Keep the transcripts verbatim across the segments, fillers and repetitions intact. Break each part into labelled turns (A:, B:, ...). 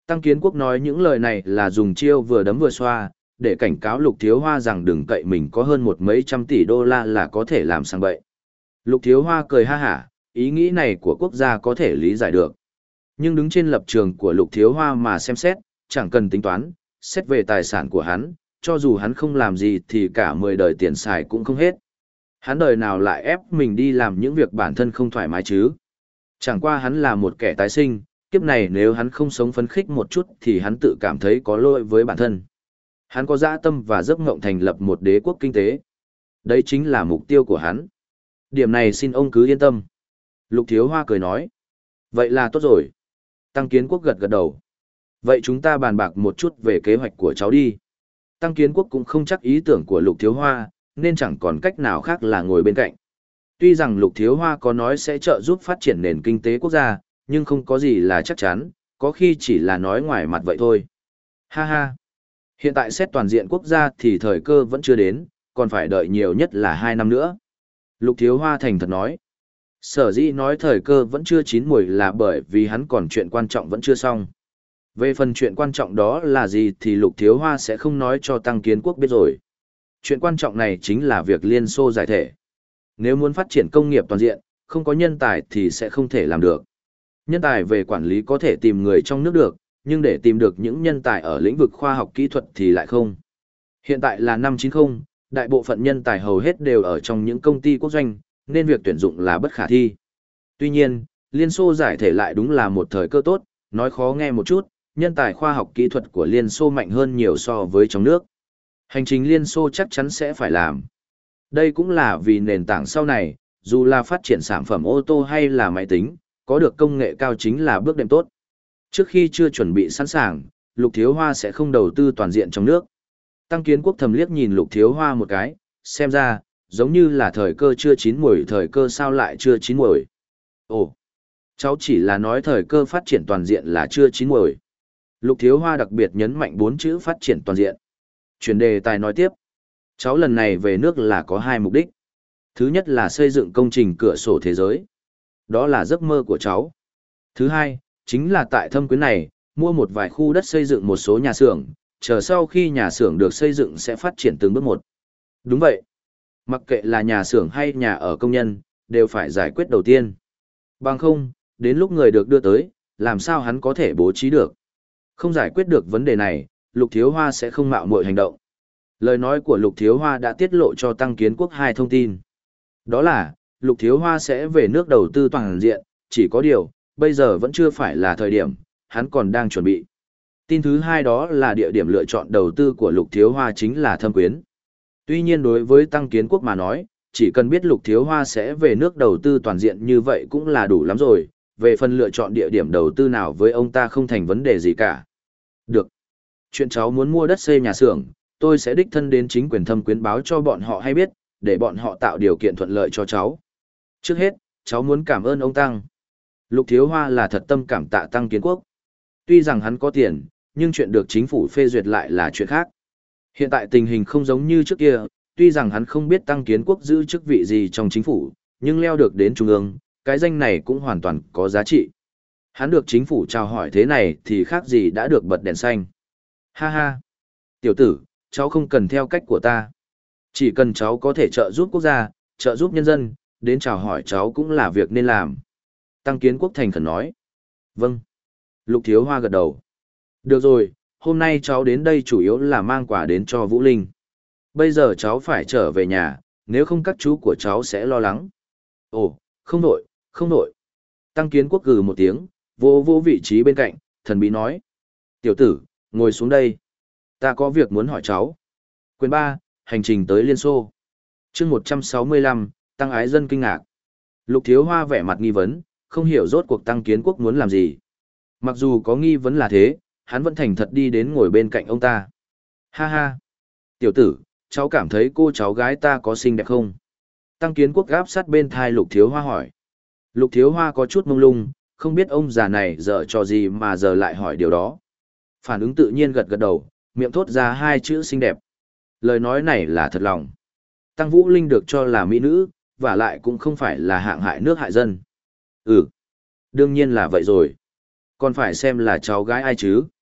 A: Tăng Kiến Quốc nói những lời này là dùng chiêu vừa đấm vừa xoa, để cảnh cáo Lục Thiếu Hoa rằng đừng cậy mình có hơn một mấy trăm tỷ đô la là có thể làm sang bậy. Lục Thiếu Hoa cười ha hả, ý nghĩ này của quốc gia có thể lý giải được. Nhưng đứng trên lập trường của Lục Thiếu Hoa mà xem xét, chẳng cần tính toán, xét về tài sản của hắn, cho dù hắn không làm gì thì cả mười đời tiền xài cũng không hết. Hắn đời nào lại ép mình đi làm những việc bản thân không thoải mái chứ? Chẳng qua hắn là một kẻ tái sinh, kiếp này nếu hắn không sống phấn khích một chút thì hắn tự cảm thấy có lỗi với bản thân. Hắn có dã tâm và giấc mộng thành lập một đế quốc kinh tế. Đấy chính là mục tiêu của hắn. Điểm này xin ông cứ yên tâm. Lục Thiếu Hoa cười nói. Vậy là tốt rồi. Tăng Kiến Quốc gật gật đầu. Vậy chúng ta bàn bạc một chút về kế hoạch của cháu đi. Tăng Kiến Quốc cũng không chắc ý tưởng của Lục Thiếu Hoa, nên chẳng còn cách nào khác là ngồi bên cạnh. Tuy rằng Lục Thiếu Hoa có nói sẽ trợ giúp phát triển nền kinh tế quốc gia, nhưng không có gì là chắc chắn, có khi chỉ là nói ngoài mặt vậy thôi. Ha ha. Hiện tại xét toàn diện quốc gia thì thời cơ vẫn chưa đến, còn phải đợi nhiều nhất là hai năm nữa. Lục Thiếu Hoa thành thật nói. Sở dĩ nói thời cơ vẫn chưa chín mùi là bởi vì hắn còn chuyện quan trọng vẫn chưa xong. Về phần chuyện quan trọng đó là gì thì Lục Thiếu Hoa sẽ không nói cho Tăng Kiến Quốc biết rồi. Chuyện quan trọng này chính là việc Liên Xô giải thể. Nếu muốn phát triển công nghiệp toàn diện, không có nhân tài thì sẽ không thể làm được. Nhân tài về quản lý có thể tìm người trong nước được, nhưng để tìm được những nhân tài ở lĩnh vực khoa học kỹ thuật thì lại không. Hiện tại là năm chín mươi, đại bộ phận nhân tài hầu hết đều ở trong những công ty quốc doanh, nên việc tuyển dụng là bất khả thi. Tuy nhiên, Liên Xô giải thể lại đúng là một thời cơ tốt, nói khó nghe một chút, nhân tài khoa học kỹ thuật của Liên Xô mạnh hơn nhiều so với trong nước. Hành trình Liên Xô chắc chắn sẽ phải làm. Đây cũng là vì nền tảng sau này, dù là phát triển sản phẩm ô tô hay là máy tính, có được công nghệ cao chính là bước đệm tốt. Trước khi chưa chuẩn bị sẵn sàng, Lục Thiếu Hoa sẽ không đầu tư toàn diện trong nước. Tăng Kiến Quốc thầm liếc nhìn Lục Thiếu Hoa một cái, xem ra, giống như là thời cơ chưa chín muồi, thời cơ sao lại chưa chín muồi. Ồ, cháu chỉ là nói thời cơ phát triển toàn diện là chưa chín muồi. Lục Thiếu Hoa đặc biệt nhấn mạnh bốn chữ phát triển toàn diện. Chuyển đề tài nói tiếp. Cháu lần này về nước là có hai mục đích. Thứ nhất là xây dựng công trình cửa sổ thế giới. Đó là giấc mơ của cháu. Thứ hai, chính là tại Thâm Quyến này, mua một vài khu đất xây dựng một số nhà xưởng, chờ sau khi nhà xưởng được xây dựng sẽ phát triển từng bước một. Đúng vậy. Mặc kệ là nhà xưởng hay nhà ở công nhân, đều phải giải quyết đầu tiên. Bằng không, đến lúc người được đưa tới, làm sao hắn có thể bố trí được. Không giải quyết được vấn đề này, Lục Thiếu Hoa sẽ không mạo muội hành động. Lời nói của Lục Thiếu Hoa đã tiết lộ cho Tăng Kiến Quốc hai thông tin. Đó là, Lục Thiếu Hoa sẽ về nước đầu tư toàn diện, chỉ có điều, bây giờ vẫn chưa phải là thời điểm, hắn còn đang chuẩn bị. Tin thứ hai đó là địa điểm lựa chọn đầu tư của Lục Thiếu Hoa chính là Thâm Quyến. Tuy nhiên đối với Tăng Kiến Quốc mà nói, chỉ cần biết Lục Thiếu Hoa sẽ về nước đầu tư toàn diện như vậy cũng là đủ lắm rồi, về phần lựa chọn địa điểm đầu tư nào với ông ta không thành vấn đề gì cả. Được. Chuyện cháu muốn mua đất xây nhà xưởng, tôi sẽ đích thân đến chính quyền Thâm Quyến báo cho bọn họ hay biết, để bọn họ tạo điều kiện thuận lợi cho cháu. Trước hết, cháu muốn cảm ơn ông Tăng. Lục Thiếu Hoa là thật tâm cảm tạ Tăng Kiến Quốc. Tuy rằng hắn có tiền, nhưng chuyện được chính phủ phê duyệt lại là chuyện khác. Hiện tại tình hình không giống như trước kia, tuy rằng hắn không biết Tăng Kiến Quốc giữ chức vị gì trong chính phủ, nhưng leo được đến trung ương, cái danh này cũng hoàn toàn có giá trị. Hắn được chính phủ chào hỏi thế này thì khác gì đã được bật đèn xanh. Ha ha! Tiểu tử, cháu không cần theo cách của ta. Chỉ cần cháu có thể trợ giúp quốc gia, trợ giúp nhân dân, đến chào hỏi cháu cũng là việc nên làm. Tăng Kiến Quốc thành khẩn nói. Vâng. Lục Thiếu Hoa gật đầu. Được rồi, hôm nay cháu đến đây chủ yếu là mang quà đến cho Vũ Linh. Bây giờ cháu phải trở về nhà, nếu không các chú của cháu sẽ lo lắng. Ồ, không nổi, không nổi. Tăng Kiến Quốc gừ một tiếng, vô vô vị trí bên cạnh, thần bí nói. Tiểu tử, ngồi xuống đây. Ta có việc muốn hỏi cháu. Quyền ba, hành trình tới Liên Xô. chương một trăm sáu mươi lăm, Tăng Ái Dân kinh ngạc. Lục Thiếu Hoa vẻ mặt nghi vấn, không hiểu rốt cuộc Tăng Kiến Quốc muốn làm gì. Mặc dù có nghi vấn là thế, hắn vẫn thành thật đi đến ngồi bên cạnh ông ta. Ha ha. Tiểu tử, cháu cảm thấy cô cháu gái ta có xinh đẹp không? Tăng Kiến Quốc gáp sát bên thai Lục Thiếu Hoa hỏi. Lục Thiếu Hoa có chút mông lung, không biết ông già này dở trò gì mà giờ lại hỏi điều đó. Phản ứng tự nhiên gật gật đầu, miệng thốt ra hai chữ xinh đẹp. Lời nói này là thật lòng. Tăng Vũ Linh được cho là mỹ nữ, và lại cũng không phải là hạng hại nước hại dân. Ừ, đương nhiên là vậy rồi. Còn phải xem là cháu gái ai chứ.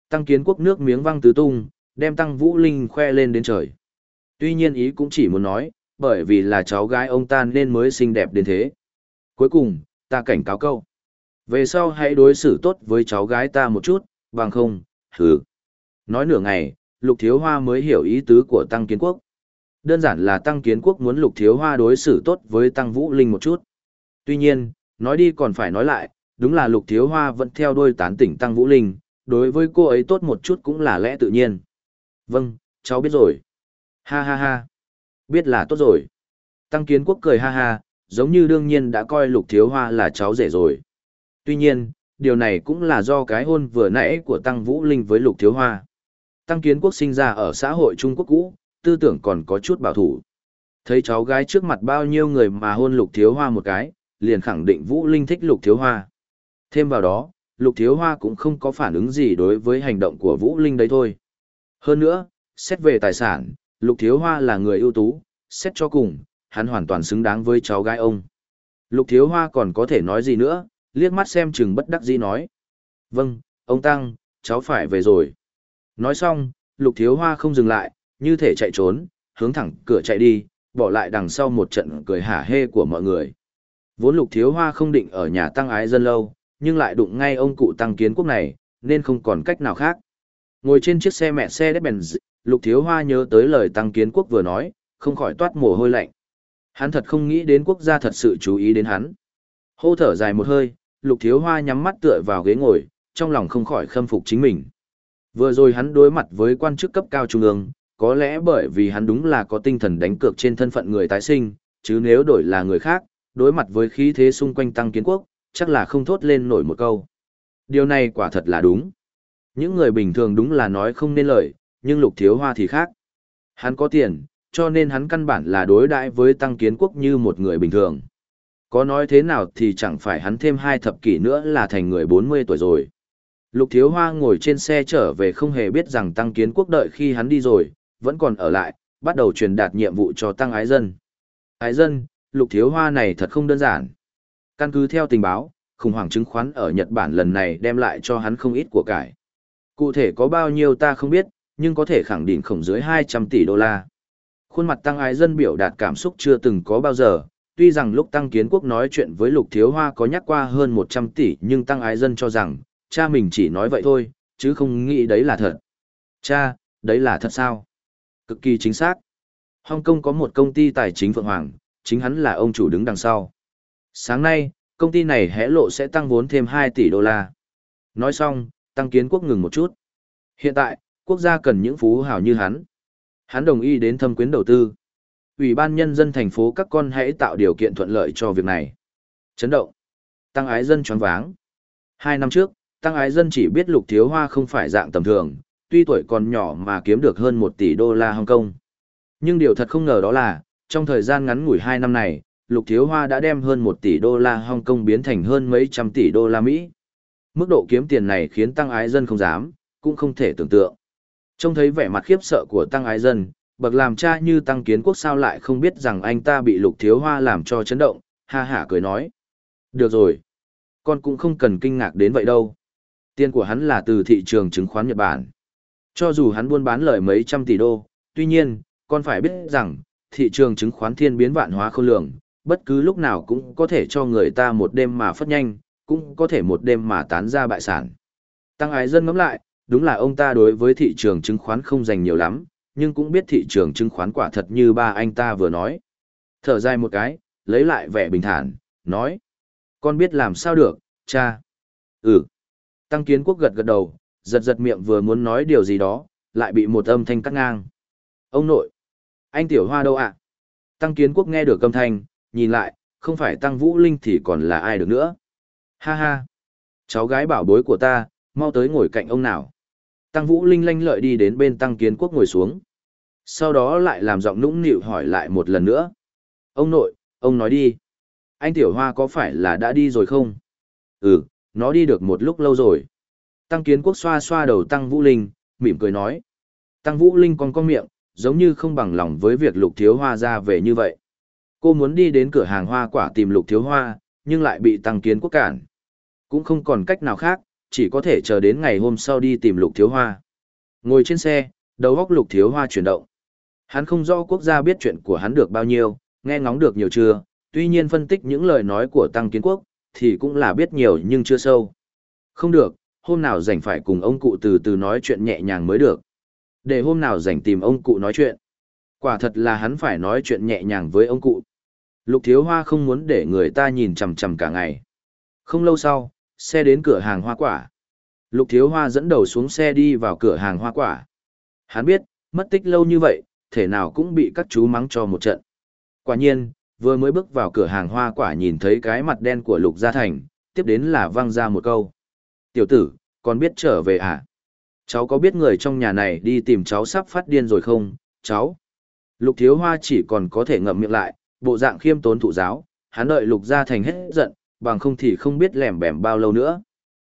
A: Tăng Kiến Quốc nước miếng văng tứ tung, đem Tăng Vũ Linh khoe lên đến trời. Tuy nhiên ý cũng chỉ muốn nói, bởi vì là cháu gái ông ta nên mới xinh đẹp đến thế. Cuối cùng, ta cảnh cáo câu. Về sau hãy đối xử tốt với cháu gái ta một chút, bằng không, hừ. Nói nửa ngày, Lục Thiếu Hoa mới hiểu ý tứ của Tăng Kiến Quốc. Đơn giản là Tăng Kiến Quốc muốn Lục Thiếu Hoa đối xử tốt với Tăng Vũ Linh một chút. Tuy nhiên, nói đi còn phải nói lại, đúng là Lục Thiếu Hoa vẫn theo đuôi tán tỉnh Tăng Vũ Linh, đối với cô ấy tốt một chút cũng là lẽ tự nhiên. Vâng, cháu biết rồi. Ha ha ha. Biết là tốt rồi. Tăng Kiến Quốc cười ha ha, giống như đương nhiên đã coi Lục Thiếu Hoa là cháu rể rồi. Tuy nhiên, điều này cũng là do cái hôn vừa nãy của Tăng Vũ Linh với Lục Thiếu Hoa. Tăng Kiến Quốc sinh ra ở xã hội Trung Quốc cũ, tư tưởng còn có chút bảo thủ. Thấy cháu gái trước mặt bao nhiêu người mà hôn Lục Thiếu Hoa một cái, liền khẳng định Vũ Linh thích Lục Thiếu Hoa. Thêm vào đó, Lục Thiếu Hoa cũng không có phản ứng gì đối với hành động của Vũ Linh đấy thôi. Hơn nữa, xét về tài sản, Lục Thiếu Hoa là người ưu tú, xét cho cùng, hắn hoàn toàn xứng đáng với cháu gái ông. Lục Thiếu Hoa còn có thể nói gì nữa, liếc mắt xem chừng bất đắc dĩ nói. Vâng, ông Tăng, cháu phải về rồi. Nói xong, Lục Thiếu Hoa không dừng lại, như thể chạy trốn, hướng thẳng cửa chạy đi, bỏ lại đằng sau một trận cười hả hê của mọi người. Vốn Lục Thiếu Hoa không định ở nhà Tăng Ái Dân lâu, nhưng lại đụng ngay ông cụ Tăng Kiến Quốc này, nên không còn cách nào khác. Ngồi trên chiếc xe mẹ xe Mercedes-Benz, Lục Thiếu Hoa nhớ tới lời Tăng Kiến Quốc vừa nói, không khỏi toát mồ hôi lạnh. Hắn thật không nghĩ đến quốc gia thật sự chú ý đến hắn. Hô thở dài một hơi, Lục Thiếu Hoa nhắm mắt tựa vào ghế ngồi, trong lòng không khỏi khâm phục chính mình. Vừa rồi hắn đối mặt với quan chức cấp cao trung ương, có lẽ bởi vì hắn đúng là có tinh thần đánh cược trên thân phận người tái sinh, chứ nếu đổi là người khác, đối mặt với khí thế xung quanh Tăng Kiến Quốc, chắc là không thốt lên nổi một câu. Điều này quả thật là đúng. Những người bình thường đúng là nói không nên lời, nhưng Lục Thiếu Hoa thì khác. Hắn có tiền, cho nên hắn căn bản là đối đãi với Tăng Kiến Quốc như một người bình thường. Có nói thế nào thì chẳng phải hắn thêm hai thập kỷ nữa là thành người bốn mươi tuổi rồi. Lục Thiếu Hoa ngồi trên xe trở về không hề biết rằng Tăng Kiến Quốc đợi khi hắn đi rồi, vẫn còn ở lại, bắt đầu truyền đạt nhiệm vụ cho Tăng Ái Dân. Ái Dân, Lục Thiếu Hoa này thật không đơn giản. Căn cứ theo tình báo, khủng hoảng chứng khoán ở Nhật Bản lần này đem lại cho hắn không ít của cải. Cụ thể có bao nhiêu ta không biết, nhưng có thể khẳng định không dưới hai trăm tỷ đô la. Khuôn mặt Tăng Ái Dân biểu đạt cảm xúc chưa từng có bao giờ, tuy rằng lúc Tăng Kiến Quốc nói chuyện với Lục Thiếu Hoa có nhắc qua hơn một trăm tỷ nhưng Tăng Ái Dân cho rằng, cha mình chỉ nói vậy thôi, chứ không nghĩ đấy là thật. Cha, đấy là thật sao? Cực kỳ chính xác. Hong Kong có một công ty tài chính Phượng Hoàng, chính hắn là ông chủ đứng đằng sau. Sáng nay, công ty này hé lộ sẽ tăng vốn thêm hai tỷ đô la. Nói xong, Tăng Kiến Quốc ngừng một chút. Hiện tại, quốc gia cần những phú hào như hắn. Hắn đồng ý đến thâm quyến đầu tư. Ủy ban nhân dân thành phố các con hãy tạo điều kiện thuận lợi cho việc này. Chấn động. Tăng Ái Dân choáng váng. Hai năm trước, Tăng Ái Dân chỉ biết Lục Thiếu Hoa không phải dạng tầm thường, tuy tuổi còn nhỏ mà kiếm được hơn một tỷ đô la Hong Kong. Nhưng điều thật không ngờ đó là, trong thời gian ngắn ngủi hai năm này, Lục Thiếu Hoa đã đem hơn một tỷ đô la Hong Kong biến thành hơn mấy trăm tỷ đô la Mỹ. Mức độ kiếm tiền này khiến Tăng Ái Dân không dám, cũng không thể tưởng tượng. Trông thấy vẻ mặt khiếp sợ của Tăng Ái Dân, bậc làm cha như Tăng Kiến Quốc sao lại không biết rằng anh ta bị Lục Thiếu Hoa làm cho chấn động, ha hả cười nói. Được rồi, con cũng không cần kinh ngạc đến vậy đâu. Tiền của hắn là từ thị trường chứng khoán Nhật Bản. Cho dù hắn buôn bán lời mấy trăm tỷ đô, tuy nhiên, con phải biết rằng, thị trường chứng khoán thiên biến vạn hóa khôn lường, bất cứ lúc nào cũng có thể cho người ta một đêm mà phất nhanh, cũng có thể một đêm mà tán ra bại sản. Tăng Ái Dân ngẫm lại, đúng là ông ta đối với thị trường chứng khoán không dành nhiều lắm, nhưng cũng biết thị trường chứng khoán quả thật như ba anh ta vừa nói. Thở dài một cái, lấy lại vẻ bình thản, nói. Con biết làm sao được, cha. Ừ. Tăng Kiến Quốc gật gật đầu, giật giật miệng vừa muốn nói điều gì đó, lại bị một âm thanh cắt ngang. Ông nội. Anh Tiểu Hoa đâu ạ? Tăng Kiến Quốc nghe được âm thanh, nhìn lại, không phải Tăng Vũ Linh thì còn là ai được nữa. Ha ha. Cháu gái bảo bối của ta, mau tới ngồi cạnh ông nào. Tăng Vũ Linh lanh lợi đi đến bên Tăng Kiến Quốc ngồi xuống. Sau đó lại làm giọng nũng nịu hỏi lại một lần nữa. Ông nội, ông nói đi. Anh Tiểu Hoa có phải là đã đi rồi không? Ừ, nó đi được một lúc lâu rồi. Tăng Kiến Quốc xoa xoa đầu Tăng Vũ Linh, mỉm cười nói. Tăng Vũ Linh còn có miệng, giống như không bằng lòng với việc Lục Thiếu Hoa ra về như vậy. Cô muốn đi đến cửa hàng hoa quả tìm Lục Thiếu Hoa, nhưng lại bị Tăng Kiến Quốc cản. Cũng không còn cách nào khác, chỉ có thể chờ đến ngày hôm sau đi tìm Lục Thiếu Hoa. Ngồi trên xe, đầu óc Lục Thiếu Hoa chuyển động. Hắn không rõ quốc gia biết chuyện của hắn được bao nhiêu, nghe ngóng được nhiều chưa, tuy nhiên phân tích những lời nói của Tăng Kiến Quốc, thì cũng là biết nhiều nhưng chưa sâu. Không được, hôm nào rảnh phải cùng ông cụ từ từ nói chuyện nhẹ nhàng mới được. Để hôm nào rảnh tìm ông cụ nói chuyện. Quả thật là hắn phải nói chuyện nhẹ nhàng với ông cụ. Lục Thiếu Hoa không muốn để người ta nhìn chằm chằm cả ngày. Không lâu sau, xe đến cửa hàng hoa quả. Lục Thiếu Hoa dẫn đầu xuống xe đi vào cửa hàng hoa quả. Hắn biết, mất tích lâu như vậy, thể nào cũng bị các chú mắng cho một trận. Quả nhiên, vừa mới bước vào cửa hàng hoa quả nhìn thấy cái mặt đen của Lục Gia Thành, tiếp đến là vang ra một câu. Tiểu tử, còn biết trở về à? Cháu có biết người trong nhà này đi tìm cháu sắp phát điên rồi không, cháu? Lục Thiếu Hoa chỉ còn có thể ngậm miệng lại, bộ dạng khiêm tốn thụ giáo, hắn đợi Lục Gia Thành hết giận, bằng không thì không biết lẻm bẻm bao lâu nữa.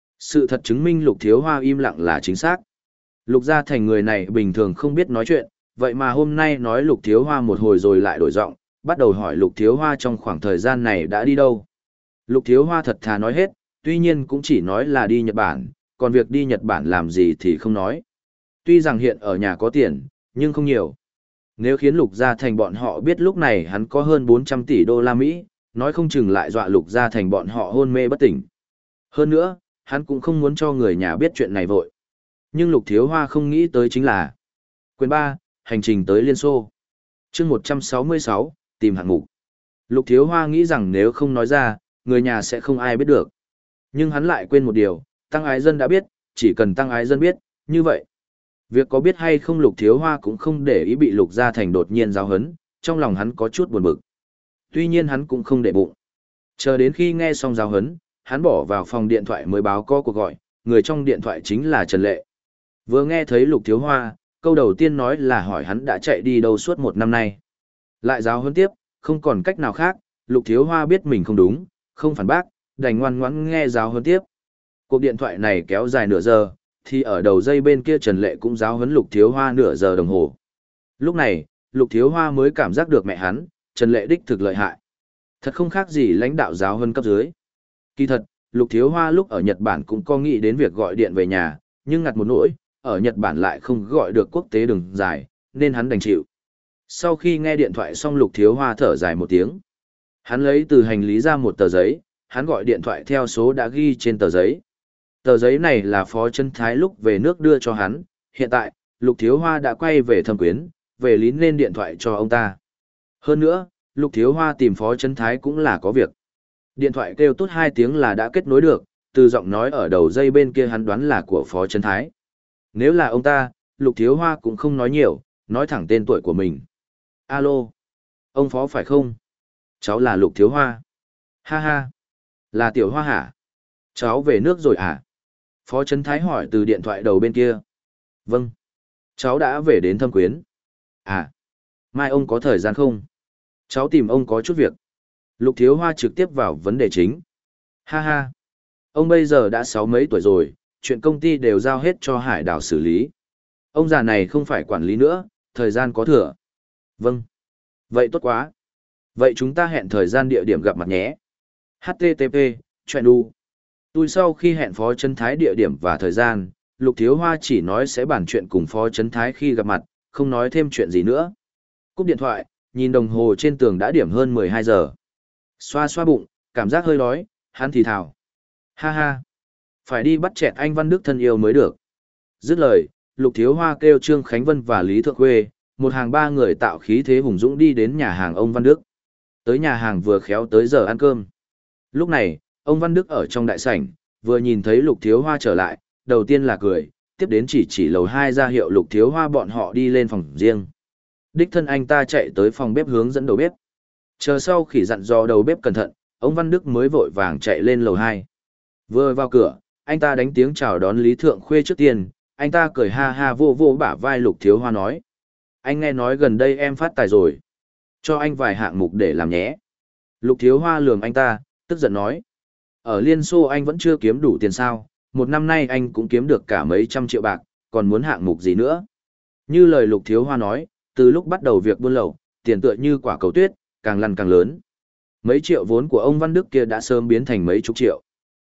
A: Sự thật chứng minh Lục Thiếu Hoa im lặng là chính xác. Lục Gia Thành người này bình thường không biết nói chuyện, vậy mà hôm nay nói Lục Thiếu Hoa một hồi rồi lại đổi giọng, bắt đầu hỏi Lục Thiếu Hoa trong khoảng thời gian này đã đi đâu. Lục Thiếu Hoa thật thà nói hết, tuy nhiên cũng chỉ nói là đi Nhật Bản, còn việc đi Nhật Bản làm gì thì không nói. Tuy rằng hiện ở nhà có tiền, nhưng không nhiều. Nếu khiến Lục Gia Thành bọn họ biết lúc này hắn có hơn bốn trăm tỷ đô la Mỹ, nói không chừng lại dọa Lục Gia Thành bọn họ hôn mê bất tỉnh. Hơn nữa, hắn cũng không muốn cho người nhà biết chuyện này vội. Nhưng Lục Thiếu Hoa không nghĩ tới chính là Quyền ba, hành trình tới Liên Xô. Chương một trăm sáu mươi sáu, tìm hạng mục. Lục Thiếu Hoa nghĩ rằng nếu không nói ra, người nhà sẽ không ai biết được. Nhưng hắn lại quên một điều, Tăng Ái Dân đã biết, chỉ cần Tăng Ái Dân biết, như vậy. Việc có biết hay không Lục Thiếu Hoa cũng không để ý bị Lục Gia Thành đột nhiên giáo hấn, trong lòng hắn có chút buồn bực. Tuy nhiên hắn cũng không để bụng. Chờ đến khi nghe xong giáo hấn, hắn bỏ vào phòng điện thoại mới báo có cuộc gọi, người trong điện thoại chính là Trần Lệ. Vừa nghe thấy Lục Thiếu Hoa, câu đầu tiên nói là hỏi hắn đã chạy đi đâu suốt một năm nay. Lại giáo huấn tiếp, không còn cách nào khác, Lục Thiếu Hoa biết mình không đúng, không phản bác, đành ngoan ngoãn nghe giáo huấn tiếp. Cuộc điện thoại này kéo dài nửa giờ, thì ở đầu dây bên kia Trần Lệ cũng giáo huấn Lục Thiếu Hoa nửa giờ đồng hồ. Lúc này, Lục Thiếu Hoa mới cảm giác được mẹ hắn, Trần Lệ đích thực lợi hại. Thật không khác gì lãnh đạo giáo huấn cấp dưới. Kỳ thật, Lục Thiếu Hoa lúc ở Nhật Bản cũng có nghĩ đến việc gọi điện về nhà, nhưng ngặt một nỗi, ở Nhật Bản lại không gọi được quốc tế đường dài, nên hắn đành chịu. Sau khi nghe điện thoại xong Lục Thiếu Hoa thở dài một tiếng. Hắn lấy từ hành lý ra một tờ giấy, hắn gọi điện thoại theo số đã ghi trên tờ giấy. Tờ giấy này là Phó Trấn Thái lúc về nước đưa cho hắn, hiện tại, Lục Thiếu Hoa đã quay về Thâm Quyến, về lín lên điện thoại cho ông ta. Hơn nữa, Lục Thiếu Hoa tìm Phó Trấn Thái cũng là có việc. Điện thoại kêu tốt hai tiếng là đã kết nối được, từ giọng nói ở đầu dây bên kia hắn đoán là của Phó Trấn Thái. Nếu là ông ta, Lục Thiếu Hoa cũng không nói nhiều, nói thẳng tên tuổi của mình. Alo, ông Phó phải không? Cháu là Lục Thiếu Hoa. Ha ha, là Tiểu Hoa hả? Cháu về nước rồi à? Phó Trấn Thái hỏi từ điện thoại đầu bên kia. Vâng, cháu đã về đến Thâm Quyến. À, mai ông có thời gian không? Cháu tìm ông có chút việc. Lục Thiếu Hoa trực tiếp vào vấn đề chính. Ha ha, ông bây giờ đã sáu mấy tuổi rồi, chuyện công ty đều giao hết cho Hải Đảo xử lý. Ông già này không phải quản lý nữa, thời gian có thừa. Vâng, vậy tốt quá. Vậy chúng ta hẹn thời gian địa điểm gặp mặt nhé. hát tê tê pê, chuyện đu. Tôi sau khi hẹn Phó Trấn Thái địa điểm và thời gian, Lục Thiếu Hoa chỉ nói sẽ bàn chuyện cùng Phó Trấn Thái khi gặp mặt, không nói thêm chuyện gì nữa. Cúp điện thoại, nhìn đồng hồ trên tường đã điểm hơn mười hai giờ. Xoa xoa bụng, cảm giác hơi đói, hắn thì thào. Ha ha, phải đi bắt chẹt anh Văn Đức thân yêu mới được. Dứt lời, Lục Thiếu Hoa kêu Trương Khánh Vân và Lý Thượng Khuê, một hàng ba người tạo khí thế hùng dũng đi đến nhà hàng ông Văn Đức. Tới nhà hàng vừa khéo tới giờ ăn cơm. Lúc này, ông Văn Đức ở trong đại sảnh, vừa nhìn thấy Lục Thiếu Hoa trở lại, đầu tiên là cười, tiếp đến chỉ chỉ lầu hai ra hiệu Lục Thiếu Hoa bọn họ đi lên phòng riêng. Đích thân anh ta chạy tới phòng bếp hướng dẫn đầu bếp. Chờ sau khi dặn dò đầu bếp cẩn thận, ông Văn Đức mới vội vàng chạy lên lầu hai. Vừa vào cửa, anh ta đánh tiếng chào đón Lý Thượng Khuê trước tiên, anh ta cười ha ha vô vô bả vai Lục Thiếu Hoa nói. Anh nghe nói gần đây em phát tài rồi. Cho anh vài hạng mục để làm nhé. Lục Thiếu Hoa lườm anh ta, tức giận nói. Ở Liên Xô anh vẫn chưa kiếm đủ tiền sao, một năm nay anh cũng kiếm được cả mấy trăm triệu bạc, còn muốn hạng mục gì nữa. Như lời Lục Thiếu Hoa nói, từ lúc bắt đầu việc buôn lậu, tiền tựa như quả cầu tuyết, càng lăn càng lớn. Mấy triệu vốn của ông Văn Đức kia đã sớm biến thành mấy chục triệu.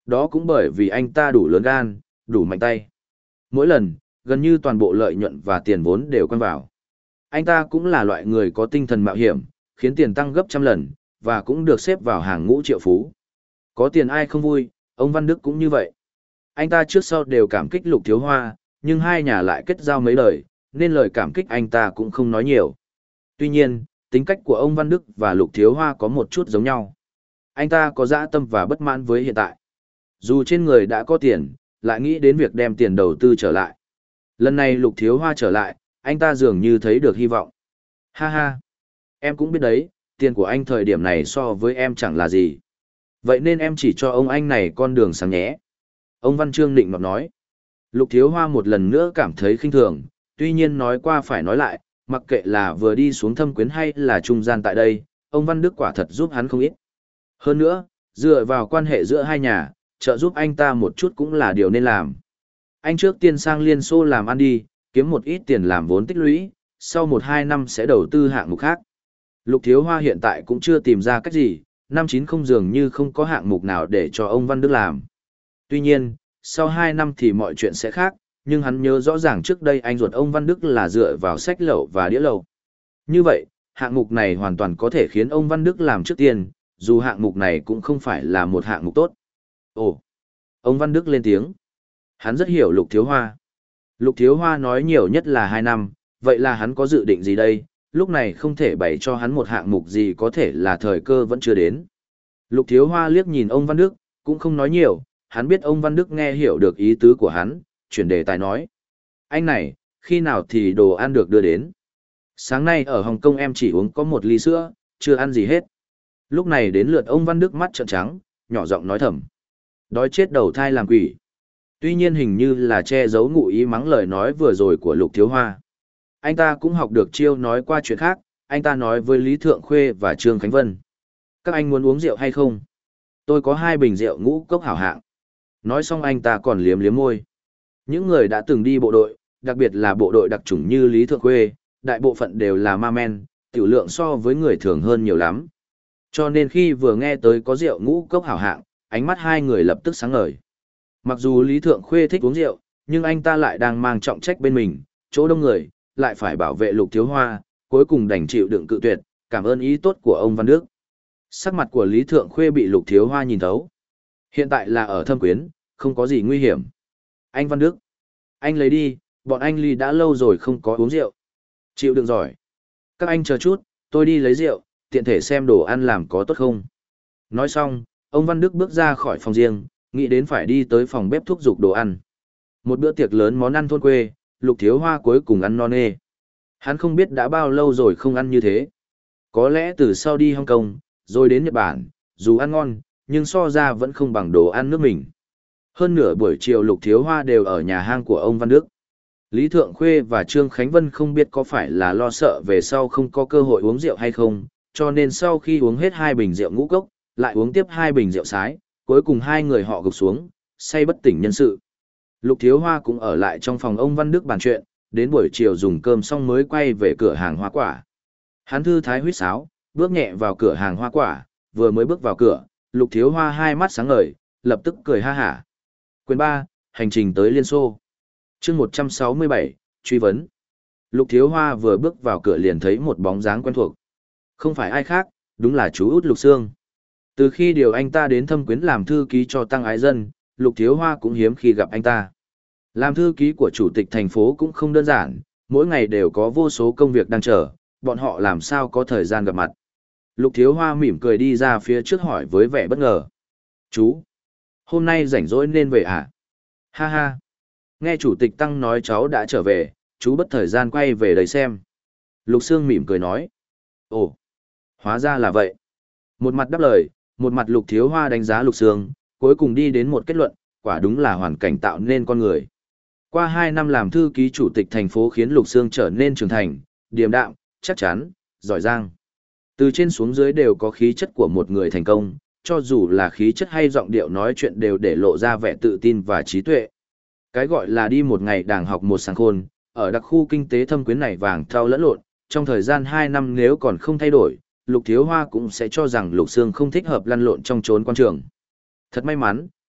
A: Đó cũng bởi vì anh ta đủ lớn gan, đủ mạnh tay. Mỗi lần, gần như toàn bộ lợi nhuận và tiền vốn đều quăng vào. Anh ta cũng là loại người có tinh thần mạo hiểm, khiến tiền tăng gấp trăm lần, và cũng được xếp vào hàng ngũ triệu phú. Có tiền ai không vui, ông Văn Đức cũng như vậy. Anh ta trước sau đều cảm kích Lục Thiếu Hoa, nhưng hai nhà lại kết giao mấy lời, nên lời cảm kích anh ta cũng không nói nhiều. Tuy nhiên, tính cách của ông Văn Đức và Lục Thiếu Hoa có một chút giống nhau. Anh ta có dã tâm và bất mãn với hiện tại. Dù trên người đã có tiền, lại nghĩ đến việc đem tiền đầu tư trở lại. Lần này Lục Thiếu Hoa trở lại, anh ta dường như thấy được hy vọng. Ha ha, em cũng biết đấy, tiền của anh thời điểm này so với em chẳng là gì. Vậy nên em chỉ cho ông anh này con đường sáng nhé. Ông Văn Trương định nọt nói. Lục Thiếu Hoa một lần nữa cảm thấy khinh thường, tuy nhiên nói qua phải nói lại, mặc kệ là vừa đi xuống thâm quyến hay là trung gian tại đây, ông Văn Đức quả thật giúp hắn không ít. Hơn nữa, dựa vào quan hệ giữa hai nhà, trợ giúp anh ta một chút cũng là điều nên làm. Anh trước tiên sang Liên Xô làm ăn đi, kiếm một ít tiền làm vốn tích lũy, sau một hai năm sẽ đầu tư hạng mục khác. Lục Thiếu Hoa hiện tại cũng chưa tìm ra cách gì, năm chín không dường như không có hạng mục nào để cho ông Văn Đức làm. Tuy nhiên, sau hai năm thì mọi chuyện sẽ khác, nhưng hắn nhớ rõ ràng trước đây anh ruột ông Văn Đức là dựa vào sách lậu và đĩa lậu. Như vậy, hạng mục này hoàn toàn có thể khiến ông Văn Đức làm trước tiên, dù hạng mục này cũng không phải là một hạng mục tốt. Ồ, ông Văn Đức lên tiếng. Hắn rất hiểu Lục Thiếu Hoa. Lục Thiếu Hoa nói nhiều nhất là hai năm, vậy là hắn có dự định gì đây? Lúc này không thể bày cho hắn một hạng mục gì có thể là thời cơ vẫn chưa đến. Lục Thiếu Hoa liếc nhìn ông Văn Đức, cũng không nói nhiều, hắn biết ông Văn Đức nghe hiểu được ý tứ của hắn, chuyển đề tài nói. Anh này, khi nào thì đồ ăn được đưa đến? Sáng nay ở Hồng Kông em chỉ uống có một ly sữa, chưa ăn gì hết. Lúc này đến lượt ông Văn Đức mắt trợn trắng, nhỏ giọng nói thầm. Đói chết đầu thai làm quỷ. Tuy nhiên hình như là che giấu ngụ ý mắng lời nói vừa rồi của Lục Thiếu Hoa. Anh ta cũng học được chiêu nói qua chuyện khác, anh ta nói với Lý Thượng Khuê và Trương Khánh Vân. Các anh muốn uống rượu hay không? Tôi có hai bình rượu ngũ cốc hảo hạng. Nói xong anh ta còn liếm liếm môi. Những người đã từng đi bộ đội, đặc biệt là bộ đội đặc chủng như Lý Thượng Khuê, đại bộ phận đều là ma men, tiểu lượng so với người thường hơn nhiều lắm. Cho nên khi vừa nghe tới có rượu ngũ cốc hảo hạng, ánh mắt hai người lập tức sáng ngời. Mặc dù Lý Thượng Khuê thích uống rượu, nhưng anh ta lại đang mang trọng trách bên mình, chỗ đông người, lại phải bảo vệ Lục Thiếu Hoa, cuối cùng đành chịu đựng cự tuyệt, cảm ơn ý tốt của ông Văn Đức. Sắc mặt của Lý Thượng Khuê bị Lục Thiếu Hoa nhìn thấu. Hiện tại là ở Thâm Quyến, không có gì nguy hiểm. Anh Văn Đức, anh lấy đi, bọn anh Lý đã lâu rồi không có uống rượu. Chịu đựng giỏi. Các anh chờ chút, tôi đi lấy rượu, tiện thể xem đồ ăn làm có tốt không. Nói xong, ông Văn Đức bước ra khỏi phòng riêng, nghĩ đến phải đi tới phòng bếp thúc giục đồ ăn. Một bữa tiệc lớn món ăn thôn quê, Lục Thiếu Hoa cuối cùng ăn no nê. Hắn không biết đã bao lâu rồi không ăn như thế. Có lẽ từ sau đi Hong Kong, rồi đến Nhật Bản, dù ăn ngon, nhưng so ra vẫn không bằng đồ ăn nước mình. Hơn nửa buổi chiều Lục Thiếu Hoa đều ở nhà hang của ông Văn Đức. Lý Thượng Khuê và Trương Khánh Vân không biết có phải là lo sợ về sau không có cơ hội uống rượu hay không, cho nên sau khi uống hết hai bình rượu ngũ cốc, lại uống tiếp hai bình rượu sái, cuối cùng hai người họ gục xuống, say bất tỉnh nhân sự. Lục Thiếu Hoa cũng ở lại trong phòng ông Văn Đức bàn chuyện, đến buổi chiều dùng cơm xong mới quay về cửa hàng hoa quả. Hắn thư thái huýt sáo, bước nhẹ vào cửa hàng hoa quả, vừa mới bước vào cửa, Lục Thiếu Hoa hai mắt sáng ngời, lập tức cười ha hả. Quyền ba, hành trình tới Liên Xô. Chương một trăm sáu mươi bảy, truy vấn. Lục Thiếu Hoa vừa bước vào cửa liền thấy một bóng dáng quen thuộc. Không phải ai khác, đúng là chú út Lục Sương. Từ khi điều anh ta đến Thâm Quyến làm thư ký cho Tăng Ái Dân, Lục Thiếu Hoa cũng hiếm khi gặp anh ta. Làm thư ký của chủ tịch thành phố cũng không đơn giản, mỗi ngày đều có vô số công việc đang chờ, bọn họ làm sao có thời gian gặp mặt. Lục Thiếu Hoa mỉm cười đi ra phía trước hỏi với vẻ bất ngờ. Chú, hôm nay rảnh rỗi nên về à? Ha ha. Nghe chủ tịch Tăng nói cháu đã trở về, chú bất thời gian quay về đây xem. Lục Sương mỉm cười nói. Ồ, hóa ra là vậy. Một mặt đáp lời, một mặt Lục Thiếu Hoa đánh giá Lục Sương, cuối cùng đi đến một kết luận, quả đúng là hoàn cảnh tạo nên con người. Qua hai năm làm thư ký chủ tịch thành phố khiến Lục Sương trở nên trưởng thành, điềm đạm, chắc chắn, giỏi giang. Từ trên xuống dưới đều có khí chất của một người thành công, cho dù là khí chất hay giọng điệu nói chuyện đều để lộ ra vẻ tự tin và trí tuệ. Cái gọi là đi một ngày đàng học một sáng khôn, ở đặc khu kinh tế Thâm Quyến này vàng thau lẫn lộn, trong thời gian hai năm nếu còn không thay đổi, Lục Thiếu Hoa cũng sẽ cho rằng Lục Sương không thích hợp lăn lộn trong chốn quan trường. Thật may mắn,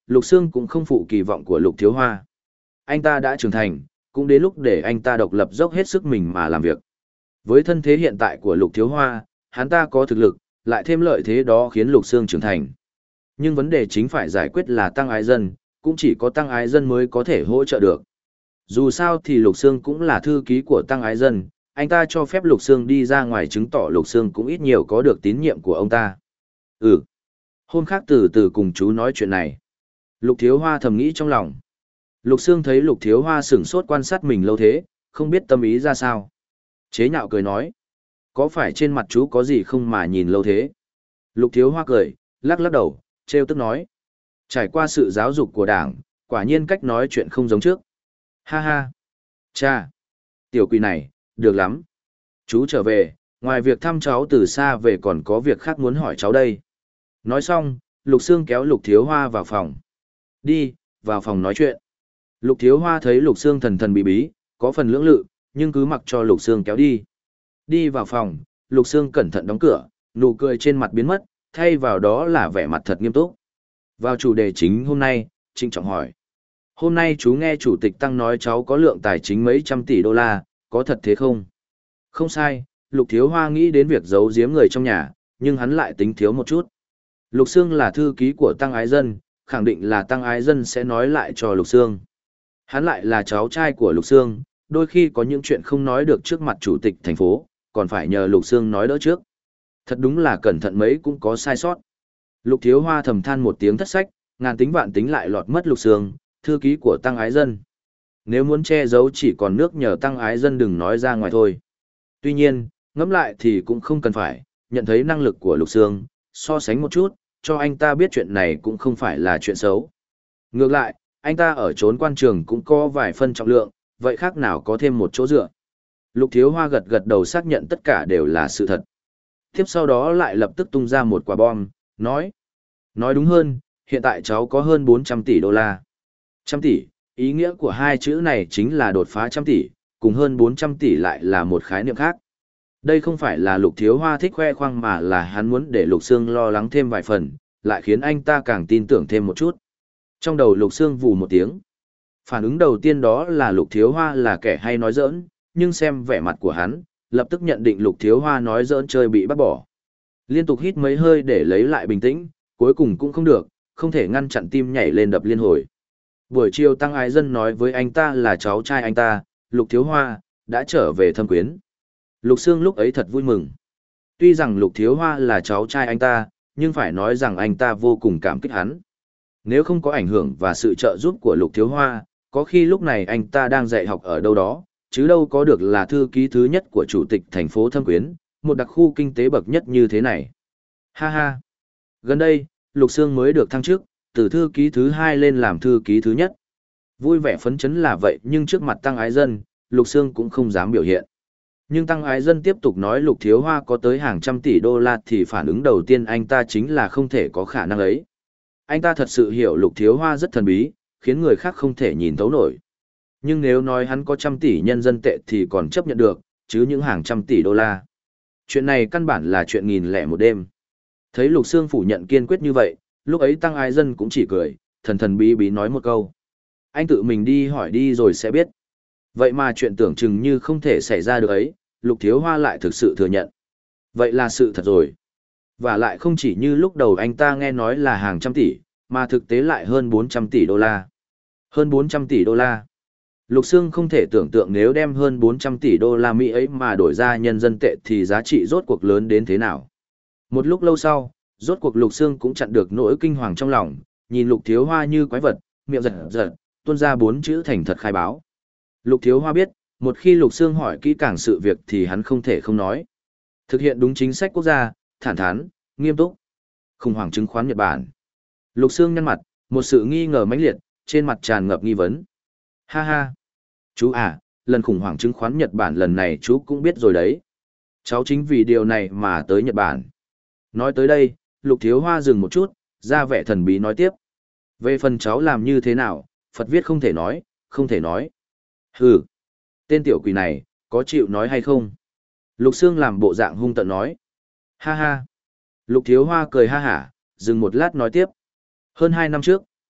A: Lục Sương cũng không phụ kỳ vọng của Lục Thiếu Hoa. Anh ta đã trưởng thành, cũng đến lúc để anh ta độc lập dốc hết sức mình mà làm việc. Với thân thế hiện tại của Lục Thiếu Hoa, hắn ta có thực lực, lại thêm lợi thế đó khiến Lục Sương trưởng thành. Nhưng vấn đề chính phải giải quyết là Tăng Ái Dân, cũng chỉ có Tăng Ái Dân mới có thể hỗ trợ được. Dù sao thì Lục Sương cũng là thư ký của Tăng Ái Dân, anh ta cho phép Lục Sương đi ra ngoài chứng tỏ Lục Sương cũng ít nhiều có được tín nhiệm của ông ta. Ừ. Hôm khác từ từ cùng chú nói chuyện này. Lục Thiếu Hoa thầm nghĩ trong lòng. Lục Sương thấy Lục Thiếu Hoa sửng sốt quan sát mình lâu thế, không biết tâm ý ra sao. Chế nhạo cười nói. Có phải trên mặt chú có gì không mà nhìn lâu thế? Lục Thiếu Hoa cười, lắc lắc đầu, trêu tức nói. Trải qua sự giáo dục của đảng, quả nhiên cách nói chuyện không giống trước. Ha ha. Cha. Tiểu quỷ này, được lắm. Chú trở về, ngoài việc thăm cháu từ xa về còn có việc khác muốn hỏi cháu đây. Nói xong, Lục Sương kéo Lục Thiếu Hoa vào phòng. Đi, vào phòng nói chuyện. Lục Thiếu Hoa thấy Lục Sương thần thần bí bí, có phần lưỡng lự, nhưng cứ mặc cho Lục Sương kéo đi. Đi vào phòng, Lục Sương cẩn thận đóng cửa, nụ cười trên mặt biến mất, thay vào đó là vẻ mặt thật nghiêm túc. Vào chủ đề chính hôm nay, trịnh trọng hỏi. Hôm nay chú nghe Chủ tịch Tăng nói cháu có lượng tài chính mấy trăm tỷ đô la, có thật thế không? Không sai, Lục Thiếu Hoa nghĩ đến việc giấu giếm người trong nhà, nhưng hắn lại tính thiếu một chút. Lục Sương là thư ký của Tăng Ái Dân, khẳng định là Tăng Ái Dân sẽ nói lại cho Lục Sương. Hắn lại là cháu trai của Lục Sương, đôi khi có những chuyện không nói được trước mặt chủ tịch thành phố, còn phải nhờ Lục Sương nói đỡ trước. Thật đúng là cẩn thận mấy cũng có sai sót. Lục Thiếu Hoa thầm than một tiếng thất sách, ngàn tính vạn tính lại lọt mất Lục Sương, thư ký của Tăng Ái Dân. Nếu muốn che giấu chỉ còn nước nhờ Tăng Ái Dân đừng nói ra ngoài thôi. Tuy nhiên, ngẫm lại thì cũng không cần phải, nhận thấy năng lực của Lục Sương, so sánh một chút, cho anh ta biết chuyện này cũng không phải là chuyện xấu. Ngược lại, anh ta ở trốn quan trường cũng có vài phân trọng lượng, vậy khác nào có thêm một chỗ dựa. Lục Thiếu Hoa gật gật đầu xác nhận tất cả đều là sự thật. Tiếp sau đó lại lập tức tung ra một quả bom, nói. Nói đúng hơn, hiện tại cháu có hơn bốn trăm tỷ đô la. Trăm tỷ, ý nghĩa của hai chữ này chính là đột phá trăm tỷ, cùng hơn bốn trăm tỷ lại là một khái niệm khác. Đây không phải là Lục Thiếu Hoa thích khoe khoang mà là hắn muốn để Lục Sương lo lắng thêm vài phần, lại khiến anh ta càng tin tưởng thêm một chút. Trong đầu Lục Sương vù một tiếng. Phản ứng đầu tiên đó là Lục Thiếu Hoa là kẻ hay nói giỡn, nhưng xem vẻ mặt của hắn, lập tức nhận định Lục Thiếu Hoa nói giỡn chơi bị bắt bỏ. Liên tục hít mấy hơi để lấy lại bình tĩnh, cuối cùng cũng không được, không thể ngăn chặn tim nhảy lên đập liên hồi. Buổi chiều Tăng Ái Dân nói với anh ta là cháu trai anh ta, Lục Thiếu Hoa, đã trở về thâm quyến. Lục Sương lúc ấy thật vui mừng. Tuy rằng Lục Thiếu Hoa là cháu trai anh ta, nhưng phải nói rằng anh ta vô cùng cảm kích hắn. Nếu không có ảnh hưởng và sự trợ giúp của Lục Thiếu Hoa, có khi lúc này anh ta đang dạy học ở đâu đó, chứ đâu có được là thư ký thứ nhất của chủ tịch thành phố Thâm Quyến, một đặc khu kinh tế bậc nhất như thế này. Ha ha! Gần đây, Lục Sương mới được thăng chức, từ thư ký thứ hai lên làm thư ký thứ nhất. Vui vẻ phấn chấn là vậy nhưng trước mặt Tăng Ái Dân, Lục Sương cũng không dám biểu hiện. Nhưng Tăng Ái Dân tiếp tục nói Lục Thiếu Hoa có tới hàng trăm tỷ đô la thì phản ứng đầu tiên anh ta chính là không thể có khả năng ấy. Anh ta thật sự hiểu Lục Thiếu Hoa rất thần bí, khiến người khác không thể nhìn thấu nổi. Nhưng nếu nói hắn có trăm tỷ nhân dân tệ thì còn chấp nhận được, chứ những hàng trăm tỷ đô la. Chuyện này căn bản là chuyện nghìn lẻ một đêm. Thấy Lục Sương phủ nhận kiên quyết như vậy, lúc ấy Tăng Ái Dân cũng chỉ cười, thần thần bí bí nói một câu. Anh tự mình đi hỏi đi rồi sẽ biết. Vậy mà chuyện tưởng chừng như không thể xảy ra được ấy, Lục Thiếu Hoa lại thực sự thừa nhận. Vậy là sự thật rồi. Và lại không chỉ như lúc đầu anh ta nghe nói là hàng trăm tỷ, mà thực tế lại hơn bốn trăm tỷ đô la. Hơn bốn trăm tỷ đô la. Lục Sương không thể tưởng tượng nếu đem hơn bốn trăm tỷ đô la Mỹ ấy mà đổi ra nhân dân tệ thì giá trị rốt cuộc lớn đến thế nào. Một lúc lâu sau, rốt cuộc Lục Sương cũng chặn được nỗi kinh hoàng trong lòng, nhìn Lục Thiếu Hoa như quái vật, miệng giật giật, tuôn ra bốn chữ thành thật khai báo. Lục Thiếu Hoa biết, một khi Lục Sương hỏi kỹ càng sự việc thì hắn không thể không nói. Thực hiện đúng chính sách quốc gia, thản thắn, nghiêm túc. Khủng hoảng chứng khoán Nhật Bản. Lục Sương nhăn mặt, một sự nghi ngờ mãnh liệt, trên mặt tràn ngập nghi vấn. Ha ha. Chú à, lần khủng hoảng chứng khoán Nhật Bản lần này chú cũng biết rồi đấy. Cháu chính vì điều này mà tới Nhật Bản. Nói tới đây, Lục Thiếu Hoa dừng một chút, ra vẻ thần bí nói tiếp. Về phần cháu làm như thế nào, Phật viết không thể nói, không thể nói. Hừ, tên tiểu quỷ này, có chịu nói hay không? Lục Sương làm bộ dạng hung tợn nói. Ha ha. Lục Thiếu Hoa cười ha hả, dừng một lát nói tiếp. Hơn hai năm trước,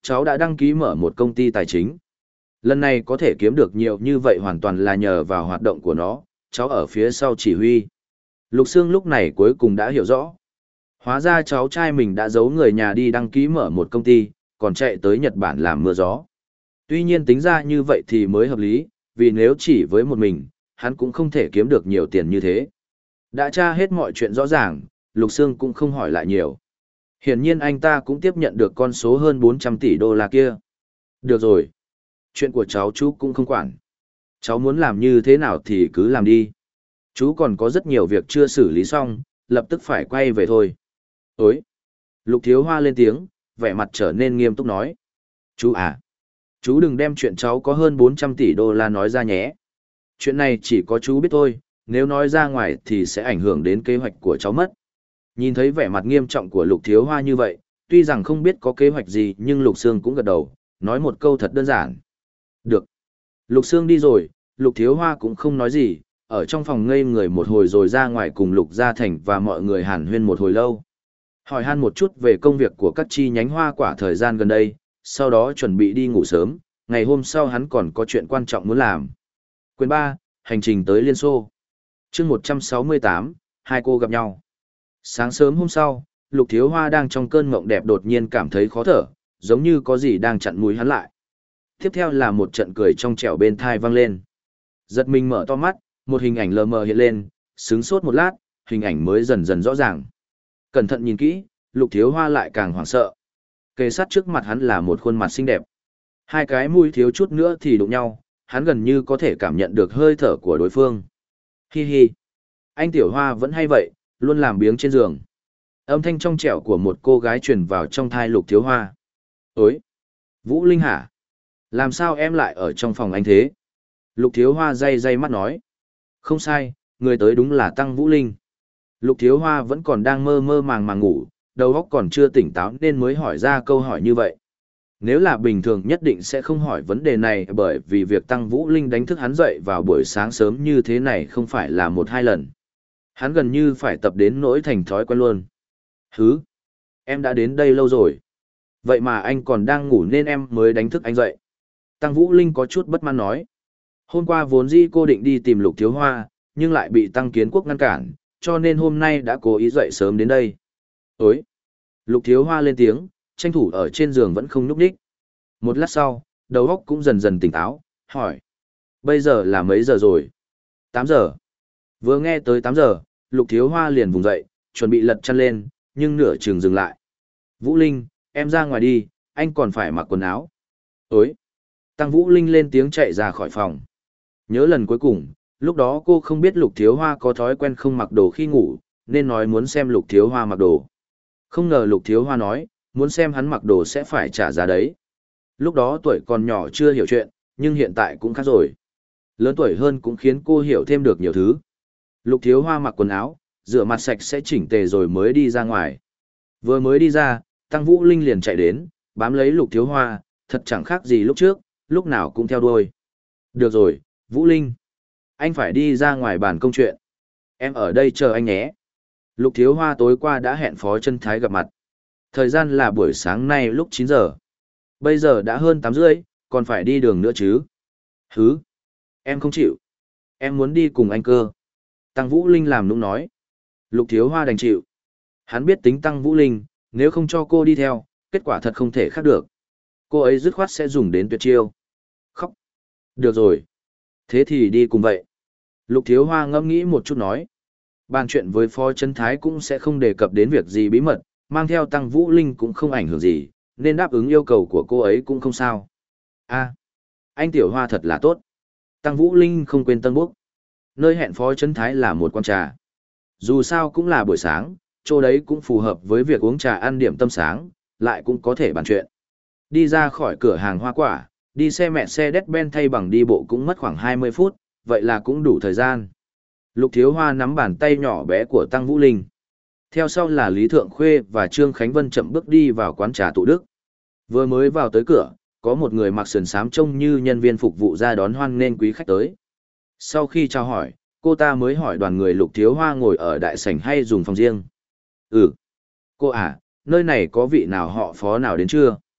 A: cháu đã đăng ký mở một công ty tài chính. Lần này có thể kiếm được nhiều như vậy hoàn toàn là nhờ vào hoạt động của nó, cháu ở phía sau chỉ huy. Lục Sương lúc này cuối cùng đã hiểu rõ. Hóa ra cháu trai mình đã giấu người nhà đi đăng ký mở một công ty, còn chạy tới Nhật Bản làm mưa gió. Tuy nhiên tính ra như vậy thì mới hợp lý, vì nếu chỉ với một mình, hắn cũng không thể kiếm được nhiều tiền như thế. Đã tra hết mọi chuyện rõ ràng, Lục Sương cũng không hỏi lại nhiều. Hiển nhiên anh ta cũng tiếp nhận được con số hơn bốn trăm tỷ đô la kia. Được rồi. Chuyện của cháu chú cũng không quản. Cháu muốn làm như thế nào thì cứ làm đi. Chú còn có rất nhiều việc chưa xử lý xong, lập tức phải quay về thôi. Ối! Lục Thiếu Hoa lên tiếng, vẻ mặt trở nên nghiêm túc nói. Chú à! Chú đừng đem chuyện cháu có hơn bốn trăm tỷ đô la nói ra nhé. Chuyện này chỉ có chú biết thôi, nếu nói ra ngoài thì sẽ ảnh hưởng đến kế hoạch của cháu mất. Nhìn thấy vẻ mặt nghiêm trọng của Lục Thiếu Hoa như vậy, tuy rằng không biết có kế hoạch gì nhưng Lục Sương cũng gật đầu, nói một câu thật đơn giản. Được. Lục Sương đi rồi, Lục Thiếu Hoa cũng không nói gì, ở trong phòng ngây người một hồi rồi ra ngoài cùng Lục Gia Thành và mọi người hàn huyên một hồi lâu. Hỏi han một chút về công việc của các chi nhánh hoa quả thời gian gần đây, sau đó chuẩn bị đi ngủ sớm, ngày hôm sau hắn còn có chuyện quan trọng muốn làm. Quyền ba, hành trình tới Liên Xô. Chương một trăm sáu mươi tám, hai cô gặp nhau. Sáng sớm hôm sau, Lục Thiếu Hoa đang trong cơn mộng đẹp đột nhiên cảm thấy khó thở, giống như có gì đang chặn mũi hắn lại. Tiếp theo là một trận cười trong trẻo bên thai vang lên. Giật mình mở to mắt, một hình ảnh lờ mờ hiện lên, sững sốt một lát, hình ảnh mới dần dần rõ ràng. Cẩn thận nhìn kỹ, Lục Thiếu Hoa lại càng hoảng sợ. Kề sát trước mặt hắn là một khuôn mặt xinh đẹp. Hai cái mũi thiếu chút nữa thì đụng nhau, hắn gần như có thể cảm nhận được hơi thở của đối phương. Hi hi. Anh Tiểu Hoa vẫn hay vậy, luôn làm biếng trên giường. Âm thanh trong trẻo của một cô gái truyền vào trong thai Lục Thiếu Hoa. Ối! Vũ Linh hả? Làm sao em lại ở trong phòng anh thế? Lục Thiếu Hoa day day mắt nói. Không sai, người tới đúng là Tăng Vũ Linh. Lục Thiếu Hoa vẫn còn đang mơ mơ màng màng ngủ, đầu óc còn chưa tỉnh táo nên mới hỏi ra câu hỏi như vậy. Nếu là bình thường nhất định sẽ không hỏi vấn đề này bởi vì việc Tăng Vũ Linh đánh thức hắn dậy vào buổi sáng sớm như thế này không phải là một hai lần. Hắn gần như phải tập đến nỗi thành thói quen luôn. Hứ, em đã đến đây lâu rồi. Vậy mà anh còn đang ngủ nên em mới đánh thức anh dậy. Tăng Vũ Linh có chút bất mãn nói. Hôm qua vốn dĩ cô định đi tìm Lục Thiếu Hoa, nhưng lại bị Tăng Kiến Quốc ngăn cản, cho nên hôm nay đã cố ý dậy sớm đến đây. Ối! Lục Thiếu Hoa lên tiếng, tranh thủ ở trên giường vẫn không nhúc nhích. Một lát sau, đầu óc cũng dần dần tỉnh táo, hỏi. Bây giờ là mấy giờ rồi? Tám giờ. Vừa nghe tới tám giờ, Lục Thiếu Hoa liền vùng dậy, chuẩn bị lật chăn lên, nhưng nửa chừng dừng lại. Vũ Linh, em ra ngoài đi, anh còn phải mặc quần áo. Ối! Tăng Vũ Linh lên tiếng chạy ra khỏi phòng. Nhớ lần cuối cùng, lúc đó cô không biết Lục Thiếu Hoa có thói quen không mặc đồ khi ngủ, nên nói muốn xem Lục Thiếu Hoa mặc đồ. Không ngờ Lục Thiếu Hoa nói, muốn xem hắn mặc đồ sẽ phải trả giá đấy. Lúc đó tuổi còn nhỏ chưa hiểu chuyện, nhưng hiện tại cũng khác rồi. Lớn tuổi hơn cũng khiến cô hiểu thêm được nhiều thứ. Lục Thiếu Hoa mặc quần áo, rửa mặt sạch sẽ chỉnh tề rồi mới đi ra ngoài. Vừa mới đi ra, Tăng Vũ Linh liền chạy đến, bám lấy Lục Thiếu Hoa, thật chẳng khác gì lúc trước, lúc nào cũng theo đuôi. Được rồi, Vũ Linh. Anh phải đi ra ngoài bàn công chuyện. Em ở đây chờ anh nhé. Lục Thiếu Hoa tối qua đã hẹn Phó Chân Thái gặp mặt. Thời gian là buổi sáng nay lúc chín giờ. Bây giờ đã hơn tám rưỡi, còn phải đi đường nữa chứ. Hứ. Em không chịu. Em muốn đi cùng anh cơ. Tăng Vũ Linh làm nũng nói. Lục Thiếu Hoa đành chịu. Hắn biết tính Tăng Vũ Linh, nếu không cho cô đi theo, kết quả thật không thể khác được. Cô ấy dứt khoát sẽ dùng đến tuyệt chiêu. Khóc. Được rồi. Thế thì đi cùng vậy. Lục Thiếu Hoa ngẫm nghĩ một chút nói. Bàn chuyện với Phó Chân Thái cũng sẽ không đề cập đến việc gì bí mật, mang theo Tăng Vũ Linh cũng không ảnh hưởng gì, nên đáp ứng yêu cầu của cô ấy cũng không sao. A, anh Tiểu Hoa thật là tốt. Tăng Vũ Linh không quên tân bốc. Nơi hẹn Phó Chân Thái là một quán trà. Dù sao cũng là buổi sáng, chỗ đấy cũng phù hợp với việc uống trà ăn điểm tâm sáng, lại cũng có thể bàn chuyện. Đi ra khỏi cửa hàng hoa quả, đi xe mẹ xe Mercedes-Benz thay bằng đi bộ cũng mất khoảng hai mươi phút, vậy là cũng đủ thời gian. Lục Thiếu Hoa nắm bàn tay nhỏ bé của Tăng Vũ Linh. Theo sau là Lý Thượng Khuê và Trương Khánh Vân chậm bước đi vào quán trà Tụ Đức. Vừa mới vào tới cửa, có một người mặc sườn xám trông như nhân viên phục vụ ra đón hoan nghênh quý khách tới. Sau khi chào hỏi, cô ta mới hỏi đoàn người Lục Thiếu Hoa ngồi ở đại sảnh hay dùng phòng riêng. Ừ. Cô à, nơi này có vị nào họ Phó nào đến chưa?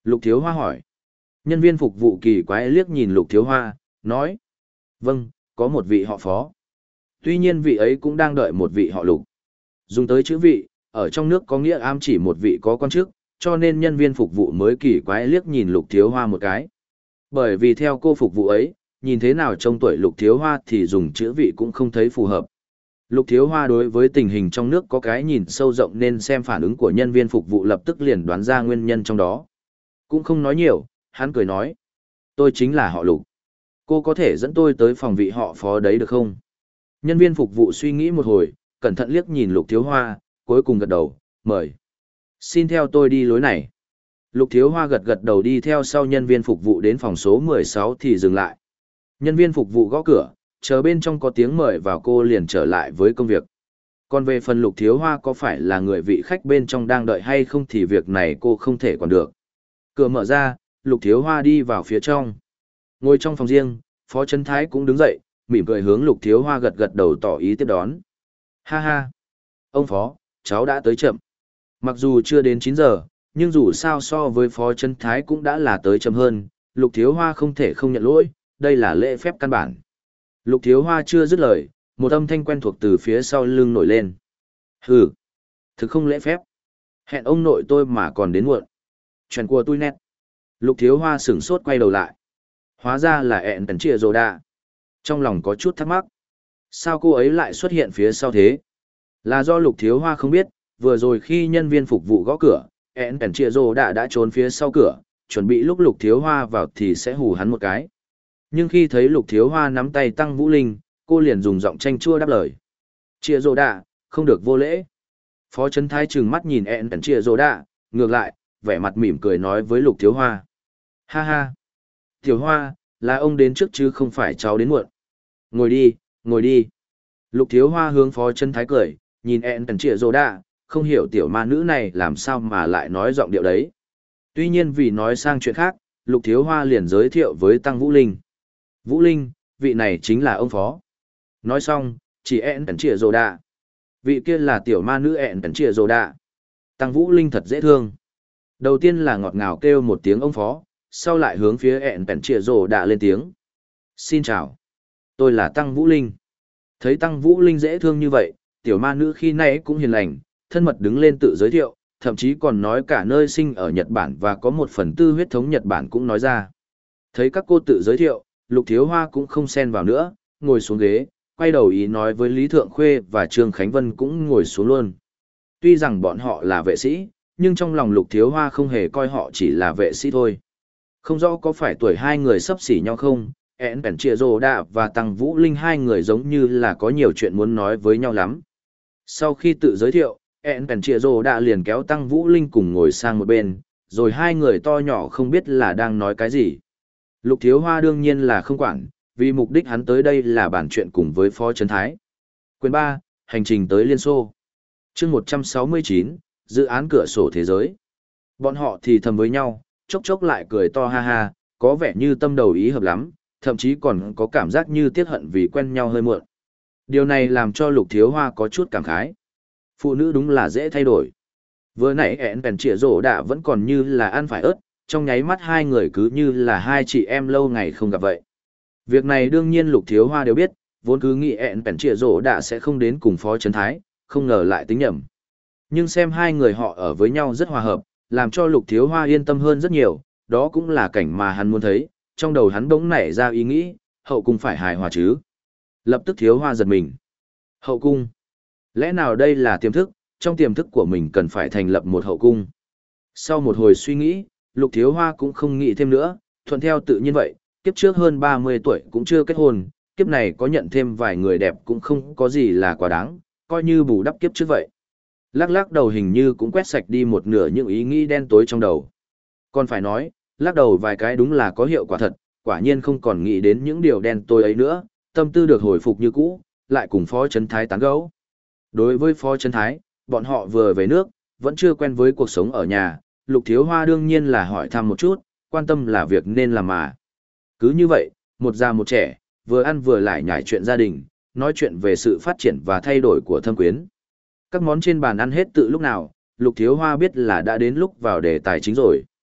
A: Lục Thiếu Hoa hỏi. Nhân viên phục vụ kỳ quái liếc nhìn Lục Thiếu Hoa, nói. Vâng, có một vị họ Phó. Tuy nhiên vị ấy cũng đang đợi một vị họ Lục. Dùng tới chữ vị, ở trong nước có nghĩa ám chỉ một vị có quan chức, cho nên nhân viên phục vụ mới kỳ quái liếc nhìn Lục Thiếu Hoa một cái. Bởi vì theo cô phục vụ ấy, nhìn thế nào trông tuổi Lục Thiếu Hoa thì dùng chữ vị cũng không thấy phù hợp. Lục Thiếu Hoa đối với tình hình trong nước có cái nhìn sâu rộng nên xem phản ứng của nhân viên phục vụ lập tức liền đoán ra nguyên nhân trong đó. Cũng không nói nhiều, hắn cười nói. Tôi chính là họ Lục. Cô có thể dẫn tôi tới phòng vị họ Phó đấy được không? Nhân viên phục vụ suy nghĩ một hồi, cẩn thận liếc nhìn Lục Thiếu Hoa, cuối cùng gật đầu, mời. Xin theo tôi đi lối này. Lục Thiếu Hoa gật gật đầu đi theo sau nhân viên phục vụ đến phòng số mười sáu thì dừng lại. Nhân viên phục vụ gõ cửa, chờ bên trong có tiếng mời vào cô liền trở lại với công việc. Còn về phần Lục Thiếu Hoa có phải là người vị khách bên trong đang đợi hay không thì việc này cô không thể quản được. Cửa mở ra, Lục Thiếu Hoa đi vào phía trong. Ngồi trong phòng riêng, Phó Trấn Thái cũng đứng dậy, mỉm cười hướng Lục Thiếu Hoa gật gật đầu tỏ ý tiếp đón. Ha ha! Ông Phó, cháu đã tới chậm. Mặc dù chưa đến chín giờ, nhưng dù sao so với Phó Trấn Thái cũng đã là tới chậm hơn, Lục Thiếu Hoa không thể không nhận lỗi, đây là lễ phép căn bản. Lục Thiếu Hoa chưa dứt lời, một âm thanh quen thuộc từ phía sau lưng nổi lên. Hừ, thực không lễ phép. Hẹn ông nội tôi mà còn đến muộn. Chuyện của tôi nét. Lục Thiếu Hoa sửng sốt quay đầu lại. Hóa ra là ẹn tần trịa rồ đạ. Trong lòng có chút thắc mắc. Sao cô ấy lại xuất hiện phía sau thế? Là do Lục Thiếu Hoa không biết, vừa rồi khi nhân viên phục vụ gõ cửa, ẹn tần trịa rồ đạ đã trốn phía sau cửa, chuẩn bị lúc Lục Thiếu Hoa vào thì sẽ hù hắn một cái. Nhưng khi thấy Lục Thiếu Hoa nắm tay Tăng Vũ Linh, cô liền dùng giọng chanh chua đáp lời. Trịa rồ đạ, không được vô lễ. Phó Trấn Thái trừng mắt nhìn ẹn tần trịa rồ đạ, ngược lại, vẻ mặt mỉm cười nói với Lục Thiếu Hoa. Ha ha! Tiểu Hoa, là ông đến trước chứ không phải cháu đến muộn. Ngồi đi, ngồi đi. Lục Thiếu Hoa hướng Phó Trấn Thái cười, nhìn ẹn tần trịa rồ đạ, không hiểu tiểu ma nữ này làm sao mà lại nói giọng điệu đấy. Tuy nhiên vì nói sang chuyện khác, Lục Thiếu Hoa liền giới thiệu với Tăng Vũ Linh. Vũ Linh, vị này chính là ông Phó. Nói xong, chỉ ẹn tần trịa rồ đạ. Vị kia là tiểu ma nữ ẹn tần trịa rồ đạ. Tăng Vũ Linh thật dễ thương. Đầu tiên là ngọt ngào kêu một tiếng ông Phó, sau lại hướng phía ẹn tần trịa rồ đạ lên tiếng. Xin chào. Tôi là Tăng Vũ Linh. Thấy Tăng Vũ Linh dễ thương như vậy, tiểu ma nữ khi nãy cũng hiền lành, thân mật đứng lên tự giới thiệu, thậm chí còn nói cả nơi sinh ở Nhật Bản và có một phần tư huyết thống Nhật Bản cũng nói ra. Thấy các cô tự giới thiệu, Lục Thiếu Hoa cũng không xen vào nữa, ngồi xuống ghế, quay đầu ý nói với Lý Thượng Khuê và Trương Khánh Vân cũng ngồi xuống luôn. Tuy rằng bọn họ là vệ sĩ, nhưng trong lòng Lục Thiếu Hoa không hề coi họ chỉ là vệ sĩ thôi. Không rõ có phải tuổi hai người sắp xỉ nhau không, ẹn bèn chia rồ đạ và Tăng Vũ Linh hai người giống như là có nhiều chuyện muốn nói với nhau lắm. Sau khi tự giới thiệu, ẹn bèn chia rồ đạ liền kéo Tăng Vũ Linh cùng ngồi sang một bên, rồi hai người to nhỏ không biết là đang nói cái gì. Lục Thiếu Hoa đương nhiên là không quản, vì mục đích hắn tới đây là bàn chuyện cùng với Phó Trấn Thái. Quyền ba, hành trình tới Liên Xô. Chương một trăm sáu mươi chín, dự án cửa sổ thế giới. Bọn họ thì thầm với nhau, chốc chốc lại cười to ha ha, có vẻ như tâm đầu ý hợp lắm, thậm chí còn có cảm giác như tiếc hận vì quen nhau hơi muộn. Điều này làm cho Lục Thiếu Hoa có chút cảm khái. Phụ nữ đúng là dễ thay đổi. Vừa nãy ẹn bèn trịa rổ đạ vẫn còn như là ăn phải ớt, trong nháy mắt hai người cứ như là hai chị em lâu ngày không gặp vậy. Việc này đương nhiên Lục Thiếu Hoa đều biết, vốn cứ nghĩ ẹn bèn trịa rổ đạ sẽ không đến cùng Phó Trấn Thái, không ngờ lại tính nhầm. Nhưng xem hai người họ ở với nhau rất hòa hợp, làm cho Lục Thiếu Hoa yên tâm hơn rất nhiều, đó cũng là cảnh mà hắn muốn thấy, trong đầu hắn bỗng nảy ra ý nghĩ, hậu cung phải hài hòa chứ. Lập tức Thiếu Hoa giật mình. Hậu cung? Lẽ nào đây là tiềm thức, trong tiềm thức của mình cần phải thành lập một hậu cung? Sau một hồi suy nghĩ, Lục Thiếu Hoa cũng không nghĩ thêm nữa, thuận theo tự nhiên vậy, kiếp trước hơn ba mươi tuổi cũng chưa kết hôn, kiếp này có nhận thêm vài người đẹp cũng không có gì là quá đáng, coi như bù đắp kiếp trước vậy. Lắc lắc đầu hình như cũng quét sạch đi một nửa những ý nghĩ đen tối trong đầu. Còn phải nói, lắc đầu vài cái đúng là có hiệu quả thật, quả nhiên không còn nghĩ đến những điều đen tối ấy nữa, tâm tư được hồi phục như cũ, lại cùng Phó Trấn Thái tán gẫu. Đối với Phó Trấn Thái, bọn họ vừa về nước, vẫn chưa quen với cuộc sống ở nhà, Lục Thiếu Hoa đương nhiên là hỏi thăm một chút, quan tâm là việc nên làm mà. Cứ như vậy, một già một trẻ, vừa ăn vừa lại nhải chuyện gia đình, nói chuyện về sự phát triển và thay đổi của Thâm Quyến. Các món trên bàn ăn hết tự lúc nào, Lục Thiếu Hoa biết là đã đến lúc vào đề tài chính rồi.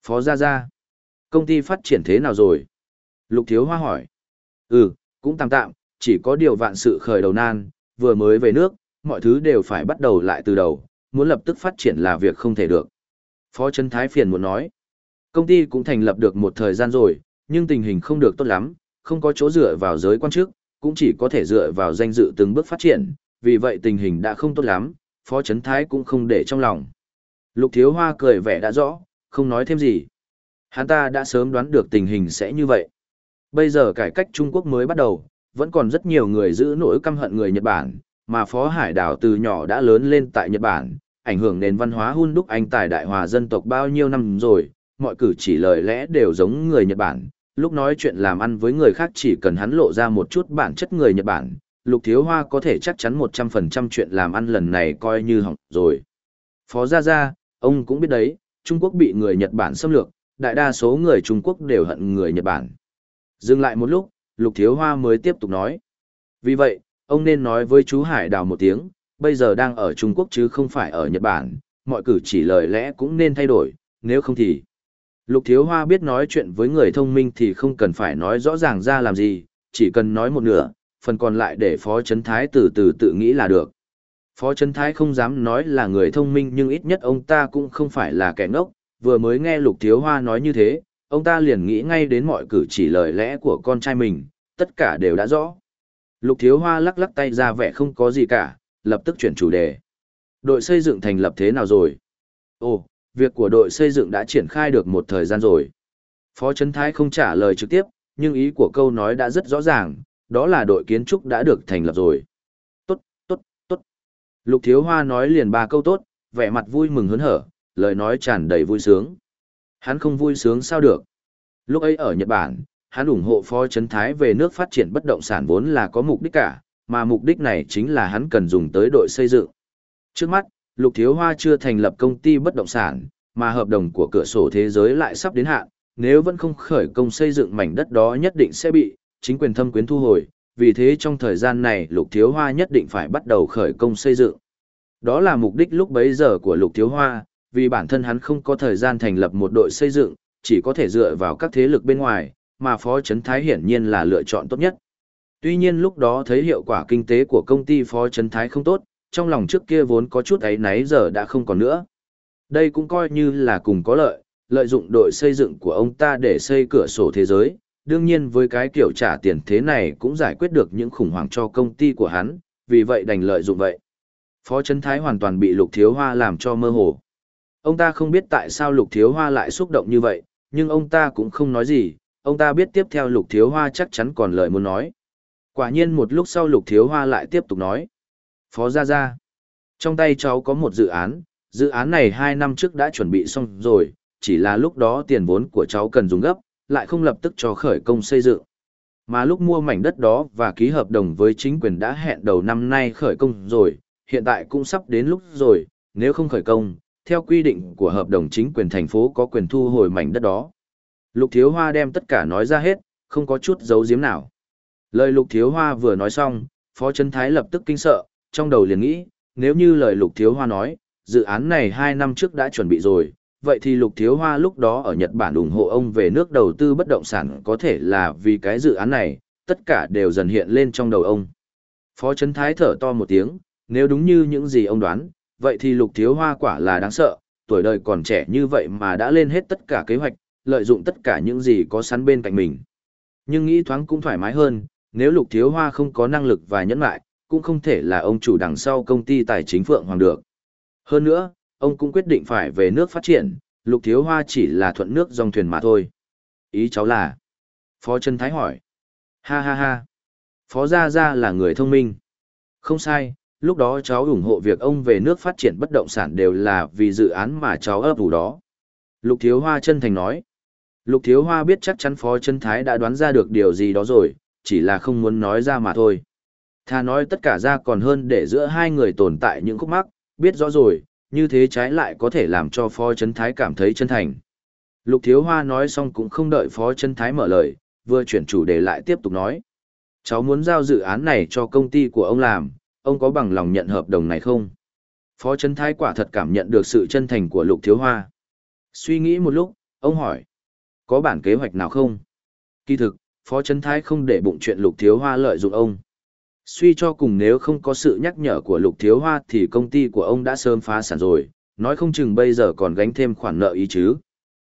A: Phó Gia Gia, công ty phát triển thế nào rồi? Lục Thiếu Hoa hỏi. Ừ, cũng tạm tạm, chỉ có điều vạn sự khởi đầu nan, vừa mới về nước, mọi thứ đều phải bắt đầu lại từ đầu, muốn lập tức phát triển là việc không thể được. Phó Trấn Thái phiền muốn nói. Công ty cũng thành lập được một thời gian rồi, nhưng tình hình không được tốt lắm, không có chỗ dựa vào giới quan chức, cũng chỉ có thể dựa vào danh dự từng bước phát triển, vì vậy tình hình đã không tốt lắm, Phó Trấn Thái cũng không để trong lòng. Lục Thiếu Hoa cười vẻ đã rõ, không nói thêm gì. Hắn ta đã sớm đoán được tình hình sẽ như vậy. Bây giờ cải cách Trung Quốc mới bắt đầu, vẫn còn rất nhiều người giữ nỗi căm hận người Nhật Bản, mà Phó Hải Đảo từ nhỏ đã lớn lên tại Nhật Bản, ảnh hưởng nền văn hóa hun đúc anh tài đại hòa dân tộc bao nhiêu năm rồi, mọi cử chỉ lời lẽ đều giống người Nhật Bản, lúc nói chuyện làm ăn với người khác chỉ cần hắn lộ ra một chút bản chất người Nhật Bản, Lục Thiếu Hoa có thể chắc chắn một trăm phần trăm chuyện làm ăn lần này coi như hỏng rồi. Phó Gia Gia, ông cũng biết đấy, Trung Quốc bị người Nhật Bản xâm lược, đại đa số người Trung Quốc đều hận người Nhật Bản. Dừng lại một lúc, Lục Thiếu Hoa mới tiếp tục nói. Vì vậy, ông nên nói với chú Hải Đào một tiếng, bây giờ đang ở Trung Quốc chứ không phải ở Nhật Bản, mọi cử chỉ lời lẽ cũng nên thay đổi, nếu không thì... Lục Thiếu Hoa biết nói chuyện với người thông minh thì không cần phải nói rõ ràng ra làm gì, chỉ cần nói một nửa, phần còn lại để Phó Trấn Thái từ từ tự nghĩ là được. Phó Trấn Thái không dám nói là người thông minh nhưng ít nhất ông ta cũng không phải là kẻ ngốc, vừa mới nghe Lục Thiếu Hoa nói như thế, ông ta liền nghĩ ngay đến mọi cử chỉ lời lẽ của con trai mình, tất cả đều đã rõ. Lục Thiếu Hoa lắc lắc tay ra vẻ không có gì cả, lập tức chuyển chủ đề. Đội xây dựng thành lập thế nào rồi? Ồ, việc của đội xây dựng đã triển khai được một thời gian rồi. Phó Trấn Thái không trả lời trực tiếp, nhưng ý của câu nói đã rất rõ ràng, đó là đội kiến trúc đã được thành lập rồi. Tốt, tốt, tốt. Lục Thiếu Hoa nói liền ba câu tốt, vẻ mặt vui mừng hớn hở, lời nói tràn đầy vui sướng. Hắn không vui sướng sao được. Lúc ấy ở Nhật Bản, hắn ủng hộ Phó Trấn Thái về nước phát triển bất động sản vốn là có mục đích cả, mà mục đích này chính là hắn cần dùng tới đội xây dựng. Trước mắt, Lục Thiếu Hoa chưa thành lập công ty bất động sản, mà hợp đồng của cửa sổ thế giới lại sắp đến hạn, nếu vẫn không khởi công xây dựng mảnh đất đó nhất định sẽ bị chính quyền thâm quyến thu hồi, vì thế trong thời gian này Lục Thiếu Hoa nhất định phải bắt đầu khởi công xây dựng. Đó là mục đích lúc bấy giờ của Lục Thiếu Hoa, vì bản thân hắn không có thời gian thành lập một đội xây dựng, chỉ có thể dựa vào các thế lực bên ngoài, mà Phó Trấn Thái hiển nhiên là lựa chọn tốt nhất. Tuy nhiên lúc đó thấy hiệu quả kinh tế của công ty Phó Trấn Thái không tốt, trong lòng trước kia vốn có chút áy náy giờ đã không còn nữa. Đây cũng coi như là cùng có lợi, lợi dụng đội xây dựng của ông ta để xây cửa sổ thế giới, đương nhiên với cái kiểu trả tiền thế này cũng giải quyết được những khủng hoảng cho công ty của hắn, vì vậy đành lợi dụng vậy. Phó Trấn Thái hoàn toàn bị Lục Thiếu Hoa làm cho mơ hồ. Ông ta không biết tại sao Lục Thiếu Hoa lại xúc động như vậy, nhưng ông ta cũng không nói gì, ông ta biết tiếp theo Lục Thiếu Hoa chắc chắn còn lời muốn nói. Quả nhiên một lúc sau Lục Thiếu Hoa lại tiếp tục nói. Phó Gia Gia, trong tay cháu có một dự án, dự án này hai năm trước đã chuẩn bị xong rồi, chỉ là lúc đó tiền vốn của cháu cần dùng gấp, lại không lập tức cho khởi công xây dựng. Mà lúc mua mảnh đất đó và ký hợp đồng với chính quyền đã hẹn đầu năm nay khởi công rồi, hiện tại cũng sắp đến lúc rồi, nếu không khởi công, theo quy định của hợp đồng chính quyền thành phố có quyền thu hồi mảnh đất đó. Lục Thiếu Hoa đem tất cả nói ra hết, không có chút giấu giếm nào. Lời Lục Thiếu Hoa vừa nói xong, Phó Trấn Thái lập tức kinh sợ, trong đầu liền nghĩ, nếu như lời Lục Thiếu Hoa nói, dự án này hai năm trước đã chuẩn bị rồi, vậy thì Lục Thiếu Hoa lúc đó ở Nhật Bản ủng hộ ông về nước đầu tư bất động sản có thể là vì cái dự án này, tất cả đều dần hiện lên trong đầu ông. Phó Trấn Thái thở to một tiếng, nếu đúng như những gì ông đoán, vậy thì Lục Thiếu Hoa quả là đáng sợ, tuổi đời còn trẻ như vậy mà đã lên hết tất cả kế hoạch, lợi dụng tất cả những gì có sẵn bên cạnh mình. Nhưng nghĩ thoáng cũng thoải mái hơn, nếu Lục Thiếu Hoa không có năng lực và nhẫn nại, cũng không thể là ông chủ đằng sau công ty tài chính Phượng Hoàng được. Hơn nữa, ông cũng quyết định phải về nước phát triển, Lục Thiếu Hoa chỉ là thuận nước dòng thuyền mà thôi. Ý cháu là? Phó Trấn Thái hỏi. Ha ha ha. Phó Gia Gia là người thông minh. Không sai, lúc đó cháu ủng hộ việc ông về nước phát triển bất động sản đều là vì dự án mà cháu ấp ủ đó. Lục Thiếu Hoa chân thành nói. Lục Thiếu Hoa biết chắc chắn Phó Trấn Thái đã đoán ra được điều gì đó rồi, chỉ là không muốn nói ra mà thôi. Thà nói tất cả ra còn hơn để giữa hai người tồn tại những khúc mắc, biết rõ rồi, như thế trái lại có thể làm cho Phó Trấn Thái cảm thấy chân thành. Lục Thiếu Hoa nói xong cũng không đợi Phó Trấn Thái mở lời, vừa chuyển chủ đề lại tiếp tục nói. Cháu muốn giao dự án này cho công ty của ông làm, ông có bằng lòng nhận hợp đồng này không? Phó Trấn Thái quả thật cảm nhận được sự chân thành của Lục Thiếu Hoa. Suy nghĩ một lúc, Ông hỏi, có bản kế hoạch nào không? Kỳ thực, Phó Chấn Thái không để bụng chuyện Lục Thiếu Hoa lợi dụng ông. Suy cho cùng nếu không có sự nhắc nhở của Lục Thiếu Hoa thì công ty của ông đã sớm phá sản rồi, nói không chừng bây giờ còn gánh thêm khoản nợ ý chứ.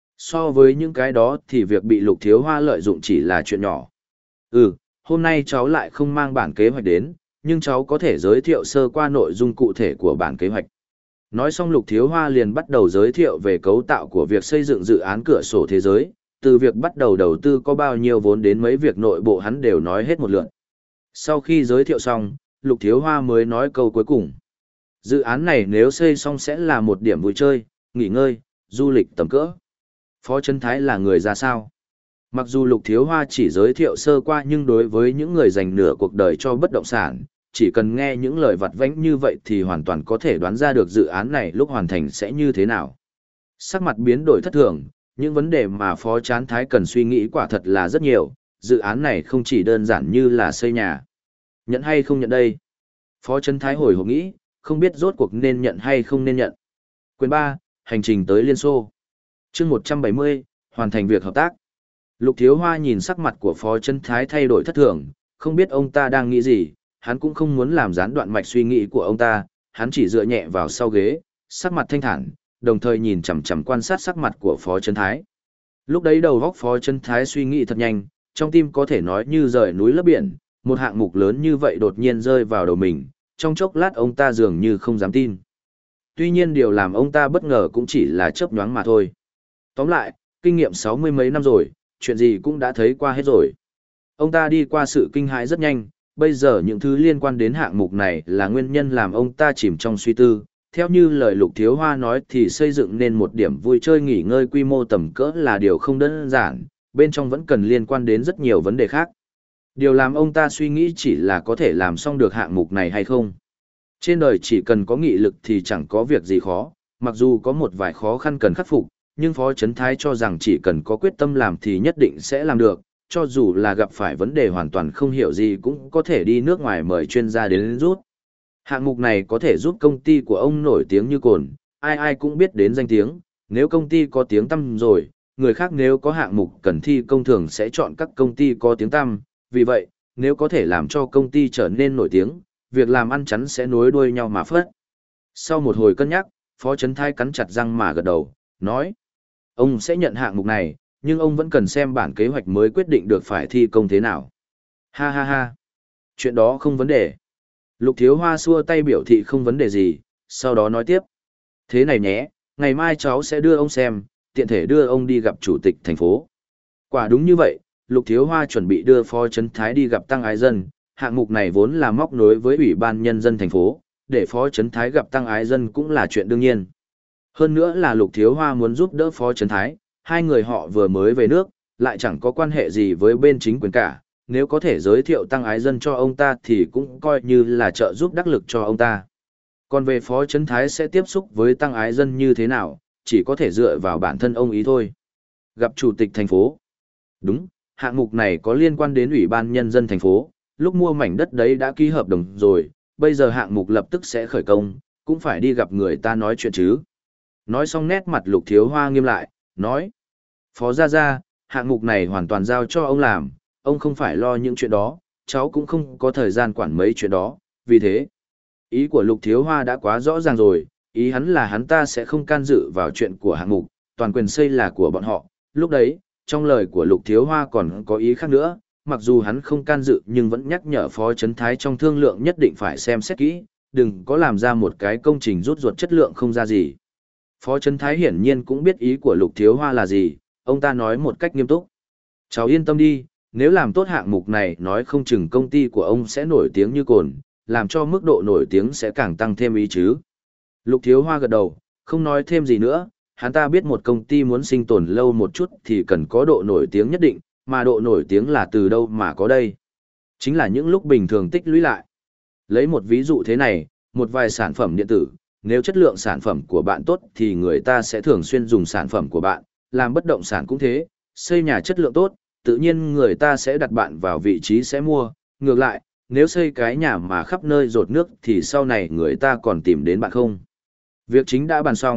A: So với những cái đó thì việc bị Lục Thiếu Hoa lợi dụng chỉ là chuyện nhỏ. Ừ, hôm nay cháu lại không mang bản kế hoạch đến, nhưng cháu có thể giới thiệu sơ qua nội dung cụ thể của bản kế hoạch. Nói xong Lục Thiếu Hoa liền bắt đầu giới thiệu về cấu tạo của việc xây dựng dự án cửa sổ thế giới, từ việc bắt đầu đầu tư có bao nhiêu vốn đến mấy việc nội bộ hắn đều nói hết một lượt. Sau khi giới thiệu xong, Lục Thiếu Hoa mới nói câu cuối cùng. Dự án này nếu xây xong sẽ là một điểm vui chơi, nghỉ ngơi, du lịch tầm cỡ. Phó Chấn Thái là người ra sao? Mặc dù Lục Thiếu Hoa chỉ giới thiệu sơ qua nhưng đối với những người dành nửa cuộc đời cho bất động sản, chỉ cần nghe những lời vặt vãnh như vậy thì hoàn toàn có thể đoán ra được dự án này lúc hoàn thành sẽ như thế nào. Sắc mặt biến đổi thất thường, những vấn đề mà Phó Chán Thái cần suy nghĩ quả thật là rất nhiều, dự án này không chỉ đơn giản như là xây nhà. Nhận hay không nhận đây? Phó Chấn Thái hồi hộp nghĩ, không biết rốt cuộc nên nhận hay không nên nhận. Quyền ba, hành trình tới Liên Xô. Chương một trăm bảy mươi, hoàn thành việc hợp tác. Lục Thiếu Hoa nhìn sắc mặt của Phó Chấn Thái thay đổi thất thường, không biết ông ta đang nghĩ gì, hắn cũng không muốn làm gián đoạn mạch suy nghĩ của ông ta, hắn chỉ dựa nhẹ vào sau ghế, sắc mặt thanh thản, đồng thời nhìn chằm chằm quan sát sắc mặt của Phó Chấn Thái. Lúc đấy đầu óc Phó Chấn Thái suy nghĩ thật nhanh, trong tim có thể nói như rời núi lấp biển, một hạng mục lớn như vậy đột nhiên rơi vào đầu mình, trong chốc lát ông ta dường như không dám tin. Tuy nhiên điều làm ông ta bất ngờ cũng chỉ là chớp nhoáng mà thôi. Tóm lại, kinh nghiệm sáu mươi mấy năm rồi, chuyện gì cũng đã thấy qua hết rồi. Ông ta đi qua sự kinh hãi rất nhanh, bây giờ những thứ liên quan đến hạng mục này là nguyên nhân làm ông ta chìm trong suy tư. Theo như lời Lục Thiếu Hoa nói thì xây dựng nên một điểm vui chơi nghỉ ngơi quy mô tầm cỡ là điều không đơn giản, bên trong vẫn cần liên quan đến rất nhiều vấn đề khác. Điều làm ông ta suy nghĩ chỉ là có thể làm xong được hạng mục này hay không. Trên đời chỉ cần có nghị lực thì chẳng có việc gì khó, mặc dù có một vài khó khăn cần khắc phục, nhưng Phó Chấn Thái cho rằng chỉ cần có quyết tâm làm thì nhất định sẽ làm được, cho dù là gặp phải vấn đề hoàn toàn không hiểu gì cũng có thể đi nước ngoài mời chuyên gia đến rút. Hạng mục này có thể giúp công ty của ông nổi tiếng như cồn, ai ai cũng biết đến danh tiếng, nếu công ty có tiếng tăm rồi, người khác nếu có hạng mục cần thi công thường sẽ chọn các công ty có tiếng tăm, vì vậy, nếu có thể làm cho công ty trở nên nổi tiếng, việc làm ăn chắn sẽ nối đuôi nhau mà phất. Sau một hồi cân nhắc, Phó Chấn Thái cắn chặt răng mà gật đầu, nói, ông sẽ nhận hạng mục này, nhưng ông vẫn cần xem bản kế hoạch mới quyết định được phải thi công thế nào. Ha ha ha, chuyện đó không vấn đề. Lục Thiếu Hoa xua tay biểu thị không vấn đề gì, sau đó nói tiếp. Thế này nhé, ngày mai cháu sẽ đưa ông xem, tiện thể đưa ông đi gặp chủ tịch thành phố. Quả đúng như vậy, Lục Thiếu Hoa chuẩn bị đưa Phó Chấn Thái đi gặp Tăng Ái Dân, hạng mục này vốn là móc nối với Ủy ban Nhân dân thành phố, để Phó Chấn Thái gặp Tăng Ái Dân cũng là chuyện đương nhiên. Hơn nữa là Lục Thiếu Hoa muốn giúp đỡ Phó Chấn Thái, hai người họ vừa mới về nước, lại chẳng có quan hệ gì với bên chính quyền cả, nếu có thể giới thiệu Tăng Ái Dân cho ông ta thì cũng coi như là trợ giúp đắc lực cho ông ta. Còn về Phó Chấn Thái sẽ tiếp xúc với Tăng Ái Dân như thế nào, chỉ có thể dựa vào bản thân ông ý thôi. Gặp chủ tịch thành phố. Đúng, hạng mục này có liên quan đến Ủy ban Nhân dân thành phố, lúc mua mảnh đất đấy đã ký hợp đồng rồi, bây giờ hạng mục lập tức sẽ khởi công, cũng phải đi gặp người ta nói chuyện chứ. Nói xong nét mặt Lục Thiếu Hoa nghiêm lại, nói. Phó Gia Gia, hạng mục này hoàn toàn giao cho ông làm, ông không phải lo những chuyện đó, cháu cũng không có thời gian quản mấy chuyện đó, vì thế. Ý của Lục Thiếu Hoa đã quá rõ ràng rồi, ý hắn là hắn ta sẽ không can dự vào chuyện của hạng mục, toàn quyền xây là của bọn họ. Lúc đấy, trong lời của Lục Thiếu Hoa còn có ý khác nữa, mặc dù hắn không can dự nhưng vẫn nhắc nhở Phó Chấn Thái trong thương lượng nhất định phải xem xét kỹ, đừng có làm ra một cái công trình rút ruột chất lượng không ra gì. Phó Chấn Thái hiển nhiên cũng biết ý của Lục Thiếu Hoa là gì, ông ta nói một cách nghiêm túc. Cháu yên tâm đi, nếu làm tốt hạng mục này nói không chừng công ty của ông sẽ nổi tiếng như cồn, làm cho mức độ nổi tiếng sẽ càng tăng thêm ý chứ. Lục Thiếu Hoa gật đầu, không nói thêm gì nữa, hắn ta biết một công ty muốn sinh tồn lâu một chút thì cần có độ nổi tiếng nhất định, mà độ nổi tiếng là từ đâu mà có đây. Chính là những lúc bình thường tích lũy lại. Lấy một ví dụ thế này, một vài sản phẩm điện tử, nếu chất lượng sản phẩm của bạn tốt thì người ta sẽ thường xuyên dùng sản phẩm của bạn, làm bất động sản cũng thế, xây nhà chất lượng tốt, tự nhiên người ta sẽ đặt bạn vào vị trí sẽ mua, ngược lại, nếu xây cái nhà mà khắp nơi rột nước thì sau này người ta còn tìm đến bạn không. Việc chính đã bàn xong,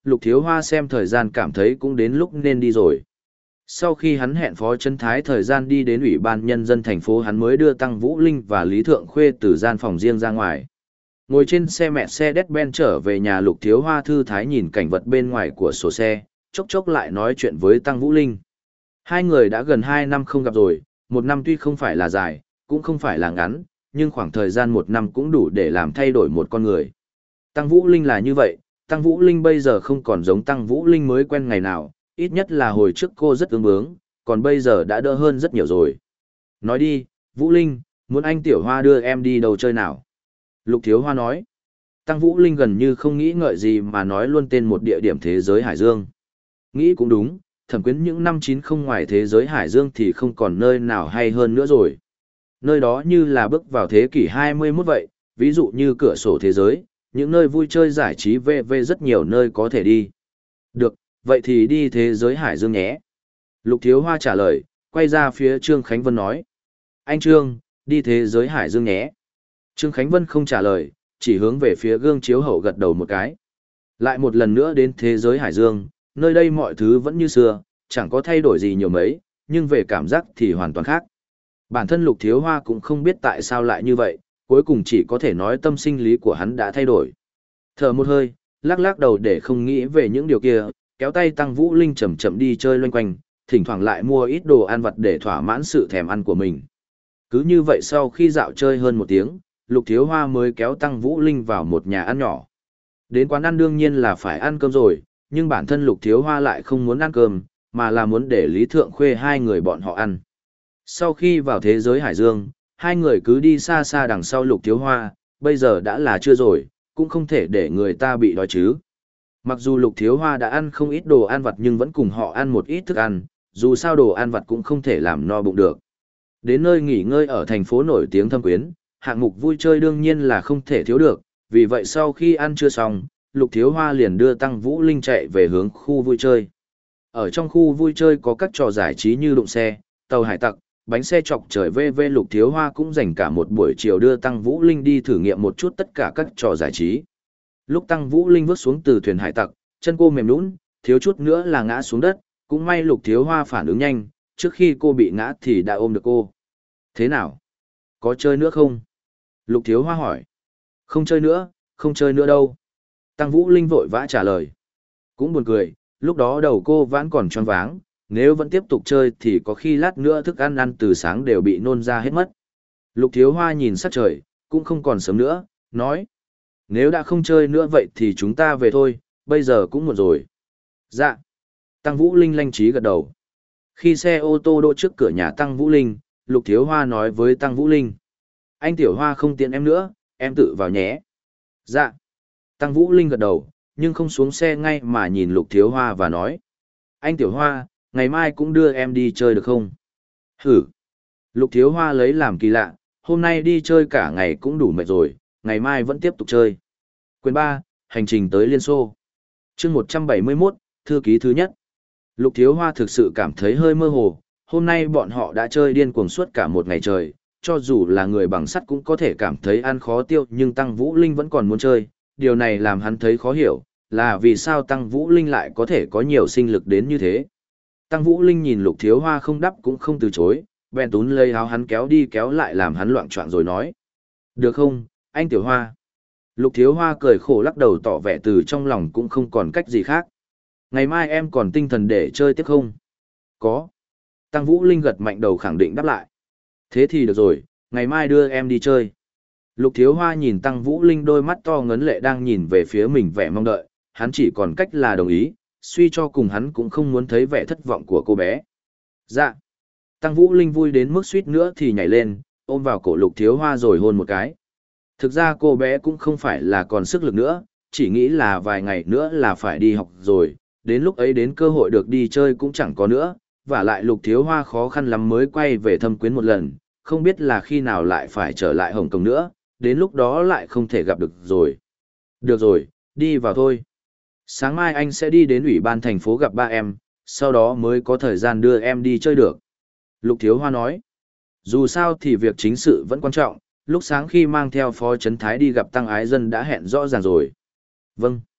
A: Lục Thiếu Hoa xem thời gian cảm thấy cũng đến lúc nên đi rồi. Sau khi hắn hẹn Phó Trấn Thái thời gian đi đến Ủy ban Nhân dân thành phố, hắn mới đưa Tăng Vũ Linh và Lý Thượng Khuê từ gian phòng riêng ra ngoài. Ngồi trên xe mẹ xe Mercedes-Benz trở về nhà, Lục Thiếu Hoa thư thái nhìn cảnh vật bên ngoài của sổ xe, chốc chốc lại nói chuyện với Tăng Vũ Linh. Hai người đã gần hai năm không gặp rồi, một năm tuy không phải là dài, cũng không phải là ngắn, nhưng khoảng thời gian một năm cũng đủ để làm thay đổi một con người. Tăng Vũ Linh là như vậy, Tăng Vũ Linh bây giờ không còn giống Tăng Vũ Linh mới quen ngày nào, ít nhất là hồi trước cô rất ương bướng, còn bây giờ đã đỡ hơn rất nhiều rồi. Nói đi, Vũ Linh, muốn anh Tiểu Hoa đưa em đi đâu chơi nào? Lục Thiếu Hoa nói. Tăng Vũ Linh gần như không nghĩ ngợi gì mà nói luôn tên một địa điểm thế giới Hải Dương. Nghĩ cũng đúng, Thẩm Quyến những năm chín mươi ngoài thế giới Hải Dương thì không còn nơi nào hay hơn nữa rồi. Nơi đó như là bước vào thế kỷ hai mươi mốt vậy, ví dụ như cửa sổ thế giới, những nơi vui chơi giải trí vê vê rất nhiều nơi có thể đi. Được, vậy thì đi thế giới Hải Dương nhé. Lục Thiếu Hoa trả lời, quay ra phía Trương Khánh Vân nói. Anh Trương, đi thế giới Hải Dương nhé. Trương Khánh Vân không trả lời, chỉ hướng về phía gương chiếu hậu gật đầu một cái. Lại một lần nữa đến thế giới Hải Dương, nơi đây mọi thứ vẫn như xưa, chẳng có thay đổi gì nhiều mấy, nhưng về cảm giác thì hoàn toàn khác. Bản thân Lục Thiếu Hoa cũng không biết tại sao lại như vậy, cuối cùng chỉ có thể nói tâm sinh lý của hắn đã thay đổi. Thở một hơi, lắc lắc đầu để không nghĩ về những điều kia, kéo tay Tăng Vũ Linh chậm chậm đi chơi loanh quanh, thỉnh thoảng lại mua ít đồ ăn vặt để thỏa mãn sự thèm ăn của mình. Cứ như vậy sau khi dạo chơi hơn một tiếng, Lục Thiếu Hoa mới kéo Tăng Vũ Linh vào một nhà ăn nhỏ. Đến quán ăn đương nhiên là phải ăn cơm rồi, nhưng bản thân Lục Thiếu Hoa lại không muốn ăn cơm, mà là muốn để Lý Thượng Khuê hai người bọn họ ăn. Sau khi vào thế giới Hải Dương, hai người cứ đi xa xa đằng sau Lục Thiếu Hoa, bây giờ đã là trưa rồi, cũng không thể để người ta bị đói chứ. Mặc dù Lục Thiếu Hoa đã ăn không ít đồ ăn vặt nhưng vẫn cùng họ ăn một ít thức ăn, dù sao đồ ăn vặt cũng không thể làm no bụng được. Đến nơi nghỉ ngơi ở thành phố nổi tiếng Thâm Quyến, hạng mục vui chơi đương nhiên là không thể thiếu được, vì vậy sau khi ăn trưa xong, Lục Thiếu Hoa liền đưa Tăng Vũ Linh chạy về hướng khu vui chơi. Ở trong khu vui chơi có các trò giải trí như đụng xe, tàu hải tặc, bánh xe chọc trời vê vê. Lục Thiếu Hoa cũng dành cả một buổi chiều đưa Tăng Vũ Linh đi thử nghiệm một chút tất cả các trò giải trí. Lúc Tăng Vũ Linh vớt xuống từ thuyền hải tặc, chân cô mềm nhũn, thiếu chút nữa là ngã xuống đất, cũng may Lục Thiếu Hoa phản ứng nhanh, trước khi cô bị ngã thì đã ôm được cô. Thế nào? Có chơi nữa không? Lục Thiếu Hoa hỏi. Không chơi nữa, không chơi nữa đâu. Tăng Vũ Linh vội vã trả lời. Cũng buồn cười, lúc đó đầu cô vẫn còn choáng váng, nếu vẫn tiếp tục chơi thì có khi lát nữa thức ăn ăn từ sáng đều bị nôn ra hết mất. Lục Thiếu Hoa nhìn sắc trời, cũng không còn sớm nữa, nói. Nếu đã không chơi nữa vậy thì chúng ta về thôi, bây giờ cũng muộn rồi. Dạ. Tăng Vũ Linh lanh trí gật đầu. Khi xe ô tô đỗ trước cửa nhà Tăng Vũ Linh, Lục Thiếu Hoa nói với Tăng Vũ Linh. Anh Tiểu Hoa không tiện em nữa, em tự vào nhé. Dạ. Tăng Vũ Linh gật đầu, nhưng không xuống xe ngay mà nhìn Lục Thiếu Hoa và nói. Anh Tiểu Hoa, ngày mai cũng đưa em đi chơi được không? Hử. Lục Thiếu Hoa lấy làm kỳ lạ, hôm nay đi chơi cả ngày cũng đủ mệt rồi, ngày mai vẫn tiếp tục chơi. Quyền ba, hành trình tới Liên Xô. Chương một trăm bảy mươi mốt, thư ký thứ nhất. Lục Thiếu Hoa thực sự cảm thấy hơi mơ hồ, hôm nay bọn họ đã chơi điên cuồng suốt cả một ngày trời, cho dù là người bằng sắt cũng có thể cảm thấy ăn khó tiêu, nhưng Tăng Vũ Linh vẫn còn muốn chơi, điều này làm hắn thấy khó hiểu, là vì sao Tăng Vũ Linh lại có thể có nhiều sinh lực đến như thế. Tăng Vũ Linh nhìn Lục Thiếu Hoa không đáp cũng không từ chối, bèn túm lấy áo hắn kéo đi kéo lại làm hắn loạng choạng rồi nói. Được không, anh Tiểu Hoa? Lục Thiếu Hoa cười khổ lắc đầu tỏ vẻ từ trong lòng cũng không còn cách gì khác. Ngày mai em còn tinh thần để chơi tiếp không? Có. Tăng Vũ Linh gật mạnh đầu khẳng định đáp lại. Thế thì được rồi, ngày mai đưa em đi chơi. Lục Thiếu Hoa nhìn Tăng Vũ Linh đôi mắt to ngấn lệ đang nhìn về phía mình vẻ mong đợi, hắn chỉ còn cách là đồng ý, suy cho cùng hắn cũng không muốn thấy vẻ thất vọng của cô bé. Dạ. Tăng Vũ Linh vui đến mức suýt nữa thì nhảy lên, ôm vào cổ Lục Thiếu Hoa rồi hôn một cái. Thực ra cô bé cũng không phải là còn sức lực nữa, chỉ nghĩ là vài ngày nữa là phải đi học rồi, đến lúc ấy đến cơ hội được đi chơi cũng chẳng có nữa, và lại Lục Thiếu Hoa khó khăn lắm mới quay về Thâm Quyến một lần, không biết là khi nào lại phải trở lại Hồng Kông nữa, đến lúc đó lại không thể gặp được rồi. Được rồi, đi vào thôi. Sáng mai anh sẽ đi đến ủy ban thành phố gặp ba em, sau đó mới có thời gian đưa em đi chơi được. Lục Thiếu Hoa nói, dù sao thì việc chính sự vẫn quan trọng, lúc sáng khi mang theo Phó Trấn Thái đi gặp Tăng Ái Dân đã hẹn rõ ràng rồi. Vâng.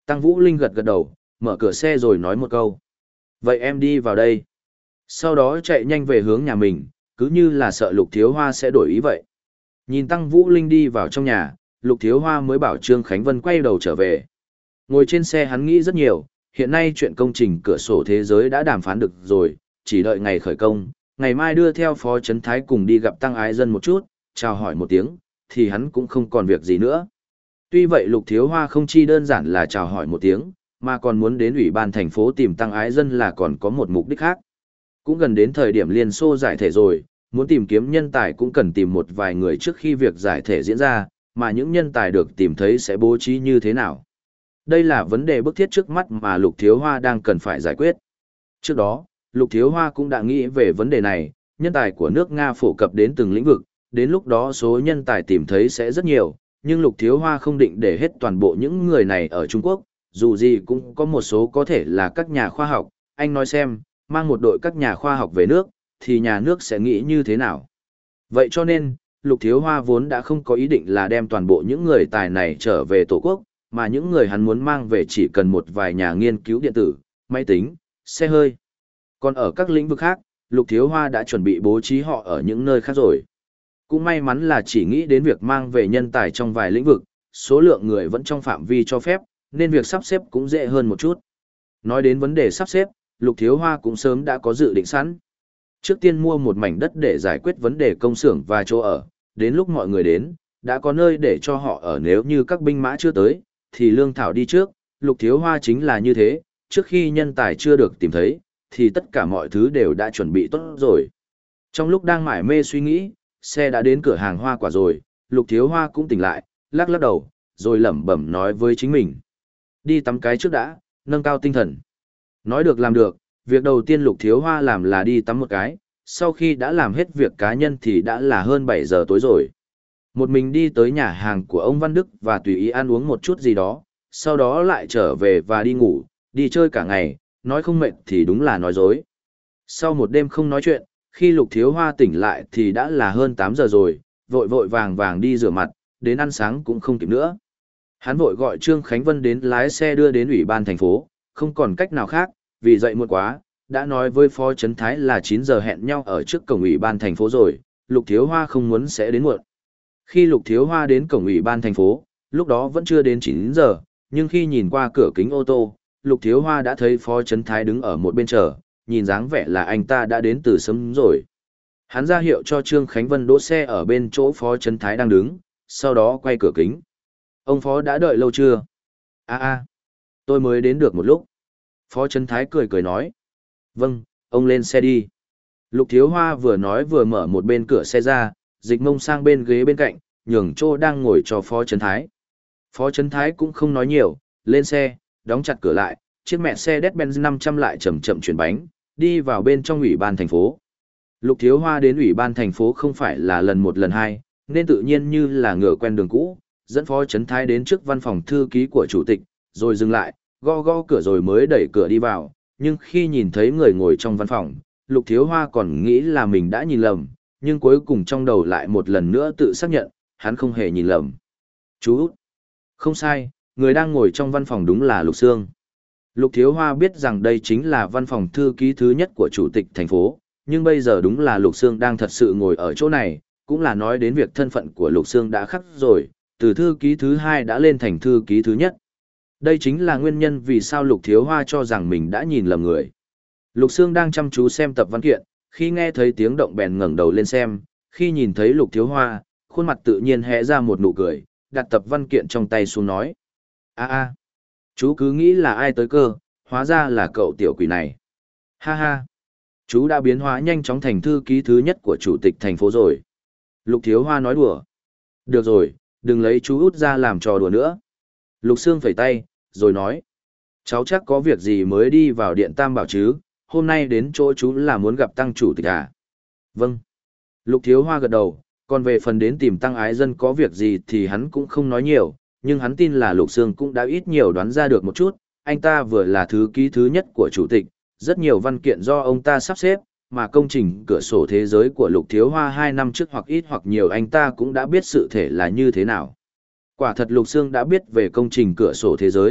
A: Tăng Vũ Linh gật gật đầu, mở cửa xe rồi nói một câu. Vậy em đi vào đây. Sau đó chạy nhanh về hướng nhà mình, cứ như là sợ Lục Thiếu Hoa sẽ đổi ý vậy. Nhìn Tăng Vũ Linh đi vào trong nhà, Lục Thiếu Hoa mới bảo Trương Khánh Vân quay đầu trở về. Ngồi trên xe hắn nghĩ rất nhiều, hiện nay chuyện công trình cửa sổ thế giới đã đàm phán được rồi, chỉ đợi ngày khởi công, ngày mai đưa theo Phó Trấn Thái cùng đi gặp Tăng Ái Dân một chút, chào hỏi một tiếng, thì hắn cũng không còn việc gì nữa. Tuy vậy Lục Thiếu Hoa không chi đơn giản là chào hỏi một tiếng, mà còn muốn đến ủy ban thành phố tìm Tăng Ái Dân là còn có một mục đích khác. Cũng gần đến thời điểm Liên Xô giải thể rồi, muốn tìm kiếm nhân tài cũng cần tìm một vài người trước khi việc giải thể diễn ra, mà những nhân tài được tìm thấy sẽ bố trí như thế nào. Đây là vấn đề bức thiết trước mắt mà Lục Thiếu Hoa đang cần phải giải quyết. Trước đó, Lục Thiếu Hoa cũng đã nghĩ về vấn đề này, nhân tài của nước Nga phổ cập đến từng lĩnh vực, đến lúc đó số nhân tài tìm thấy sẽ rất nhiều, nhưng Lục Thiếu Hoa không định để hết toàn bộ những người này ở Trung Quốc, dù gì cũng có một số có thể là các nhà khoa học, anh nói xem, mang một đội các nhà khoa học về nước, thì nhà nước sẽ nghĩ như thế nào. Vậy cho nên, Lục Thiếu Hoa vốn đã không có ý định là đem toàn bộ những người tài này trở về Tổ quốc, mà những người hắn muốn mang về chỉ cần một vài nhà nghiên cứu điện tử, máy tính, xe hơi. Còn ở các lĩnh vực khác, Lục Thiếu Hoa đã chuẩn bị bố trí họ ở những nơi khác rồi. Cũng may mắn là chỉ nghĩ đến việc mang về nhân tài trong vài lĩnh vực, số lượng người vẫn trong phạm vi cho phép, nên việc sắp xếp cũng dễ hơn một chút. Nói đến vấn đề sắp xếp, Lục Thiếu Hoa cũng sớm đã có dự định sẵn. Trước tiên mua một mảnh đất để giải quyết vấn đề công xưởng và chỗ ở, đến lúc mọi người đến, đã có nơi để cho họ ở nếu như các binh mã chưa tới, thì lương thảo đi trước, Lục Thiếu Hoa chính là như thế, trước khi nhân tài chưa được tìm thấy, thì tất cả mọi thứ đều đã chuẩn bị tốt rồi. Trong lúc đang mải mê suy nghĩ, xe đã đến cửa hàng hoa quả rồi, Lục Thiếu Hoa cũng tỉnh lại, lắc lắc đầu, rồi lẩm bẩm nói với chính mình. Đi tắm cái trước đã, nâng cao tinh thần. Nói được làm được, việc đầu tiên Lục Thiếu Hoa làm là đi tắm một cái, sau khi đã làm hết việc cá nhân thì đã là hơn bảy giờ tối rồi. Một mình đi tới nhà hàng của ông Văn Đức và tùy ý ăn uống một chút gì đó, sau đó lại trở về và đi ngủ, đi chơi cả ngày, nói không mệt thì đúng là nói dối. Sau một đêm không nói chuyện, khi Lục Thiếu Hoa tỉnh lại thì đã là hơn tám giờ rồi, vội vội vàng vàng đi rửa mặt, đến ăn sáng cũng không kịp nữa. Hắn vội gọi Trương Khánh Vân đến lái xe đưa đến ủy ban thành phố, không còn cách nào khác, vì dậy muộn quá, đã nói với Phó Trấn Thái là chín giờ hẹn nhau ở trước cổng ủy ban thành phố rồi, Lục Thiếu Hoa không muốn sẽ đến muộn. Khi Lục Thiếu Hoa đến cổng ủy ban thành phố, lúc đó vẫn chưa đến chín giờ, nhưng khi nhìn qua cửa kính ô tô, Lục Thiếu Hoa đã thấy Phó Trấn Thái đứng ở một bên chờ, nhìn dáng vẻ là anh ta đã đến từ sớm rồi. Hắn ra hiệu cho Trương Khánh Vân đỗ xe ở bên chỗ Phó Trấn Thái đang đứng, sau đó quay cửa kính. Ông Phó đã đợi lâu chưa? À à, tôi mới đến được một lúc. Phó Trấn Thái cười cười nói. Vâng, ông lên xe đi. Lục Thiếu Hoa vừa nói vừa mở một bên cửa xe ra, dịch mông sang bên ghế bên cạnh, nhường chỗ đang ngồi cho Phó Trấn Thái. Phó Trấn Thái cũng không nói nhiều, lên xe, đóng chặt cửa lại, chiếc mẹ xe Mercedes-Benz năm trăm lại chậm chậm chuyển bánh, đi vào bên trong ủy ban thành phố. Lục Thiếu Hoa đến ủy ban thành phố không phải là lần một lần hai, nên tự nhiên như là ngựa quen đường cũ, dẫn Phó Trấn Thái đến trước văn phòng thư ký của chủ tịch, rồi dừng lại, gõ gõ cửa rồi mới đẩy cửa đi vào, nhưng khi nhìn thấy người ngồi trong văn phòng, Lục Thiếu Hoa còn nghĩ là mình đã nhìn lầm, nhưng cuối cùng trong đầu lại một lần nữa tự xác nhận, hắn không hề nhìn lầm. Chú út! Không sai, người đang ngồi trong văn phòng đúng là Lục Sương. Lục Thiếu Hoa biết rằng đây chính là văn phòng thư ký thứ nhất của chủ tịch thành phố, nhưng bây giờ đúng là Lục Sương đang thật sự ngồi ở chỗ này, cũng là nói đến việc thân phận của Lục Sương đã khắc rồi, từ thư ký thứ hai đã lên thành thư ký thứ nhất. Đây chính là nguyên nhân vì sao Lục Thiếu Hoa cho rằng mình đã nhìn lầm người. Lục Sương đang chăm chú xem tập văn kiện, khi nghe thấy tiếng động bèn ngẩng đầu lên xem, khi nhìn thấy Lục Thiếu Hoa, khuôn mặt tự nhiên hé ra một nụ cười, đặt tập văn kiện trong tay xuống nói. a a chú cứ nghĩ là ai tới cơ, hóa ra là cậu tiểu quỷ này. Ha ha, chú đã biến hóa nhanh chóng thành thư ký thứ nhất của chủ tịch thành phố rồi. Lục Thiếu Hoa nói đùa. Được rồi, đừng lấy chú út ra làm trò đùa nữa. Lục Sương phẩy tay, rồi nói. Cháu chắc có việc gì mới đi vào điện Tam Bảo chứ, hôm nay đến chỗ chú là muốn gặp Tăng chủ tịch à? Vâng. Lục Thiếu Hoa gật đầu, còn về phần đến tìm Tăng Ái Dân có việc gì thì hắn cũng không nói nhiều, nhưng hắn tin là Lục Sương cũng đã ít nhiều đoán ra được một chút, anh ta vừa là thư ký thứ nhất của chủ tịch, rất nhiều văn kiện do ông ta sắp xếp, mà công trình cửa sổ thế giới của Lục Thiếu Hoa hai năm trước hoặc ít hoặc nhiều anh ta cũng đã biết sự thể là như thế nào. Quả thật Lục Sương đã biết về công trình cửa sổ thế giới,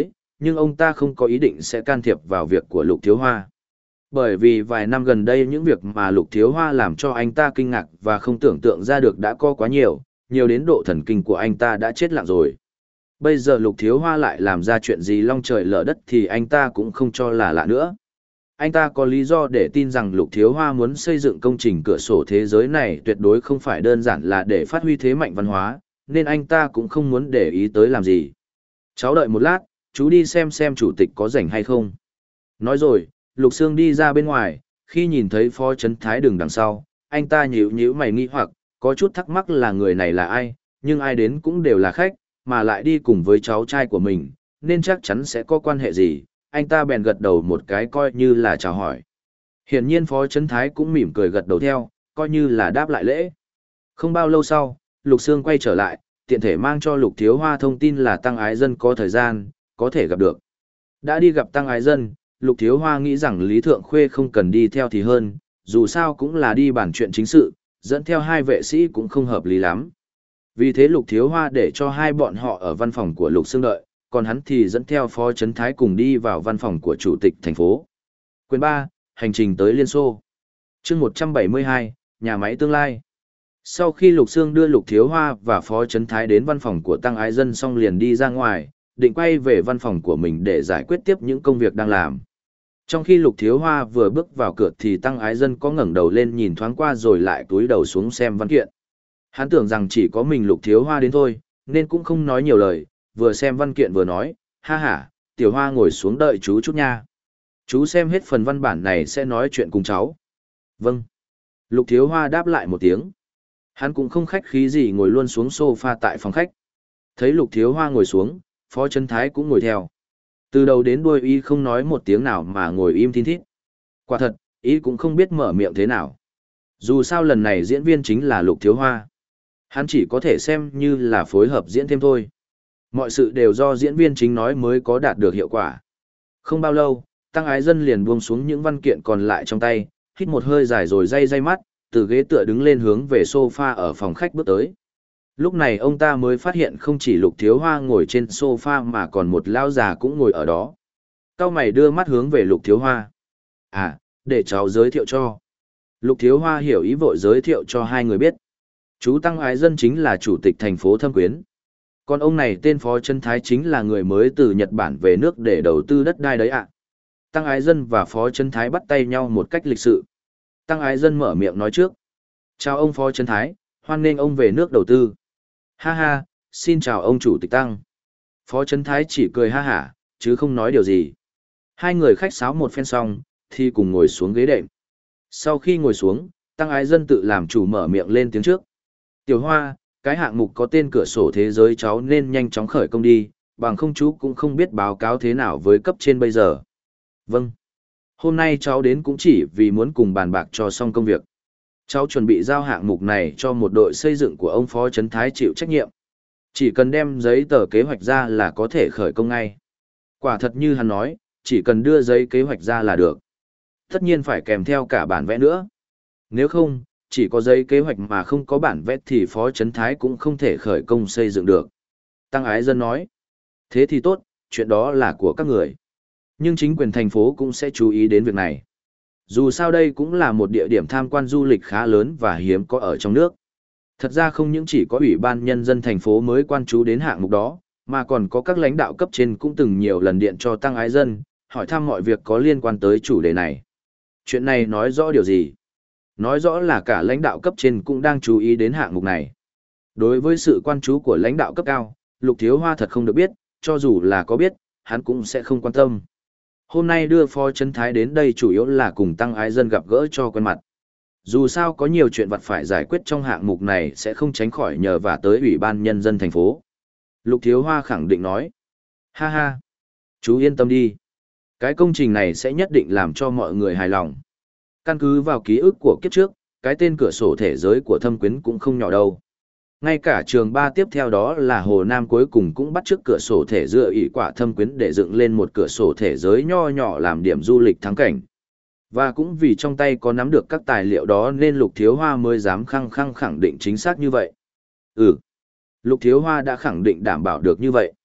A: nhưng ông ta không có ý định sẽ can thiệp vào việc của Lục Thiếu Hoa. Bởi vì vài năm gần đây những việc mà Lục Thiếu Hoa làm cho anh ta kinh ngạc và không tưởng tượng ra được đã có quá nhiều, nhiều đến độ thần kinh của anh ta đã chết lặng rồi. Bây giờ Lục Thiếu Hoa lại làm ra chuyện gì long trời lở đất thì anh ta cũng không cho là lạ nữa. Anh ta có lý do để tin rằng Lục Thiếu Hoa muốn xây dựng công trình cửa sổ thế giới này tuyệt đối không phải đơn giản là để phát huy thế mạnh văn hóa, nên anh ta cũng không muốn để ý tới làm gì. Cháu đợi một lát, chú đi xem xem chủ tịch có rảnh hay không. Nói rồi, Lục Sương đi ra bên ngoài, khi nhìn thấy Phó Chấn Thái đứng đằng sau, anh ta nhíu nhíu mày nghi hoặc, có chút thắc mắc là người này là ai, nhưng ai đến cũng đều là khách, mà lại đi cùng với cháu trai của mình, nên chắc chắn sẽ có quan hệ gì, anh ta bèn gật đầu một cái coi như là chào hỏi. Hiển nhiên Phó Chấn Thái cũng mỉm cười gật đầu theo, coi như là đáp lại lễ. Không bao lâu sau, Lục Sương quay trở lại, tiện thể mang cho Lục Thiếu Hoa thông tin là Tăng Ái Dân có thời gian, có thể gặp được. Đã đi gặp Tăng Ái Dân, Lục Thiếu Hoa nghĩ rằng Lý Thượng Khuê không cần đi theo thì hơn, dù sao cũng là đi bàn chuyện chính sự, dẫn theo hai vệ sĩ cũng không hợp lý lắm. Vì thế Lục Thiếu Hoa để cho hai bọn họ ở văn phòng của Lục Sương đợi, còn hắn thì dẫn theo Phó Chấn Thái cùng đi vào văn phòng của Chủ tịch thành phố. Quyền ba, Hành trình tới Liên Xô. Chương một trăm bảy mươi hai, Nhà máy tương lai. Sau khi Lục Sương đưa Lục Thiếu Hoa và Phó Chấn Thái đến văn phòng của Tăng Ái Dân xong liền đi ra ngoài, định quay về văn phòng của mình để giải quyết tiếp những công việc đang làm. Trong khi Lục Thiếu Hoa vừa bước vào cửa thì Tăng Ái Dân có ngẩng đầu lên nhìn thoáng qua rồi lại cúi đầu xuống xem văn kiện. Hắn tưởng rằng chỉ có mình Lục Thiếu Hoa đến thôi, nên cũng không nói nhiều lời, vừa xem văn kiện vừa nói, ha ha, Tiểu Hoa ngồi xuống đợi chú chút nha. Chú xem hết phần văn bản này sẽ nói chuyện cùng cháu. Vâng. Lục Thiếu Hoa đáp lại một tiếng. Hắn cũng không khách khí gì ngồi luôn xuống sofa tại phòng khách. Thấy Lục Thiếu Hoa ngồi xuống, Phó Chấn Thái cũng ngồi theo. Từ đầu đến đuôi y không nói một tiếng nào mà ngồi im thin thít. Quả thật, y cũng không biết mở miệng thế nào. Dù sao lần này diễn viên chính là Lục Thiếu Hoa. Hắn chỉ có thể xem như là phối hợp diễn thêm thôi. Mọi sự đều do diễn viên chính nói mới có đạt được hiệu quả. Không bao lâu, Tăng Ái Dân liền buông xuống những văn kiện còn lại trong tay, hít một hơi dài rồi day day mắt, từ ghế tựa đứng lên hướng về sofa ở phòng khách bước tới. Lúc này ông ta mới phát hiện không chỉ Lục Thiếu Hoa ngồi trên sofa mà còn một lão già cũng ngồi ở đó. Cao mày đưa mắt hướng về Lục Thiếu Hoa. À, để cháu giới thiệu cho. Lục Thiếu Hoa hiểu ý vội giới thiệu cho hai người biết. Chú Tăng Ái Dân chính là chủ tịch thành phố Thâm Quyến. Còn ông này tên Phó Chấn Thái chính là người mới từ Nhật Bản về nước để đầu tư đất đai đấy ạ. Tăng Ái Dân và Phó Chấn Thái bắt tay nhau một cách lịch sự. Tăng Ái Dân mở miệng nói trước. Chào ông Phó Chấn Thái, hoan nghênh ông về nước đầu tư. Ha ha, xin chào ông chủ tịch Tăng. Phó Chấn Thái chỉ cười ha hả, chứ không nói điều gì. Hai người khách sáo một phen xong, thì cùng ngồi xuống ghế đệm. Sau khi ngồi xuống, Tăng Ái Dân tự làm chủ mở miệng lên tiếng trước. Tiểu Hoa, cái hạng mục có tên cửa sổ thế giới cháu nên nhanh chóng khởi công đi, bằng không chú cũng không biết báo cáo thế nào với cấp trên bây giờ. Vâng. Hôm nay cháu đến cũng chỉ vì muốn cùng bàn bạc cho xong công việc. Cháu chuẩn bị giao hạng mục này cho một đội xây dựng của ông Phó Chấn Thái chịu trách nhiệm. Chỉ cần đem giấy tờ kế hoạch ra là có thể khởi công ngay. Quả thật như hắn nói, chỉ cần đưa giấy kế hoạch ra là được. Tất nhiên phải kèm theo cả bản vẽ nữa. Nếu không, chỉ có giấy kế hoạch mà không có bản vẽ thì Phó Chấn Thái cũng không thể khởi công xây dựng được. Tăng Ái Dân nói. Thế thì tốt, chuyện đó là của các người. Nhưng chính quyền thành phố cũng sẽ chú ý đến việc này. Dù sao đây cũng là một địa điểm tham quan du lịch khá lớn và hiếm có ở trong nước. Thật ra không những chỉ có Ủy ban Nhân dân thành phố mới quan chú đến hạng mục đó, mà còn có các lãnh đạo cấp trên cũng từng nhiều lần điện cho Tăng Ái Dân, hỏi thăm mọi việc có liên quan tới chủ đề này. Chuyện này nói rõ điều gì? Nói rõ là cả lãnh đạo cấp trên cũng đang chú ý đến hạng mục này. Đối với sự quan chú của lãnh đạo cấp cao, Lục Thiếu Hoa thật không được biết, cho dù là có biết, hắn cũng sẽ không quan tâm. Hôm nay đưa Phó Chấn Thái đến đây chủ yếu là cùng Tăng Ái Dân gặp gỡ cho quen mặt. Dù sao có nhiều chuyện vặt phải giải quyết trong hạng mục này sẽ không tránh khỏi nhờ vả tới Ủy ban Nhân dân thành phố. Lục Thiếu Hoa khẳng định nói. Ha ha, chú yên tâm đi. Cái công trình này sẽ nhất định làm cho mọi người hài lòng. Căn cứ vào ký ức của kiếp trước, cái tên cửa sổ thể giới của Thâm Quyến cũng không nhỏ đâu. Ngay cả trường ba tiếp theo đó là Hồ Nam cuối cùng cũng bắt chước cửa sổ thể dựa ỷ quả Thâm Quyến để dựng lên một cửa sổ thể giới nho nhỏ làm điểm du lịch thắng cảnh. Và cũng vì trong tay có nắm được các tài liệu đó nên Lục Thiếu Hoa mới dám khăng khăng khẳng định chính xác như vậy. Ừ, Lục Thiếu Hoa đã khẳng định đảm bảo được như vậy.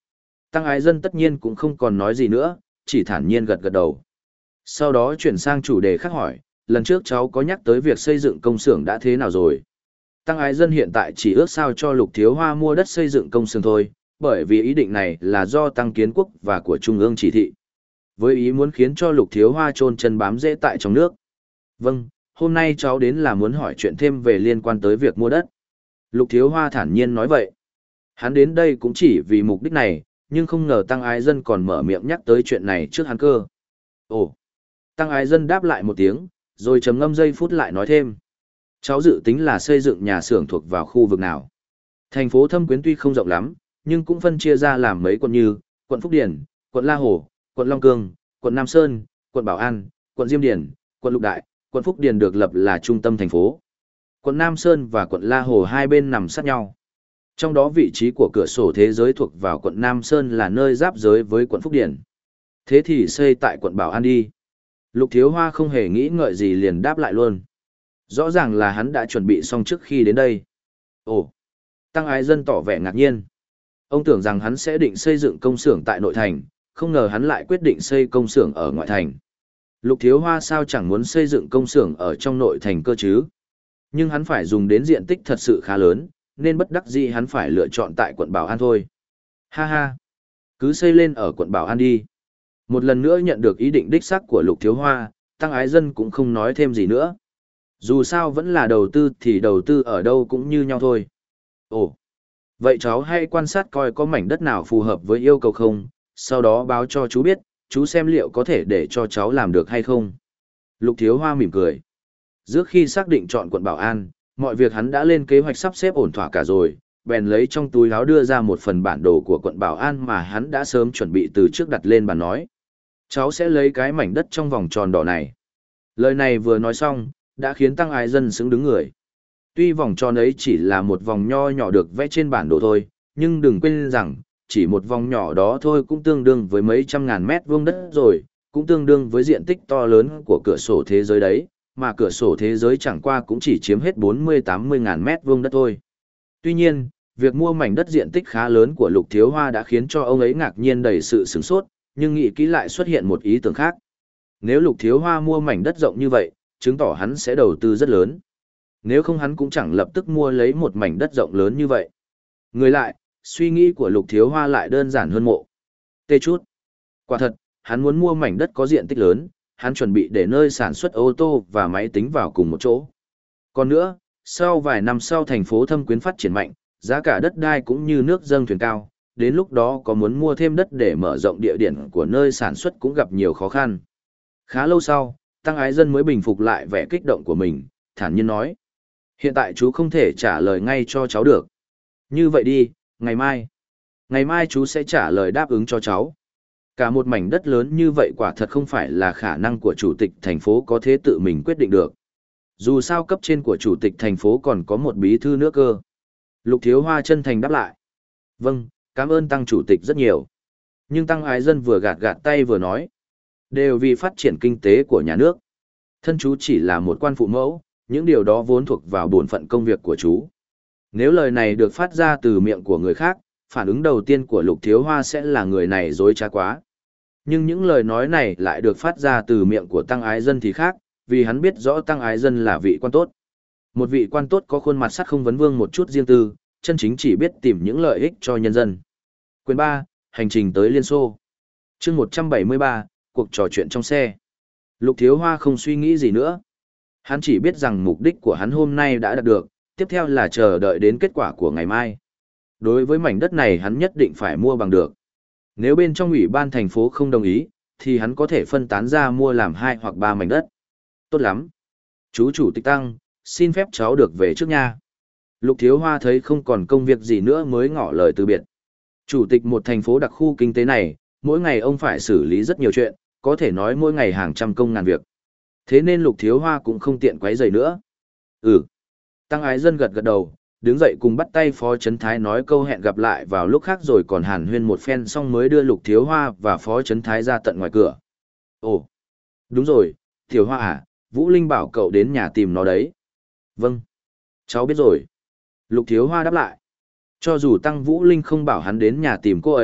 A: Tăng ái dân tất nhiên cũng không còn nói gì nữa, chỉ thản nhiên gật gật đầu. Sau đó chuyển sang chủ đề khác hỏi, lần trước cháu có nhắc tới việc xây dựng công xưởng đã thế nào rồi? Tăng ái dân hiện tại chỉ ước sao cho Lục Thiếu Hoa mua đất xây dựng công xưởng thôi, bởi vì ý định này là do Tăng Kiến Quốc và của Trung ương chỉ thị. Với ý muốn khiến cho Lục Thiếu Hoa chôn chân bám rễ tại trong nước. Vâng, hôm nay cháu đến là muốn hỏi chuyện thêm về liên quan tới việc mua đất. Lục Thiếu Hoa thản nhiên nói vậy. Hắn đến đây cũng chỉ vì mục đích này, nhưng không ngờ Tăng Ái Dân còn mở miệng nhắc tới chuyện này trước hắn cơ. Ồ! Tăng Ái Dân đáp lại một tiếng, rồi trầm ngâm giây phút lại nói thêm. Cháu dự tính là xây dựng nhà xưởng thuộc vào khu vực nào? Thành phố Thâm Quyến tuy không rộng lắm, nhưng cũng phân chia ra làm mấy quận như quận Phúc Điền, quận La Hồ, quận Long Cương, quận Nam Sơn, quận Bảo An, quận Diêm Điền, quận Lục Đại, quận Phúc Điền được lập là trung tâm thành phố. Quận Nam Sơn và quận La Hồ hai bên nằm sát nhau. Trong đó vị trí của cửa sổ thế giới thuộc vào quận Nam Sơn là nơi giáp giới với quận Phúc Điền. Thế thì xây tại quận Bảo An đi. Lục Thiếu Hoa không hề nghĩ ngợi gì liền đáp lại luôn. Rõ ràng là hắn đã chuẩn bị xong trước khi đến đây. Ồ! Tăng Ái Dân tỏ vẻ ngạc nhiên. Ông tưởng rằng hắn sẽ định xây dựng công xưởng tại nội thành, không ngờ hắn lại quyết định xây công xưởng ở ngoại thành. Lục Thiếu Hoa sao chẳng muốn xây dựng công xưởng ở trong nội thành cơ chứ? Nhưng hắn phải dùng đến diện tích thật sự khá lớn, nên bất đắc dĩ hắn phải lựa chọn tại quận Bảo An thôi. Ha ha! Cứ xây lên ở quận Bảo An đi. Một lần nữa nhận được ý định đích xác của Lục Thiếu Hoa, Tăng Ái Dân cũng không nói thêm gì nữa. Dù sao vẫn là đầu tư thì đầu tư ở đâu cũng như nhau thôi. Ồ! Vậy cháu hãy quan sát coi có mảnh đất nào phù hợp với yêu cầu không, sau đó báo cho chú biết, chú xem liệu có thể để cho cháu làm được hay không. Lục Thiếu Hoa mỉm cười. Trước khi xác định chọn quận Bảo An, mọi việc hắn đã lên kế hoạch sắp xếp ổn thỏa cả rồi, bèn lấy trong túi áo đưa ra một phần bản đồ của quận Bảo An mà hắn đã sớm chuẩn bị từ trước đặt lên bàn nói. Cháu sẽ lấy cái mảnh đất trong vòng tròn đỏ này. Lời này vừa nói xong, đã khiến Tăng Ái Dân sững đứng người. Tuy vòng tròn ấy chỉ là một vòng nho nhỏ được vẽ trên bản đồ thôi, nhưng đừng quên rằng, chỉ một vòng nhỏ đó thôi cũng tương đương với mấy trăm ngàn mét vuông đất rồi, cũng tương đương với diện tích to lớn của cửa sổ thế giới đấy, mà cửa sổ thế giới chẳng qua cũng chỉ chiếm hết bốn mươi tám mươi ngàn mét vuông đất thôi. Tuy nhiên, việc mua mảnh đất diện tích khá lớn của Lục Thiếu Hoa đã khiến cho ông ấy ngạc nhiên đầy sự sửng sốt, nhưng nghĩ kỹ lại xuất hiện một ý tưởng khác. Nếu Lục Thiếu Hoa mua mảnh đất rộng như vậy, chứng tỏ hắn sẽ đầu tư rất lớn. Nếu không hắn cũng chẳng lập tức mua lấy một mảnh đất rộng lớn như vậy. Người lại, suy nghĩ của Lục Thiếu Hoa lại đơn giản hơn mộ. Tê chút. Quả thật, hắn muốn mua mảnh đất có diện tích lớn, hắn chuẩn bị để nơi sản xuất ô tô và máy tính vào cùng một chỗ. Còn nữa, sau vài năm sau thành phố Thâm Quyến phát triển mạnh, giá cả đất đai cũng như nước dâng thuyền cao, đến lúc đó có muốn mua thêm đất để mở rộng địa điểm của nơi sản xuất cũng gặp nhiều khó khăn. Khá lâu sau, Tăng Ái Dân mới bình phục lại vẻ kích động của mình, thản nhiên nói. Hiện tại chú không thể trả lời ngay cho cháu được. Như vậy đi, ngày mai. Ngày mai chú sẽ trả lời đáp ứng cho cháu. Cả một mảnh đất lớn như vậy quả thật không phải là khả năng của chủ tịch thành phố có thể tự mình quyết định được. Dù sao cấp trên của chủ tịch thành phố còn có một bí thư nữa cơ. Lục Thiếu Hoa chân thành đáp lại. Vâng, cảm ơn Tăng chủ tịch rất nhiều. Nhưng Tăng Ái Dân vừa gạt gạt tay vừa nói. Đều vì phát triển kinh tế của nhà nước. Thân chú chỉ là một quan phụ mẫu, những điều đó vốn thuộc vào bổn phận công việc của chú. Nếu lời này được phát ra từ miệng của người khác, phản ứng đầu tiên của Lục Thiếu Hoa sẽ là người này dối trá quá. Nhưng những lời nói này lại được phát ra từ miệng của Tăng Ái Dân thì khác, vì hắn biết rõ Tăng Ái Dân là vị quan tốt. Một vị quan tốt có khuôn mặt sắt không vấn vương một chút riêng tư, chân chính chỉ biết tìm những lợi ích cho nhân dân. Quyền ba, hành trình tới Liên Xô. Chương một trăm bảy mươi ba, cuộc trò chuyện trong xe. Lục Thiếu Hoa không suy nghĩ gì nữa. Hắn chỉ biết rằng mục đích của hắn hôm nay đã đạt được, tiếp theo là chờ đợi đến kết quả của ngày mai. Đối với mảnh đất này hắn nhất định phải mua bằng được. Nếu bên trong ủy ban thành phố không đồng ý, thì hắn có thể phân tán ra mua làm hai hoặc ba mảnh đất. Tốt lắm. Chú chủ tịch Tăng, xin phép cháu được về trước nha. Lục Thiếu Hoa thấy không còn công việc gì nữa mới ngỏ lời từ biệt. Chủ tịch một thành phố đặc khu kinh tế này, mỗi ngày ông phải xử lý rất nhiều chuyện, có thể nói mỗi ngày hàng trăm công ngàn việc. Thế nên Lục Thiếu Hoa cũng không tiện quấy rầy nữa. Ừ. Tăng Ái Dân gật gật đầu, đứng dậy cùng bắt tay Phó Chấn Thái nói câu hẹn gặp lại vào lúc khác rồi còn hàn huyên một phen xong mới đưa Lục Thiếu Hoa và Phó Chấn Thái ra tận ngoài cửa. Ồ, đúng rồi, Thiếu Hoa à, Vũ Linh bảo cậu đến nhà tìm nó đấy. Vâng, cháu biết rồi. Lục Thiếu Hoa đáp lại. Cho dù Tăng Vũ Linh không bảo hắn đến nhà tìm cô ấy,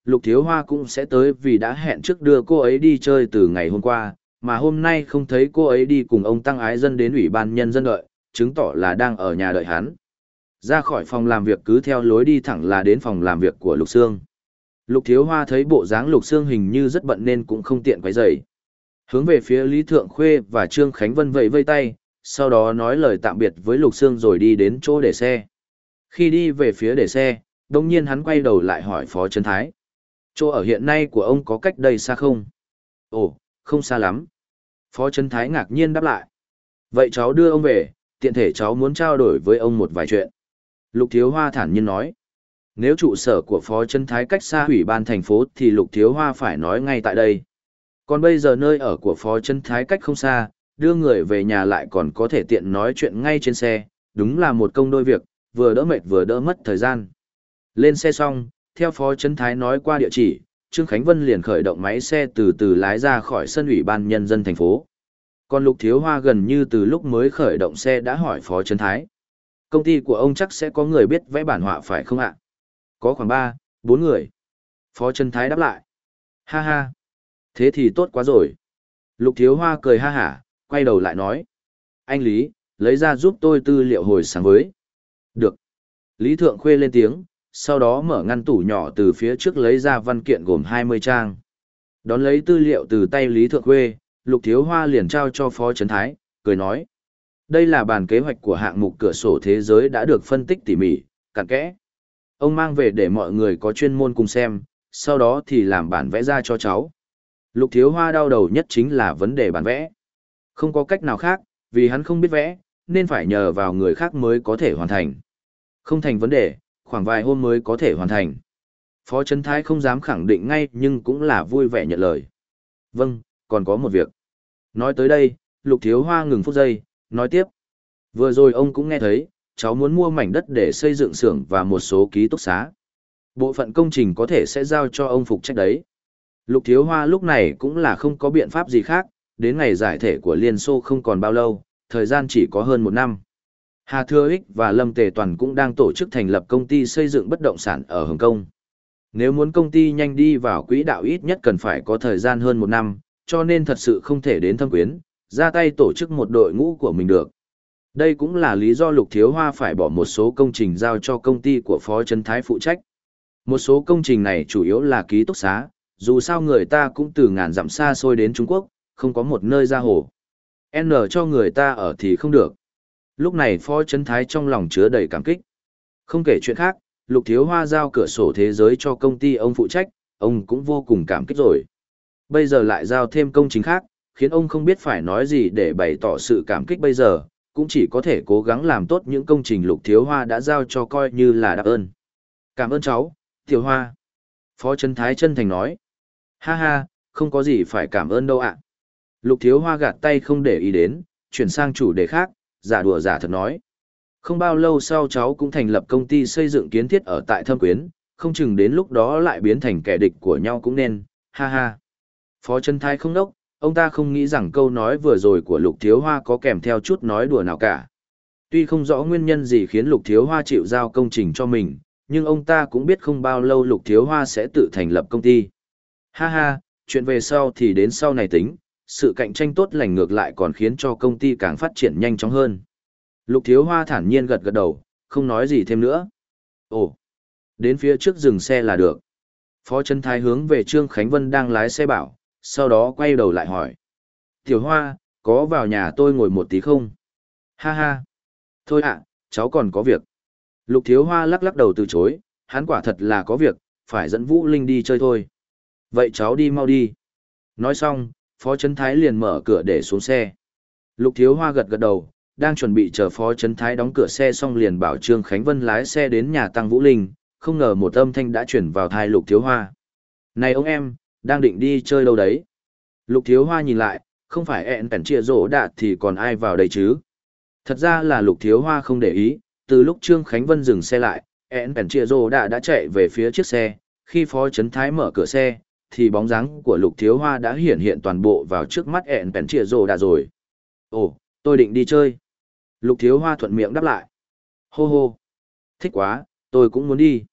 A: Lục Thiếu Hoa cũng sẽ tới vì đã hẹn trước đưa cô ấy đi chơi từ ngày hôm qua, mà hôm nay không thấy cô ấy đi cùng ông Tăng Ái Dân đến Ủy ban Nhân dân đợi, chứng tỏ là đang ở nhà đợi hắn. Ra khỏi phòng làm việc cứ theo lối đi thẳng là đến phòng làm việc của Lục Sương. Lục Thiếu Hoa thấy bộ dáng Lục Sương hình như rất bận nên cũng không tiện quấy rầy. Hướng về phía Lý Thượng Khuê và Trương Khánh Vân vẫy vây tay, sau đó nói lời tạm biệt với Lục Sương rồi đi đến chỗ để xe. Khi đi về phía để xe, đồng nhiên hắn quay đầu lại hỏi Phó Trấn Thái. Chỗ ở hiện nay của ông có cách đây xa không? Ồ, không xa lắm. Phó Trấn Thái ngạc nhiên đáp lại. Vậy cháu đưa ông về, tiện thể cháu muốn trao đổi với ông một vài chuyện. Lục Thiếu Hoa thản nhiên nói. Nếu trụ sở của Phó Trấn Thái cách xa ủy ban thành phố thì Lục Thiếu Hoa phải nói ngay tại đây. Còn bây giờ nơi ở của Phó Trấn Thái cách không xa, đưa người về nhà lại còn có thể tiện nói chuyện ngay trên xe, đúng là một công đôi việc, vừa đỡ mệt vừa đỡ mất thời gian. Lên xe xong, theo Phó Trấn Thái nói qua địa chỉ, Trương Khánh Vân liền khởi động máy xe từ từ lái ra khỏi sân ủy ban nhân dân thành phố. Còn Lục Thiếu Hoa gần như từ lúc mới khởi động xe đã hỏi Phó Trấn Thái. Công ty của ông chắc sẽ có người biết vẽ bản họa phải không ạ? Có khoảng ba, bốn người. Phó Trấn Thái đáp lại. Ha ha. Thế thì tốt quá rồi. Lục Thiếu Hoa cười ha hả, quay đầu lại nói. Anh Lý, lấy ra giúp tôi tư liệu hồi sáng với. Được. Lý Thượng Khuê lên tiếng, sau đó mở ngăn tủ nhỏ từ phía trước lấy ra văn kiện gồm hai mươi trang. Đón lấy tư liệu từ tay Lý Thượng Khuê, Lục Thiếu Hoa liền trao cho Phó Trấn Thái, cười nói. Đây là bản kế hoạch của hạng mục cửa sổ thế giới đã được phân tích tỉ mỉ, cặn kẽ. Ông mang về để mọi người có chuyên môn cùng xem, sau đó thì làm bản vẽ ra cho cháu. Lục Thiếu Hoa đau đầu nhất chính là vấn đề bản vẽ. Không có cách nào khác, vì hắn không biết vẽ, nên phải nhờ vào người khác mới có thể hoàn thành. Không thành vấn đề, khoảng vài hôm mới có thể hoàn thành. Phó Trấn Thái không dám khẳng định ngay nhưng cũng là vui vẻ nhận lời. Vâng, còn có một việc. Nói tới đây, Lục Thiếu Hoa ngừng phút giây, nói tiếp. Vừa rồi ông cũng nghe thấy, cháu muốn mua mảnh đất để xây dựng xưởng và một số ký túc xá. Bộ phận công trình có thể sẽ giao cho ông phụ trách đấy. Lục Thiếu Hoa lúc này cũng là không có biện pháp gì khác, đến ngày giải thể của Liên Xô không còn bao lâu, thời gian chỉ có hơn một năm. Hà Thừa Ích và Lâm Tề Toàn cũng đang tổ chức thành lập công ty xây dựng bất động sản ở Hồng Kông. Nếu muốn công ty nhanh đi vào quỹ đạo ít nhất cần phải có thời gian hơn một năm, cho nên thật sự không thể đến Thâm Quyến, ra tay tổ chức một đội ngũ của mình được. Đây cũng là lý do Lục Thiếu Hoa phải bỏ một số công trình giao cho công ty của Phó Trấn Thái phụ trách. Một số công trình này chủ yếu là ký túc xá, dù sao người ta cũng từ ngàn dặm xa xôi đến Trung Quốc, không có một nơi ra hồ. N cho người ta ở thì không được. Lúc này Phó Trấn Thái trong lòng chứa đầy cảm kích. Không kể chuyện khác, Lục Thiếu Hoa giao cửa sổ thế giới cho công ty ông phụ trách, ông cũng vô cùng cảm kích rồi. Bây giờ lại giao thêm công trình khác, khiến ông không biết phải nói gì để bày tỏ sự cảm kích bây giờ, cũng chỉ có thể cố gắng làm tốt những công trình Lục Thiếu Hoa đã giao cho coi như là đáp ơn. Cảm ơn cháu, Thiếu Hoa. Phó Trấn Thái chân thành nói. Ha ha, không có gì phải cảm ơn đâu ạ. Lục Thiếu Hoa gạt tay không để ý đến, chuyển sang chủ đề khác, giả đùa giả thật nói. Không bao lâu sau cháu cũng thành lập công ty xây dựng kiến thiết ở tại Thâm Quyến, không chừng đến lúc đó lại biến thành kẻ địch của nhau cũng nên, ha ha. Phó Trấn Thái không đốc, ông ta không nghĩ rằng câu nói vừa rồi của Lục Thiếu Hoa có kèm theo chút nói đùa nào cả. Tuy không rõ nguyên nhân gì khiến Lục Thiếu Hoa chịu giao công trình cho mình, nhưng ông ta cũng biết không bao lâu Lục Thiếu Hoa sẽ tự thành lập công ty. Ha ha, chuyện về sau thì đến sau này tính, sự cạnh tranh tốt lành ngược lại còn khiến cho công ty càng phát triển nhanh chóng hơn. Lục Thiếu Hoa thản nhiên gật gật đầu, không nói gì thêm nữa. Ồ, đến phía trước dừng xe là được. Phó Trấn Thái hướng về Trương Khánh Vân đang lái xe bảo, sau đó quay đầu lại hỏi. Tiểu Hoa, có vào nhà tôi ngồi một tí không? Ha ha. Thôi ạ, cháu còn có việc. Lục Thiếu Hoa lắc lắc đầu từ chối, hắn quả thật là có việc, phải dẫn Vũ Linh đi chơi thôi. Vậy cháu đi mau đi. Nói xong, Phó Trấn Thái liền mở cửa để xuống xe. Lục Thiếu Hoa gật gật đầu, đang chuẩn bị chờ Phó Trấn Thái đóng cửa xe xong liền bảo Trương Khánh Vân lái xe đến nhà Tăng Vũ Linh, không ngờ một âm thanh đã chuyển vào tai Lục Thiếu Hoa. Này ông em, đang định đi chơi đâu đấy? Lục Thiếu Hoa nhìn lại, không phải ẹn bèn chia rổ đạ thì còn ai vào đây chứ? Thật ra là Lục Thiếu Hoa không để ý, từ lúc Trương Khánh Vân dừng xe lại, ẹn bèn chia rổ đạ đã chạy về phía chiếc xe, khi Phó Trấn Thái mở cửa xe, thì bóng dáng của Lục Thiếu Hoa đã hiển hiện toàn bộ vào trước mắt ẹn bèn chia rổ đạ rồi. Ồ, tôi định đi chơi. Lục Thiếu Hoa thuận miệng đáp lại. Hô hô. Thích quá, tôi cũng muốn đi.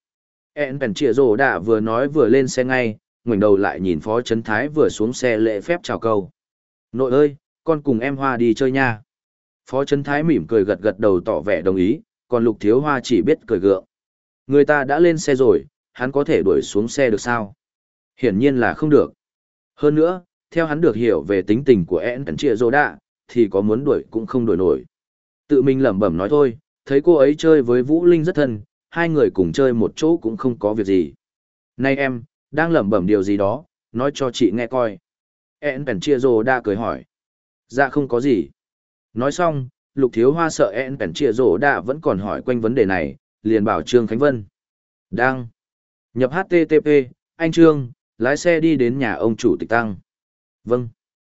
A: En Pèn Chĩa Rồ Đạ vừa nói vừa lên xe ngay, ngoảnh đầu lại nhìn Phó Trấn Thái vừa xuống xe lễ phép chào câu. Nội ơi, con cùng em Hoa đi chơi nha. Phó Trấn Thái mỉm cười gật gật đầu tỏ vẻ đồng ý, còn Lục Thiếu Hoa chỉ biết cười gượng. Người ta đã lên xe rồi, hắn có thể đuổi xuống xe được sao? Hiển nhiên là không được. Hơn nữa, theo hắn được hiểu về tính tình của En Pèn Chĩa Rồ Đạ, thì có muốn đuổi cũng không đuổi nổi. Tự mình lẩm bẩm nói thôi, thấy cô ấy chơi với Vũ Linh rất thân, hai người cùng chơi một chỗ cũng không có việc gì. Này em, đang lẩm bẩm điều gì đó, nói cho chị nghe coi. En Pèn Chĩa Rồ Đạ cười hỏi. Dạ không có gì. Nói xong, Lục Thiếu Hoa sợ En Pèn Chĩa Rồ Đạ vẫn còn hỏi quanh vấn đề này, liền bảo Trương Khánh Vân. Đang. Nhập hát tê tê pê, anh Trương, lái xe đi đến nhà ông chủ tịch Tăng. Vâng.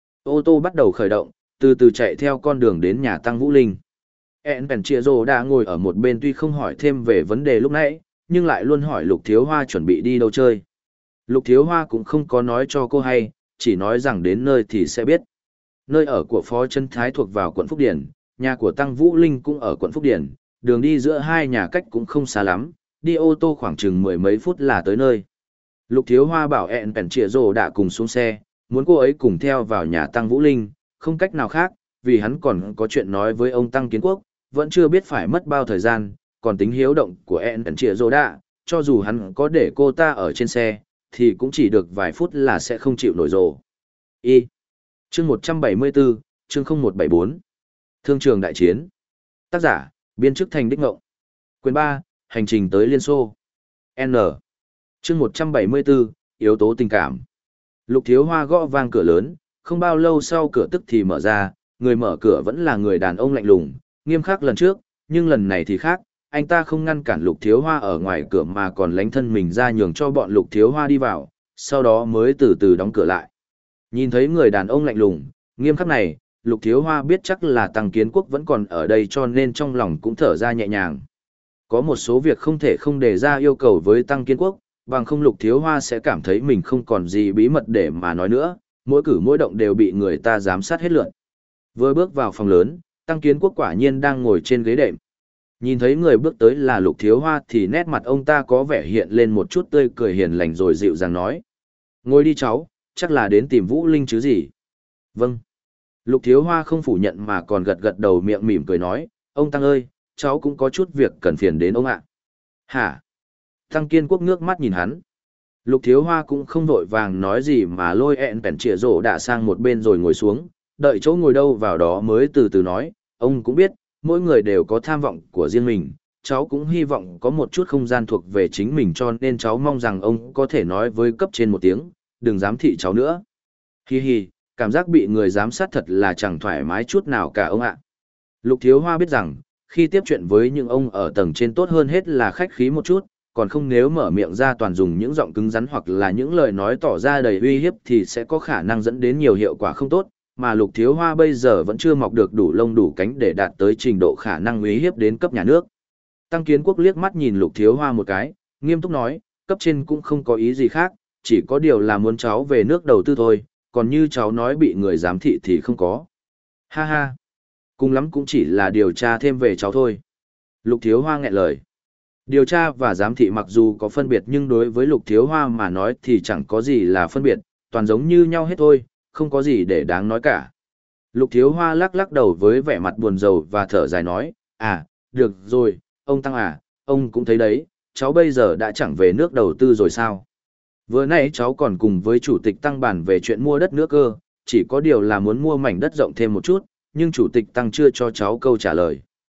A: Ô tô bắt đầu khởi động, từ từ chạy theo con đường đến nhà Tăng Vũ Linh. En Pèn Chĩa Rồ đã ngồi ở một bên tuy không hỏi thêm về vấn đề lúc nãy, nhưng lại luôn hỏi Lục Thiếu Hoa chuẩn bị đi đâu chơi. Lục Thiếu Hoa cũng không có nói cho cô hay, chỉ nói rằng đến nơi thì sẽ biết. Nơi ở của Phó Trấn Thái thuộc vào quận Phúc Điền, nhà của Tăng Vũ Linh cũng ở quận Phúc Điền, đường đi giữa hai nhà cách cũng không xa lắm, đi ô tô khoảng chừng mười mấy phút là tới nơi. Lục Thiếu Hoa bảo En Pèn Chĩa Rồ đã cùng xuống xe, muốn cô ấy cùng theo vào nhà Tăng Vũ Linh, không cách nào khác, vì hắn còn có chuyện nói với ông Tăng Kiến Quốc, vẫn chưa biết phải mất bao thời gian, còn tính hiếu động của En Pèn Chĩa Rồ đã, cho dù hắn có để cô ta ở trên xe, thì cũng chỉ được vài phút là sẽ không chịu nổi rồ. Y. Chương một trăm bảy mươi tư, chương không một bảy bốn. Thương trường đại chiến. Tác giả, biên chức thành Đích Ngộng. Quyền ba, hành trình tới Liên Xô. N. Chương một trăm bảy mươi tư, yếu tố tình cảm. Lục Thiếu Hoa gõ vang cửa lớn, không bao lâu sau cửa tức thì mở ra, người mở cửa vẫn là người đàn ông lạnh lùng, nghiêm khắc lần trước, nhưng lần này thì khác, anh ta không ngăn cản Lục Thiếu Hoa ở ngoài cửa mà còn lánh thân mình ra nhường cho bọn Lục Thiếu Hoa đi vào, sau đó mới từ từ đóng cửa lại. Nhìn thấy người đàn ông lạnh lùng, nghiêm khắc này, Lục Thiếu Hoa biết chắc là Tăng Kiến Quốc vẫn còn ở đây cho nên trong lòng cũng thở ra nhẹ nhàng. Có một số việc không thể không đề ra yêu cầu với Tăng Kiến Quốc, bằng không Lục Thiếu Hoa sẽ cảm thấy mình không còn gì bí mật để mà nói nữa, mỗi cử mỗi động đều bị người ta giám sát hết lượt. Vừa bước vào phòng lớn, Tăng Kiến Quốc quả nhiên đang ngồi trên ghế đệm. Nhìn thấy người bước tới là Lục Thiếu Hoa thì nét mặt ông ta có vẻ hiện lên một chút tươi cười hiền lành rồi dịu dàng nói. Ngồi đi cháu, chắc là đến tìm Vũ Linh chứ gì. Vâng. Lục Thiếu Hoa không phủ nhận mà còn gật gật đầu miệng mỉm cười nói, ông Tăng ơi, cháu cũng có chút việc cần phiền đến ông ạ. Hả? Tăng Kiến Quốc ngước mắt nhìn hắn. Lục Thiếu Hoa cũng không vội vàng nói gì mà lôi En Pèn Chĩa Rồ đã sang một bên rồi ngồi xuống, đợi chỗ ngồi đâu vào đó mới từ từ nói, ông cũng biết, mỗi người đều có tham vọng của riêng mình, cháu cũng hy vọng có một chút không gian thuộc về chính mình cho nên cháu mong rằng ông có thể nói với cấp trên một tiếng, đừng giám thị cháu nữa. Hi hi, cảm giác bị người giám sát thật là chẳng thoải mái chút nào cả ông ạ. Lục Thiếu Hoa biết rằng, khi tiếp chuyện với những ông ở tầng trên tốt hơn hết là khách khí một chút, còn không nếu mở miệng ra toàn dùng những giọng cứng rắn hoặc là những lời nói tỏ ra đầy uy hiếp thì sẽ có khả năng dẫn đến nhiều hiệu quả không tốt, mà Lục Thiếu Hoa bây giờ vẫn chưa mọc được đủ lông đủ cánh để đạt tới trình độ khả năng uy hiếp đến cấp nhà nước. Tăng Kiến Quốc liếc mắt nhìn Lục Thiếu Hoa một cái, nghiêm túc nói, cấp trên cũng không có ý gì khác, chỉ có điều là muốn cháu về nước đầu tư thôi, còn như cháu nói bị người giám thị thì không có. Ha ha, cùng lắm cũng chỉ là điều tra thêm về cháu thôi. Lục Thiếu Hoa nghẹn lời. Điều tra và giám thị mặc dù có phân biệt nhưng đối với Lục Thiếu Hoa mà nói thì chẳng có gì là phân biệt, toàn giống như nhau hết thôi, không có gì để đáng nói cả. Lục Thiếu Hoa lắc lắc đầu với vẻ mặt buồn rầu và thở dài nói, à, được rồi, ông Tăng à, ông cũng thấy đấy, cháu bây giờ đã chẳng về nước đầu tư rồi sao? Vừa nãy cháu còn cùng với chủ tịch Tăng bàn về chuyện mua đất nữa cơ, chỉ có điều là muốn mua mảnh đất rộng thêm một chút, nhưng chủ tịch Tăng chưa cho cháu câu trả lời.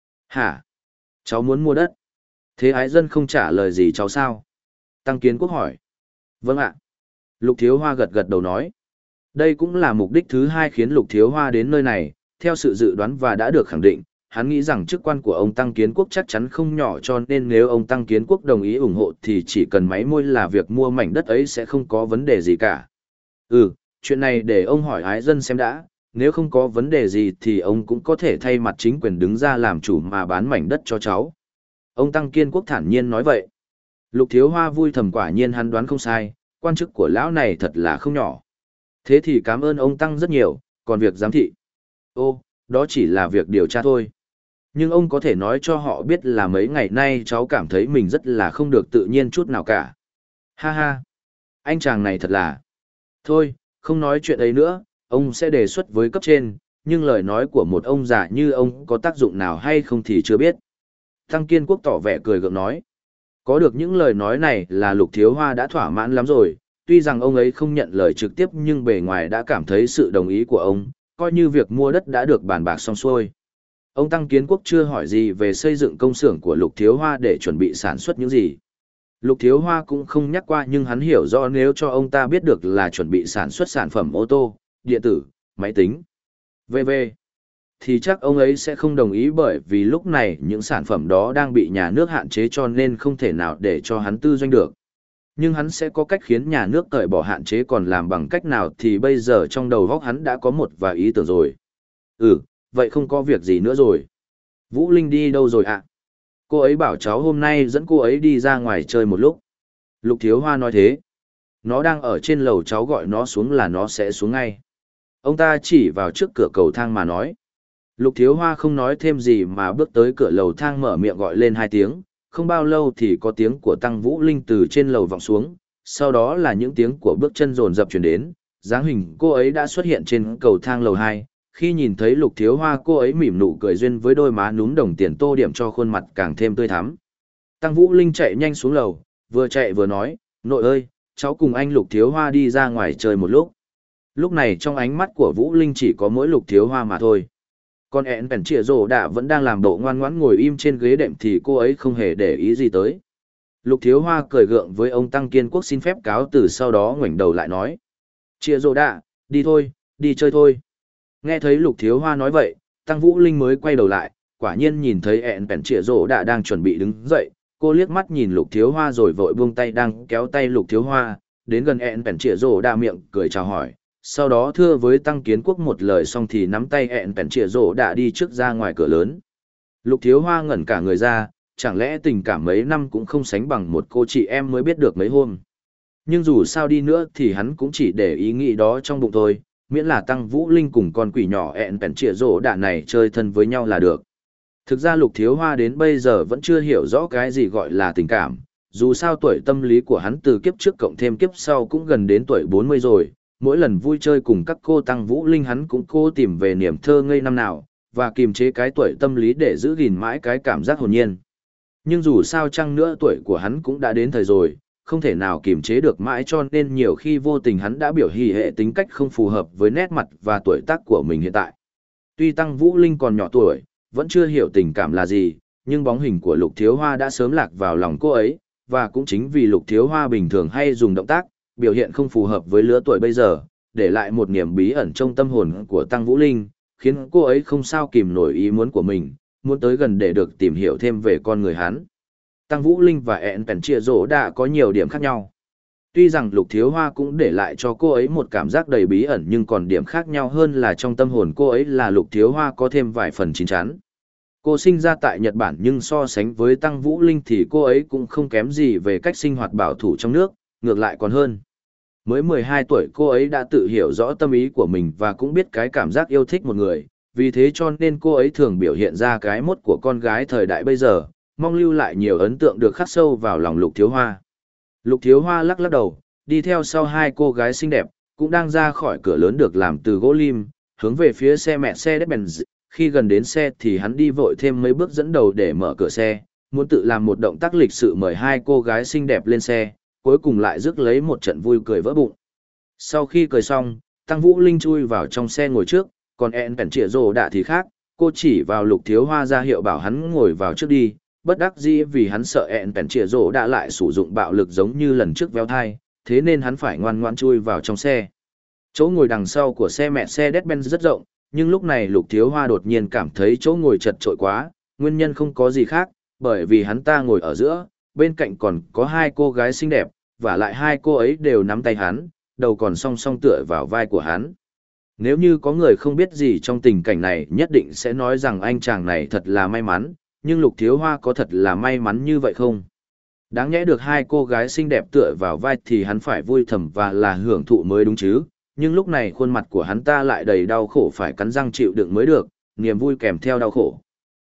A: Hả? Cháu muốn mua đất? Thế ái dân không trả lời gì cháu sao? Tăng Kiến Quốc hỏi. Vâng ạ. Lục Thiếu Hoa gật gật đầu nói. Đây cũng là mục đích thứ hai khiến Lục Thiếu Hoa đến nơi này, theo sự dự đoán và đã được khẳng định, hắn nghĩ rằng chức quan của ông Tăng Kiến Quốc chắc chắn không nhỏ cho nên nếu ông Tăng Kiến Quốc đồng ý ủng hộ thì chỉ cần máy môi là việc mua mảnh đất ấy sẽ không có vấn đề gì cả. Ừ, chuyện này để ông hỏi ái dân xem đã, nếu không có vấn đề gì thì ông cũng có thể thay mặt chính quyền đứng ra làm chủ mà bán mảnh đất cho cháu. Ông Tăng Kiến Quốc thản nhiên nói vậy. Lục Thiếu Hoa vui thầm quả nhiên hắn đoán không sai, quan chức của lão này thật là không nhỏ. Thế thì cảm ơn ông Tăng rất nhiều, còn việc giám thị. Ô, đó chỉ là việc điều tra thôi. Nhưng ông có thể nói cho họ biết là mấy ngày nay cháu cảm thấy mình rất là không được tự nhiên chút nào cả. Ha ha, anh chàng này thật là... Thôi, không nói chuyện ấy nữa, ông sẽ đề xuất với cấp trên, nhưng lời nói của một ông già như ông có tác dụng nào hay không thì chưa biết. Tăng Kiên Quốc tỏ vẻ cười gượng nói. Có được những lời nói này là Lục Thiếu Hoa đã thỏa mãn lắm rồi, tuy rằng ông ấy không nhận lời trực tiếp nhưng bề ngoài đã cảm thấy sự đồng ý của ông, coi như việc mua đất đã được bàn bạc xong xuôi. Ông Tăng Kiến Quốc chưa hỏi gì về xây dựng công xưởng của Lục Thiếu Hoa để chuẩn bị sản xuất những gì. Lục Thiếu Hoa cũng không nhắc qua nhưng hắn hiểu rõ nếu cho ông ta biết được là chuẩn bị sản xuất sản phẩm ô tô, điện tử, máy tính, vân vân thì chắc ông ấy sẽ không đồng ý bởi vì lúc này những sản phẩm đó đang bị nhà nước hạn chế cho nên không thể nào để cho hắn tư doanh được. Nhưng hắn sẽ có cách khiến nhà nước cởi bỏ hạn chế còn làm bằng cách nào thì bây giờ trong đầu óc hắn đã có một vài ý tưởng rồi. Ừ, vậy không có việc gì nữa rồi. Vũ Linh đi đâu rồi ạ? Cô ấy bảo cháu hôm nay dẫn cô ấy đi ra ngoài chơi một lúc. Lục Thiếu Hoa nói thế. Nó đang ở trên lầu, cháu gọi nó xuống là nó sẽ xuống ngay. Ông ta chỉ vào trước cửa cầu thang mà nói. Lục Thiếu Hoa không nói thêm gì mà bước tới cửa lầu thang mở miệng gọi lên hai tiếng. Không bao lâu thì có tiếng của Tăng Vũ Linh từ trên lầu vọng xuống, sau đó là những tiếng của bước chân rồn rập chuyển đến, dáng hình cô ấy đã xuất hiện trên cầu thang lầu hai. Khi nhìn thấy Lục Thiếu Hoa cô ấy mỉm nụ cười duyên với đôi má núm đồng tiền tô điểm cho khuôn mặt càng thêm tươi thắm. Tăng Vũ Linh chạy nhanh xuống lầu, vừa chạy vừa nói, nội ơi, cháu cùng anh Lục Thiếu Hoa đi ra ngoài chơi một lúc. Lúc này trong ánh mắt của Vũ Linh chỉ có mỗi Lục Thiếu Hoa mà thôi. Còn ẹn bèn trịa rổ đạ vẫn đang làm bộ ngoan ngoãn ngồi im trên ghế đệm thì cô ấy không hề để ý gì tới. Lục Thiếu Hoa cười gượng với ông Tăng Kiên Quốc xin phép cáo từ sau đó ngoảnh đầu lại nói. Trịa rổ đạ, đi thôi, đi chơi thôi. Nghe thấy Lục Thiếu Hoa nói vậy, Tăng Vũ Linh mới quay đầu lại, quả nhiên nhìn thấy ẹn bèn trịa rổ đạ đang chuẩn bị đứng dậy. Cô liếc mắt nhìn Lục Thiếu Hoa rồi vội buông tay đang kéo tay Lục Thiếu Hoa, đến gần ẹn bèn trịa rổ đạ miệng cười chào hỏi. Sau đó thưa với Tăng Kiến Quốc một lời xong thì nắm tay ẹn bèn trịa rổ đã đi trước ra ngoài cửa lớn. Lục Thiếu Hoa ngẩn cả người ra, chẳng lẽ tình cảm mấy năm cũng không sánh bằng một cô chị em mới biết được mấy hôm. Nhưng dù sao đi nữa thì hắn cũng chỉ để ý nghĩ đó trong bụng thôi, miễn là Tăng Vũ Linh cùng con quỷ nhỏ ẹn bèn trịa rổ đạ này chơi thân với nhau là được. Thực ra Lục Thiếu Hoa đến bây giờ vẫn chưa hiểu rõ cái gì gọi là tình cảm, dù sao tuổi tâm lý của hắn từ kiếp trước cộng thêm kiếp sau cũng gần đến tuổi bốn mươi rồi. Mỗi lần vui chơi cùng các cô Tăng Vũ Linh hắn cũng cố tìm về niềm thơ ngây năm nào, và kiềm chế cái tuổi tâm lý để giữ gìn mãi cái cảm giác hồn nhiên. Nhưng dù sao chăng nữa tuổi của hắn cũng đã đến thời rồi, không thể nào kiềm chế được mãi cho nên nhiều khi vô tình hắn đã biểu hiện hệ tính cách không phù hợp với nét mặt và tuổi tác của mình hiện tại. Tuy Tăng Vũ Linh còn nhỏ tuổi, vẫn chưa hiểu tình cảm là gì, nhưng bóng hình của Lục Thiếu Hoa đã sớm lạc vào lòng cô ấy, và cũng chính vì Lục Thiếu Hoa bình thường hay dùng động tác, biểu hiện không phù hợp với lứa tuổi bây giờ, để lại một niềm bí ẩn trong tâm hồn của Tăng Vũ Linh, khiến cô ấy không sao kìm nổi ý muốn của mình, muốn tới gần để được tìm hiểu thêm về con người hắn. Tăng Vũ Linh và ẹn bèn trịa rổ đã có nhiều điểm khác nhau. Tuy rằng Lục Thiếu Hoa cũng để lại cho cô ấy một cảm giác đầy bí ẩn nhưng còn điểm khác nhau hơn là trong tâm hồn cô ấy là Lục Thiếu Hoa có thêm vài phần chín chắn. Cô sinh ra tại Nhật Bản nhưng so sánh với Tăng Vũ Linh thì cô ấy cũng không kém gì về cách sinh hoạt bảo thủ trong nước, ngược lại còn hơn. Mới mười hai tuổi cô ấy đã tự hiểu rõ tâm ý của mình và cũng biết cái cảm giác yêu thích một người, vì thế cho nên cô ấy thường biểu hiện ra cái mốt của con gái thời đại bây giờ, mong lưu lại nhiều ấn tượng được khắc sâu vào lòng Lục Thiếu Hoa. Lục Thiếu Hoa lắc lắc đầu, đi theo sau hai cô gái xinh đẹp, cũng đang ra khỏi cửa lớn được làm từ gỗ lim, hướng về phía xe mẹ xe Mercedes-Benz. Khi gần đến xe thì hắn đi vội thêm mấy bước dẫn đầu để mở cửa xe, muốn tự làm một động tác lịch sự mời hai cô gái xinh đẹp lên xe, cuối cùng lại rước lấy một trận vui cười vỡ bụng. Sau khi cười xong, Tăng Vũ Linh chui vào trong xe ngồi trước, còn ẹn bèn trịa rổ đạ thì khác, cô chỉ vào Lục Thiếu Hoa ra hiệu bảo hắn ngồi vào trước đi, bất đắc dĩ vì hắn sợ ẹn bèn trịa rổ đạ lại sử dụng bạo lực giống như lần trước véo thai, thế nên hắn phải ngoan ngoãn chui vào trong xe. Chỗ ngồi đằng sau của xe mẹ xe Mercedes-Benz rất rộng, nhưng lúc này Lục Thiếu Hoa đột nhiên cảm thấy chỗ ngồi chật chội quá, nguyên nhân không có gì khác, bởi vì hắn ta ngồi ở giữa, bên cạnh còn có hai cô gái xinh đẹp, và lại hai cô ấy đều nắm tay hắn, đầu còn song song tựa vào vai của hắn. Nếu như có người không biết gì trong tình cảnh này nhất định sẽ nói rằng anh chàng này thật là may mắn, nhưng Lục Thiếu Hoa có thật là may mắn như vậy không? Đáng nhẽ được hai cô gái xinh đẹp tựa vào vai thì hắn phải vui thầm và là hưởng thụ mới đúng chứ, nhưng lúc này khuôn mặt của hắn ta lại đầy đau khổ phải cắn răng chịu đựng mới được, niềm vui kèm theo đau khổ.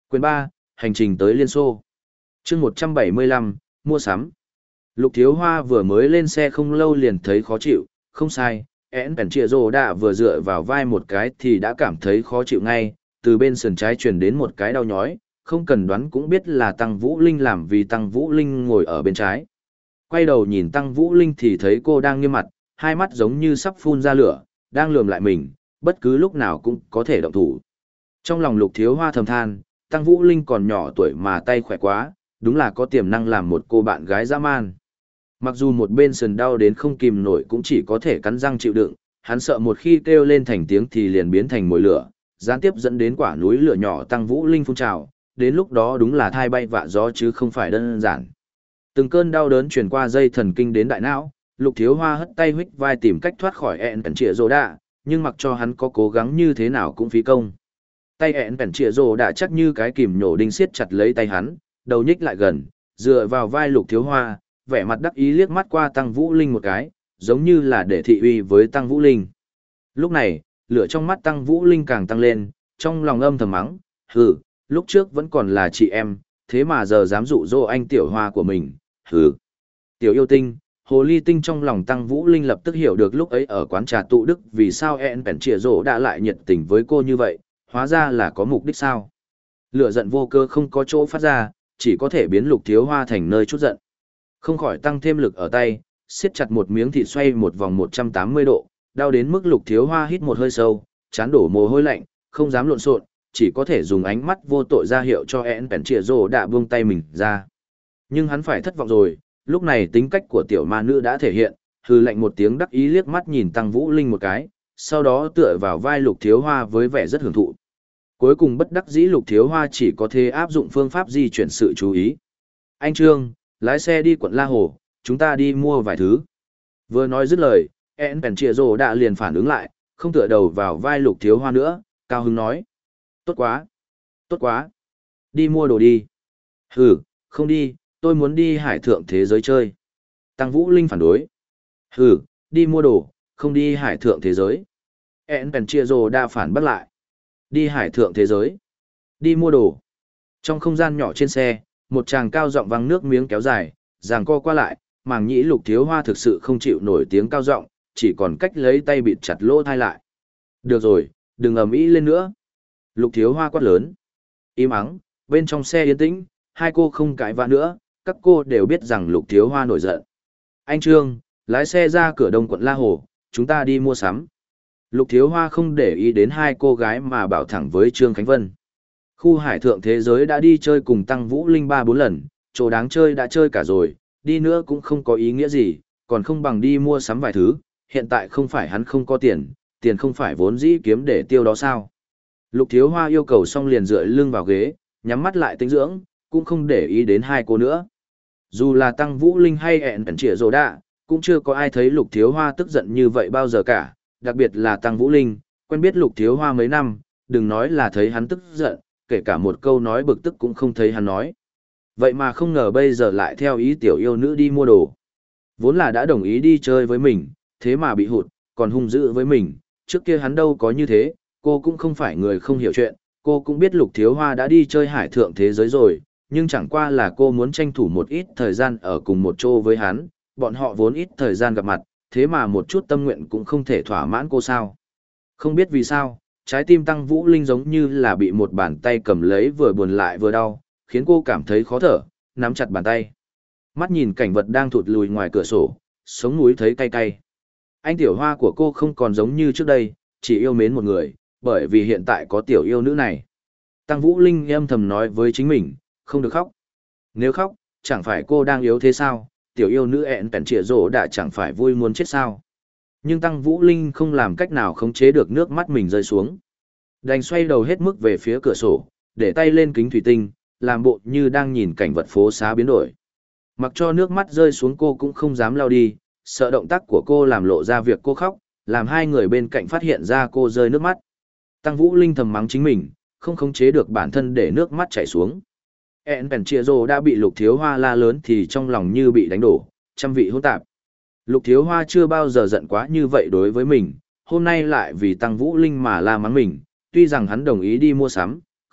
A: Quyền ba, hành trình tới Liên Xô. Chương một trăm bảy mươi lăm, mua sắm. Lục Thiếu Hoa vừa mới lên xe không lâu liền thấy khó chịu, không sai, én bèn trịa rồ đã vừa dựa vào vai một cái thì đã cảm thấy khó chịu ngay, từ bên sườn trái truyền đến một cái đau nhói, không cần đoán cũng biết là Tăng Vũ Linh làm vì Tăng Vũ Linh ngồi ở bên trái. Quay đầu nhìn Tăng Vũ Linh thì thấy cô đang nghiêm mặt, hai mắt giống như sắp phun ra lửa, đang lườm lại mình, bất cứ lúc nào cũng có thể động thủ. Trong lòng Lục Thiếu Hoa thầm than, Tăng Vũ Linh còn nhỏ tuổi mà tay khỏe quá, đúng là có tiềm năng làm một cô bạn gái dã man. Mặc dù một bên sườn đau đến không kìm nổi cũng chỉ có thể cắn răng chịu đựng, hắn sợ một khi kêu lên thành tiếng thì liền biến thành mồi lửa, gián tiếp dẫn đến quả núi lửa nhỏ Tăng Vũ Linh phun trào, đến lúc đó đúng là thai bay vạ gió chứ không phải đơn giản. Từng cơn đau đớn truyền qua dây thần kinh đến đại não, Lục Thiếu Hoa hất tay huých vai tìm cách thoát khỏi ẹn bèn trịa rồ đạ, nhưng mặc cho hắn có cố gắng như thế nào cũng phí công. Tay ẹn bèn trịa rồ đạ chắc như cái kìm nhổ đinh siết chặt lấy tay hắn, đầu nhích lại gần, dựa vào vai Lục Thiếu Hoa, vẻ mặt đắc ý liếc mắt qua Tăng Vũ Linh một cái, giống như là để thị uy với Tăng Vũ Linh. Lúc này, lửa trong mắt Tăng Vũ Linh càng tăng lên, trong lòng âm thầm mắng, hừ, lúc trước vẫn còn là chị em, thế mà giờ dám dụ dỗ anh tiểu hoa của mình, hừ. Tiểu yêu tinh, hồ ly tinh trong lòng Tăng Vũ Linh lập tức hiểu được lúc ấy ở quán trà tụ đức vì sao ẹn bèn trịa rồ đã lại nhiệt tình với cô như vậy, hóa ra là có mục đích sao. Lửa giận vô cơ không có chỗ phát ra, chỉ có thể biến Lục Thiếu Hoa thành nơi chút giận. Không khỏi tăng thêm lực ở tay, siết chặt một miếng thịt xoay một vòng một trăm tám mươi độ, đau đến mức Lục Thiếu Hoa hít một hơi sâu, chán đổ mồ hôi lạnh, không dám lộn xộn, chỉ có thể dùng ánh mắt vô tội ra hiệu cho ẹn bèn trịa rồ đã buông tay mình ra. Nhưng hắn phải thất vọng rồi, lúc này tính cách của tiểu ma nữ đã thể hiện, hừ lạnh một tiếng đắc ý liếc mắt nhìn Tăng Vũ Linh một cái, sau đó tựa vào vai Lục Thiếu Hoa với vẻ rất hưởng thụ. Cuối cùng bất đắc dĩ Lục Thiếu Hoa chỉ có thể áp dụng phương pháp di chuyển sự chú ý. Anh Trương, lái xe đi quận La Hồ, chúng ta đi mua vài thứ. Vừa nói dứt lời, ẹn bèn trịa rồ đã liền phản ứng lại, không tựa đầu vào vai Lục Thiếu Hoa nữa, cao hứng nói. Tốt quá, tốt quá, đi mua đồ đi. Hừ, không đi, tôi muốn đi hải thượng thế giới chơi. Tăng Vũ Linh phản đối. Hừ, đi mua đồ, không đi hải thượng thế giới. ẹn bèn trịa rồ đã phản bắt lại. Đi hải thượng thế giới, đi mua đồ. Trong không gian nhỏ trên xe, một chàng cao giọng vang nước miếng kéo dài, giằng co qua lại, màng nhĩ Lục Thiếu Hoa thực sự không chịu nổi tiếng cao giọng, chỉ còn cách lấy tay bịt chặt lỗ tai lại. Được rồi, đừng ầm ĩ lên nữa. Lục Thiếu Hoa quát lớn. Im ắng, bên trong xe yên tĩnh, hai cô không cãi vã nữa, các cô đều biết rằng Lục Thiếu Hoa nổi giận. Anh Trương, lái xe ra cửa đông quận La Hồ, chúng ta đi mua sắm. Lục Thiếu Hoa không để ý đến hai cô gái mà bảo thẳng với Trương Khánh Vân. Khu hải thượng thế giới đã đi chơi cùng Tăng Vũ Linh ba bốn lần, chỗ đáng chơi đã chơi cả rồi, đi nữa cũng không có ý nghĩa gì, còn không bằng đi mua sắm vài thứ, hiện tại không phải hắn không có tiền, tiền không phải vốn dĩ kiếm để tiêu đó sao. Lục Thiếu Hoa yêu cầu xong liền dựa lưng vào ghế, nhắm mắt lại tĩnh dưỡng, cũng không để ý đến hai cô nữa. Dù là Tăng Vũ Linh hay ẹn bèn trịa rồ đạ, cũng chưa có ai thấy Lục Thiếu Hoa tức giận như vậy bao giờ cả, đặc biệt là Tăng Vũ Linh, quen biết Lục Thiếu Hoa mấy năm, đừng nói là thấy hắn tức giận, kể cả một câu nói bực tức cũng không thấy hắn nói. Vậy mà không ngờ bây giờ lại theo ý tiểu yêu nữ đi mua đồ. Vốn là đã đồng ý đi chơi với mình, thế mà bị hụt, còn hung dữ với mình, trước kia hắn đâu có như thế, cô cũng không phải người không hiểu chuyện, cô cũng biết Lục Thiếu Hoa đã đi chơi hải thượng thế giới rồi, nhưng chẳng qua là cô muốn tranh thủ một ít thời gian ở cùng một chỗ với hắn, bọn họ vốn ít thời gian gặp mặt, thế mà một chút tâm nguyện cũng không thể thỏa mãn cô sao. Không biết vì sao, trái tim Tăng Vũ Linh giống như là bị một bàn tay cầm lấy vừa buồn lại vừa đau, khiến cô cảm thấy khó thở, nắm chặt bàn tay. Mắt nhìn cảnh vật đang thụt lùi ngoài cửa sổ, sống núi thấy cay cay. Anh tiểu hoa của cô không còn giống như trước đây, chỉ yêu mến một người, bởi vì hiện tại có tiểu yêu nữ này. Tăng Vũ Linh âm thầm nói với chính mình, không được khóc. Nếu khóc, chẳng phải cô đang yếu thế sao, tiểu yêu nữ ẹn bèn trịa rồ đã chẳng phải vui muốn chết sao. Nhưng Tăng Vũ Linh không làm cách nào khống chế được nước mắt mình rơi xuống. Đành xoay đầu hết mức về phía cửa sổ, để tay lên kính thủy tinh, làm bộ như đang nhìn cảnh vật phố xá biến đổi. Mặc cho nước mắt rơi xuống cô cũng không dám lau đi, sợ động tác của cô làm lộ ra việc cô khóc, làm hai người bên cạnh phát hiện ra cô rơi nước mắt. Tăng Vũ Linh thầm mắng chính mình, không khống chế được bản thân để nước mắt chảy xuống. ẹn bèn trịa rồ đã bị Lục Thiếu Hoa la lớn thì trong lòng như bị đánh đổ, trăm vị hỗn tạp. Lục Thiếu Hoa chưa bao giờ giận quá như vậy đối với mình, hôm nay lại vì Tăng Vũ Linh mà la mắng mình, tuy rằng hắn đồng ý đi mua sắm,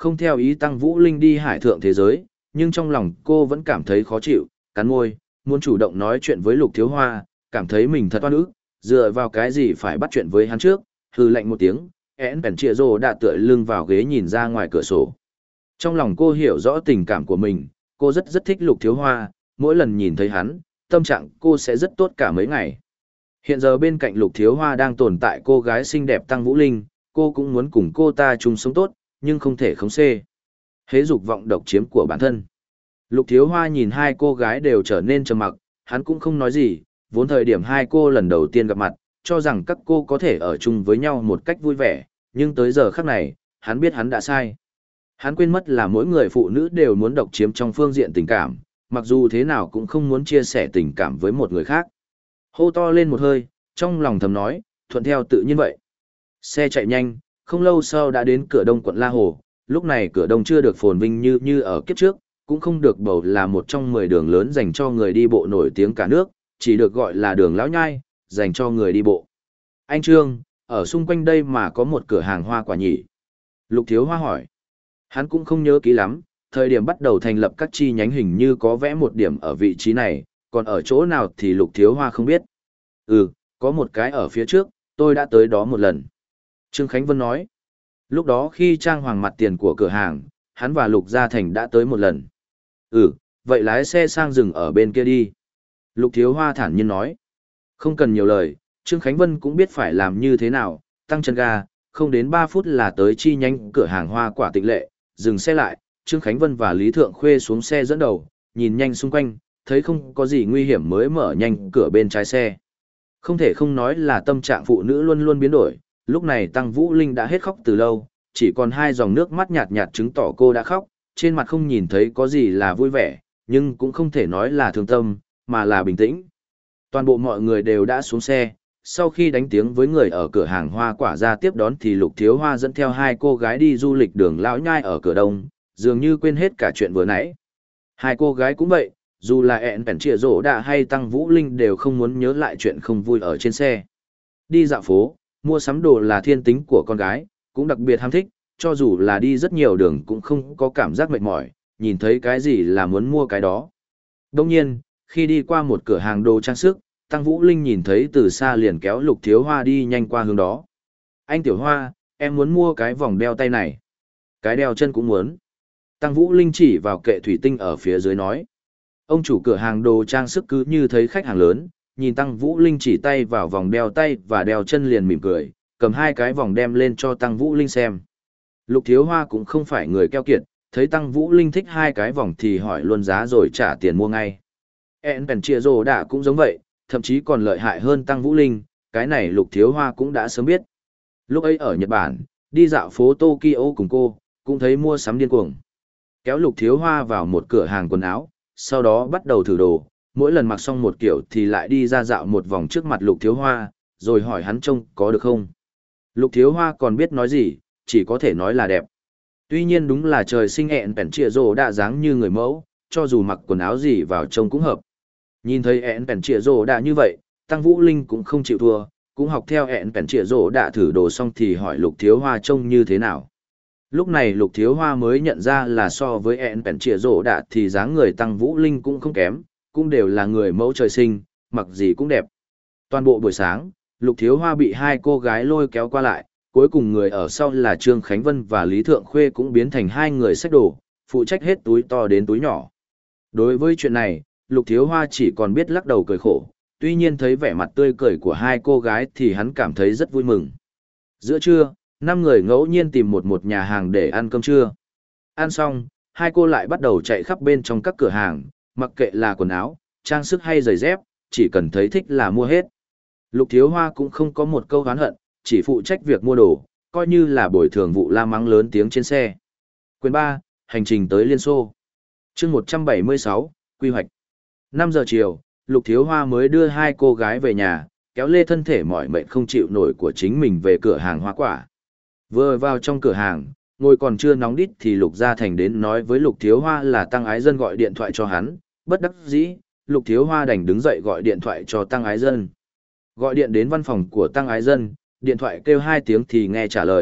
A: không theo ý Tăng Vũ Linh đi hải thượng thế giới, nhưng trong lòng cô vẫn cảm thấy khó chịu, cắn môi, muốn chủ động nói chuyện với Lục Thiếu Hoa, cảm thấy mình thật oan ức, dựa vào cái gì phải bắt chuyện với hắn trước, hừ lạnh một tiếng, én bèn chia rồ đã tựa lưng vào ghế nhìn ra ngoài cửa sổ. Trong lòng cô hiểu rõ tình cảm của mình, cô rất rất thích Lục Thiếu Hoa, mỗi lần nhìn thấy hắn, tâm trạng cô sẽ rất tốt cả mấy ngày. Hiện giờ bên cạnh Lục Thiếu Hoa đang tồn tại cô gái xinh đẹp Tăng Vũ Linh, cô cũng muốn cùng cô ta chung sống tốt, nhưng không thể khống xê. Hế dục vọng độc chiếm của bản thân. Lục Thiếu Hoa nhìn hai cô gái đều trở nên trầm mặc, hắn cũng không nói gì, vốn thời điểm hai cô lần đầu tiên gặp mặt, cho rằng các cô có thể ở chung với nhau một cách vui vẻ, nhưng tới giờ khắc này, hắn biết hắn đã sai. Hắn quên mất là mỗi người phụ nữ đều muốn độc chiếm trong phương diện tình cảm, mặc dù thế nào cũng không muốn chia sẻ tình cảm với một người khác. Hô to lên một hơi, trong lòng thầm nói, thuận theo tự nhiên vậy. Xe chạy nhanh, không lâu sau đã đến cửa đông quận La Hồ, lúc này cửa đông chưa được phồn vinh như như ở kiếp trước, cũng không được bầu là một trong mười đường lớn dành cho người đi bộ nổi tiếng cả nước, chỉ được gọi là đường Lão Nhai, dành cho người đi bộ. Anh Trương, ở xung quanh đây mà có một cửa hàng hoa quả nhỉ? Lục Thiếu Hoa hỏi. Hắn cũng không nhớ kỹ lắm, thời điểm bắt đầu thành lập các chi nhánh hình như có vẽ một điểm ở vị trí này, còn ở chỗ nào thì Lục Thiếu Hoa không biết. Ừ, có một cái ở phía trước, tôi đã tới đó một lần. Trương Khánh Vân nói. Lúc đó khi trang hoàng mặt tiền của cửa hàng, hắn và Lục Gia Thành đã tới một lần. Ừ, vậy lái xe sang dừng ở bên kia đi. Lục Thiếu Hoa thản nhiên nói. Không cần nhiều lời, Trương Khánh Vân cũng biết phải làm như thế nào, tăng chân ga, không đến ba phút là tới chi nhánh cửa hàng hoa quả Tịnh Lệ, dừng xe lại, Trương Khánh Vân và Lý Thượng Khuê xuống xe dẫn đầu, nhìn nhanh xung quanh, thấy không có gì nguy hiểm mới mở nhanh cửa bên trái xe. Không thể không nói là tâm trạng phụ nữ luôn luôn biến đổi, lúc này Tăng Vũ Linh đã hết khóc từ lâu, chỉ còn hai dòng nước mắt nhạt nhạt chứng tỏ cô đã khóc, trên mặt không nhìn thấy có gì là vui vẻ, nhưng cũng không thể nói là thương tâm, mà là bình tĩnh. Toàn bộ mọi người đều đã xuống xe, sau khi đánh tiếng với người ở cửa hàng hoa quả ra tiếp đón thì Lục Thiếu Hoa dẫn theo hai cô gái đi du lịch đường Lão Nhai ở cửa đông, dường như quên hết cả chuyện vừa nãy. Hai cô gái cũng vậy, dù là ẹn bèn trịa rỗ đạ hay Tăng Vũ Linh đều không muốn nhớ lại chuyện không vui ở trên xe. Đi dạo phố, mua sắm đồ là thiên tính của con gái, cũng đặc biệt ham thích, cho dù là đi rất nhiều đường cũng không có cảm giác mệt mỏi, nhìn thấy cái gì là muốn mua cái đó. Đông nhiên, khi đi qua một cửa hàng đồ trang sức, Tăng Vũ Linh nhìn thấy từ xa liền kéo Lục Thiếu Hoa đi nhanh qua hướng đó. Anh Tiểu Hoa, em muốn mua cái vòng đeo tay này. Cái đeo chân cũng muốn. Tăng Vũ Linh chỉ vào kệ thủy tinh ở phía dưới nói. Ông chủ cửa hàng đồ trang sức cứ như thấy khách hàng lớn, nhìn Tăng Vũ Linh chỉ tay vào vòng đeo tay và đeo chân liền mỉm cười, cầm hai cái vòng đem lên cho Tăng Vũ Linh xem. Lục Thiếu Hoa cũng không phải người keo kiệt, thấy Tăng Vũ Linh thích hai cái vòng thì hỏi luôn giá rồi trả tiền mua ngay. En Pen Chia Rồ đã cũng giống vậy, thậm chí còn lợi hại hơn Tăng Vũ Linh, cái này Lục Thiếu Hoa cũng đã sớm biết. Lúc ấy ở Nhật Bản, đi dạo phố Tokyo cùng cô, cũng thấy mua sắm điên cuồng. Kéo Lục Thiếu Hoa vào một cửa hàng quần áo, sau đó bắt đầu thử đồ, mỗi lần mặc xong một kiểu thì lại đi ra dạo một vòng trước mặt Lục Thiếu Hoa, rồi hỏi hắn trông có được không. Lục Thiếu Hoa còn biết nói gì, chỉ có thể nói là đẹp. Tuy nhiên đúng là trời sinh ẹn bèn trịa rồ đã dáng như người mẫu, cho dù mặc quần áo gì vào trông cũng hợp. Nhìn thấy ẹn bèn trịa rồ đã như vậy, Tăng Vũ Linh cũng không chịu thua, cũng học theo ẹn bèn trịa rồ đã thử đồ xong thì hỏi Lục Thiếu Hoa trông như thế nào. Lúc này Lục Thiếu Hoa mới nhận ra là so với ẹn bèn trịa rồ đã thì dáng người Tăng Vũ Linh cũng không kém, cũng đều là người mẫu trời sinh, mặc gì cũng đẹp. Toàn bộ buổi sáng, Lục Thiếu Hoa bị hai cô gái lôi kéo qua lại, cuối cùng người ở sau là Trương Khánh Vân và Lý Thượng Khuê cũng biến thành hai người xách đồ, phụ trách hết túi to đến túi nhỏ. Đối với chuyện này, Lục Thiếu Hoa chỉ còn biết lắc đầu cười khổ, tuy nhiên thấy vẻ mặt tươi cười của hai cô gái thì hắn cảm thấy rất vui mừng. Giữa trưa, năm người ngẫu nhiên tìm một một nhà hàng để ăn cơm trưa. Ăn xong, hai cô lại bắt đầu chạy khắp bên trong các cửa hàng, mặc kệ là quần áo, trang sức hay giày dép, chỉ cần thấy thích là mua hết. Lục Thiếu Hoa cũng không có một câu oán hận, chỉ phụ trách việc mua đồ, coi như là bồi thường vụ la mắng lớn tiếng trên xe. Quyền ba, hành trình tới Liên Xô. Chương một trăm bảy mươi sáu, quy hoạch. năm giờ chiều, Lục Thiếu Hoa mới đưa hai cô gái về nhà, kéo lê thân thể mỏi mệt không chịu nổi của chính mình về cửa hàng hoa quả. Vừa vào trong cửa hàng, ngồi còn chưa nóng đít thì Lục Gia Thành đến nói với Lục Thiếu Hoa là Tăng Ái Dân gọi điện thoại cho hắn, bất đắc dĩ, Lục Thiếu Hoa đành đứng dậy gọi điện thoại cho Tăng Ái Dân. Gọi điện đến văn phòng của Tăng Ái Dân, điện thoại kêu hai tiếng thì nghe trả lời,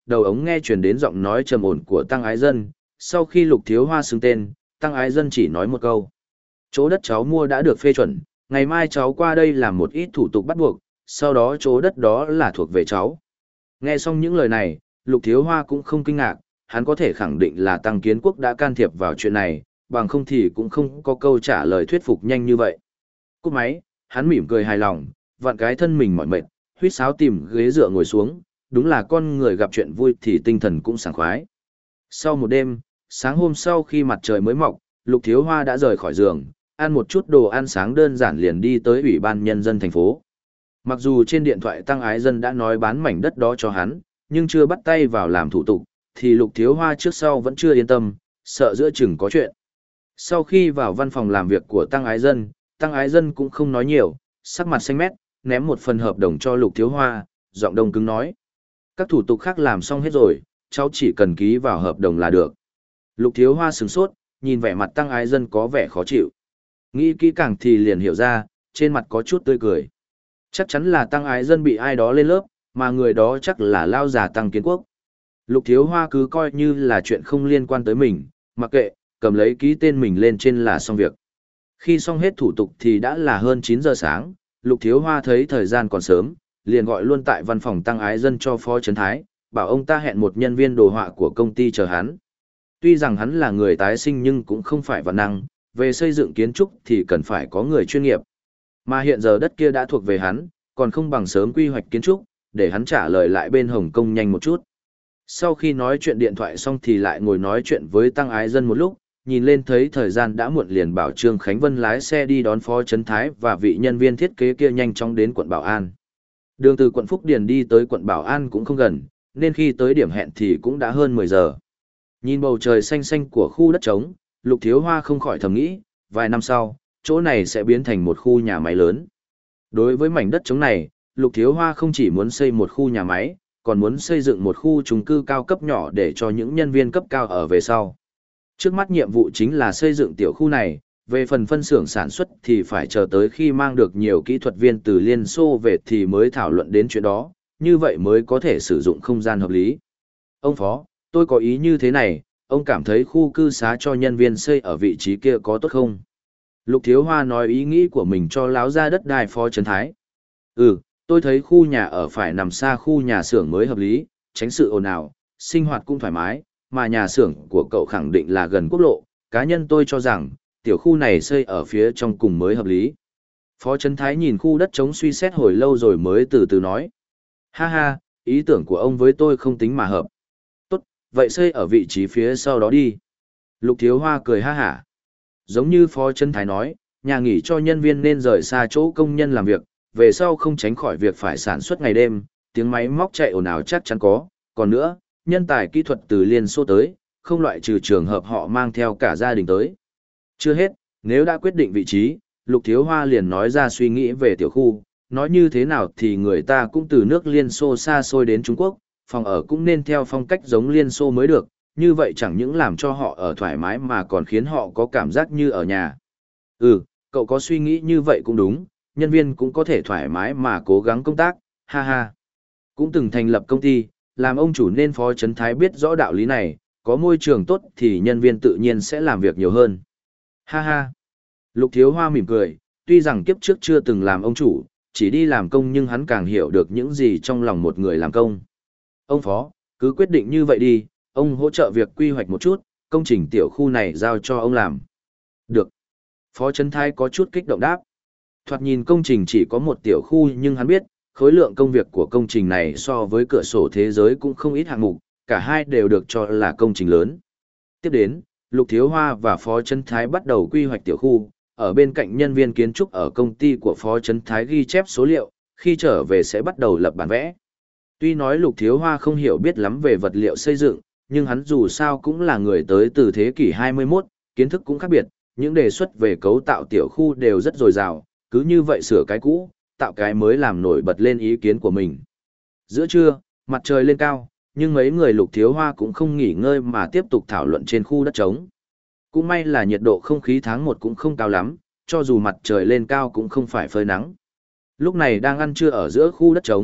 A: đầu ống nghe truyền đến giọng nói trầm ổn của Tăng Ái Dân, sau khi Lục Thiếu Hoa xưng tên, Tăng Ái Dân chỉ nói một câu. Chỗ đất cháu mua đã được phê chuẩn, ngày mai cháu qua đây làm một ít thủ tục bắt buộc, sau đó chỗ đất đó là thuộc về cháu. Nghe xong những lời này, Lục Thiếu Hoa cũng không kinh ngạc, hắn có thể khẳng định là Tăng Kiến Quốc đã can thiệp vào chuyện này, bằng không thì cũng không có câu trả lời thuyết phục nhanh như vậy. Cúp máy, hắn mỉm cười hài lòng, vặn cái thân mình mỏi mệt, huýt sáo tìm ghế dựa ngồi xuống, đúng là con người gặp chuyện vui thì tinh thần cũng sảng khoái. Sau một đêm, sáng hôm sau khi mặt trời mới mọc, Lục Thiếu Hoa đã rời khỏi giường, ăn một chút đồ ăn sáng đơn giản liền đi tới Ủy ban Nhân dân thành phố. Mặc dù trên điện thoại Tăng Ái Dân đã nói bán mảnh đất đó cho hắn, nhưng chưa bắt tay vào làm thủ tục, thì Lục Thiếu Hoa trước sau vẫn chưa yên tâm, sợ giữa chừng có chuyện. Sau khi vào văn phòng làm việc của Tăng Ái Dân, Tăng Ái Dân cũng không nói nhiều, sắc mặt xanh mét, ném một phần hợp đồng cho Lục Thiếu Hoa, giọng đông cứng nói. Các thủ tục khác làm xong hết rồi, cháu chỉ cần ký vào hợp đồng là được. Lục Thiếu Hoa sửng sốt, nhìn vẻ mặt Tăng Ái Dân có vẻ khó chịu. Nghĩ kỹ càng thì liền hiểu ra, trên mặt có chút tươi cười. Chắc chắn là Tăng Ái Dân bị ai đó lên lớp, mà người đó chắc là lao già Tăng Kiến Quốc. Lục Thiếu Hoa cứ coi như là chuyện không liên quan tới mình, mặc kệ, cầm lấy ký tên mình lên trên là xong việc. Khi xong hết thủ tục thì đã là hơn chín giờ sáng, Lục Thiếu Hoa thấy thời gian còn sớm, liền gọi luôn tại văn phòng Tăng Ái Dân cho Phó Trấn Thái, bảo ông ta hẹn một nhân viên đồ họa của công ty chờ hắn. Tuy rằng hắn là người tái sinh nhưng cũng không phải vạn năng, về xây dựng kiến trúc thì cần phải có người chuyên nghiệp. Mà hiện giờ đất kia đã thuộc về hắn, còn không bằng sớm quy hoạch kiến trúc, để hắn trả lời lại bên Hồng Kông nhanh một chút. Sau khi nói chuyện điện thoại xong thì lại ngồi nói chuyện với Tăng Ái Dân một lúc, nhìn lên thấy thời gian đã muộn liền bảo Trương Khánh Vân lái xe đi đón Phó Trấn Thái và vị nhân viên thiết kế kia nhanh chóng đến quận Bảo An. Đường từ quận Phúc Điền đi tới quận Bảo An cũng không gần, nên khi tới điểm hẹn thì cũng đã hơn mười giờ. Nhìn bầu trời xanh xanh của khu đất trống, Lục Thiếu Hoa không khỏi thầm nghĩ, vài năm sau, chỗ này sẽ biến thành một khu nhà máy lớn. Đối với mảnh đất trống này, Lục Thiếu Hoa không chỉ muốn xây một khu nhà máy, còn muốn xây dựng một khu chung cư cao cấp nhỏ để cho những nhân viên cấp cao ở về sau. Trước mắt nhiệm vụ chính là xây dựng tiểu khu này, về phần phân xưởng sản xuất thì phải chờ tới khi mang được nhiều kỹ thuật viên từ Liên Xô về thì mới thảo luận đến chuyện đó, như vậy mới có thể sử dụng không gian hợp lý. Ông Phó, tôi có ý như thế này, ông cảm thấy khu cư xá cho nhân viên xây ở vị trí kia có tốt không? Lục Thiếu Hoa nói ý nghĩ của mình cho láo ra đất đai Phó Trấn Thái. Ừ, tôi thấy khu nhà ở phải nằm xa khu nhà xưởng mới hợp lý, tránh sự ồn ào, sinh hoạt cũng thoải mái, mà nhà xưởng của cậu khẳng định là gần quốc lộ, cá nhân tôi cho rằng, tiểu khu này xây ở phía trong cùng mới hợp lý. Phó Trấn Thái nhìn khu đất trống suy xét hồi lâu rồi mới từ từ nói. Ha ha, ý tưởng của ông với tôi không tính mà hợp. Tốt, vậy xây ở vị trí phía sau đó đi. Lục Thiếu Hoa cười ha hả. Giống như Phó Trấn Thái nói, nhà nghỉ cho nhân viên nên rời xa chỗ công nhân làm việc, về sau không tránh khỏi việc phải sản xuất ngày đêm, tiếng máy móc chạy ồn ào chắc chắn có. Còn nữa, nhân tài kỹ thuật từ Liên Xô tới, không loại trừ trường hợp họ mang theo cả gia đình tới. Chưa hết, nếu đã quyết định vị trí, Lục Thiếu Hoa liền nói ra suy nghĩ về tiểu khu, nói như thế nào thì người ta cũng từ nước Liên Xô xa xôi đến Trung Quốc, phòng ở cũng nên theo phong cách giống Liên Xô mới được, như vậy chẳng những làm cho họ ở thoải mái mà còn khiến họ có cảm giác như ở nhà. Ừ, cậu có suy nghĩ như vậy cũng đúng, nhân viên cũng có thể thoải mái mà cố gắng công tác, ha ha. Cũng từng thành lập công ty, làm ông chủ nên Phó Trấn Thái biết rõ đạo lý này, có môi trường tốt thì nhân viên tự nhiên sẽ làm việc nhiều hơn. Ha ha. Lục Thiếu Hoa mỉm cười, tuy rằng kiếp trước chưa từng làm ông chủ, chỉ đi làm công nhưng hắn càng hiểu được những gì trong lòng một người làm công. Ông Phó, cứ quyết định như vậy đi, ông hỗ trợ việc quy hoạch một chút, công trình tiểu khu này giao cho ông làm. Được. Phó Trấn Thái có chút kích động đáp. Thoạt nhìn công trình chỉ có một tiểu khu nhưng hắn biết, khối lượng công việc của công trình này so với cửa sổ thế giới cũng không ít hạng mục, cả hai đều được cho là công trình lớn. Tiếp đến, Lục Thiếu Hoa và Phó Trấn Thái bắt đầu quy hoạch tiểu khu, ở bên cạnh nhân viên kiến trúc ở công ty của Phó Trấn Thái ghi chép số liệu, khi trở về sẽ bắt đầu lập bản vẽ. Tuy nói Lục Thiếu Hoa không hiểu biết lắm về vật liệu xây dựng, nhưng hắn dù sao cũng là người tới từ thế kỷ hai mươi mốt, kiến thức cũng khác biệt, những đề xuất về cấu tạo tiểu khu đều rất dồi dào, cứ như vậy sửa cái cũ, tạo cái mới làm nổi bật lên ý kiến của mình. Giữa trưa, mặt trời lên cao, nhưng mấy người Lục Thiếu Hoa cũng không nghỉ ngơi mà tiếp tục thảo luận trên khu đất trống. Cũng may là nhiệt độ không khí tháng một cũng không cao lắm, cho dù mặt trời lên cao cũng không phải phơi nắng. Lúc này đang ăn trưa ở giữa khu đất trống,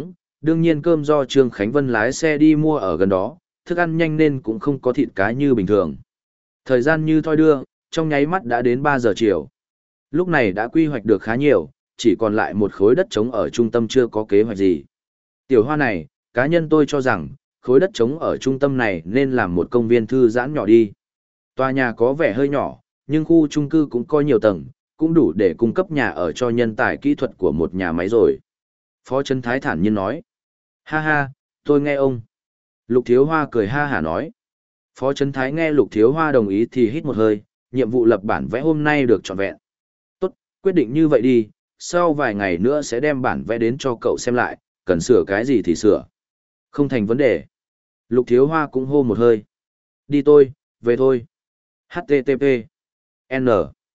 A: Đương nhiên cơm do Trương Khánh Vân lái xe đi mua ở gần đó, thức ăn nhanh nên cũng không có thịt cá như bình thường. Thời gian như thoi đưa, trong nháy mắt đã đến ba giờ chiều. Lúc này đã quy hoạch được khá nhiều, chỉ còn lại một khối đất trống ở trung tâm chưa có kế hoạch gì. Tiểu Hoa này, cá nhân tôi cho rằng, khối đất trống ở trung tâm này nên làm một công viên thư giãn nhỏ đi. Tòa nhà có vẻ hơi nhỏ, nhưng khu chung cư cũng có nhiều tầng, cũng đủ để cung cấp nhà ở cho nhân tài kỹ thuật của một nhà máy rồi. Phó Trấn Thái thản nhiên nói. Ha ha, tôi nghe ông. Lục Thiếu Hoa cười ha hả nói. Phó Trấn Thái nghe Lục Thiếu Hoa đồng ý thì hít một hơi, nhiệm vụ lập bản vẽ hôm nay được trọn vẹn. Tốt, quyết định như vậy đi, sau vài ngày nữa sẽ đem bản vẽ đến cho cậu xem lại, cần sửa cái gì thì sửa. Không thành vấn đề. Lục Thiếu Hoa cũng hô một hơi. Đi tôi, về thôi. H T T P N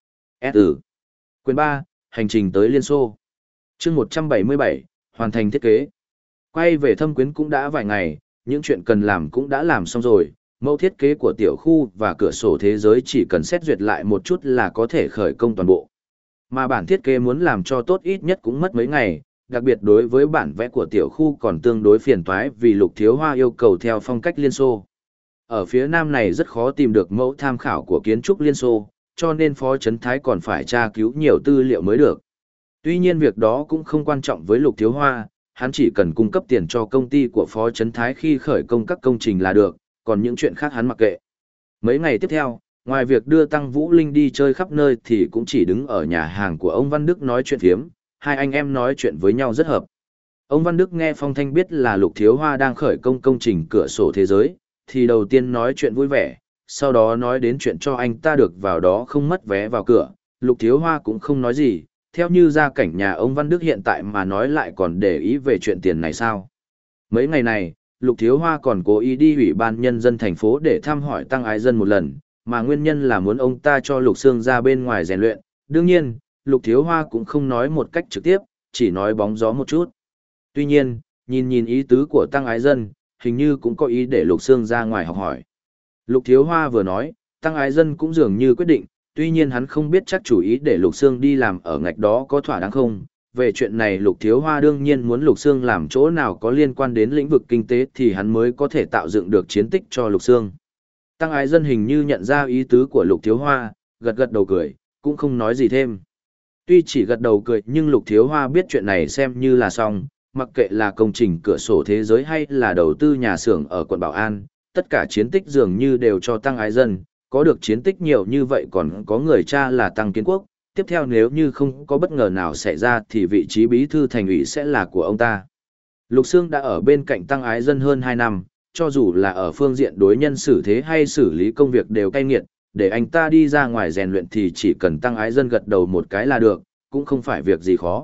A: S U Quyền ba, hành trình tới Liên Xô. Chương một trăm bảy mươi bảy, hoàn thành thiết kế. Quay về Thâm Quyến cũng đã vài ngày, những chuyện cần làm cũng đã làm xong rồi. Mẫu thiết kế của tiểu khu và cửa sổ thế giới chỉ cần xét duyệt lại một chút là có thể khởi công toàn bộ. Mà bản thiết kế muốn làm cho tốt ít nhất cũng mất mấy ngày, đặc biệt đối với bản vẽ của tiểu khu còn tương đối phiền toái vì Lục Thiếu Hoa yêu cầu theo phong cách Liên Xô. Ở phía nam này rất khó tìm được mẫu tham khảo của kiến trúc Liên Xô, cho nên Phó Trấn Thái còn phải tra cứu nhiều tư liệu mới được. Tuy nhiên việc đó cũng không quan trọng với Lục Thiếu Hoa, hắn chỉ cần cung cấp tiền cho công ty của Phó Trấn Thái khi khởi công các công trình là được, còn những chuyện khác hắn mặc kệ. Mấy ngày tiếp theo, ngoài việc đưa Tăng Vũ Linh đi chơi khắp nơi thì cũng chỉ đứng ở nhà hàng của ông Văn Đức nói chuyện phiếm, hai anh em nói chuyện với nhau rất hợp. Ông Văn Đức nghe phong thanh biết là Lục Thiếu Hoa đang khởi công công trình cửa sổ thế giới, thì đầu tiên nói chuyện vui vẻ, sau đó nói đến chuyện cho anh ta được vào đó không mất vé vào cửa. Lục Thiếu Hoa cũng không nói gì, theo như gia cảnh nhà ông Văn Đức hiện tại mà nói lại còn để ý về chuyện tiền này sao. Mấy ngày này, Lục Thiếu Hoa còn cố ý đi ủy ban nhân dân thành phố để thăm hỏi Tăng Ái Dân một lần, mà nguyên nhân là muốn ông ta cho Lục Sương ra bên ngoài rèn luyện. Đương nhiên, Lục Thiếu Hoa cũng không nói một cách trực tiếp, chỉ nói bóng gió một chút. Tuy nhiên, nhìn nhìn ý tứ của Tăng Ái Dân, hình như cũng có ý để Lục Sương ra ngoài học hỏi. Lục Thiếu Hoa vừa nói, Tăng Ái Dân cũng dường như quyết định, tuy nhiên hắn không biết chắc chủ ý để Lục Sương đi làm ở ngạch đó có thỏa đáng không. Về chuyện này Lục Thiếu Hoa đương nhiên muốn Lục Sương làm chỗ nào có liên quan đến lĩnh vực kinh tế thì hắn mới có thể tạo dựng được chiến tích cho Lục Sương. Tăng Ái Dân hình như nhận ra ý tứ của Lục Thiếu Hoa, gật gật đầu cười, cũng không nói gì thêm. Tuy chỉ gật đầu cười nhưng Lục Thiếu Hoa biết chuyện này xem như là xong, mặc kệ là công trình cửa sổ thế giới hay là đầu tư nhà xưởng ở quận Bảo An, tất cả chiến tích dường như đều cho Tăng Ái Dân, có được chiến tích nhiều như vậy còn có người cha là Tăng Kiến Quốc, tiếp theo nếu như không có bất ngờ nào xảy ra thì vị trí bí thư thành ủy sẽ là của ông ta. Lục Sương đã ở bên cạnh Tăng Ái Dân hơn hai năm, cho dù là ở phương diện đối nhân xử thế hay xử lý công việc đều cay nghiệt, để anh ta đi ra ngoài rèn luyện thì chỉ cần Tăng Ái Dân gật đầu một cái là được, cũng không phải việc gì khó.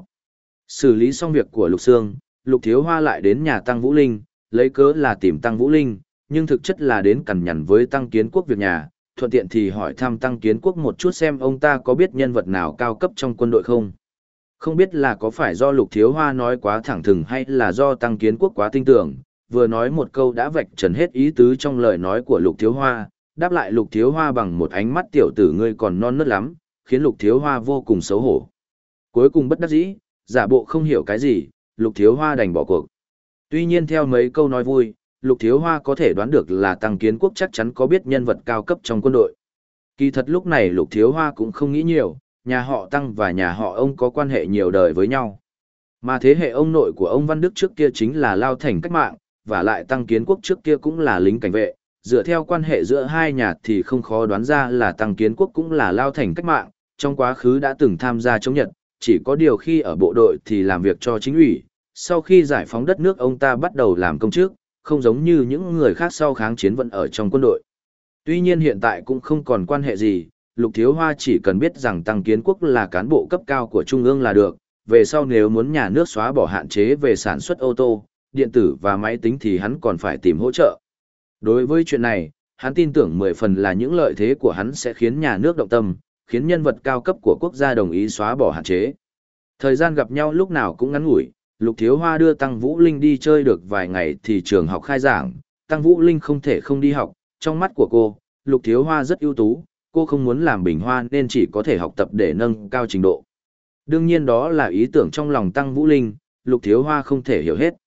A: Xử lý xong việc của Lục Sương, Lục Thiếu Hoa lại đến nhà Tăng Vũ Linh, lấy cớ là tìm Tăng Vũ Linh, nhưng thực chất là đến cằn nhằn với Tăng Kiến Quốc việc nhà, thuận tiện thì hỏi thăm Tăng Kiến Quốc một chút xem ông ta có biết nhân vật nào cao cấp trong quân đội không. Không biết là có phải do Lục Thiếu Hoa nói quá thẳng thừng hay là do Tăng Kiến Quốc quá tin tưởng, vừa nói một câu đã vạch trần hết ý tứ trong lời nói của Lục Thiếu Hoa, đáp lại Lục Thiếu Hoa bằng một ánh mắt tiểu tử ngươi còn non nớt lắm, khiến Lục Thiếu Hoa vô cùng xấu hổ. Cuối cùng bất đắc dĩ, giả bộ không hiểu cái gì, Lục Thiếu Hoa đành bỏ cuộc. Tuy nhiên theo mấy câu nói vui, Lục Thiếu Hoa có thể đoán được là Tăng Kiến Quốc chắc chắn có biết nhân vật cao cấp trong quân đội. Kỳ thật lúc này Lục Thiếu Hoa cũng không nghĩ nhiều, nhà họ Tăng và nhà họ ông có quan hệ nhiều đời với nhau. Mà thế hệ ông nội của ông Văn Đức trước kia chính là Lao Thành cách mạng, và lại Tăng Kiến Quốc trước kia cũng là lính cảnh vệ, dựa theo quan hệ giữa hai nhà thì không khó đoán ra là Tăng Kiến Quốc cũng là Lao Thành cách mạng, trong quá khứ đã từng tham gia chống Nhật, chỉ có điều khi ở bộ đội thì làm việc cho chính ủy, sau khi giải phóng đất nước ông ta bắt đầu làm công chức, không giống như những người khác sau kháng chiến vẫn ở trong quân đội. Tuy nhiên hiện tại cũng không còn quan hệ gì, Lục Thiếu Hoa chỉ cần biết rằng Tăng Kiến Quốc là cán bộ cấp cao của Trung ương là được, về sau nếu muốn nhà nước xóa bỏ hạn chế về sản xuất ô tô, điện tử và máy tính thì hắn còn phải tìm hỗ trợ. Đối với chuyện này, hắn tin tưởng mười phần là những lợi thế của hắn sẽ khiến nhà nước động tâm, khiến nhân vật cao cấp của quốc gia đồng ý xóa bỏ hạn chế. Thời gian gặp nhau lúc nào cũng ngắn ngủi, Lục Thiếu Hoa đưa Tăng Vũ Linh đi chơi được vài ngày thì trường học khai giảng, Tăng Vũ Linh không thể không đi học, trong mắt của cô, Lục Thiếu Hoa rất ưu tú, cô không muốn làm bình hoa nên chỉ có thể học tập để nâng cao trình độ. Đương nhiên đó là ý tưởng trong lòng Tăng Vũ Linh, Lục Thiếu Hoa không thể hiểu hết.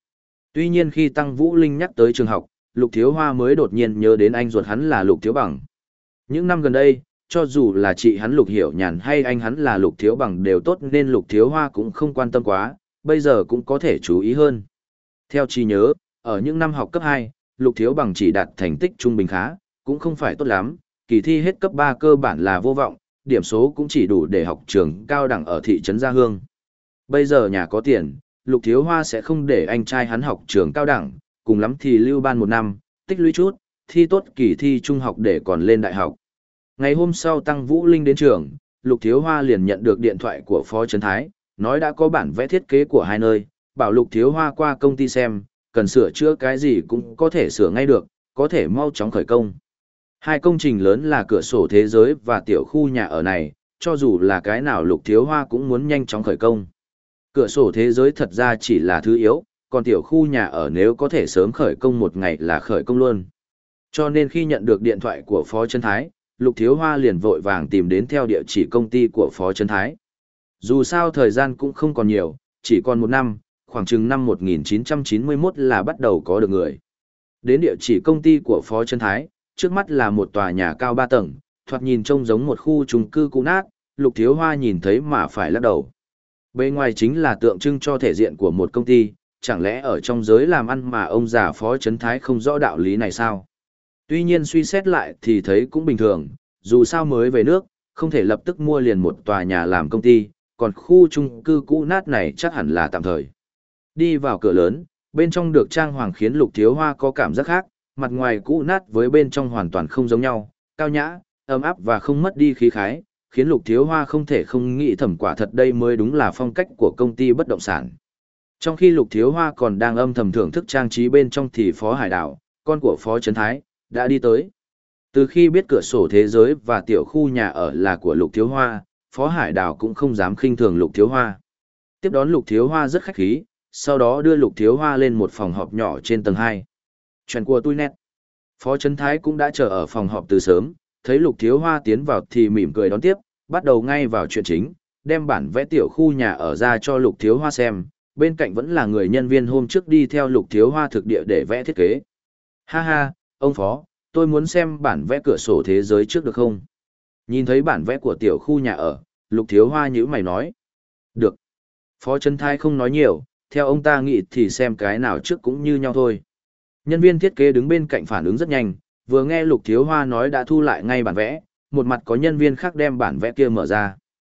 A: Tuy nhiên khi Tăng Vũ Linh nhắc tới trường học, Lục Thiếu Hoa mới đột nhiên nhớ đến anh ruột hắn là Lục Thiếu Bằng. Những năm gần đây, cho dù là chị hắn Lục Hiểu Nhàn hay anh hắn là Lục Thiếu Bằng đều tốt nên Lục Thiếu Hoa cũng không quan tâm quá, bây giờ cũng có thể chú ý hơn. Theo trí nhớ, ở những năm học cấp hai, Lục Thiếu Bằng chỉ đạt thành tích trung bình khá, cũng không phải tốt lắm, kỳ thi hết cấp ba cơ bản là vô vọng, điểm số cũng chỉ đủ để học trường cao đẳng ở thị trấn Gia Hương. Bây giờ nhà có tiền, Lục Thiếu Hoa sẽ không để anh trai hắn học trường cao đẳng, cùng lắm thì lưu ban một năm, tích lũy chút, thi tốt kỳ thi trung học để còn lên đại học. Ngày hôm sau Tăng Vũ Linh đến trường, Lục Thiếu Hoa liền nhận được điện thoại của Phó Trấn Thái, nói đã có bản vẽ thiết kế của hai nơi, bảo Lục Thiếu Hoa qua công ty xem, cần sửa chữa cái gì cũng có thể sửa ngay được, có thể mau chóng khởi công. Hai công trình lớn là cửa sổ thế giới và tiểu khu nhà ở này, cho dù là cái nào Lục Thiếu Hoa cũng muốn nhanh chóng khởi công. Cửa sổ thế giới thật ra chỉ là thứ yếu, còn tiểu khu nhà ở nếu có thể sớm khởi công một ngày là khởi công luôn. Cho nên khi nhận được điện thoại của Phó Trấn Thái, Lục Thiếu Hoa liền vội vàng tìm đến theo địa chỉ công ty của Phó Trấn Thái. Dù sao thời gian cũng không còn nhiều, chỉ còn một năm, khoảng chừng năm một nghìn chín trăm chín mươi mốt là bắt đầu có được người. Đến địa chỉ công ty của Phó Trấn Thái, trước mắt là một tòa nhà cao ba tầng, thoạt nhìn trông giống một khu chung cư cũ nát, Lục Thiếu Hoa nhìn thấy mà phải lắc đầu. Bên ngoài chính là tượng trưng cho thể diện của một công ty, chẳng lẽ ở trong giới làm ăn mà ông già Phó Trấn Thái không rõ đạo lý này sao? Tuy nhiên suy xét lại thì thấy cũng bình thường, dù sao mới về nước, không thể lập tức mua liền một tòa nhà làm công ty, còn khu chung cư cũ nát này chắc hẳn là tạm thời. Đi vào cửa lớn, bên trong được trang hoàng khiến Lục Thiếu Hoa có cảm giác khác, mặt ngoài cũ nát với bên trong hoàn toàn không giống nhau, cao nhã, ấm áp và không mất đi khí khái, khiến Lục Thiếu Hoa không thể không nghĩ thầm quả thật đây mới đúng là phong cách của công ty bất động sản. Trong khi Lục Thiếu Hoa còn đang âm thầm thưởng thức trang trí bên trong thì Phó Hải Đảo, con của Phó Trấn Thái, đã đi tới. Từ khi biết cửa sổ thế giới và tiểu khu nhà ở là của Lục Thiếu Hoa, Phó Hải Đảo cũng không dám khinh thường Lục Thiếu Hoa. Tiếp đón Lục Thiếu Hoa rất khách khí, sau đó đưa Lục Thiếu Hoa lên một phòng họp nhỏ trên tầng hai. Chuyện của tôi nét. Phó Trấn Thái cũng đã chờ ở phòng họp từ sớm, thấy Lục Thiếu Hoa tiến vào thì mỉm cười đón tiếp, bắt đầu ngay vào chuyện chính, đem bản vẽ tiểu khu nhà ở ra cho Lục Thiếu Hoa xem, bên cạnh vẫn là người nhân viên hôm trước đi theo Lục Thiếu Hoa thực địa để vẽ thiết kế. Ha ha, ông Phó, tôi muốn xem bản vẽ cửa sổ thế giới trước được không? Nhìn thấy bản vẽ của tiểu khu nhà ở, Lục Thiếu Hoa nhíu mày nói. Được. Phó Trấn Thái không nói nhiều, theo ông ta nghĩ thì xem cái nào trước cũng như nhau thôi. Nhân viên thiết kế đứng bên cạnh phản ứng rất nhanh, vừa nghe Lục Thiếu Hoa nói đã thu lại ngay bản vẽ, một mặt có nhân viên khác đem bản vẽ kia mở ra.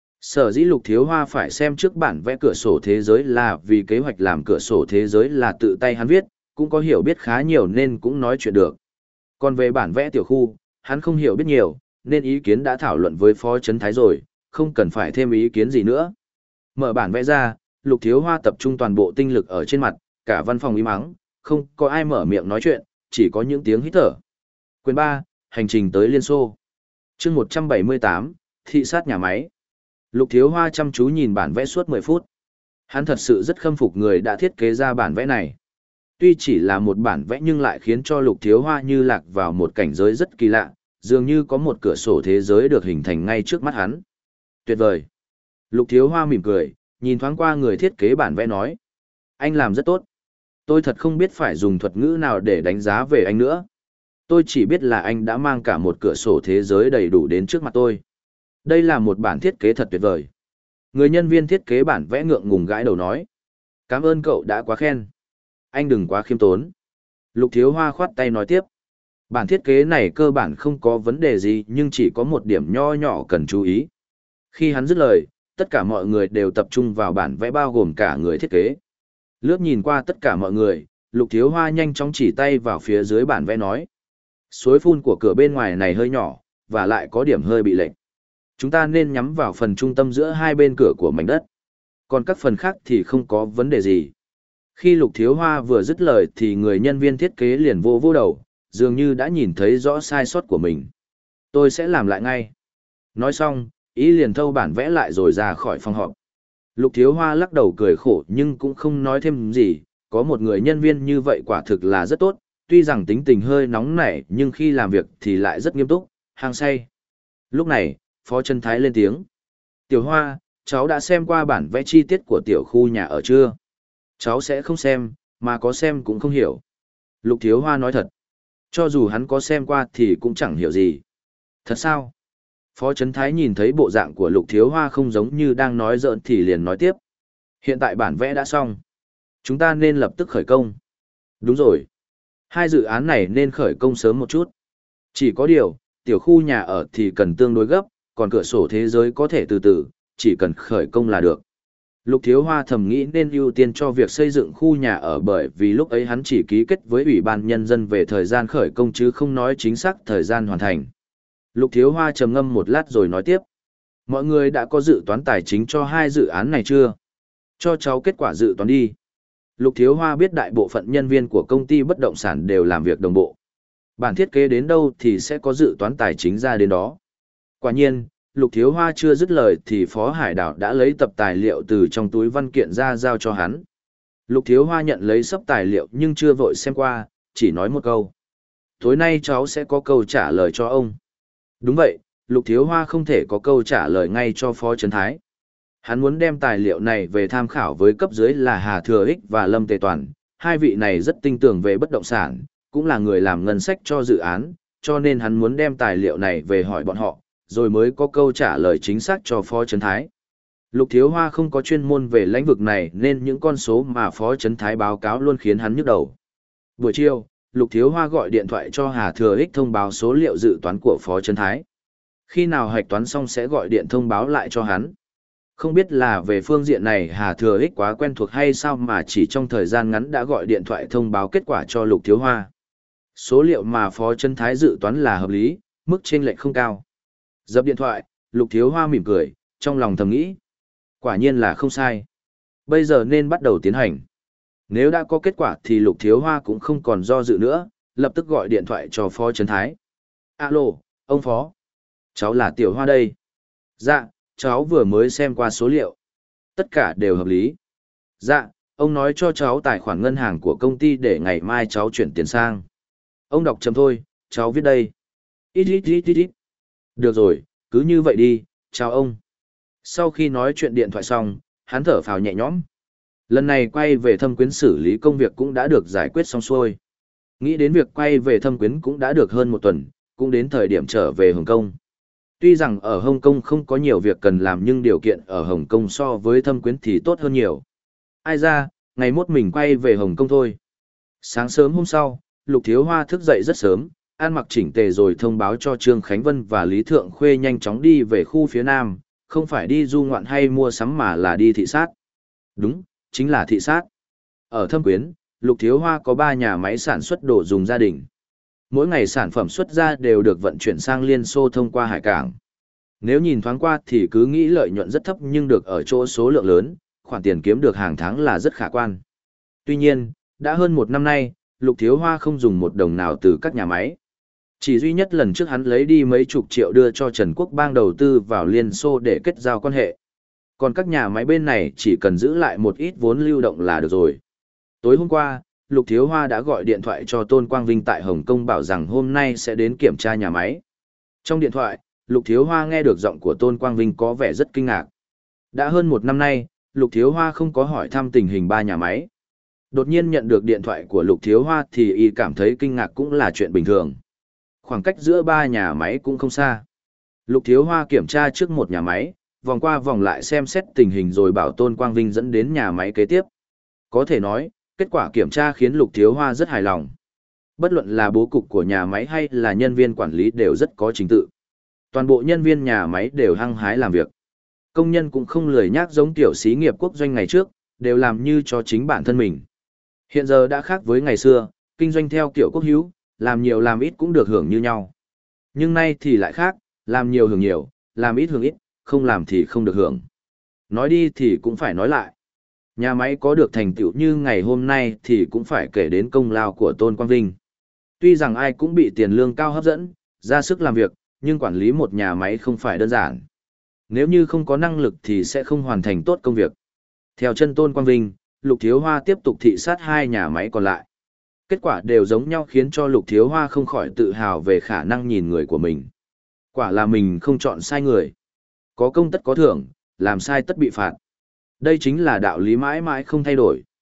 A: Sở dĩ Lục Thiếu Hoa phải xem trước bản vẽ cửa sổ thế giới là vì kế hoạch làm cửa sổ thế giới là tự tay hắn viết, cũng có hiểu biết khá nhiều nên cũng nói chuyện được. Còn về bản vẽ tiểu khu, hắn không hiểu biết nhiều, nên ý kiến đã thảo luận với Phó Trấn Thái rồi, không cần phải thêm ý kiến gì nữa. Mở bản vẽ ra, Lục Thiếu Hoa tập trung toàn bộ tinh lực ở trên mặt, cả văn phòng im ắng, không có ai mở miệng nói chuyện, chỉ có những tiếng hít thở. Quyền ba, hành trình tới Liên Xô. Chương một trăm bảy mươi tám, thị sát nhà máy. Lục Thiếu Hoa chăm chú nhìn bản vẽ suốt mười phút. Hắn thật sự rất khâm phục người đã thiết kế ra bản vẽ này. Tuy chỉ là một bản vẽ nhưng lại khiến cho Lục Thiếu Hoa như lạc vào một cảnh giới rất kỳ lạ, dường như có một cửa sổ thế giới được hình thành ngay trước mắt hắn. Tuyệt vời. Lục Thiếu Hoa mỉm cười, nhìn thoáng qua người thiết kế bản vẽ nói. Anh làm rất tốt. Tôi thật không biết phải dùng thuật ngữ nào để đánh giá về anh nữa. Tôi chỉ biết là anh đã mang cả một cửa sổ thế giới đầy đủ đến trước mặt tôi. Đây là một bản thiết kế thật tuyệt vời. Người nhân viên thiết kế bản vẽ ngượng ngùng gãi đầu nói. Cảm ơn cậu đã quá khen. Anh đừng quá khiêm tốn. Lục Thiếu Hoa khoát tay nói tiếp. Bản thiết kế này cơ bản không có vấn đề gì nhưng chỉ có một điểm nho nhỏ cần chú ý. Khi hắn dứt lời, tất cả mọi người đều tập trung vào bản vẽ bao gồm cả người thiết kế. Lướt nhìn qua tất cả mọi người, Lục Thiếu Hoa nhanh chóng chỉ tay vào phía dưới bản vẽ nói. Suối phun của cửa bên ngoài này hơi nhỏ, và lại có điểm hơi bị lệch. Chúng ta nên nhắm vào phần trung tâm giữa hai bên cửa của mảnh đất. Còn các phần khác thì không có vấn đề gì. Khi Lục Thiếu Hoa vừa dứt lời thì người nhân viên thiết kế liền vô vô đầu, dường như đã nhìn thấy rõ sai sót của mình. Tôi sẽ làm lại ngay. Nói xong, ý liền thâu bản vẽ lại rồi ra khỏi phòng họp. Lục Thiếu Hoa lắc đầu cười khổ nhưng cũng không nói thêm gì, có một người nhân viên như vậy quả thực là rất tốt, tuy rằng tính tình hơi nóng nảy nhưng khi làm việc thì lại rất nghiêm túc, hăng say. Lúc này, Phó Trấn Thái lên tiếng. Tiểu Hoa, cháu đã xem qua bản vẽ chi tiết của tiểu khu nhà ở chưa? Cháu sẽ không xem, mà có xem cũng không hiểu. Lục Thiếu Hoa nói thật. Cho dù hắn có xem qua thì cũng chẳng hiểu gì. Thật sao? Phó Trấn Thái nhìn thấy bộ dạng của Lục Thiếu Hoa không giống như đang nói giỡn thì liền nói tiếp. Hiện tại bản vẽ đã xong. Chúng ta nên lập tức khởi công. Đúng rồi. Hai dự án này nên khởi công sớm một chút. Chỉ có điều, tiểu khu nhà ở thì cần tương đối gấp, còn cửa sổ thế giới có thể từ từ, chỉ cần khởi công là được. Lục Thiếu Hoa thầm nghĩ nên ưu tiên cho việc xây dựng khu nhà ở bởi vì lúc ấy hắn chỉ ký kết với Ủy ban Nhân dân về thời gian khởi công chứ không nói chính xác thời gian hoàn thành. Lục Thiếu Hoa trầm ngâm một lát rồi nói tiếp. Mọi người đã có dự toán tài chính cho hai dự án này chưa? Cho cháu kết quả dự toán đi. Lục Thiếu Hoa biết đại bộ phận nhân viên của công ty bất động sản đều làm việc đồng bộ. Bản thiết kế đến đâu thì sẽ có dự toán tài chính ra đến đó. Quả nhiên, Lục Thiếu Hoa chưa dứt lời thì Phó Hải Đảo đã lấy tập tài liệu từ trong túi văn kiện ra giao cho hắn. Lục Thiếu Hoa nhận lấy sấp tài liệu nhưng chưa vội xem qua, chỉ nói một câu. Tối nay cháu sẽ có câu trả lời cho ông. Đúng vậy, Lục Thiếu Hoa không thể có câu trả lời ngay cho Phó Trấn Thái. Hắn muốn đem tài liệu này về tham khảo với cấp dưới là Hà Thừa Ích và Lâm Tề Toàn. Hai vị này rất tinh tường về bất động sản, cũng là người làm ngân sách cho dự án, cho nên hắn muốn đem tài liệu này về hỏi bọn họ, rồi mới có câu trả lời chính xác cho Phó Trấn Thái. Lục Thiếu Hoa không có chuyên môn về lĩnh vực này nên những con số mà Phó Trấn Thái báo cáo luôn khiến hắn nhức đầu. Buổi chiều, Lục Thiếu Hoa gọi điện thoại cho Hà Thừa Ích thông báo số liệu dự toán của Phó Trấn Thái. Khi nào hạch toán xong sẽ gọi điện thông báo lại cho hắn. Không biết là về phương diện này Hà Thừa Ích quá quen thuộc hay sao mà chỉ trong thời gian ngắn đã gọi điện thoại thông báo kết quả cho Lục Thiếu Hoa. Số liệu mà Phó Trấn Thái dự toán là hợp lý, mức chênh lệch không cao. Dập điện thoại, Lục Thiếu Hoa mỉm cười, trong lòng thầm nghĩ. Quả nhiên là không sai. Bây giờ nên bắt đầu tiến hành. Nếu đã có kết quả thì Lục Thiếu Hoa cũng không còn do dự nữa, lập tức gọi điện thoại cho Phó Trấn Thái. Alo, ông Phó. Cháu là Tiểu Hoa đây. Dạ, cháu vừa mới xem qua số liệu. Tất cả đều hợp lý. Dạ, ông nói cho cháu tài khoản ngân hàng của công ty để ngày mai cháu chuyển tiền sang. Ông đọc chấm thôi, cháu viết đây. Ít ít ít ít ít. Được rồi, cứ như vậy đi, chào ông. Sau khi nói chuyện điện thoại xong, hắn thở phào nhẹ nhõm. Lần này quay về Thâm Quyến xử lý công việc cũng đã được giải quyết xong xuôi. Nghĩ đến việc quay về Thâm Quyến cũng đã được hơn một tuần, cũng đến thời điểm trở về Hồng Kông. Tuy rằng ở Hồng Kông không có nhiều việc cần làm nhưng điều kiện ở Hồng Kông so với Thâm Quyến thì tốt hơn nhiều. Ai ra, ngày mốt mình quay về Hồng Kông thôi. Sáng sớm hôm sau, Lục Thiếu Hoa thức dậy rất sớm, ăn mặc chỉnh tề rồi thông báo cho Trương Khánh Vân và Lý Thượng Khuê nhanh chóng đi về khu phía Nam, không phải đi du ngoạn hay mua sắm mà là đi thị sát. Đúng, chính là thị sát. Ở Thâm Quyến, Lục Thiếu Hoa có ba nhà máy sản xuất đồ dùng gia đình. Mỗi ngày sản phẩm xuất ra đều được vận chuyển sang Liên Xô thông qua hải cảng. Nếu nhìn thoáng qua thì cứ nghĩ lợi nhuận rất thấp nhưng được ở chỗ số lượng lớn, khoản tiền kiếm được hàng tháng là rất khả quan. Tuy nhiên, đã hơn một năm nay, Lục Thiếu Hoa không dùng một đồng nào từ các nhà máy. Chỉ duy nhất lần trước hắn lấy đi mấy chục triệu đưa cho Trần Quốc Bang đầu tư vào Liên Xô để kết giao quan hệ. Còn các nhà máy bên này chỉ cần giữ lại một ít vốn lưu động là được rồi. Tối hôm qua, Lục Thiếu Hoa đã gọi điện thoại cho Tôn Quang Vinh tại Hồng Kông bảo rằng hôm nay sẽ đến kiểm tra nhà máy. Trong điện thoại, Lục Thiếu Hoa nghe được giọng của Tôn Quang Vinh có vẻ rất kinh ngạc. Đã hơn một năm nay, Lục Thiếu Hoa không có hỏi thăm tình hình ba nhà máy. Đột nhiên nhận được điện thoại của Lục Thiếu Hoa thì y cảm thấy kinh ngạc cũng là chuyện bình thường. Khoảng cách giữa ba nhà máy cũng không xa. Lục Thiếu Hoa kiểm tra trước một nhà máy, vòng qua vòng lại xem xét tình hình rồi bảo Tôn Quang Vinh dẫn đến nhà máy kế tiếp. Có thể nói, kết quả kiểm tra khiến Lục Thiếu Hoa rất hài lòng. Bất luận là bố cục của nhà máy hay là nhân viên quản lý đều rất có trình tự. Toàn bộ nhân viên nhà máy đều hăng hái làm việc. Công nhân cũng không lười nhác giống tiểu xí nghiệp quốc doanh ngày trước, đều làm như cho chính bản thân mình. Hiện giờ đã khác với ngày xưa, kinh doanh theo kiểu quốc hữu, làm nhiều làm ít cũng được hưởng như nhau. Nhưng nay thì lại khác, làm nhiều hưởng nhiều, làm ít hưởng ít, không làm thì không được hưởng. Nói đi thì cũng phải nói lại. Nhà máy có được thành tựu như ngày hôm nay thì cũng phải kể đến công lao của Tôn Quang Vinh. Tuy rằng ai cũng bị tiền lương cao hấp dẫn, ra sức làm việc, nhưng quản lý một nhà máy không phải đơn giản. Nếu như không có năng lực thì sẽ không hoàn thành tốt công việc. Theo chân Tôn Quang Vinh, Lục Thiếu Hoa tiếp tục thị sát hai nhà máy còn lại. Kết quả đều giống nhau khiến cho Lục Thiếu Hoa không khỏi tự hào về khả năng nhìn người của mình. Quả là mình không chọn sai người. Có công tất có thưởng, làm sai tất bị phạt. Đây chính là đạo lý mãi mãi không thay đổi.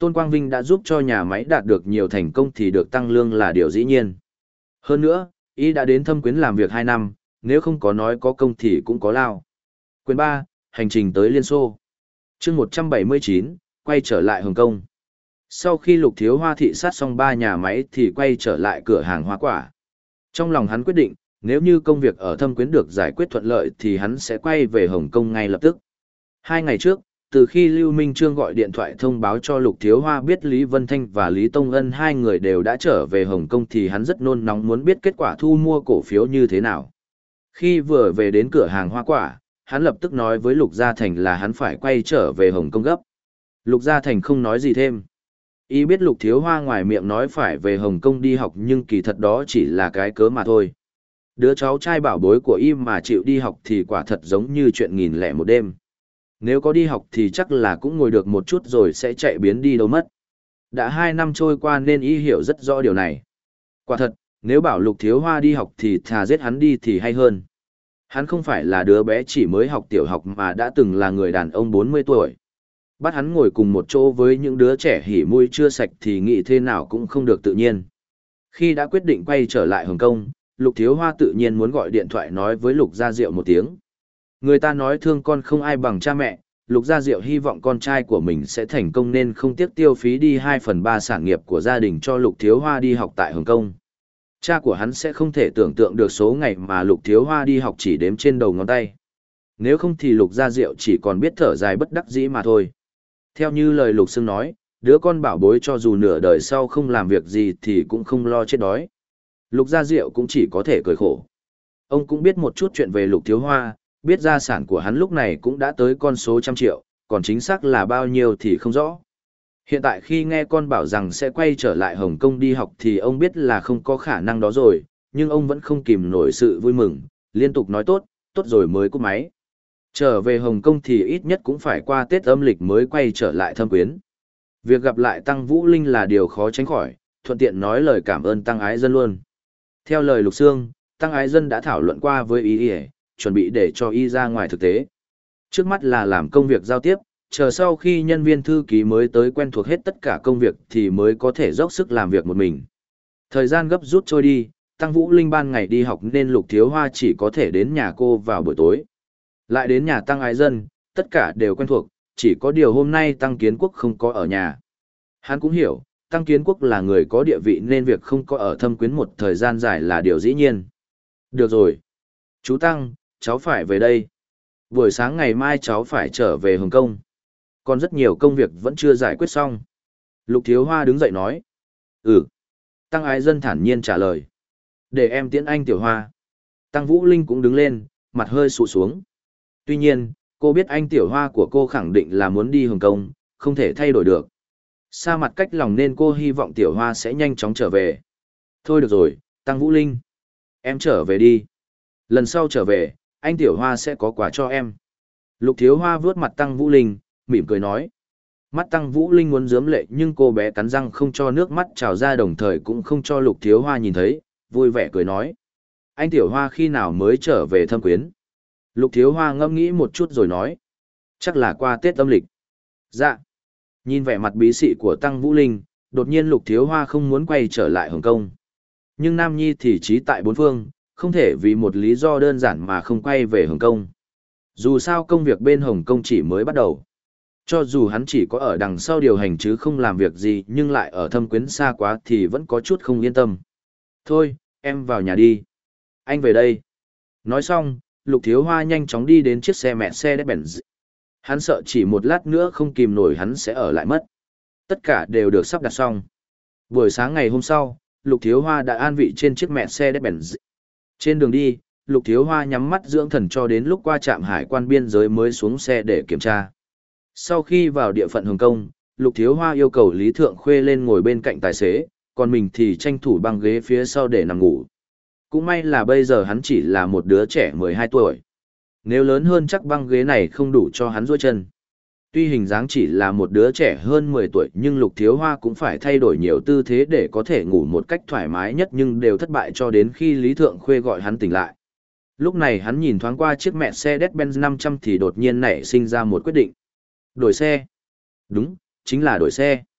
A: Tôn Quang Vinh đã giúp cho nhà máy đạt được nhiều thành công thì được tăng lương là điều dĩ nhiên. Hơn nữa, y đã đến Thâm Quyến làm việc hai năm, nếu không có nói có công thì cũng có lao. Quyền ba, hành trình tới Liên Xô. Chương một trăm bảy mươi chín, quay trở lại Hồng Kông. Sau khi Lục Thiếu Hoa thị sát xong ba nhà máy thì quay trở lại cửa hàng hoa quả. Trong lòng hắn quyết định, nếu như công việc ở Thâm Quyến được giải quyết thuận lợi thì hắn sẽ quay về Hồng Kông ngay lập tức. Hai ngày trước, từ khi Lưu Minh Trương gọi điện thoại thông báo cho Lục Thiếu Hoa biết Lý Vân Thanh và Lý Tông Ân hai người đều đã trở về Hồng Kông thì hắn rất nôn nóng muốn biết kết quả thu mua cổ phiếu như thế nào. Khi vừa về đến cửa hàng hoa quả, hắn lập tức nói với Lục Gia Thành là hắn phải quay trở về Hồng Kông gấp. Lục Gia Thành không nói gì thêm. Y biết Lục Thiếu Hoa ngoài miệng nói phải về Hồng Kông đi học nhưng kỳ thật đó chỉ là cái cớ mà thôi. Đứa cháu trai bảo bối của Y mà chịu đi học thì quả thật giống như chuyện nghìn lẻ một đêm. Nếu có đi học thì chắc là cũng ngồi được một chút rồi sẽ chạy biến đi đâu mất. Đã hai năm trôi qua nên Y hiểu rất rõ điều này. Quả thật, nếu bảo Lục Thiếu Hoa đi học thì thà giết hắn đi thì hay hơn. Hắn không phải là đứa bé chỉ mới học tiểu học mà đã từng là người đàn ông bốn mươi tuổi. Bắt hắn ngồi cùng một chỗ với những đứa trẻ hỉ mũi chưa sạch thì nghĩ thế nào cũng không được tự nhiên. Khi đã quyết định quay trở lại Hồng Kông, Lục Thiếu Hoa tự nhiên muốn gọi điện thoại nói với Lục Gia Diệu một tiếng. Người ta nói thương con không ai bằng cha mẹ, Lục Gia Diệu hy vọng con trai của mình sẽ thành công nên không tiếc tiêu phí đi hai phần ba sản nghiệp của gia đình cho Lục Thiếu Hoa đi học tại Hồng Kông. Cha của hắn sẽ không thể tưởng tượng được số ngày mà Lục Thiếu Hoa đi học chỉ đếm trên đầu ngón tay. Nếu không thì Lục Gia Diệu chỉ còn biết thở dài bất đắc dĩ mà thôi. Theo như lời Lục Sương nói, đứa con bảo bối cho dù nửa đời sau không làm việc gì thì cũng không lo chết đói. Lục Gia Diệu cũng chỉ có thể cười khổ. Ông cũng biết một chút chuyện về Lục Thiếu Hoa, biết gia sản của hắn lúc này cũng đã tới con số trăm triệu, còn chính xác là bao nhiêu thì không rõ. Hiện tại khi nghe con bảo rằng sẽ quay trở lại Hồng Kông đi học thì ông biết là không có khả năng đó rồi, nhưng ông vẫn không kìm nổi sự vui mừng, liên tục nói tốt, tốt rồi mới cúp máy. Trở về Hồng Kông thì ít nhất cũng phải qua Tết âm lịch mới quay trở lại Thâm Quyến. Việc gặp lại Tăng Vũ Linh là điều khó tránh khỏi, thuận tiện nói lời cảm ơn Tăng Ái Dân luôn. Theo lời Lục Sương, Tăng Ái Dân đã thảo luận qua với ý ý, chuẩn bị để cho y ra ngoài thực tế. Trước mắt là làm công việc giao tiếp, chờ sau khi nhân viên thư ký mới tới quen thuộc hết tất cả công việc thì mới có thể dốc sức làm việc một mình. Thời gian gấp rút trôi đi, Tăng Vũ Linh ban ngày đi học nên Lục Thiếu Hoa chỉ có thể đến nhà cô vào buổi tối. Lại đến nhà Tăng Ái Dân, tất cả đều quen thuộc, chỉ có điều hôm nay Tăng Kiến Quốc không có ở nhà. Hắn cũng hiểu, Tăng Kiến Quốc là người có địa vị nên việc không có ở Thâm Quyến một thời gian dài là điều dĩ nhiên. Được rồi. Chú Tăng, cháu phải về đây. Buổi sáng ngày mai cháu phải trở về Hồng Kông. Còn rất nhiều công việc vẫn chưa giải quyết xong. Lục Thiếu Hoa đứng dậy nói. Ừ. Tăng Ái Dân thản nhiên trả lời. Để em tiễn anh Tiểu Hoa. Tăng Vũ Linh cũng đứng lên, mặt hơi sụ xuống. Tuy nhiên, cô biết anh Tiểu Hoa của cô khẳng định là muốn đi Hồng Kông, không thể thay đổi được. Xa mặt cách lòng nên cô hy vọng Tiểu Hoa sẽ nhanh chóng trở về. Thôi được rồi, Tăng Vũ Linh. Em trở về đi. Lần sau trở về, anh Tiểu Hoa sẽ có quà cho em. Lục Thiếu Hoa vuốt mặt Tăng Vũ Linh, mỉm cười nói. Mắt Tăng Vũ Linh muốn rướm lệ nhưng cô bé cắn răng không cho nước mắt trào ra đồng thời cũng không cho Lục Thiếu Hoa nhìn thấy, vui vẻ cười nói. Anh Tiểu Hoa khi nào mới trở về Thâm Quyến? Lục Thiếu Hoa ngẫm nghĩ một chút rồi nói. Chắc là qua Tết âm lịch. Dạ. Nhìn vẻ mặt bí xị của Tăng Vũ Linh, đột nhiên Lục Thiếu Hoa không muốn quay trở lại Hồng Kông. Nhưng Nam Nhi thì trí tại bốn phương, không thể vì một lý do đơn giản mà không quay về Hồng Kông. Dù sao công việc bên Hồng Kông chỉ mới bắt đầu. Cho dù hắn chỉ có ở đằng sau điều hành chứ không làm việc gì nhưng lại ở Thâm Quyến xa quá thì vẫn có chút không yên tâm. Thôi, em vào nhà đi. Anh về đây. Nói xong, Lục Thiếu Hoa nhanh chóng đi đến chiếc xe mẹ xe Mercedes-Benz. Hắn sợ chỉ một lát nữa không kìm nổi hắn sẽ ở lại mất. Tất cả đều được sắp đặt xong. Buổi sáng ngày hôm sau, Lục Thiếu Hoa đã an vị trên chiếc mẹ xe Mercedes-Benz. Trên đường đi, Lục Thiếu Hoa nhắm mắt dưỡng thần cho đến lúc qua trạm hải quan biên giới mới xuống xe để kiểm tra. Sau khi vào địa phận Hồng Kông, Lục Thiếu Hoa yêu cầu Lý Thượng Khuê lên ngồi bên cạnh tài xế, còn mình thì tranh thủ băng ghế phía sau để nằm ngủ. Cũng may là bây giờ hắn chỉ là một đứa trẻ mười hai tuổi. Nếu lớn hơn chắc băng ghế này không đủ cho hắn duỗi chân. Tuy hình dáng chỉ là một đứa trẻ hơn mười tuổi nhưng Lục Thiếu Hoa cũng phải thay đổi nhiều tư thế để có thể ngủ một cách thoải mái nhất nhưng đều thất bại cho đến khi Lý Thượng Khuê gọi hắn tỉnh lại. Lúc này hắn nhìn thoáng qua chiếc Mercedes-Benz năm trăm thì đột nhiên nảy sinh ra một quyết định. Đổi xe. Đúng, chính là đổi xe.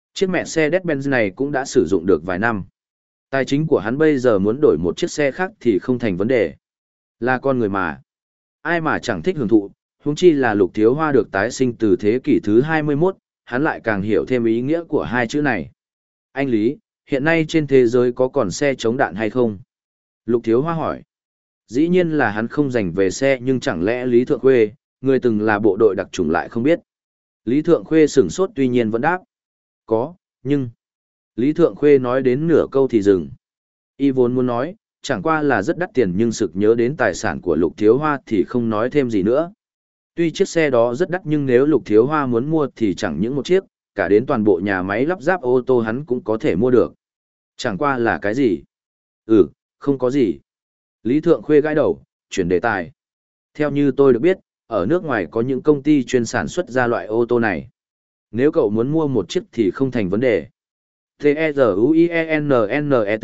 A: Chiếc Mercedes-Benz này cũng đã sử dụng được vài năm. Tài chính của hắn bây giờ muốn đổi một chiếc xe khác thì không thành vấn đề. Là con người mà. Ai mà chẳng thích hưởng thụ, huống chi là Lục Thiếu Hoa được tái sinh từ thế kỷ thứ hai mươi mốt, hắn lại càng hiểu thêm ý nghĩa của hai chữ này. Anh Lý, hiện nay trên thế giới có còn xe chống đạn hay không? Lục Thiếu Hoa hỏi. Dĩ nhiên là hắn không dành về xe, nhưng chẳng lẽ Lý Thượng Khuê, người từng là bộ đội đặc chủng lại không biết? Lý Thượng Khuê sửng sốt tuy nhiên vẫn đáp. Có, nhưng... Lý Thượng Khuê nói đến nửa câu thì dừng. Y vốn muốn nói, chẳng qua là rất đắt tiền, nhưng sực nhớ đến tài sản của Lục Thiếu Hoa thì không nói thêm gì nữa. Tuy chiếc xe đó rất đắt nhưng nếu Lục Thiếu Hoa muốn mua thì chẳng những một chiếc, cả đến toàn bộ nhà máy lắp ráp ô tô hắn cũng có thể mua được. Chẳng qua là cái gì? Ừ, không có gì. Lý Thượng Khuê gãi đầu, chuyển đề tài. Theo như tôi được biết, ở nước ngoài có những công ty chuyên sản xuất ra loại ô tô này. Nếu cậu muốn mua một chiếc thì không thành vấn đề. T-E-Z-U-I-E-N-N-E-T.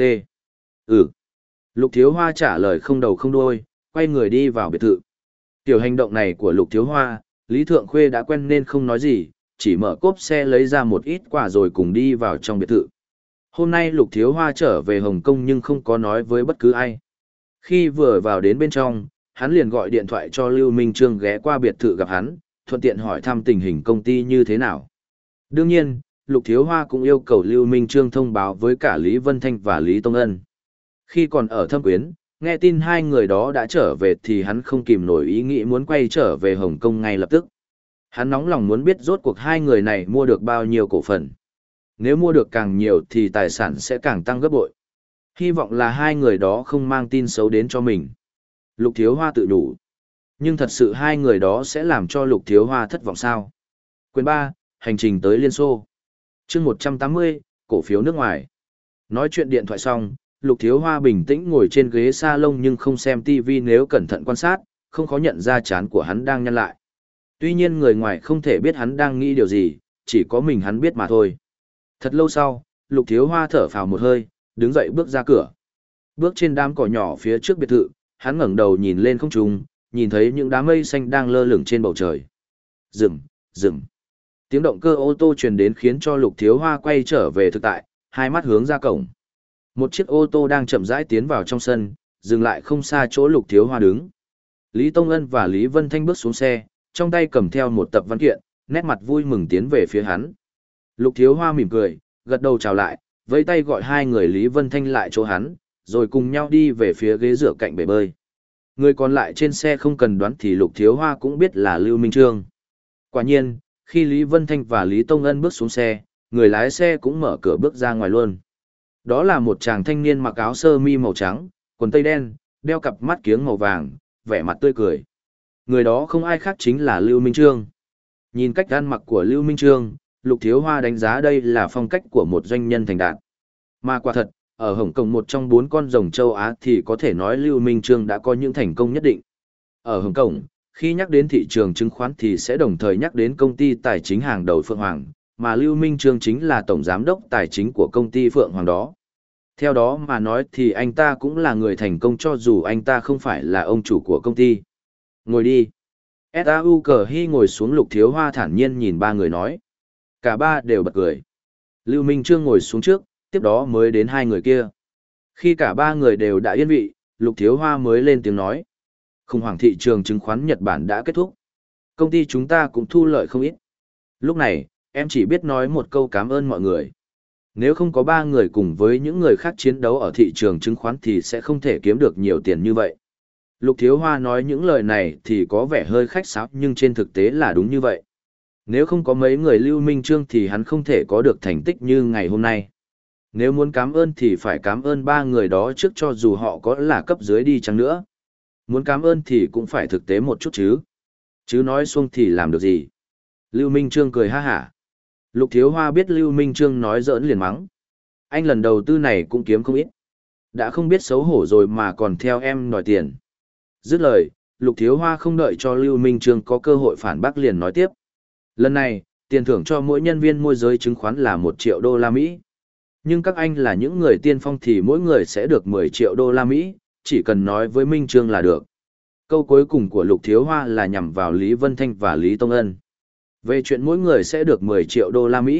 A: Ừ. Lục Thiếu Hoa trả lời không đầu không đuôi, quay người đi vào biệt thự. Tiểu hành động này của Lục Thiếu Hoa, Lý Thượng Khuê đã quen nên không nói gì, chỉ mở cốp xe lấy ra một ít quà rồi cùng đi vào trong biệt thự. Hôm nay Lục Thiếu Hoa trở về Hồng Kông nhưng không có nói với bất cứ ai. Khi vừa vào đến bên trong, hắn liền gọi điện thoại cho Lưu Minh Trương ghé qua biệt thự gặp hắn, thuận tiện hỏi thăm tình hình công ty như thế nào. Đương nhiên, Lục Thiếu Hoa cũng yêu cầu Lưu Minh Trương thông báo với cả Lý Vân Thanh và Lý Tông Ân. Khi còn ở Thâm Quyến, nghe tin hai người đó đã trở về thì hắn không kìm nổi ý nghĩ muốn quay trở về Hồng Kông ngay lập tức. Hắn nóng lòng muốn biết rốt cuộc hai người này mua được bao nhiêu cổ phần. Nếu mua được càng nhiều thì tài sản sẽ càng tăng gấp bội. Hy vọng là hai người đó không mang tin xấu đến cho mình. Lục Thiếu Hoa tự nhủ. Nhưng thật sự hai người đó sẽ làm cho Lục Thiếu Hoa thất vọng sao? Quyền ba, hành trình tới Liên Xô. Chương một trăm tám mươi, cổ phiếu nước ngoài. Nói chuyện điện thoại xong, Lục Thiếu Hoa bình tĩnh ngồi trên ghế salon nhưng không xem ti vi, nếu cẩn thận quan sát, không khó nhận ra trán của hắn đang nhăn lại. Tuy nhiên người ngoài không thể biết hắn đang nghĩ điều gì, chỉ có mình hắn biết mà thôi. Thật lâu sau, Lục Thiếu Hoa thở phào một hơi, đứng dậy bước ra cửa. Bước trên đám cỏ nhỏ phía trước biệt thự, hắn ngẩng đầu nhìn lên không trung, nhìn thấy những đám mây xanh đang lơ lửng trên bầu trời. Rừng, rừng. Tiếng động cơ ô tô truyền đến khiến cho Lục Thiếu Hoa quay trở về thực tại, hai mắt hướng ra cổng. Một chiếc ô tô đang chậm rãi tiến vào trong sân, dừng lại không xa chỗ Lục Thiếu Hoa đứng. Lý Tông Ân và Lý Vân Thanh bước xuống xe, trong tay cầm theo một tập văn kiện, nét mặt vui mừng tiến về phía hắn. Lục Thiếu Hoa mỉm cười, gật đầu chào lại, vẫy tay gọi hai người Lý Vân Thanh lại chỗ hắn, rồi cùng nhau đi về phía ghế rửa cạnh bể bơi. Người còn lại trên xe không cần đoán thì Lục Thiếu Hoa cũng biết là Lưu Minh Trương. Quả nhiên, khi Lý Vân Thanh và Lý Tông Ân bước xuống xe, người lái xe cũng mở cửa bước ra ngoài luôn. Đó là một chàng thanh niên mặc áo sơ mi màu trắng, quần tây đen, đeo cặp mắt kiếng màu vàng, vẻ mặt tươi cười. Người đó không ai khác chính là Lưu Minh Trương. Nhìn cách ăn mặc của Lưu Minh Trương, Lục Thiếu Hoa đánh giá đây là phong cách của một doanh nhân thành đạt. Mà quả thật, ở Hồng Kông một trong bốn con rồng châu Á thì có thể nói Lưu Minh Trương đã có những thành công nhất định. Ở Hồng Kông, khi nhắc đến thị trường chứng khoán thì sẽ đồng thời nhắc đến công ty tài chính hàng đầu Phượng Hoàng, mà Lưu Minh Trương chính là tổng giám đốc tài chính của công ty Phượng Hoàng đó. Theo đó mà nói thì anh ta cũng là người thành công cho dù anh ta không phải là ông chủ của công ty. Ngồi đi. ét a u Cờ Hy ngồi xuống. Lục Thiếu Hoa thản nhiên nhìn ba người nói. Cả ba đều bật cười. Lưu Minh Trương ngồi xuống trước, tiếp đó mới đến hai người kia. Khi cả ba người đều đã yên vị, Lục Thiếu Hoa mới lên tiếng nói. Khủng hoảng thị trường chứng khoán Nhật Bản đã kết thúc. Công ty chúng ta cũng thu lợi không ít. Lúc này, em chỉ biết nói một câu cảm ơn mọi người. Nếu không có ba người cùng với những người khác chiến đấu ở thị trường chứng khoán thì sẽ không thể kiếm được nhiều tiền như vậy. Lục Thiếu Hoa nói những lời này thì có vẻ hơi khách sáo nhưng trên thực tế là đúng như vậy. Nếu không có mấy người Lưu Minh Trương thì hắn không thể có được thành tích như ngày hôm nay. Nếu muốn cảm ơn thì phải cảm ơn ba người đó trước cho dù họ có là cấp dưới đi chăng nữa. Muốn cảm ơn thì cũng phải thực tế một chút chứ. Chứ nói xuông thì làm được gì. Lưu Minh Trương cười ha hả. Lục Thiếu Hoa biết Lưu Minh Trương nói giỡn liền mắng. Anh lần đầu tư này cũng kiếm không ít. Đã không biết xấu hổ rồi mà còn theo em đòi tiền. Dứt lời, Lục Thiếu Hoa không đợi cho Lưu Minh Trương có cơ hội phản bác liền nói tiếp. Lần này, tiền thưởng cho mỗi nhân viên môi giới chứng khoán là một triệu đô la Mỹ. Nhưng các anh là những người tiên phong thì mỗi người sẽ được mười triệu đô la Mỹ, chỉ cần nói với Minh Trương là được. Câu cuối cùng của Lục Thiếu Hoa là nhằm vào Lý Vân Thanh và Lý Tông Ân. Về chuyện mỗi người sẽ được mười triệu đô la Mỹ,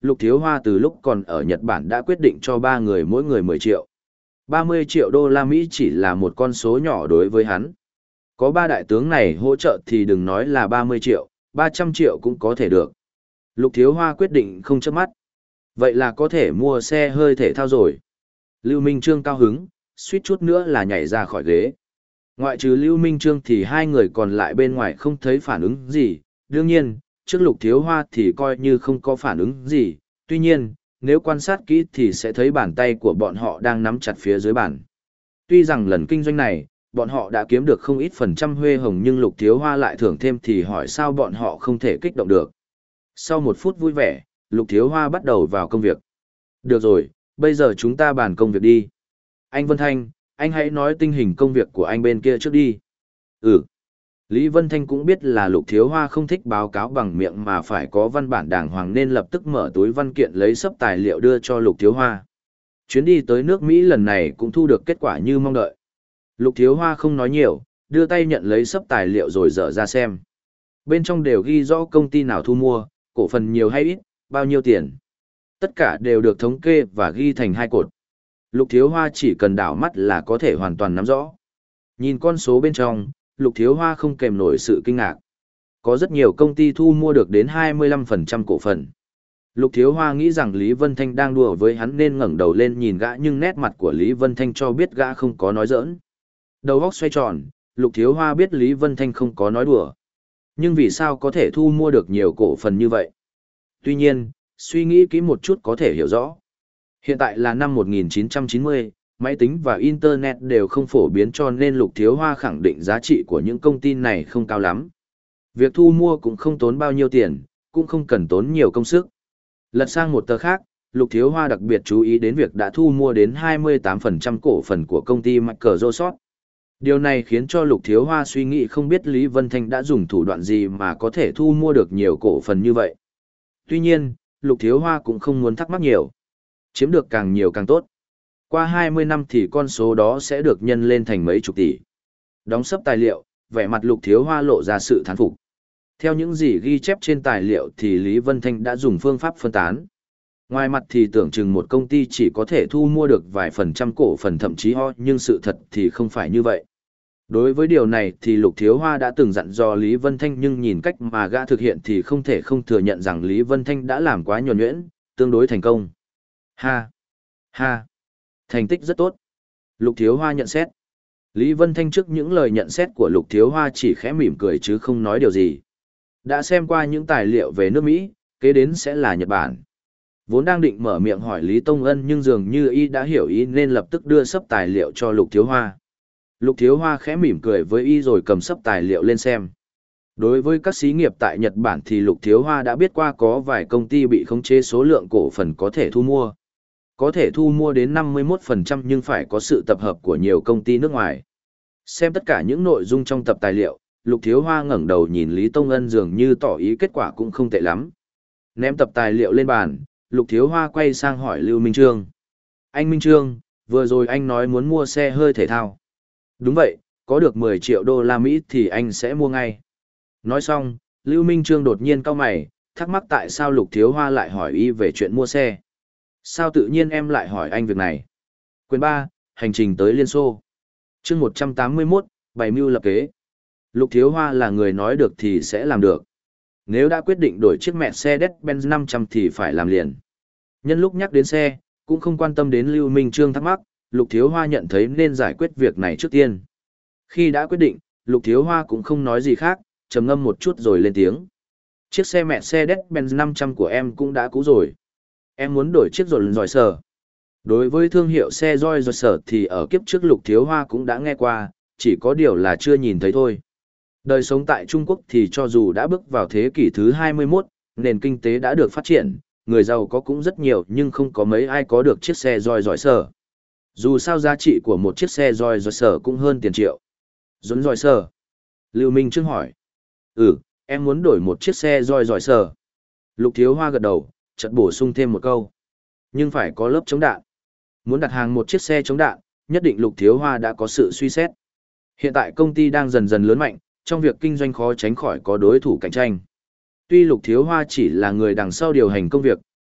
A: Lục Thiếu Hoa từ lúc còn ở Nhật Bản đã quyết định cho ba người mỗi người mười triệu. ba mươi triệu đô la Mỹ chỉ là một con số nhỏ đối với hắn. Có ba đại tướng này hỗ trợ thì đừng nói là ba mươi triệu, ba trăm triệu cũng có thể được. Lục Thiếu Hoa quyết định không chớp mắt. Vậy là có thể mua xe hơi thể thao rồi. Lưu Minh Trương cao hứng, suýt chút nữa là nhảy ra khỏi ghế. Ngoại trừ Lưu Minh Trương thì hai người còn lại bên ngoài không thấy phản ứng gì. Đương nhiên, trước Lục Thiếu Hoa thì coi như không có phản ứng gì. Tuy nhiên, nếu quan sát kỹ thì sẽ thấy bàn tay của bọn họ đang nắm chặt phía dưới bàn. Tuy rằng lần kinh doanh này, bọn họ đã kiếm được không ít phần trăm huê hồng nhưng Lục Thiếu Hoa lại thưởng thêm thì hỏi sao bọn họ không thể kích động được. Sau một phút vui vẻ, Lục Thiếu Hoa bắt đầu vào công việc. Được rồi, bây giờ chúng ta bàn công việc đi. Anh Vân Thanh, anh hãy nói tình hình công việc của anh bên kia trước đi. Ừ. Lý Vân Thanh cũng biết là Lục Thiếu Hoa không thích báo cáo bằng miệng mà phải có văn bản đàng hoàng nên lập tức mở túi văn kiện lấy sấp tài liệu đưa cho Lục Thiếu Hoa. Chuyến đi tới nước Mỹ lần này cũng thu được kết quả như mong đợi. Lục Thiếu Hoa không nói nhiều, đưa tay nhận lấy sấp tài liệu rồi dở ra xem. Bên trong đều ghi rõ công ty nào thu mua, cổ phần nhiều hay ít, bao nhiêu tiền. Tất cả đều được thống kê và ghi thành hai cột. Lục Thiếu Hoa chỉ cần đảo mắt là có thể hoàn toàn nắm rõ. Nhìn con số bên trong, Lục Thiếu Hoa không kèm nổi sự kinh ngạc. Có rất nhiều công ty thu mua được đến hai mươi lăm phần trăm cổ phần. Lục Thiếu Hoa nghĩ rằng Lý Vân Thanh đang đùa với hắn nên ngẩng đầu lên nhìn gã nhưng nét mặt của Lý Vân Thanh cho biết gã không có nói giỡn. Đầu óc xoay tròn, Lục Thiếu Hoa biết Lý Vân Thanh không có nói đùa. Nhưng vì sao có thể thu mua được nhiều cổ phần như vậy? Tuy nhiên, suy nghĩ kỹ một chút có thể hiểu rõ. Hiện tại là năm một nghìn chín trăm chín mươi, máy tính và Internet đều không phổ biến cho nên Lục Thiếu Hoa khẳng định giá trị của những công ty này không cao lắm. Việc thu mua cũng không tốn bao nhiêu tiền, cũng không cần tốn nhiều công sức. Lật sang một tờ khác, Lục Thiếu Hoa đặc biệt chú ý đến việc đã thu mua đến hai mươi tám phần trăm cổ phần của công ty Microsoft. Điều này khiến cho Lục Thiếu Hoa suy nghĩ không biết Lý Vân Thanh đã dùng thủ đoạn gì mà có thể thu mua được nhiều cổ phần như vậy. Tuy nhiên, Lục Thiếu Hoa cũng không muốn thắc mắc nhiều. Chiếm được càng nhiều càng tốt. Qua hai mươi năm thì con số đó sẽ được nhân lên thành mấy chục tỷ. Đóng sấp tài liệu, vẻ mặt Lục Thiếu Hoa lộ ra sự thán phục. Theo những gì ghi chép trên tài liệu thì Lý Vân Thanh đã dùng phương pháp phân tán. Ngoài mặt thì tưởng chừng một công ty chỉ có thể thu mua được vài phần trăm cổ phần thậm chí ho, nhưng sự thật thì không phải như vậy. Đối với điều này thì Lục Thiếu Hoa đã từng dặn dò Lý Vân Thanh nhưng nhìn cách mà gã thực hiện thì không thể không thừa nhận rằng Lý Vân Thanh đã làm quá nhuần nhuyễn, tương đối thành công. Ha! Ha! Thành tích rất tốt. Lục Thiếu Hoa nhận xét. Lý Vân Thanh trước những lời nhận xét của Lục Thiếu Hoa chỉ khẽ mỉm cười chứ không nói điều gì. Đã xem qua những tài liệu về nước Mỹ, kế đến sẽ là Nhật Bản. Vốn đang định mở miệng hỏi Lý Tông Ân nhưng dường như y đã hiểu ý nên lập tức đưa sấp tài liệu cho Lục Thiếu Hoa. Lục Thiếu Hoa khẽ mỉm cười với y rồi cầm sấp tài liệu lên xem. Đối với các xí nghiệp tại Nhật Bản thì Lục Thiếu Hoa đã biết qua có vài công ty bị khống chế số lượng cổ phần có thể thu mua. Có thể thu mua đến năm mươi mốt phần trăm nhưng phải có sự tập hợp của nhiều công ty nước ngoài. Xem tất cả những nội dung trong tập tài liệu, Lục Thiếu Hoa ngẩng đầu nhìn Lý Tông Ân dường như tỏ ý kết quả cũng không tệ lắm. Ném tập tài liệu lên bàn, Lục Thiếu Hoa quay sang hỏi Lưu Minh Trương. Anh Minh Trương, vừa rồi anh nói muốn mua xe hơi thể thao. Đúng vậy, có được mười triệu đô la Mỹ thì anh sẽ mua ngay. Nói xong, Lưu Minh Trương đột nhiên cau mày, thắc mắc tại sao Lục Thiếu Hoa lại hỏi y về chuyện mua xe. Sao tự nhiên em lại hỏi anh việc này? Quyền ba, hành trình tới Liên Xô. Chương một trăm tám mươi mốt, bày mưu lập kế. Lục Thiếu Hoa là người nói được thì sẽ làm được. Nếu đã quyết định đổi chiếc Mercedes-Benz năm trăm thì phải làm liền. Nhân lúc nhắc đến xe, cũng không quan tâm đến Lưu Minh Trương thắc mắc, Lục Thiếu Hoa nhận thấy nên giải quyết việc này trước tiên. Khi đã quyết định, Lục Thiếu Hoa cũng không nói gì khác, trầm ngâm một chút rồi lên tiếng. Chiếc xe Mercedes-Benz năm trăm của em cũng đã cũ rồi. Em muốn đổi chiếc rồi giỏi sở. Đối với thương hiệu xe roi giỏi sở thì ở kiếp trước Lục Thiếu Hoa cũng đã nghe qua, chỉ có điều là chưa nhìn thấy thôi. Đời sống tại Trung Quốc thì cho dù đã bước vào thế kỷ thứ hai mươi mốt, nền kinh tế đã được phát triển, người giàu có cũng rất nhiều nhưng không có mấy ai có được chiếc xe roi giỏi sở. Dù sao giá trị của một chiếc xe roi giỏi sở cũng hơn tiền triệu. Dốn giỏi sở. Lưu Minh Trương hỏi. Ừ, em muốn đổi một chiếc xe roi giỏi sở. Lục Thiếu Hoa gật đầu, chợt bổ sung thêm một câu. Nhưng phải có lớp chống đạn. Muốn đặt hàng một chiếc xe chống đạn, nhất định Lục Thiếu Hoa đã có sự suy xét. Hiện tại công ty đang dần dần lớn mạnh, trong việc kinh doanh khó tránh khỏi có đối thủ cạnh tranh. Tuy Lục Thiếu Hoa chỉ là người đằng sau điều hành công việc,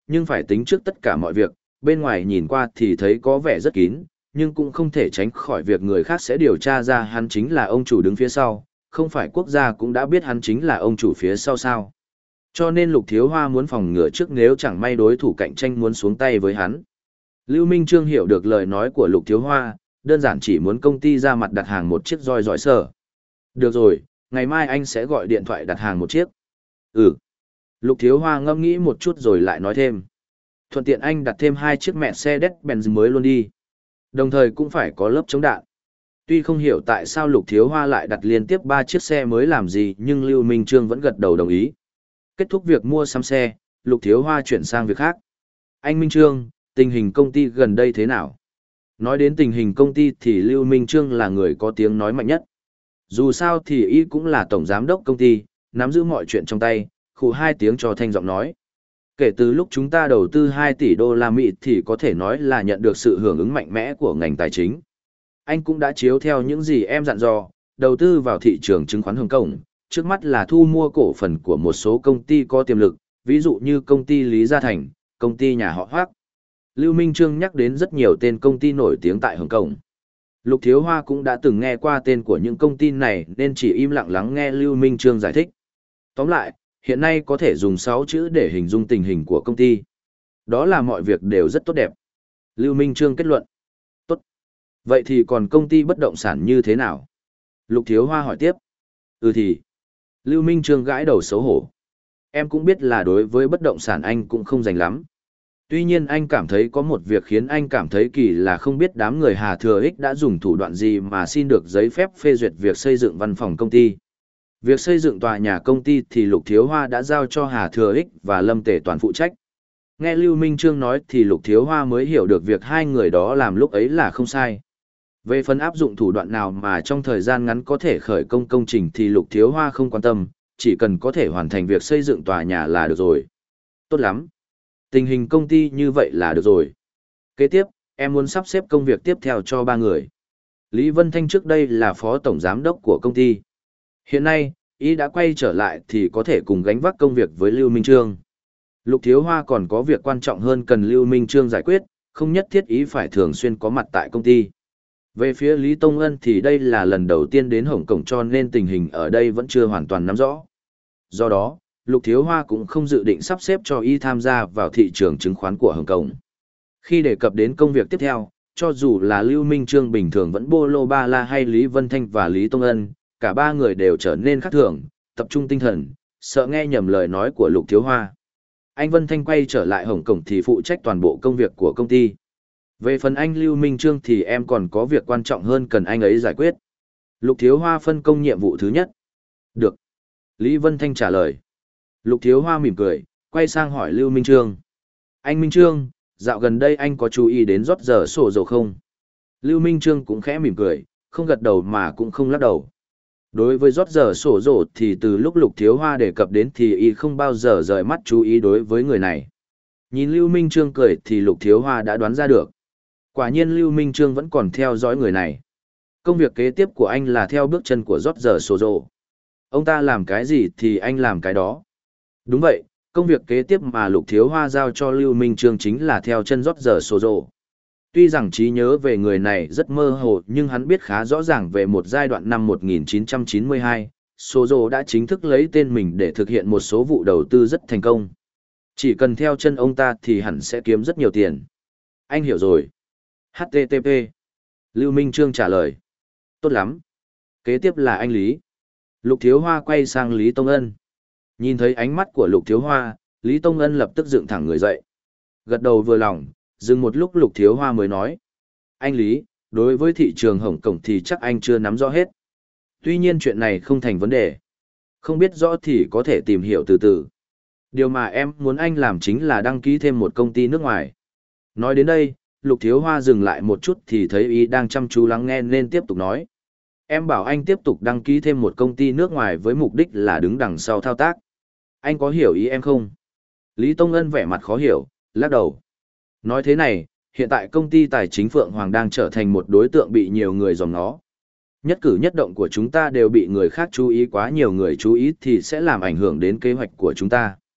A: nhưng phải tính trước tất cả mọi việc, bên ngoài nhìn qua thì thấy có vẻ rất kín, nhưng cũng không thể tránh khỏi việc người khác sẽ điều tra ra hắn chính là ông chủ đứng phía sau, không phải quốc gia cũng đã biết hắn chính là ông chủ phía sau sao. Cho nên Lục Thiếu Hoa muốn phòng ngừa trước nếu chẳng may đối thủ cạnh tranh muốn xuống tay với hắn. Lưu Minh Trương hiểu được lời nói của Lục Thiếu Hoa, đơn giản chỉ muốn công ty ra mặt đặt hàng một chiếc roi giỏi sở. Được rồi, ngày mai anh sẽ gọi điện thoại đặt hàng một chiếc. Ừ. Lục Thiếu Hoa ngẫm nghĩ một chút rồi lại nói thêm. Thuận tiện anh đặt thêm hai chiếc Mercedes-Benz mới luôn đi. Đồng thời cũng phải có lớp chống đạn. Tuy không hiểu tại sao Lục Thiếu Hoa lại đặt liên tiếp ba chiếc xe mới làm gì, nhưng Lưu Minh Trương vẫn gật đầu đồng ý. Kết thúc việc mua sắm xe, Lục Thiếu Hoa chuyển sang việc khác. Anh Minh Trương, tình hình công ty gần đây thế nào? Nói đến tình hình công ty thì Lưu Minh Trương là người có tiếng nói mạnh nhất. Dù sao thì y cũng là tổng giám đốc công ty, nắm giữ mọi chuyện trong tay, khụ hai tiếng cho thanh giọng nói. Kể từ lúc chúng ta đầu tư hai tỷ đô la Mỹ thì có thể nói là nhận được sự hưởng ứng mạnh mẽ của ngành tài chính. Anh cũng đã chiếu theo những gì em dặn dò, đầu tư vào thị trường chứng khoán Hồng Kông, trước mắt là thu mua cổ phần của một số công ty có tiềm lực, ví dụ như công ty Lý Gia Thành, công ty nhà họ Hoác. Lưu Minh Trương nhắc đến rất nhiều tên công ty nổi tiếng tại Hồng Kông. Lục Thiếu Hoa cũng đã từng nghe qua tên của những công ty này nên chỉ im lặng lắng nghe Lưu Minh Trương giải thích. Tóm lại, hiện nay có thể dùng sáu chữ để hình dung tình hình của công ty. Đó là mọi việc đều rất tốt đẹp. Lưu Minh Trương kết luận. Tốt. Vậy thì còn công ty bất động sản như thế nào? Lục Thiếu Hoa hỏi tiếp. Ừ thì. Lưu Minh Trương gãi đầu xấu hổ. Em cũng biết là đối với bất động sản anh cũng không dành lắm. Tuy nhiên anh cảm thấy có một việc khiến anh cảm thấy kỳ là không biết đám người Hà Thừa Ích đã dùng thủ đoạn gì mà xin được giấy phép phê duyệt việc xây dựng văn phòng công ty. Việc xây dựng tòa nhà công ty thì Lục Thiếu Hoa đã giao cho Hà Thừa Ích và Lâm Tề toàn phụ trách. Nghe Lưu Minh Trương nói thì Lục Thiếu Hoa mới hiểu được việc hai người đó làm lúc ấy là không sai. Về phần áp dụng thủ đoạn nào mà trong thời gian ngắn có thể khởi công công trình thì Lục Thiếu Hoa không quan tâm, chỉ cần có thể hoàn thành việc xây dựng tòa nhà là được rồi. Tốt lắm. Tình hình công ty như vậy là được rồi. Kế tiếp, em muốn sắp xếp công việc tiếp theo cho ba người. Lý Vân Thanh trước đây là phó tổng giám đốc của công ty. Hiện nay, ý đã quay trở lại thì có thể cùng gánh vác công việc với Lưu Minh Trương. Lục Thiếu Hoa còn có việc quan trọng hơn cần Lưu Minh Trương giải quyết, không nhất thiết ý phải thường xuyên có mặt tại công ty. Về phía Lý Tông Ân thì đây là lần đầu tiên đến Hồng Kông cho nên tình hình ở đây vẫn chưa hoàn toàn nắm rõ. Do đó, Lục Thiếu Hoa cũng không dự định sắp xếp cho y tham gia vào thị trường chứng khoán của Hồng Kông. Khi đề cập đến công việc tiếp theo, cho dù là Lưu Minh Trương bình thường vẫn bô lô ba la hay Lý Vân Thanh và Lý Tông Ân, cả ba người đều trở nên khác thường, tập trung tinh thần, sợ nghe nhầm lời nói của Lục Thiếu Hoa. Anh Vân Thanh quay trở lại Hồng Kông thì phụ trách toàn bộ công việc của công ty. Về phần anh Lưu Minh Trương thì em còn có việc quan trọng hơn cần anh ấy giải quyết. Lục Thiếu Hoa phân công nhiệm vụ thứ nhất. Được. Lý Vân Thanh trả lời. Lục Thiếu Hoa mỉm cười, quay sang hỏi Lưu Minh Trương. Anh Minh Trương, dạo gần đây anh có chú ý đến rót giờ sổ dầu không? Lưu Minh Trương cũng khẽ mỉm cười, không gật đầu mà cũng không lắc đầu. Đối với rót giờ sổ dầu thì từ lúc Lục Thiếu Hoa đề cập đến thì y không bao giờ rời mắt chú ý đối với người này. Nhìn Lưu Minh Trương cười thì Lục Thiếu Hoa đã đoán ra được. Quả nhiên Lưu Minh Trương vẫn còn theo dõi người này. Công việc kế tiếp của anh là theo bước chân của rót giờ sổ dầu. Ông ta làm cái gì thì anh làm cái đó. Đúng vậy, công việc kế tiếp mà Lục Thiếu Hoa giao cho Lưu Minh Trương chính là theo chân rót giờ sổ dầu. Tuy rằng trí nhớ về người này rất mơ hồ nhưng hắn biết khá rõ ràng về một giai đoạn năm một nghìn chín trăm chín mươi hai, Sozo đã chính thức lấy tên mình để thực hiện một số vụ đầu tư rất thành công. Chỉ cần theo chân ông ta thì hẳn sẽ kiếm rất nhiều tiền. Anh hiểu rồi. hát tê tê pê. Lưu Minh Trương trả lời. Tốt lắm. Kế tiếp là anh Lý. Lục Thiếu Hoa quay sang Lý Tông Ân. Nhìn thấy ánh mắt của Lục Thiếu Hoa, Lý Tông Ân lập tức dựng thẳng người dậy. Gật đầu vừa lòng, dừng một lúc Lục Thiếu Hoa mới nói. Anh Lý, đối với thị trường Hồng Kông thì chắc anh chưa nắm rõ hết. Tuy nhiên chuyện này không thành vấn đề. Không biết rõ thì có thể tìm hiểu từ từ. Điều mà em muốn anh làm chính là đăng ký thêm một công ty nước ngoài. Nói đến đây, Lục Thiếu Hoa dừng lại một chút thì thấy ý đang chăm chú lắng nghe nên tiếp tục nói. Em bảo anh tiếp tục đăng ký thêm một công ty nước ngoài với mục đích là đứng đằng sau thao tác. Anh có hiểu ý em không? Lý Tông Ân vẻ mặt khó hiểu, lắc đầu. Nói thế này, hiện tại công ty tài chính Phượng Hoàng đang trở thành một đối tượng bị nhiều người dòm ngó. Nhất cử nhất động của chúng ta đều bị người khác chú ý, quá nhiều người chú ý thì sẽ làm ảnh hưởng đến kế hoạch của chúng ta.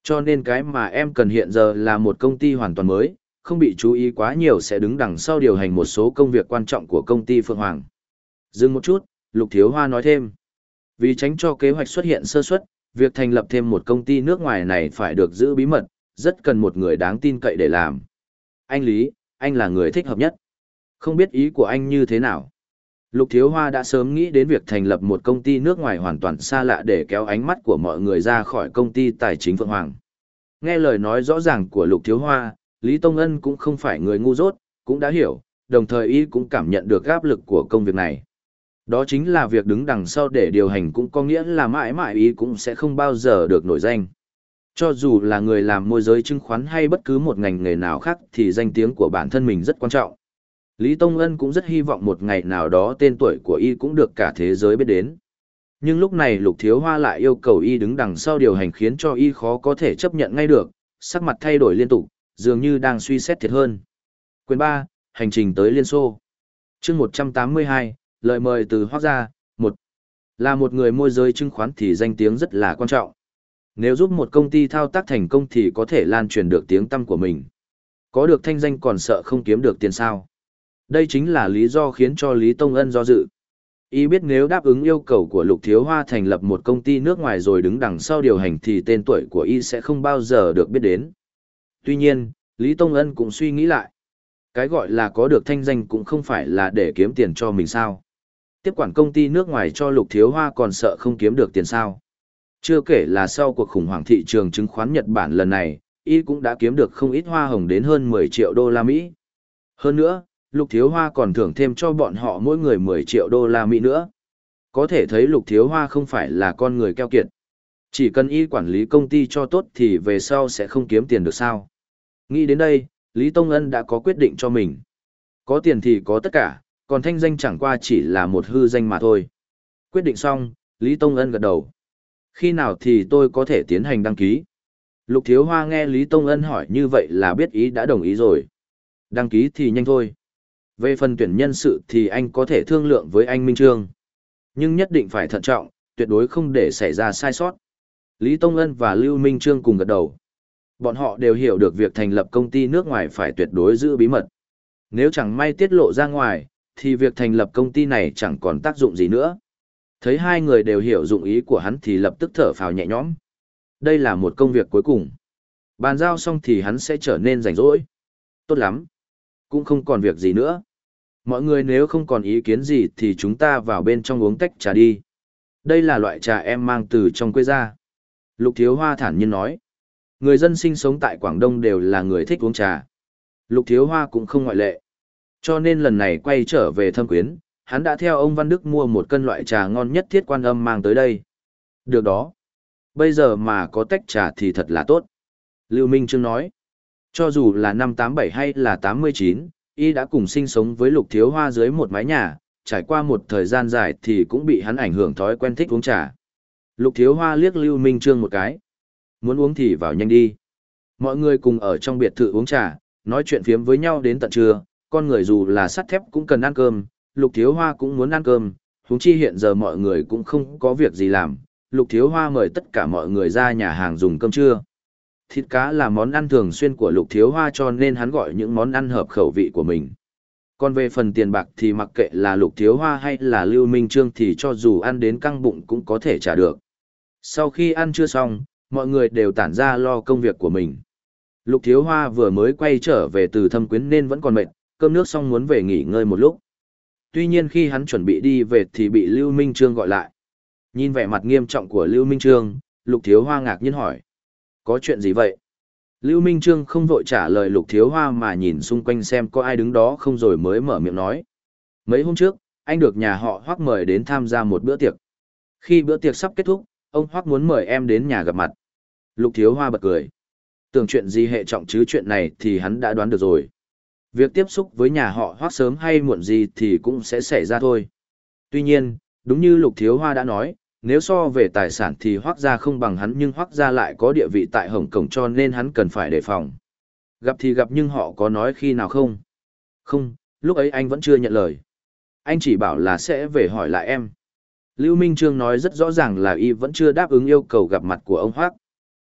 A: Cho nên cái mà em cần hiện giờ là một công ty hoàn toàn mới, không bị chú ý quá nhiều sẽ đứng đằng sau điều hành một số công việc quan trọng của công ty Phượng Hoàng. Dừng một chút, Lục Thiếu Hoa nói thêm. Vì tránh cho kế hoạch xuất hiện sơ suất, việc thành lập thêm một công ty nước ngoài này phải được giữ bí mật, rất cần một người đáng tin cậy để làm. Anh Lý, anh là người thích hợp nhất. Không biết ý của anh như thế nào? Lục Thiếu Hoa đã sớm nghĩ đến việc thành lập một công ty nước ngoài hoàn toàn xa lạ để kéo ánh mắt của mọi người ra khỏi công ty tài chính Phượng Hoàng. Nghe lời nói rõ ràng của Lục Thiếu Hoa, Lý Tông Ân cũng không phải người ngu dốt, cũng đã hiểu, đồng thời y cũng cảm nhận được áp lực của công việc này. Đó chính là việc đứng đằng sau để điều hành cũng có nghĩa là mãi mãi y cũng sẽ không bao giờ được nổi danh. Cho dù là người làm môi giới chứng khoán hay bất cứ một ngành nghề nào khác thì danh tiếng của bản thân mình rất quan trọng. Lý Tông Ân cũng rất hy vọng một ngày nào đó tên tuổi của y cũng được cả thế giới biết đến. Nhưng lúc này Lục Thiếu Hoa lại yêu cầu y đứng đằng sau điều hành khiến cho y khó có thể chấp nhận ngay được, sắc mặt thay đổi liên tục, dường như đang suy xét thiệt hơn. Quyền ba, Hành trình tới Liên Xô. Chương một trăm tám mươi hai, lời mời từ Hoác gia. Một, là một người môi giới chứng khoán thì danh tiếng rất là quan trọng. Nếu giúp một công ty thao tác thành công thì có thể lan truyền được tiếng tăm của mình. Có được thanh danh còn sợ không kiếm được tiền sao? Đây chính là lý do khiến cho Lý Tông Ân do dự. Y biết nếu đáp ứng yêu cầu của Lục Thiếu Hoa thành lập một công ty nước ngoài rồi đứng đằng sau điều hành thì tên tuổi của Y sẽ không bao giờ được biết đến. Tuy nhiên, Lý Tông Ân cũng suy nghĩ lại. Cái gọi là có được thanh danh cũng không phải là để kiếm tiền cho mình sao. Tiếp quản công ty nước ngoài cho Lục Thiếu Hoa còn sợ không kiếm được tiền sao. Chưa kể là sau cuộc khủng hoảng thị trường chứng khoán Nhật Bản lần này, Y cũng đã kiếm được không ít hoa hồng đến hơn mười triệu đô la Mỹ. Hơn nữa, Lục Thiếu Hoa còn thưởng thêm cho bọn họ mỗi người mười triệu đô la Mỹ nữa. Có thể thấy Lục Thiếu Hoa không phải là con người keo kiệt. Chỉ cần Y quản lý công ty cho tốt thì về sau sẽ không kiếm tiền được sao. Nghĩ đến đây, Lý Tông Ân đã có quyết định cho mình. Có tiền thì có tất cả, còn thanh danh chẳng qua chỉ là một hư danh mà thôi. Quyết định xong, Lý Tông Ân gật đầu. Khi nào thì tôi có thể tiến hành đăng ký? Lục Thiếu Hoa nghe Lý Tông Ân hỏi như vậy là biết ý đã đồng ý rồi. Đăng ký thì nhanh thôi. Về phần tuyển nhân sự thì anh có thể thương lượng với anh Minh Trương. Nhưng nhất định phải thận trọng, tuyệt đối không để xảy ra sai sót. Lý Tông Ân và Lưu Minh Trương cùng gật đầu. Bọn họ đều hiểu được việc thành lập công ty nước ngoài phải tuyệt đối giữ bí mật. Nếu chẳng may tiết lộ ra ngoài, thì việc thành lập công ty này chẳng còn tác dụng gì nữa. Thấy hai người đều hiểu dụng ý của hắn thì lập tức thở phào nhẹ nhõm. Đây là một công việc cuối cùng. Bàn giao xong thì hắn sẽ trở nên rảnh rỗi. Tốt lắm. Cũng không còn việc gì nữa. Mọi người nếu không còn ý kiến gì thì chúng ta vào bên trong uống tách trà đi. Đây là loại trà em mang từ trong quê ra. Lục Thiếu Hoa thản nhiên nói. Người dân sinh sống tại Quảng Đông đều là người thích uống trà. Lục Thiếu Hoa cũng không ngoại lệ. Cho nên lần này quay trở về Thâm Quyến, hắn đã theo ông Văn Đức mua một cân loại trà ngon nhất Thiết Quan Âm mang tới đây. Được đó. Bây giờ mà có tách trà thì thật là tốt. Lưu Minh Trương nói. Cho dù là năm tám bảy hay là tám mươi chín, y đã cùng sinh sống với Lục Thiếu Hoa dưới một mái nhà, trải qua một thời gian dài thì cũng bị hắn ảnh hưởng thói quen thích uống trà. Lục Thiếu Hoa liếc Lưu Minh Trương một cái. Muốn uống thì vào nhanh đi. Mọi người cùng ở trong biệt thự uống trà, nói chuyện phiếm với nhau đến tận trưa, con người dù là sắt thép cũng cần ăn cơm, Lục Thiếu Hoa cũng muốn ăn cơm, huống chi hiện giờ mọi người cũng không có việc gì làm, Lục Thiếu Hoa mời tất cả mọi người ra nhà hàng dùng cơm trưa. Thịt cá là món ăn thường xuyên của Lục Thiếu Hoa cho nên hắn gọi những món ăn hợp khẩu vị của mình. Còn về phần tiền bạc thì mặc kệ là Lục Thiếu Hoa hay là Lưu Minh Trương thì cho dù ăn đến căng bụng cũng có thể trả được. Sau khi ăn trưa xong, mọi người đều tản ra lo công việc của mình. Lục Thiếu Hoa vừa mới quay trở về từ Thâm Quyến nên vẫn còn mệt, cơm nước xong muốn về nghỉ ngơi một lúc. Tuy nhiên khi hắn chuẩn bị đi về thì bị Lưu Minh Trương gọi lại. Nhìn vẻ mặt nghiêm trọng của Lưu Minh Trương, Lục Thiếu Hoa ngạc nhiên hỏi. Có chuyện gì vậy? Lưu Minh Trương không vội trả lời Lục Thiếu Hoa mà nhìn xung quanh xem có ai đứng đó không rồi mới mở miệng nói. Mấy hôm trước, anh được nhà họ Hoắc mời đến tham gia một bữa tiệc. Khi bữa tiệc sắp kết thúc, ông Hoắc muốn mời em đến nhà gặp mặt. Lục Thiếu Hoa bật cười. Tưởng chuyện gì hệ trọng chứ chuyện này thì hắn đã đoán được rồi. Việc tiếp xúc với nhà họ Hoắc sớm hay muộn gì thì cũng sẽ xảy ra thôi. Tuy nhiên, đúng như Lục Thiếu Hoa đã nói, nếu so về tài sản thì Hoắc gia không bằng hắn nhưng Hoắc gia lại có địa vị tại Hồng Kông cho nên hắn cần phải đề phòng. Gặp thì gặp nhưng họ có nói khi nào không? Không, lúc ấy anh vẫn chưa nhận lời. Anh chỉ bảo là sẽ về hỏi lại em. Lưu Minh Trương nói rất rõ ràng là y vẫn chưa đáp ứng yêu cầu gặp mặt của ông Hoắc.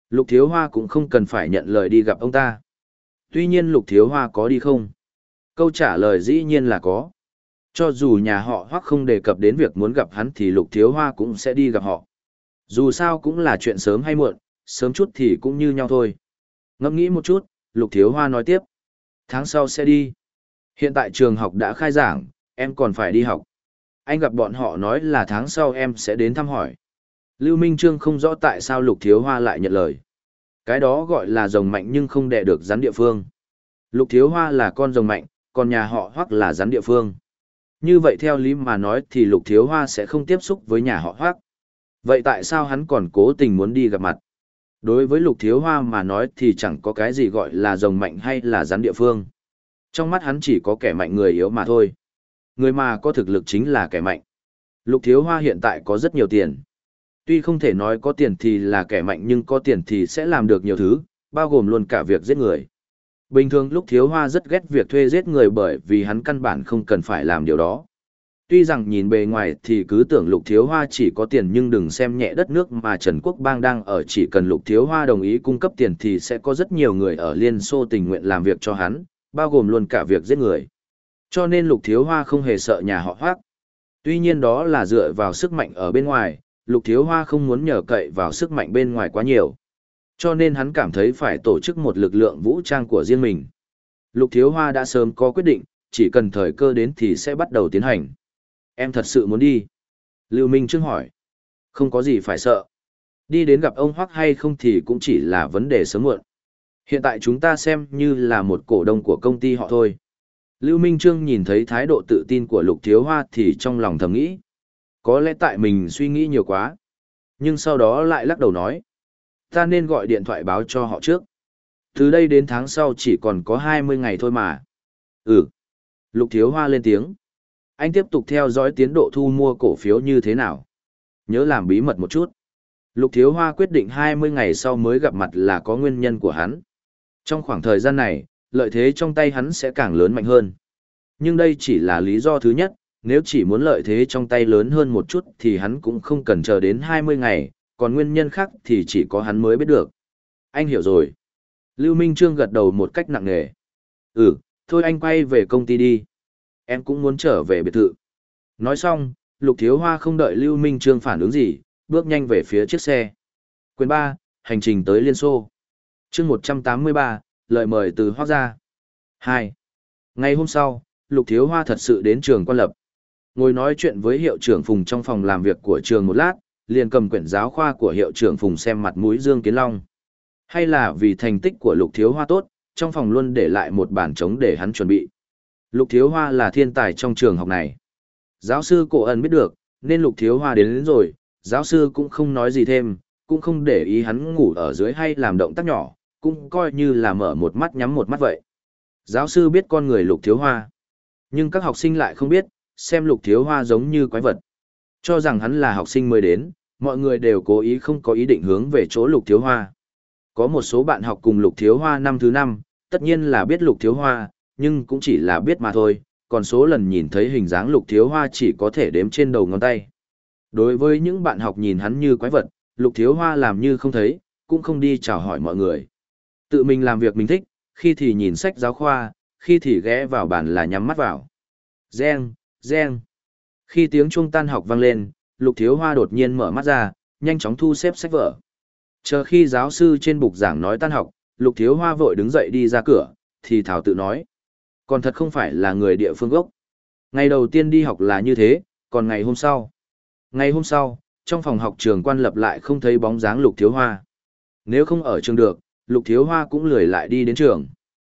A: Lục Thiếu Hoa cũng không cần phải nhận lời đi gặp ông ta. Tuy nhiên Lục Thiếu Hoa có đi không? Câu trả lời dĩ nhiên là có. Cho dù nhà họ Hoắc không đề cập đến việc muốn gặp hắn thì Lục Thiếu Hoa cũng sẽ đi gặp họ. Dù sao cũng là chuyện sớm hay muộn, sớm chút thì cũng như nhau thôi. Ngẫm nghĩ một chút, Lục Thiếu Hoa nói tiếp. Tháng sau sẽ đi. Hiện tại trường học đã khai giảng, em còn phải đi học. Anh gặp bọn họ nói là tháng sau em sẽ đến thăm hỏi. Lưu Minh Trương không rõ tại sao Lục Thiếu Hoa lại nhận lời. Cái đó gọi là rồng mạnh nhưng không đẻ được rắn địa phương. Lục Thiếu Hoa là con rồng mạnh, còn nhà họ Hoắc là rắn địa phương. Như vậy theo lý mà nói thì Lục Thiếu Hoa sẽ không tiếp xúc với nhà họ Hoắc. Vậy tại sao hắn còn cố tình muốn đi gặp mặt? Đối với Lục Thiếu Hoa mà nói thì chẳng có cái gì gọi là rồng mạnh hay là rắn địa phương. Trong mắt hắn chỉ có kẻ mạnh người yếu mà thôi. Người mà có thực lực chính là kẻ mạnh. Lục Thiếu Hoa hiện tại có rất nhiều tiền. Tuy không thể nói có tiền thì là kẻ mạnh nhưng có tiền thì sẽ làm được nhiều thứ, bao gồm luôn cả việc giết người. Bình thường Lục Thiếu Hoa rất ghét việc thuê giết người bởi vì hắn căn bản không cần phải làm điều đó. Tuy rằng nhìn bề ngoài thì cứ tưởng Lục Thiếu Hoa chỉ có tiền nhưng đừng xem nhẹ đất nước mà Trần Quốc Bang đang ở, chỉ cần Lục Thiếu Hoa đồng ý cung cấp tiền thì sẽ có rất nhiều người ở Liên Xô tình nguyện làm việc cho hắn, bao gồm luôn cả việc giết người. Cho nên Lục Thiếu Hoa không hề sợ nhà họ Hoắc. Tuy nhiên đó là dựa vào sức mạnh ở bên ngoài, Lục Thiếu Hoa không muốn nhờ cậy vào sức mạnh bên ngoài quá nhiều. Cho nên hắn cảm thấy phải tổ chức một lực lượng vũ trang của riêng mình. Lục Thiếu Hoa đã sớm có quyết định, chỉ cần thời cơ đến thì sẽ bắt đầu tiến hành. Em thật sự muốn đi? Lưu Minh Trương hỏi. Không có gì phải sợ. Đi đến gặp ông Hoắc hay không thì cũng chỉ là vấn đề sớm muộn. Hiện tại chúng ta xem như là một cổ đông của công ty họ thôi. Lưu Minh Trương nhìn thấy thái độ tự tin của Lục Thiếu Hoa thì trong lòng thầm nghĩ. Có lẽ tại mình suy nghĩ nhiều quá. Nhưng sau đó lại lắc đầu nói. Ta nên gọi điện thoại báo cho họ trước. Từ đây đến tháng sau chỉ còn có hai mươi ngày thôi mà. Ừ. Lục Thiếu Hoa lên tiếng. Anh tiếp tục theo dõi tiến độ thu mua cổ phiếu như thế nào. Nhớ làm bí mật một chút. Lục Thiếu Hoa quyết định hai mươi ngày sau mới gặp mặt là có nguyên nhân của hắn. Trong khoảng thời gian này, lợi thế trong tay hắn sẽ càng lớn mạnh hơn. Nhưng đây chỉ là lý do thứ nhất, nếu chỉ muốn lợi thế trong tay lớn hơn một chút thì hắn cũng không cần chờ đến hai mươi ngày, còn nguyên nhân khác thì chỉ có hắn mới biết được. Anh hiểu rồi. Lưu Minh Trương gật đầu một cách nặng nề. Ừ, thôi anh quay về công ty đi. Em cũng muốn trở về biệt thự. Nói xong, Lục Thiếu Hoa không đợi Lưu Minh Trương phản ứng gì, bước nhanh về phía chiếc xe. Quyền ba, hành trình tới Liên Xô. Chương một trăm tám mươi ba, lời mời từ Hoắc gia. hai. Ngày hôm sau, Lục Thiếu Hoa thật sự đến trường Quan Lập. Ngồi nói chuyện với hiệu trưởng Phùng trong phòng làm việc của trường một lát, liền cầm quyển giáo khoa của hiệu trưởng Phùng xem mặt mũi Dương Kiến Long. Hay là vì thành tích của Lục Thiếu Hoa tốt, trong phòng luôn để lại một bàn trống để hắn chuẩn bị. Lục Thiếu Hoa là thiên tài trong trường học này. Giáo sư Cổ Ân biết được, nên Lục Thiếu Hoa đến, đến rồi, giáo sư cũng không nói gì thêm, cũng không để ý hắn ngủ ở dưới hay làm động tác nhỏ, cũng coi như là mở một mắt nhắm một mắt vậy. Giáo sư biết con người Lục Thiếu Hoa, nhưng các học sinh lại không biết, xem Lục Thiếu Hoa giống như quái vật. Cho rằng hắn là học sinh mới đến, mọi người đều cố ý không có ý định hướng về chỗ Lục Thiếu Hoa. Có một số bạn học cùng Lục Thiếu Hoa năm thứ năm, tất nhiên là biết Lục Thiếu Hoa, nhưng cũng chỉ là biết mà thôi, còn số lần nhìn thấy hình dáng Lục Thiếu Hoa chỉ có thể đếm trên đầu ngón tay. Đối với những bạn học nhìn hắn như quái vật, Lục Thiếu Hoa làm như không thấy, cũng không đi chào hỏi mọi người. Tự mình làm việc mình thích, khi thì nhìn sách giáo khoa, khi thì ghé vào bàn là nhắm mắt vào. Reng, reng. Khi tiếng chuông tan học vang lên, Lục Thiếu Hoa đột nhiên mở mắt ra, nhanh chóng thu xếp sách vở. Chờ khi giáo sư trên bục giảng nói tan học, Lục Thiếu Hoa vội đứng dậy đi ra cửa, thì thảo tự nói. Còn thật không phải là người địa phương gốc. Ngày đầu tiên đi học là như thế, còn ngày hôm sau. Ngày hôm sau, trong phòng học trường Quan Lập lại không thấy bóng dáng Lục Thiếu Hoa. Nếu không ở trường được, Lục Thiếu Hoa cũng lười lại đi đến trường.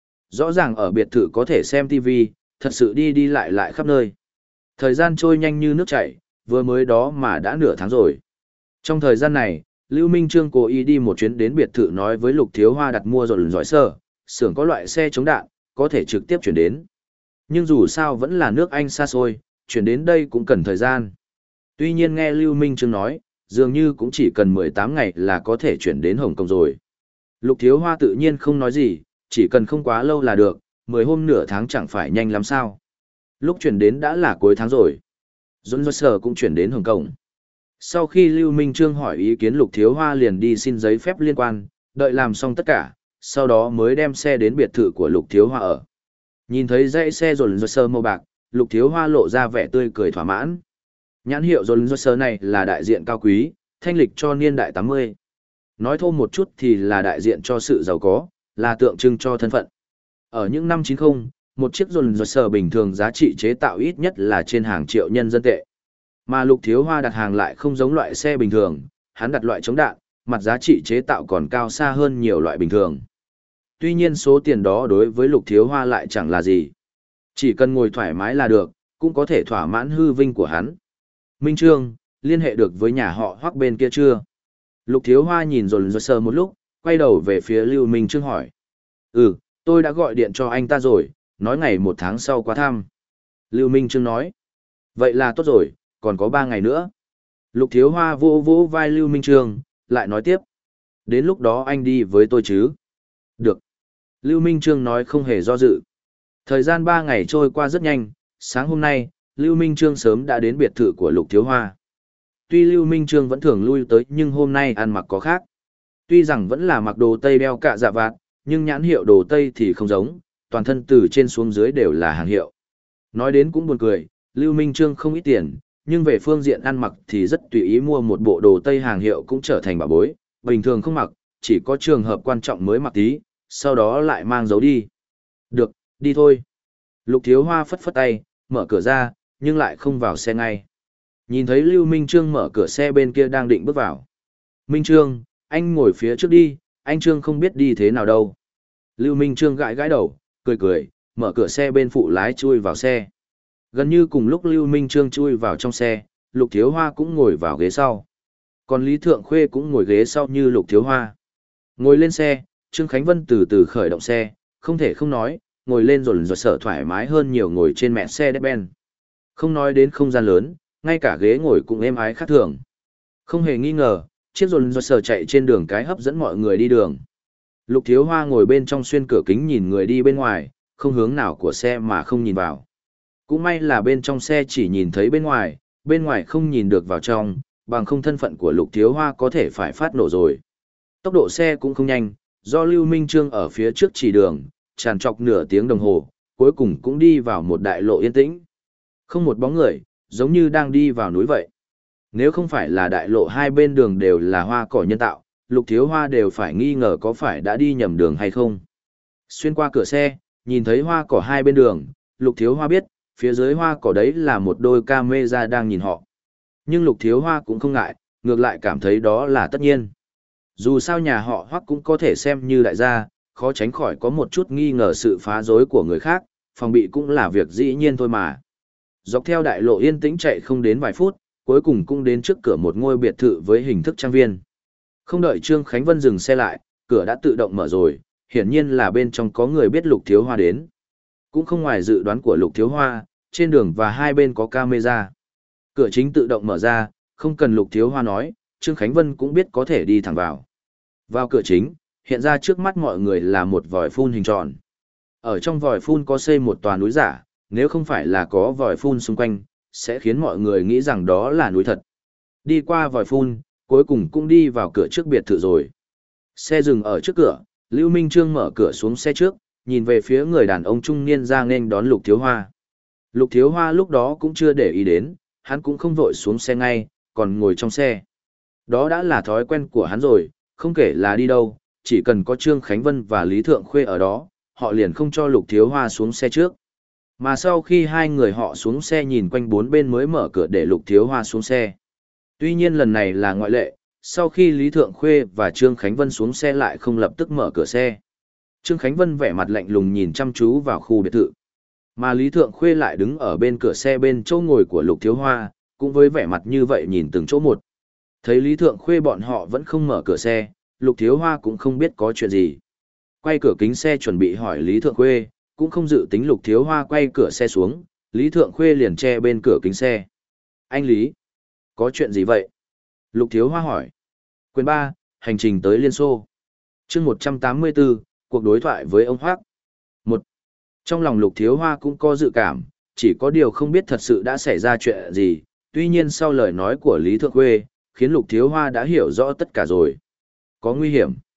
A: Rõ ràng ở biệt thự có thể xem ti vi, thật sự đi đi lại lại khắp nơi. Thời gian trôi nhanh như nước chảy, vừa mới đó mà đã nửa tháng rồi. Trong thời gian này, Lưu Minh Trương cố ý đi một chuyến đến biệt thự nói với Lục Thiếu Hoa đặt mua rồi giỏi sơ, xưởng có loại xe chống đạn, có thể trực tiếp chuyển đến. Nhưng dù sao vẫn là nước Anh xa xôi, chuyển đến đây cũng cần thời gian. Tuy nhiên nghe Lưu Minh Trương nói, dường như cũng chỉ cần mười tám ngày là có thể chuyển đến Hồng Kông rồi. Lục Thiếu Hoa tự nhiên không nói gì, chỉ cần không quá lâu là được, mười hôm nửa tháng chẳng phải nhanh lắm sao. Lúc chuyển đến đã là cuối tháng rồi. Dũng Dô Sở cũng chuyển đến Hồng Kông. Sau khi Lưu Minh Trương hỏi ý kiến Lục Thiếu Hoa liền đi xin giấy phép liên quan, đợi làm xong tất cả, sau đó mới đem xe đến biệt thự của Lục Thiếu Hoa ở. Nhìn thấy dãy xe Rolls Royce màu bạc, Lục Thiếu Hoa lộ ra vẻ tươi cười thỏa mãn. Nhãn hiệu Rolls Royce này là đại diện cao quý, thanh lịch cho niên đại tám mươi. Nói thô một chút thì là đại diện cho sự giàu có, là tượng trưng cho thân phận. Ở những năm chín mươi, một chiếc Rolls Royce bình thường giá trị chế tạo ít nhất là trên hàng triệu nhân dân tệ. Mà Lục Thiếu Hoa đặt hàng lại không giống loại xe bình thường, hắn đặt loại chống đạn, mặt giá trị chế tạo còn cao xa hơn nhiều loại bình thường. Tuy nhiên số tiền đó đối với Lục Thiếu Hoa lại chẳng là gì. Chỉ cần ngồi thoải mái là được, cũng có thể thỏa mãn hư vinh của hắn. Minh Trương, liên hệ được với nhà họ Hoắc bên kia chưa? Lục Thiếu Hoa nhìn rồi rồi sờ một lúc, quay đầu về phía Lưu Minh Trương hỏi. Ừ, tôi đã gọi điện cho anh ta rồi, nói ngày một tháng sau qua thăm. Lưu Minh Trương nói. Vậy là tốt rồi, còn có ba ngày nữa. Lục Thiếu Hoa vô vô vai Lưu Minh Trương, lại nói tiếp. Đến lúc đó anh đi với tôi chứ? Được. Lưu Minh Trương nói không hề do dự. Thời gian ba ngày trôi qua rất nhanh, sáng hôm nay, Lưu Minh Trương sớm đã đến biệt thự của Lục Thiếu Hoa. Tuy Lưu Minh Trương vẫn thường lui tới nhưng hôm nay ăn mặc có khác. Tuy rằng vẫn là mặc đồ Tây đeo cạ dạ vạt, nhưng nhãn hiệu đồ Tây thì không giống, toàn thân từ trên xuống dưới đều là hàng hiệu. Nói đến cũng buồn cười, Lưu Minh Trương không ít tiền, nhưng về phương diện ăn mặc thì rất tùy ý mua một bộ đồ Tây hàng hiệu cũng trở thành bảo bối, bình thường không mặc, chỉ có trường hợp quan trọng mới mặc tí, sau đó lại mang giấu đi. Được, đi thôi. Lục Thiếu Hoa phất phất tay, mở cửa ra, nhưng lại không vào xe ngay. Nhìn thấy Lưu Minh Trương mở cửa xe bên kia đang định bước vào. Minh Trương, anh ngồi phía trước đi, anh Trương không biết đi thế nào đâu. Lưu Minh Trương gãi gãi đầu, cười cười, mở cửa xe bên phụ lái chui vào xe. Gần như cùng lúc Lưu Minh Trương chui vào trong xe, Lục Thiếu Hoa cũng ngồi vào ghế sau. Còn Lý Thượng Khuê cũng ngồi ghế sau như Lục Thiếu Hoa. Ngồi lên xe, Trương Khánh Vân từ từ khởi động xe, không thể không nói, ngồi lên rồi rồi sở thoải mái hơn nhiều ngồi trên mẹ xe Mercedes-Benz. Không nói đến không gian lớn, ngay cả ghế ngồi cũng êm ái khác thường. Không hề nghi ngờ, chiếc rồi rồi sở chạy trên đường cái hấp dẫn mọi người đi đường. Lục Thiếu Hoa ngồi bên trong xuyên cửa kính nhìn người đi bên ngoài, không hướng nào của xe mà không nhìn vào. Cũng may là bên trong xe chỉ nhìn thấy bên ngoài, bên ngoài không nhìn được vào trong, bằng không thân phận của Lục Thiếu Hoa có thể phải phát nổ rồi. Tốc độ xe cũng không nhanh, do Lưu Minh Trương ở phía trước chỉ đường, tràn trọc nửa tiếng đồng hồ, cuối cùng cũng đi vào một đại lộ yên tĩnh. Không một bóng người, giống như đang đi vào núi vậy. Nếu không phải là đại lộ hai bên đường đều là hoa cỏ nhân tạo, Lục Thiếu Hoa đều phải nghi ngờ có phải đã đi nhầm đường hay không. Xuyên qua cửa xe, nhìn thấy hoa cỏ hai bên đường, Lục Thiếu Hoa biết, phía dưới hoa cỏ đấy là một đôi camera đang nhìn họ. Nhưng Lục Thiếu Hoa cũng không ngại, ngược lại cảm thấy đó là tất nhiên. Dù sao nhà họ Hoắc cũng có thể xem như đại gia, khó tránh khỏi có một chút nghi ngờ sự phá rối của người khác, phòng bị cũng là việc dĩ nhiên thôi mà. Dọc theo đại lộ yên tĩnh chạy không đến vài phút, cuối cùng cũng đến trước cửa một ngôi biệt thự với hình thức trang viên. Không đợi Trương Khánh Vân dừng xe lại, cửa đã tự động mở rồi, hiển nhiên là bên trong có người biết Lục Thiếu Hoa đến. Cũng không ngoài dự đoán của Lục Thiếu Hoa, trên đường và hai bên có camera. Cửa chính tự động mở ra, không cần Lục Thiếu Hoa nói, Trương Khánh Vân cũng biết có thể đi thẳng vào. Vào cửa chính, hiện ra trước mắt mọi người là một vòi phun hình tròn. Ở trong vòi phun có xây một tòa núi giả, nếu không phải là có vòi phun xung quanh, sẽ khiến mọi người nghĩ rằng đó là núi thật. Đi qua vòi phun, cuối cùng cũng đi vào cửa trước biệt thự rồi. Xe dừng ở trước cửa, Lưu Minh Trương mở cửa xuống xe trước, nhìn về phía người đàn ông trung niên ra nên đón Lục Thiếu Hoa. Lục Thiếu Hoa lúc đó cũng chưa để ý đến, hắn cũng không vội xuống xe ngay, còn ngồi trong xe. Đó đã là thói quen của hắn rồi, không kể là đi đâu, chỉ cần có Trương Khánh Vân và Lý Thượng Khuê ở đó, họ liền không cho Lục Thiếu Hoa xuống xe trước. Mà sau khi hai người họ xuống xe nhìn quanh bốn bên mới mở cửa để Lục Thiếu Hoa xuống xe. Tuy nhiên lần này là ngoại lệ, sau khi Lý Thượng Khuê và Trương Khánh Vân xuống xe lại không lập tức mở cửa xe. Trương Khánh Vân vẻ mặt lạnh lùng nhìn chăm chú vào khu biệt thự. Mà Lý Thượng Khuê lại đứng ở bên cửa xe bên chỗ ngồi của Lục Thiếu Hoa, cũng với vẻ mặt như vậy nhìn từng chỗ một. Thấy Lý Thượng Khuê bọn họ vẫn không mở cửa xe, Lục Thiếu Hoa cũng không biết có chuyện gì. Quay cửa kính xe chuẩn bị hỏi Lý Thượng Khuê, cũng không dự tính Lục Thiếu Hoa quay cửa xe xuống, Lý Thượng Khuê liền che bên cửa kính xe. Anh Lý, có chuyện gì vậy? Lục Thiếu Hoa hỏi. Quyền ba, hành trình tới Liên Xô. chương một trăm tám mươi tư, cuộc đối thoại với ông Hoác. một. Trong lòng Lục Thiếu Hoa cũng có dự cảm, chỉ có điều không biết thật sự đã xảy ra chuyện gì, tuy nhiên sau lời nói của Lý Thượng Khuê, khiến Lục Thiếu Hoa đã hiểu rõ tất cả rồi. Có nguy hiểm.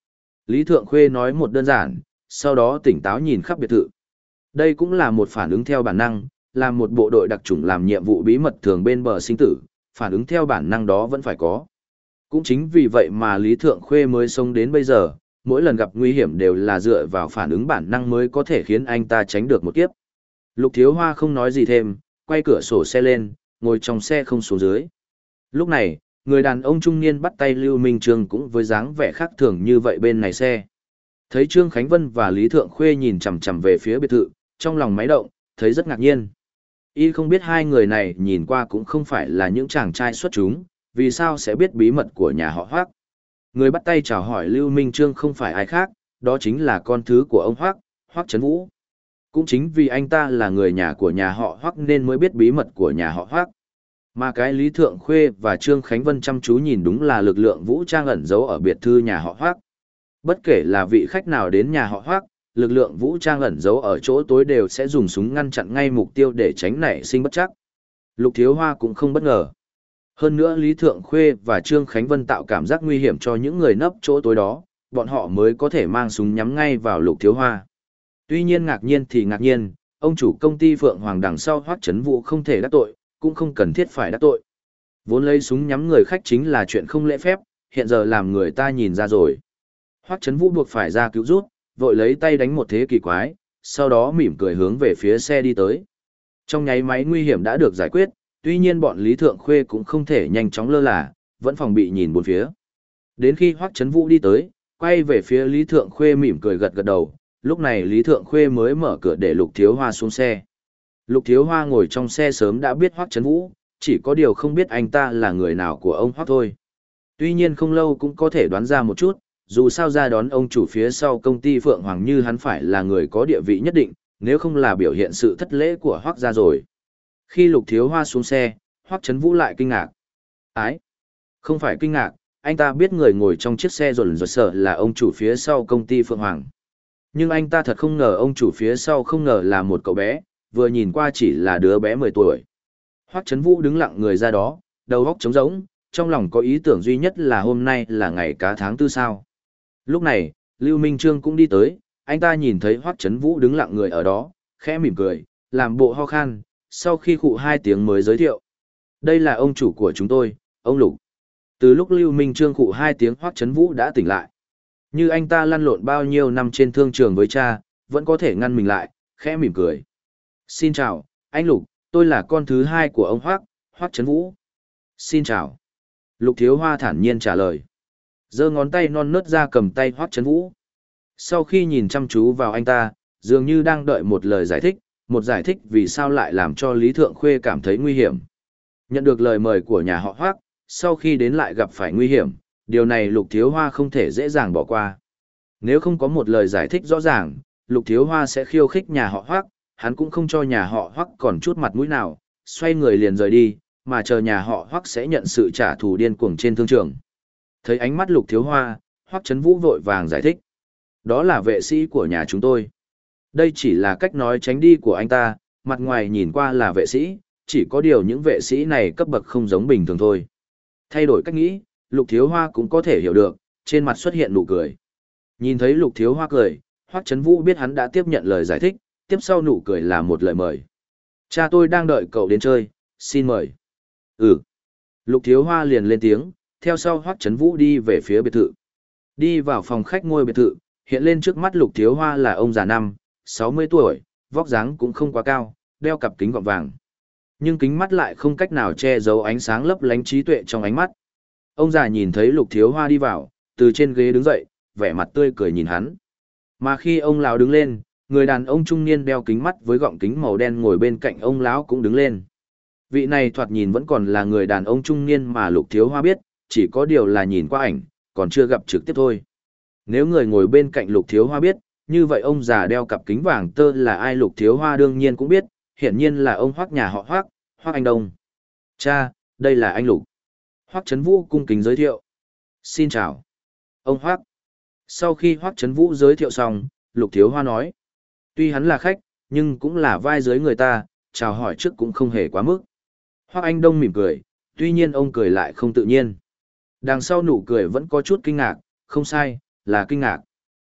A: Lý Thượng Khuê nói một đơn giản, sau đó tỉnh táo nhìn khắp biệt thự. Đây cũng là một phản ứng theo bản năng, là một bộ đội đặc chủng làm nhiệm vụ bí mật thường bên bờ sinh tử, phản ứng theo bản năng đó vẫn phải có. Cũng chính vì vậy mà Lý Thượng Khuê mới sống đến bây giờ, mỗi lần gặp nguy hiểm đều là dựa vào phản ứng bản năng mới có thể khiến anh ta tránh được một kiếp. Lục Thiếu Hoa không nói gì thêm, quay cửa sổ xe lên, ngồi trong xe không xuống dưới. Lúc này, người đàn ông trung niên bắt tay Lưu Minh Trương cũng với dáng vẻ khác thường như vậy bên này xe. Thấy Trương Khánh Vân và Lý Thượng Khuê nhìn chằm chằm về phía biệt thự, trong lòng máy động, thấy rất ngạc nhiên. Y không biết hai người này nhìn qua cũng không phải là những chàng trai xuất chúng, vì sao sẽ biết bí mật của nhà họ Hoác. Người bắt tay chào hỏi Lưu Minh Trương không phải ai khác, đó chính là con thứ của ông Hoác, Hoác Trấn Vũ. Cũng chính vì anh ta là người nhà của nhà họ Hoác nên mới biết bí mật của nhà họ Hoác. Mà cái Lý Thượng Khuê và Trương Khánh Vân chăm chú nhìn đúng là lực lượng vũ trang ẩn giấu ở biệt thư nhà họ Hoác. Bất kể là vị khách nào đến nhà họ Hoác, lực lượng vũ trang ẩn giấu ở chỗ tối đều sẽ dùng súng ngăn chặn ngay mục tiêu để tránh nảy sinh bất trắc. Lục Thiếu Hoa cũng không bất ngờ. Hơn nữa Lý Thượng Khuê và Trương Khánh Vân tạo cảm giác nguy hiểm cho những người nấp chỗ tối đó, bọn họ mới có thể mang súng nhắm ngay vào Lục Thiếu Hoa. Tuy nhiên ngạc nhiên thì ngạc nhiên, ông chủ công ty Phượng Hoàng đằng sau Hoắc Chấn Vũ không thể đắc tội, cũng không cần thiết phải đắc tội. Vốn lấy súng nhắm người khách chính là chuyện không lễ phép, hiện giờ làm người ta nhìn ra rồi. Hoắc Chấn Vũ buộc phải ra cứu rút, vội lấy tay đánh một thế kỳ quái, sau đó mỉm cười hướng về phía xe đi tới. Trong nháy máy nguy hiểm đã được giải quyết, tuy nhiên bọn Lý Thượng Khuê cũng không thể nhanh chóng lơ là, vẫn phòng bị nhìn bốn phía. Đến khi Hoắc Chấn Vũ đi tới, quay về phía Lý Thượng Khuê mỉm cười gật gật đầu, lúc này Lý Thượng Khuê mới mở cửa để Lục Thiếu Hoa xuống xe. Lục Thiếu Hoa ngồi trong xe sớm đã biết Hoắc Chấn Vũ, chỉ có điều không biết anh ta là người nào của ông Hoắc thôi. Tuy nhiên không lâu cũng có thể đoán ra một chút, dù sao ra đón ông chủ phía sau công ty Phượng Hoàng như hắn phải là người có địa vị nhất định, nếu không là biểu hiện sự thất lễ của Hoắc gia rồi. Khi Lục Thiếu Hoa xuống xe, Hoắc Chấn Vũ lại kinh ngạc. Ái! Không phải kinh ngạc, anh ta biết người ngồi trong chiếc xe rồn rột sợ là ông chủ phía sau công ty Phượng Hoàng. Nhưng anh ta thật không ngờ ông chủ phía sau không ngờ là một cậu bé, vừa nhìn qua chỉ là đứa bé mười tuổi. Hoắc Chấn Vũ đứng lặng người ra đó, đầu óc trống rỗng, trong lòng có ý tưởng duy nhất là hôm nay là ngày cá tháng tư sao. Lúc này, Lưu Minh Trương cũng đi tới, anh ta nhìn thấy Hoắc Chấn Vũ đứng lặng người ở đó, khẽ mỉm cười, làm bộ ho khan, sau khi khụ hai tiếng mới giới thiệu. Đây là ông chủ của chúng tôi, ông Lục. Từ lúc Lưu Minh Trương khụ hai tiếng Hoắc Chấn Vũ đã tỉnh lại. Như anh ta lăn lộn bao nhiêu năm trên thương trường với cha, vẫn có thể ngăn mình lại, khẽ mỉm cười. Xin chào, anh Lục, tôi là con thứ hai của ông Hoắc, Hoắc Chấn Vũ. Xin chào. Lục Thiếu Hoa thản nhiên trả lời. Giơ ngón tay non nớt ra cầm tay Hoắc Chấn Vũ. Sau khi nhìn chăm chú vào anh ta, dường như đang đợi một lời giải thích, một giải thích vì sao lại làm cho Lý Thượng Khuê cảm thấy nguy hiểm. Nhận được lời mời của nhà họ Hoắc, sau khi đến lại gặp phải nguy hiểm, điều này Lục Thiếu Hoa không thể dễ dàng bỏ qua. Nếu không có một lời giải thích rõ ràng, Lục Thiếu Hoa sẽ khiêu khích nhà họ Hoắc, hắn cũng không cho nhà họ Hoắc còn chút mặt mũi nào, xoay người liền rời đi, mà chờ nhà họ Hoắc sẽ nhận sự trả thù điên cuồng trên thương trường. Thấy ánh mắt Lục Thiếu Hoa, Hoắc Chấn Vũ vội vàng giải thích. Đó là vệ sĩ của nhà chúng tôi. Đây chỉ là cách nói tránh đi của anh ta, mặt ngoài nhìn qua là vệ sĩ, chỉ có điều những vệ sĩ này cấp bậc không giống bình thường thôi. Thay đổi cách nghĩ, Lục Thiếu Hoa cũng có thể hiểu được, trên mặt xuất hiện nụ cười. Nhìn thấy Lục Thiếu Hoa cười, Hoắc Chấn Vũ biết hắn đã tiếp nhận lời giải thích, tiếp sau nụ cười là một lời mời. Cha tôi đang đợi cậu đến chơi, xin mời. Ừ. Lục Thiếu Hoa liền lên tiếng, theo sau Hoắc Chấn Vũ đi về phía biệt thự. Đi vào phòng khách ngôi biệt thự, hiện lên trước mắt Lục Thiếu Hoa là ông già năm, sáu mươi tuổi, vóc dáng cũng không quá cao, đeo cặp kính gọng vàng. Nhưng kính mắt lại không cách nào che giấu ánh sáng lấp lánh trí tuệ trong ánh mắt. Ông già nhìn thấy Lục Thiếu Hoa đi vào, từ trên ghế đứng dậy, vẻ mặt tươi cười nhìn hắn. Mà khi ông lão đứng lên, người đàn ông trung niên đeo kính mắt với gọng kính màu đen ngồi bên cạnh ông lão cũng đứng lên. Vị này thoạt nhìn vẫn còn là người đàn ông trung niên mà Lục Thiếu Hoa biết, chỉ có điều là nhìn qua ảnh, còn chưa gặp trực tiếp thôi. Nếu người ngồi bên cạnh Lục Thiếu Hoa biết, như vậy ông già đeo cặp kính vàng tơ là ai Lục Thiếu Hoa đương nhiên cũng biết, hiển nhiên là ông Hoắc nhà họ Hoắc, Hoắc Anh Đông. Cha, đây là anh Lục. Hoắc Chấn Vũ cung kính giới thiệu. Xin chào. Ông Hoắc. Sau khi Hoắc Chấn Vũ giới thiệu xong, Lục Thiếu Hoa nói. Tuy hắn là khách, nhưng cũng là vai dưới người ta, chào hỏi trước cũng không hề quá mức. Hoắc Anh Đông mỉm cười, tuy nhiên ông cười lại không tự nhiên. Đằng sau nụ cười vẫn có chút kinh ngạc, không sai, là kinh ngạc.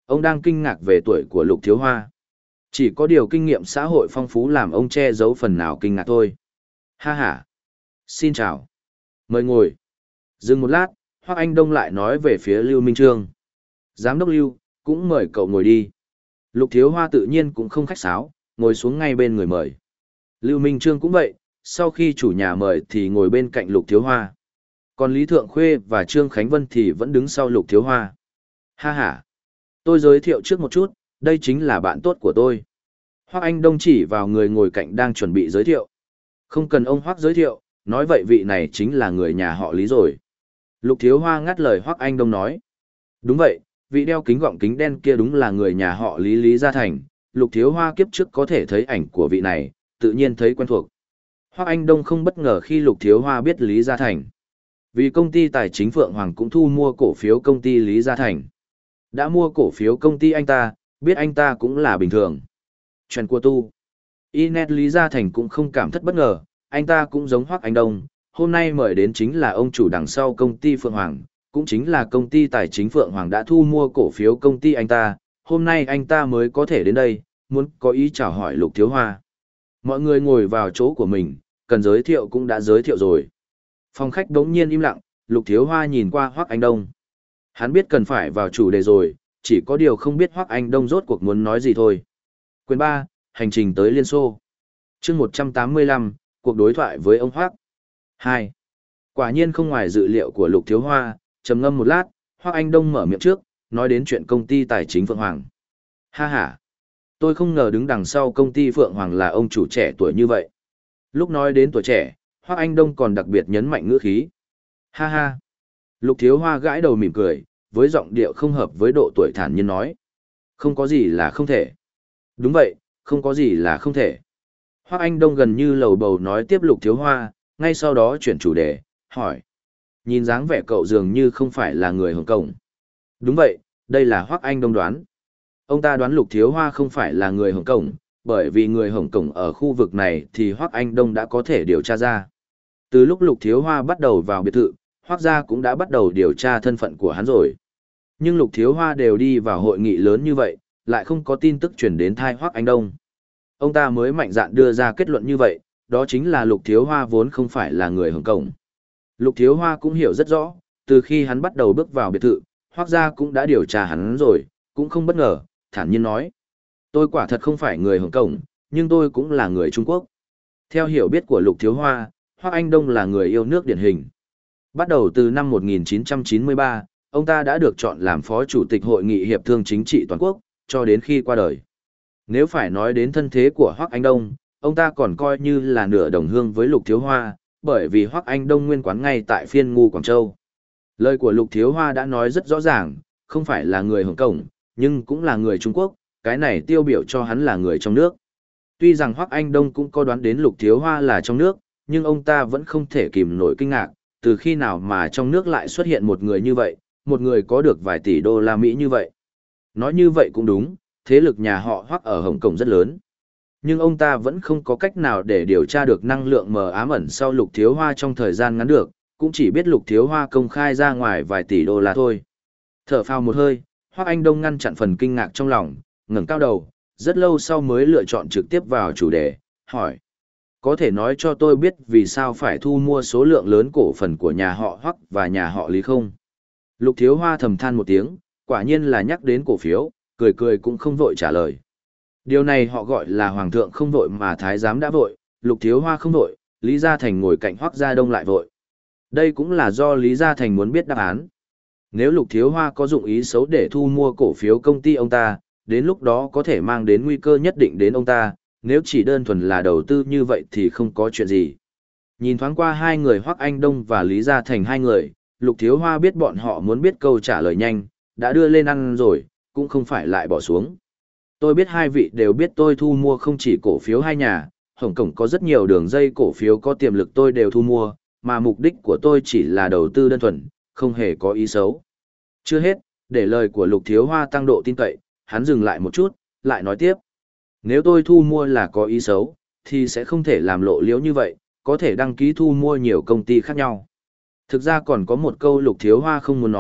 A: Ông đang kinh ngạc về tuổi của Lục Thiếu Hoa. Chỉ có điều kinh nghiệm xã hội phong phú làm ông che giấu phần nào kinh ngạc thôi. Ha ha. Xin chào. Mời ngồi. Dừng một lát, Hoắc Anh Đông lại nói về phía Lưu Minh Trương. Giám đốc Lưu, cũng mời cậu ngồi đi. Lục Thiếu Hoa tự nhiên cũng không khách sáo, ngồi xuống ngay bên người mời. Lưu Minh Trương cũng vậy, sau khi chủ nhà mời thì ngồi bên cạnh Lục Thiếu Hoa. Còn Lý Thượng Khuê và Trương Khánh Vân thì vẫn đứng sau Lục Thiếu Hoa. Ha ha. Tôi giới thiệu trước một chút, đây chính là bạn tốt của tôi. Hoắc Anh Đông chỉ vào người ngồi cạnh đang chuẩn bị giới thiệu. Không cần ông Hoắc giới thiệu, nói vậy vị này chính là người nhà họ Lý rồi. Lục Thiếu Hoa ngắt lời Hoắc Anh Đông nói. Đúng vậy, vị đeo kính gọng kính đen kia đúng là người nhà họ Lý Lý Gia Thành. Lục Thiếu Hoa kiếp trước có thể thấy ảnh của vị này, tự nhiên thấy quen thuộc. Hoắc Anh Đông không bất ngờ khi Lục Thiếu Hoa biết Lý Gia Thành. Vì công ty tài chính Phượng Hoàng cũng thu mua cổ phiếu công ty Lý Gia Thành. Đã mua cổ phiếu công ty anh ta, biết anh ta cũng là bình thường. Chuyện của tu. Inet Lý Gia Thành cũng không cảm thất bất ngờ, anh ta cũng giống Hoắc Anh Đông. Hôm nay mời đến chính là ông chủ đằng sau công ty Phượng Hoàng, cũng chính là công ty tài chính Phượng Hoàng đã thu mua cổ phiếu công ty anh ta. Hôm nay anh ta mới có thể đến đây, muốn có ý chào hỏi Lục Thiếu Hoa. Mọi người ngồi vào chỗ của mình, cần giới thiệu cũng đã giới thiệu rồi. Phòng khách đống nhiên im lặng, Lục Thiếu Hoa nhìn qua Hoắc Anh Đông. Hắn biết cần phải vào chủ đề rồi, chỉ có điều không biết Hoắc Anh Đông rốt cuộc muốn nói gì thôi. Quyền ba, hành trình tới Liên Xô. Chương một trăm tám mươi lăm, cuộc đối thoại với ông Hoắc. hai. Quả nhiên không ngoài dự liệu của Lục Thiếu Hoa, trầm ngâm một lát, Hoắc Anh Đông mở miệng trước, nói đến chuyện công ty tài chính Phượng Hoàng. Ha ha. Tôi không ngờ đứng đằng sau công ty Phượng Hoàng là ông chủ trẻ tuổi như vậy. Lúc nói đến tuổi trẻ, Hoắc Anh Đông còn đặc biệt nhấn mạnh ngữ khí. Ha ha. Lục Thiếu Hoa gãi đầu mỉm cười, với giọng điệu không hợp với độ tuổi thản nhiên nói. Không có gì là không thể. Đúng vậy, không có gì là không thể. Hoắc Anh Đông gần như lầu bầu nói tiếp Lục Thiếu Hoa, ngay sau đó chuyển chủ đề, hỏi. Nhìn dáng vẻ cậu dường như không phải là người Hồng Kông. Đúng vậy, đây là Hoắc Anh Đông đoán. Ông ta đoán Lục Thiếu Hoa không phải là người Hồng Kông, bởi vì người Hồng Kông ở khu vực này thì Hoắc Anh Đông đã có thể điều tra ra. Từ lúc Lục Thiếu Hoa bắt đầu vào biệt thự, Hoắc gia cũng đã bắt đầu điều tra thân phận của hắn rồi. Nhưng Lục Thiếu Hoa đều đi vào hội nghị lớn như vậy, lại không có tin tức truyền đến tai Hoắc Anh Đông. Ông ta mới mạnh dạn đưa ra kết luận như vậy, đó chính là Lục Thiếu Hoa vốn không phải là người Hồng Kông. Lục Thiếu Hoa cũng hiểu rất rõ, từ khi hắn bắt đầu bước vào biệt thự, Hoắc gia cũng đã điều tra hắn rồi, cũng không bất ngờ, thản nhiên nói. Tôi quả thật không phải người Hồng Kông, nhưng tôi cũng là người Trung Quốc. Theo hiểu biết của Lục Thiếu Hoa, Hoắc Anh Đông là người yêu nước điển hình. Bắt đầu từ năm một nghìn chín trăm chín mươi ba, ông ta đã được chọn làm phó chủ tịch Hội nghị Hiệp thương Chính trị Toàn quốc, cho đến khi qua đời. Nếu phải nói đến thân thế của Hoắc Anh Đông, ông ta còn coi như là nửa đồng hương với Lục Thiếu Hoa, bởi vì Hoắc Anh Đông nguyên quán ngay tại phiên ngu Quảng Châu. Lời của Lục Thiếu Hoa đã nói rất rõ ràng, không phải là người Hồng Kông, nhưng cũng là người Trung Quốc, cái này tiêu biểu cho hắn là người trong nước. Tuy rằng Hoắc Anh Đông cũng có đoán đến Lục Thiếu Hoa là trong nước, nhưng ông ta vẫn không thể kìm nổi kinh ngạc, từ khi nào mà trong nước lại xuất hiện một người như vậy, một người có được vài tỷ đô la Mỹ như vậy. Nói như vậy cũng đúng, thế lực nhà họ Hoắc ở Hồng Kông rất lớn. Nhưng ông ta vẫn không có cách nào để điều tra được năng lượng mờ ám ẩn sau Lục Thiếu Hoa trong thời gian ngắn được, cũng chỉ biết Lục Thiếu Hoa công khai ra ngoài vài tỷ đô la thôi. Thở phào một hơi, Hoắc Anh Đông ngăn chặn phần kinh ngạc trong lòng, ngẩng cao đầu, rất lâu sau mới lựa chọn trực tiếp vào chủ đề, hỏi. Có thể nói cho tôi biết vì sao phải thu mua số lượng lớn cổ phần của nhà họ Hoắc và nhà họ Lý không? Lục Thiếu Hoa thầm than một tiếng, quả nhiên là nhắc đến cổ phiếu, cười cười cũng không vội trả lời. Điều này họ gọi là Hoàng thượng không vội mà Thái giám đã vội, Lục Thiếu Hoa không vội, Lý Gia Thành ngồi cạnh Hoắc Gia Đông lại vội. Đây cũng là do Lý Gia Thành muốn biết đáp án. Nếu Lục Thiếu Hoa có dụng ý xấu để thu mua cổ phiếu công ty ông ta, đến lúc đó có thể mang đến nguy cơ nhất định đến ông ta, nếu chỉ đơn thuần là đầu tư như vậy thì không có chuyện gì. Nhìn thoáng qua hai người Hoắc Anh Đông và Lý Gia Thành hai người, Lục Thiếu Hoa biết bọn họ muốn biết câu trả lời nhanh, đã đưa lên ăn rồi, cũng không phải lại bỏ xuống. Tôi biết hai vị đều biết tôi thu mua không chỉ cổ phiếu hai nhà, Hồng Kông có rất nhiều đường dây cổ phiếu có tiềm lực tôi đều thu mua, mà mục đích của tôi chỉ là đầu tư đơn thuần, không hề có ý xấu. Chưa hết, để lời của Lục Thiếu Hoa tăng độ tin cậy, hắn dừng lại một chút, lại nói tiếp. Nếu tôi thu mua là có ý xấu, thì sẽ không thể làm lộ liễu như vậy, có thể đăng ký thu mua nhiều công ty khác nhau. Thực ra còn có một câu Lục Thiếu Hoa không muốn nói,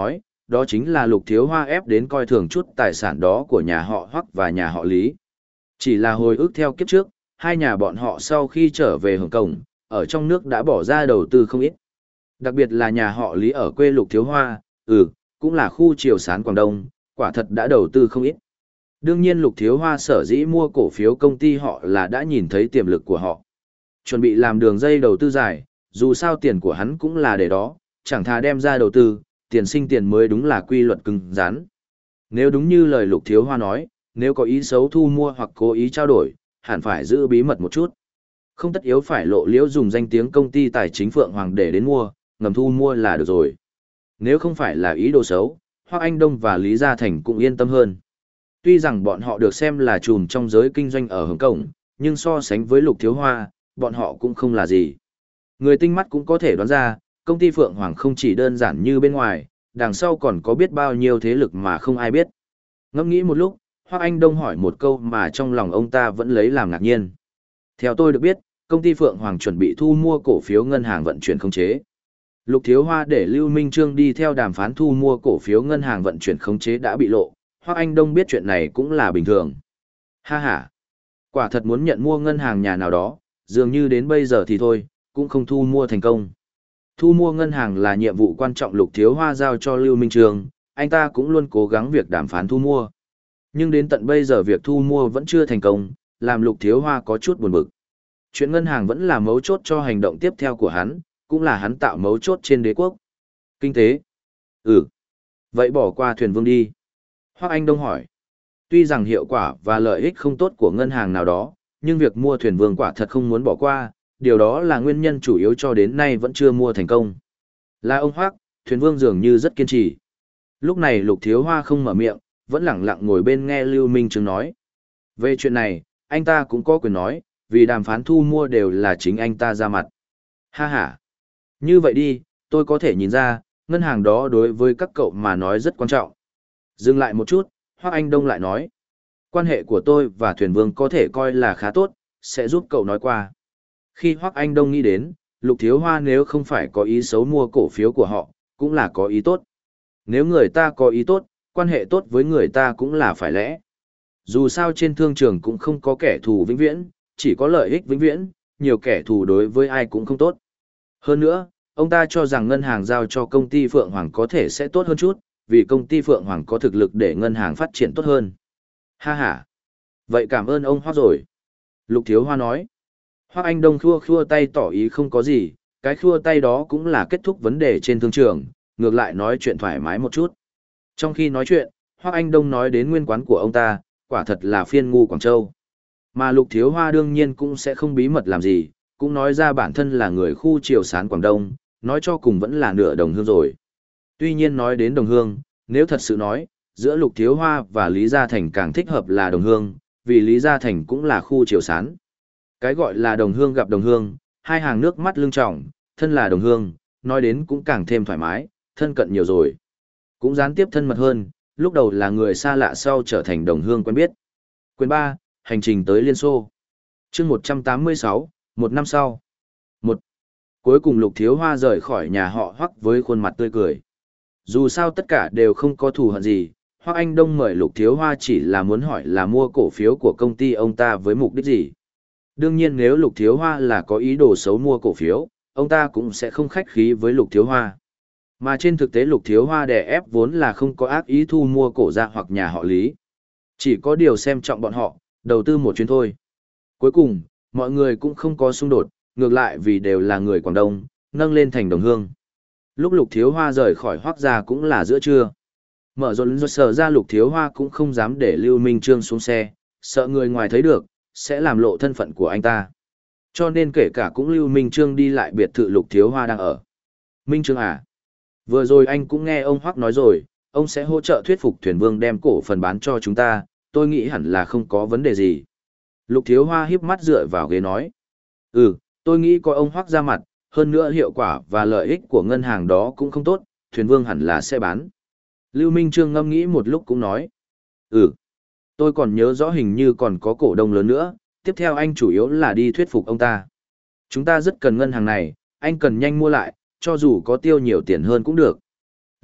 A: đó chính là Lục Thiếu Hoa ép đến coi thường chút tài sản đó của nhà họ Hoắc và nhà họ Lý. Chỉ là hồi ức theo kiếp trước, hai nhà bọn họ sau khi trở về Hồng Kông, ở trong nước đã bỏ ra đầu tư không ít. Đặc biệt là nhà họ Lý ở quê Lục Thiếu Hoa, ừ, cũng là khu triều sán Quảng Đông, quả thật đã đầu tư không ít. Đương nhiên Lục Thiếu Hoa sở dĩ mua cổ phiếu công ty họ là đã nhìn thấy tiềm lực của họ. Chuẩn bị làm đường dây đầu tư dài, dù sao tiền của hắn cũng là để đó, chẳng thà đem ra đầu tư, tiền sinh tiền mới đúng là quy luật cứng rắn. Nếu đúng như lời Lục Thiếu Hoa nói, nếu có ý xấu thu mua hoặc cố ý trao đổi, hẳn phải giữ bí mật một chút. Không tất yếu phải lộ liễu dùng danh tiếng công ty tài chính Phượng Hoàng để đến mua, ngầm thu mua là được rồi. Nếu không phải là ý đồ xấu, Hoắc Anh Đông và Lý Gia Thành cũng yên tâm hơn. Tuy rằng bọn họ được xem là trùm trong giới kinh doanh ở Hồng Kông, nhưng so sánh với Lục Thiếu Hoa, bọn họ cũng không là gì. Người tinh mắt cũng có thể đoán ra, công ty Phượng Hoàng không chỉ đơn giản như bên ngoài, đằng sau còn có biết bao nhiêu thế lực mà không ai biết. Ngẫm nghĩ một lúc, Hoắc Anh Đông hỏi một câu mà trong lòng ông ta vẫn lấy làm ngạc nhiên. Theo tôi được biết, công ty Phượng Hoàng chuẩn bị thu mua cổ phiếu ngân hàng vận chuyển khống chế. Lục Thiếu Hoa để Lưu Minh Trương đi theo đàm phán thu mua cổ phiếu ngân hàng vận chuyển khống chế đã bị lộ, Hoắc Anh Đông biết chuyện này cũng là bình thường. Ha ha, quả thật muốn nhận mua ngân hàng nhà nào đó, dường như đến bây giờ thì thôi, cũng không thu mua thành công. Thu mua ngân hàng là nhiệm vụ quan trọng Lục Thiếu Hoa giao cho Lưu Minh Trương, anh ta cũng luôn cố gắng việc đàm phán thu mua. Nhưng đến tận bây giờ việc thu mua vẫn chưa thành công, làm Lục Thiếu Hoa có chút buồn bực. Chuyện ngân hàng vẫn là mấu chốt cho hành động tiếp theo của hắn, cũng là hắn tạo mấu chốt trên đế quốc. Kinh tế. Ừ. Vậy bỏ qua Thuyền Vương đi. Hoắc Anh Đông hỏi. Tuy rằng hiệu quả và lợi ích không tốt của ngân hàng nào đó, nhưng việc mua Thuyền Vương quả thật không muốn bỏ qua, điều đó là nguyên nhân chủ yếu cho đến nay vẫn chưa mua thành công. Là ông Hoắc, Thuyền Vương dường như rất kiên trì. Lúc này Lục Thiếu Hoa không mở miệng, vẫn lặng lặng ngồi bên nghe Lưu Minh Trương nói. Về chuyện này, anh ta cũng có quyền nói, vì đàm phán thu mua đều là chính anh ta ra mặt. Ha ha. Như vậy đi, tôi có thể nhìn ra, ngân hàng đó đối với các cậu mà nói rất quan trọng. Dừng lại một chút, Hoắc Anh Đông lại nói. Quan hệ của tôi và Thuyền Vương có thể coi là khá tốt, sẽ giúp cậu nói qua. Khi Hoắc Anh Đông nghĩ đến, Lục Thiếu Hoa nếu không phải có ý xấu mua cổ phiếu của họ, cũng là có ý tốt. Nếu người ta có ý tốt, quan hệ tốt với người ta cũng là phải lẽ. Dù sao trên thương trường cũng không có kẻ thù vĩnh viễn, chỉ có lợi ích vĩnh viễn, nhiều kẻ thù đối với ai cũng không tốt. Hơn nữa, ông ta cho rằng ngân hàng giao cho công ty Phượng Hoàng có thể sẽ tốt hơn chút, vì công ty Phượng Hoàng có thực lực để ngân hàng phát triển tốt hơn. Ha ha. Vậy cảm ơn ông Hoắc rồi. Lục Thiếu Hoa nói. Hoắc Anh Đông khua khua tay tỏ ý không có gì, cái khua tay đó cũng là kết thúc vấn đề trên thương trường, ngược lại nói chuyện thoải mái một chút. Trong khi nói chuyện, Hoắc Anh Đông nói đến nguyên quán của ông ta, quả thật là phiên ngu Quảng Châu. Mà Lục Thiếu Hoa đương nhiên cũng sẽ không bí mật làm gì, cũng nói ra bản thân là người khu triều sán Quảng Đông, nói cho cùng vẫn là nửa đồng hương rồi. Tuy nhiên nói đến đồng hương, nếu thật sự nói, giữa Lục Thiếu Hoa và Lý Gia Thành càng thích hợp là đồng hương, vì Lý Gia Thành cũng là khu triều sán. Cái gọi là đồng hương gặp đồng hương, hai hàng nước mắt lưng tròng, thân là đồng hương, nói đến cũng càng thêm thoải mái, thân cận nhiều rồi. Cũng gián tiếp thân mật hơn, lúc đầu là người xa lạ sau trở thành đồng hương quen biết. Quyền ba, hành trình tới Liên Xô. Chương một trăm tám mươi sáu, một năm sau. Một. Cuối cùng Lục Thiếu Hoa rời khỏi nhà họ Hoắc với khuôn mặt tươi cười. Dù sao tất cả đều không có thù hận gì, Hoắc Anh Đông mời Lục Thiếu Hoa chỉ là muốn hỏi là mua cổ phiếu của công ty ông ta với mục đích gì. Đương nhiên nếu Lục Thiếu Hoa là có ý đồ xấu mua cổ phiếu, ông ta cũng sẽ không khách khí với Lục Thiếu Hoa. Mà trên thực tế Lục Thiếu Hoa đè ép vốn là không có ác ý thu mua cổ ra hoặc nhà họ Lý. Chỉ có điều xem trọng bọn họ, đầu tư một chuyến thôi. Cuối cùng, mọi người cũng không có xung đột, ngược lại vì đều là người Quảng Đông, nâng lên thành đồng hương. Lúc Lục Thiếu Hoa rời khỏi Hoắc gia cũng là giữa trưa. Mở rộn rộn sở ra Lục Thiếu Hoa cũng không dám để Lưu Minh Trương xuống xe, sợ người ngoài thấy được, sẽ làm lộ thân phận của anh ta. Cho nên kể cả cũng Lưu Minh Trương đi lại biệt thự Lục Thiếu Hoa đang ở. Minh Trương à? Vừa rồi anh cũng nghe ông Hoắc nói rồi, ông sẽ hỗ trợ thuyết phục Thuyền Vương đem cổ phần bán cho chúng ta, tôi nghĩ hẳn là không có vấn đề gì. Lục Thiếu Hoa híp mắt dựa vào ghế nói. Ừ, tôi nghĩ có ông Hoắc ra mặt, hơn nữa hiệu quả và lợi ích của ngân hàng đó cũng không tốt, Thuyền Vương hẳn là sẽ bán. Lưu Minh Trương ngâm nghĩ một lúc cũng nói. Ừ, tôi còn nhớ rõ hình như còn có cổ đông lớn nữa, tiếp theo anh chủ yếu là đi thuyết phục ông ta. Chúng ta rất cần ngân hàng này, anh cần nhanh mua lại, cho dù có tiêu nhiều tiền hơn cũng được.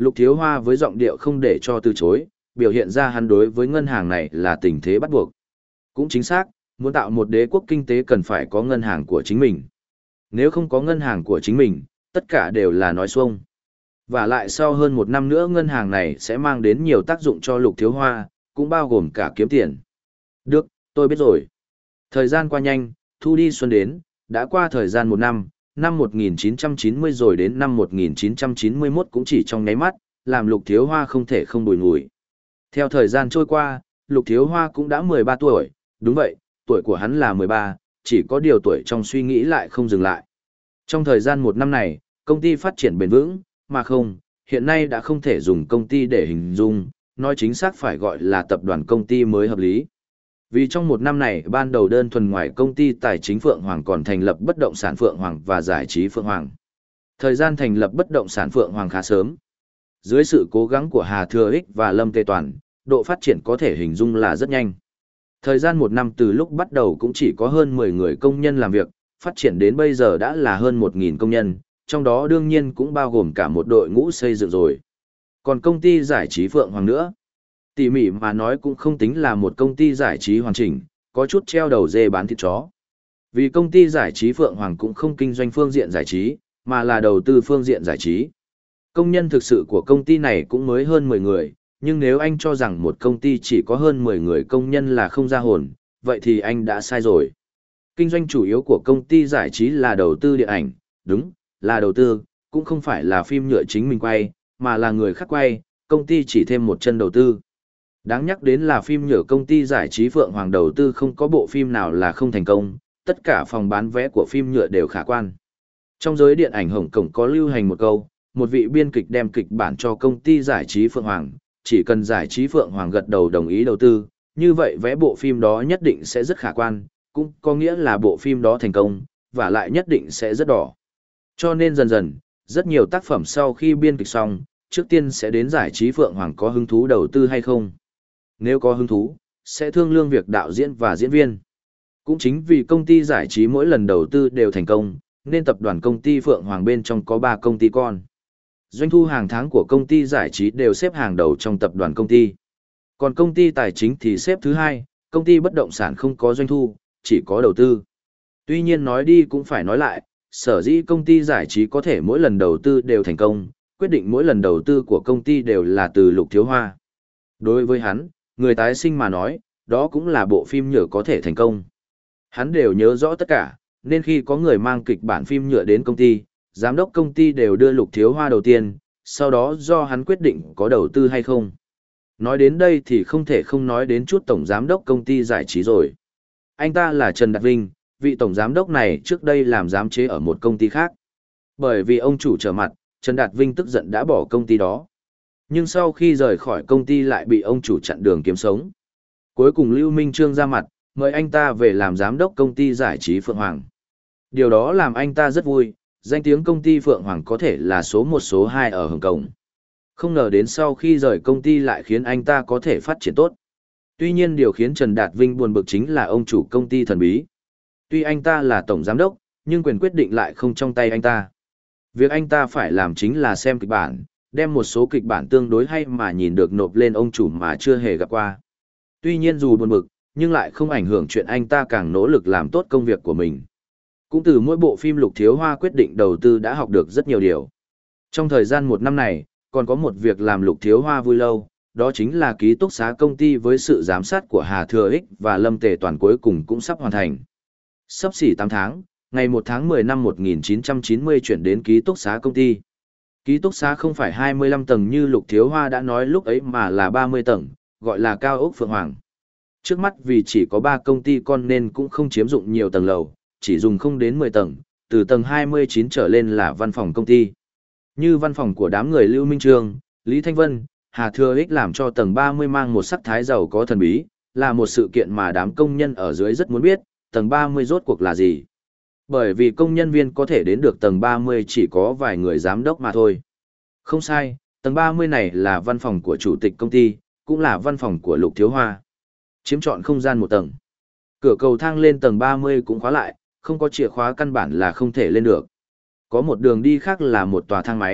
A: Lục Thiếu Hoa với giọng điệu không để cho từ chối, biểu hiện ra hắn đối với ngân hàng này là tình thế bắt buộc. Cũng chính xác, muốn tạo một đế quốc kinh tế cần phải có ngân hàng của chính mình. Nếu không có ngân hàng của chính mình, tất cả đều là nói xuông. Và lại sau hơn một năm nữa ngân hàng này sẽ mang đến nhiều tác dụng cho Lục Thiếu Hoa, cũng bao gồm cả kiếm tiền. Được, tôi biết rồi. Thời gian qua nhanh, thu đi xuân đến, đã qua thời gian một năm, năm một nghìn chín trăm chín mươi rồi đến năm một nghìn chín trăm chín mươi mốt cũng chỉ trong nháy mắt, làm Lục Thiếu Hoa không thể không bùi ngùi. Theo thời gian trôi qua, Lục Thiếu Hoa cũng đã mười ba tuổi, đúng vậy, tuổi của hắn là mười ba, chỉ có điều tuổi trong suy nghĩ lại không dừng lại. Trong thời gian một năm này, công ty phát triển bền vững, mà không, hiện nay đã không thể dùng công ty để hình dung, nói chính xác phải gọi là tập đoàn công ty mới hợp lý. Vì trong một năm này, ban đầu đơn thuần ngoài công ty tài chính Phượng Hoàng còn thành lập bất động sản Phượng Hoàng và giải trí Phượng Hoàng. Thời gian thành lập bất động sản Phượng Hoàng khá sớm. Dưới sự cố gắng của Hà Thừa Ích và Lâm Tê Toàn, độ phát triển có thể hình dung là rất nhanh. Thời gian một năm từ lúc bắt đầu cũng chỉ có hơn mười người công nhân làm việc, phát triển đến bây giờ đã là hơn một nghìn công nhân, trong đó đương nhiên cũng bao gồm cả một đội ngũ xây dựng rồi. Còn công ty giải trí Phượng Hoàng nữa, tỉ mỉ mà nói cũng không tính là một công ty giải trí hoàn chỉnh, có chút treo đầu dê bán thịt chó. Vì công ty giải trí Phượng Hoàng cũng không kinh doanh phương diện giải trí, mà là đầu tư phương diện giải trí. Công nhân thực sự của công ty này cũng mới hơn mười người, nhưng nếu anh cho rằng một công ty chỉ có hơn mười người công nhân là không ra hồn, vậy thì anh đã sai rồi. Kinh doanh chủ yếu của công ty giải trí là đầu tư điện ảnh, đúng, là đầu tư, cũng không phải là phim nhựa chính mình quay, mà là người khác quay, công ty chỉ thêm một chân đầu tư. Đáng nhắc đến là phim nhựa công ty giải trí Phượng Hoàng đầu tư không có bộ phim nào là không thành công, tất cả phòng bán vé của phim nhựa đều khả quan. Trong giới điện ảnh Hồng Kông có lưu hành một câu, một vị biên kịch đem kịch bản cho công ty giải trí Phượng Hoàng, chỉ cần giải trí Phượng Hoàng gật đầu đồng ý đầu tư, như vậy vé bộ phim đó nhất định sẽ rất khả quan, cũng có nghĩa là bộ phim đó thành công, và lại nhất định sẽ rất đỏ. Cho nên dần dần, rất nhiều tác phẩm sau khi biên kịch xong, trước tiên sẽ đến giải trí Phượng Hoàng có hứng thú đầu tư hay không. Nếu có hứng thú, sẽ thương lượng việc đạo diễn và diễn viên. Cũng chính vì công ty giải trí mỗi lần đầu tư đều thành công, nên tập đoàn công ty Phượng Hoàng bên trong có ba công ty con. Doanh thu hàng tháng của công ty giải trí đều xếp hàng đầu trong tập đoàn công ty. Còn công ty tài chính thì xếp thứ hai, công ty bất động sản không có doanh thu, chỉ có đầu tư. Tuy nhiên nói đi cũng phải nói lại, sở dĩ công ty giải trí có thể mỗi lần đầu tư đều thành công, quyết định mỗi lần đầu tư của công ty đều là từ Lục Thiếu Hoa. Đối với hắn, người tái sinh mà nói, đó cũng là bộ phim nhựa có thể thành công. Hắn đều nhớ rõ tất cả, nên khi có người mang kịch bản phim nhựa đến công ty, giám đốc công ty đều đưa Lục Thiếu Hoa đầu tiên, sau đó do hắn quyết định có đầu tư hay không. Nói đến đây thì không thể không nói đến chút tổng giám đốc công ty giải trí rồi. Anh ta là Trần Đạt Vinh, vị tổng giám đốc này trước đây làm giám chế ở một công ty khác. Bởi vì ông chủ trở mặt, Trần Đạt Vinh tức giận đã bỏ công ty đó. Nhưng sau khi rời khỏi công ty lại bị ông chủ chặn đường kiếm sống. Cuối cùng Lưu Minh Trương ra mặt, mời anh ta về làm giám đốc công ty giải trí Phượng Hoàng. Điều đó làm anh ta rất vui, danh tiếng công ty Phượng Hoàng có thể là số một số hai ở Hồng Kông. Không ngờ đến sau khi rời công ty lại khiến anh ta có thể phát triển tốt. Tuy nhiên điều khiến Trần Đạt Vinh buồn bực chính là ông chủ công ty thần bí. Tuy anh ta là tổng giám đốc, nhưng quyền quyết định lại không trong tay anh ta. Việc anh ta phải làm chính là xem kịch bản, đem một số kịch bản tương đối hay mà nhìn được nộp lên ông chủ mà chưa hề gặp qua. Tuy nhiên dù buồn bực, nhưng lại không ảnh hưởng chuyện anh ta càng nỗ lực làm tốt công việc của mình. Cũng từ mỗi bộ phim Lục Thiếu Hoa quyết định đầu tư đã học được rất nhiều điều. Trong thời gian một năm này, còn có một việc làm Lục Thiếu Hoa vui lâu, đó chính là ký túc xá công ty với sự giám sát của Hà Thừa Ích và Lâm Tề Toàn cuối cùng cũng sắp hoàn thành. Sắp xỉ tám tháng, ngày một tháng mười năm một nghìn chín trăm chín mươi chuyển đến ký túc xá công ty. Ký túc xá không phải hai mươi lăm tầng như Lục Thiếu Hoa đã nói lúc ấy mà là ba mươi tầng, gọi là cao ốc Phượng Hoàng. Trước mắt vì chỉ có ba công ty con nên cũng không chiếm dụng nhiều tầng lầu, chỉ dùng không đến mười tầng, từ tầng hai mươi chín trở lên là văn phòng công ty. Như văn phòng của đám người Lưu Minh Trương, Lý Thanh Vân, Hà Thừa Ích làm cho tầng ba mươi mang một sắc thái giàu có thần bí, là một sự kiện mà đám công nhân ở dưới rất muốn biết, tầng ba mươi rốt cuộc là gì. Bởi vì công nhân viên có thể đến được tầng ba mươi chỉ có vài người giám đốc mà thôi. Không sai, tầng ba mươi này là văn phòng của chủ tịch công ty, cũng là văn phòng của Lục Thiếu Hoa. Chiếm trọn không gian một tầng. Cửa cầu thang lên tầng ba mươi cũng khóa lại, không có chìa khóa căn bản là không thể lên được. Có một đường đi khác là một tòa thang máy,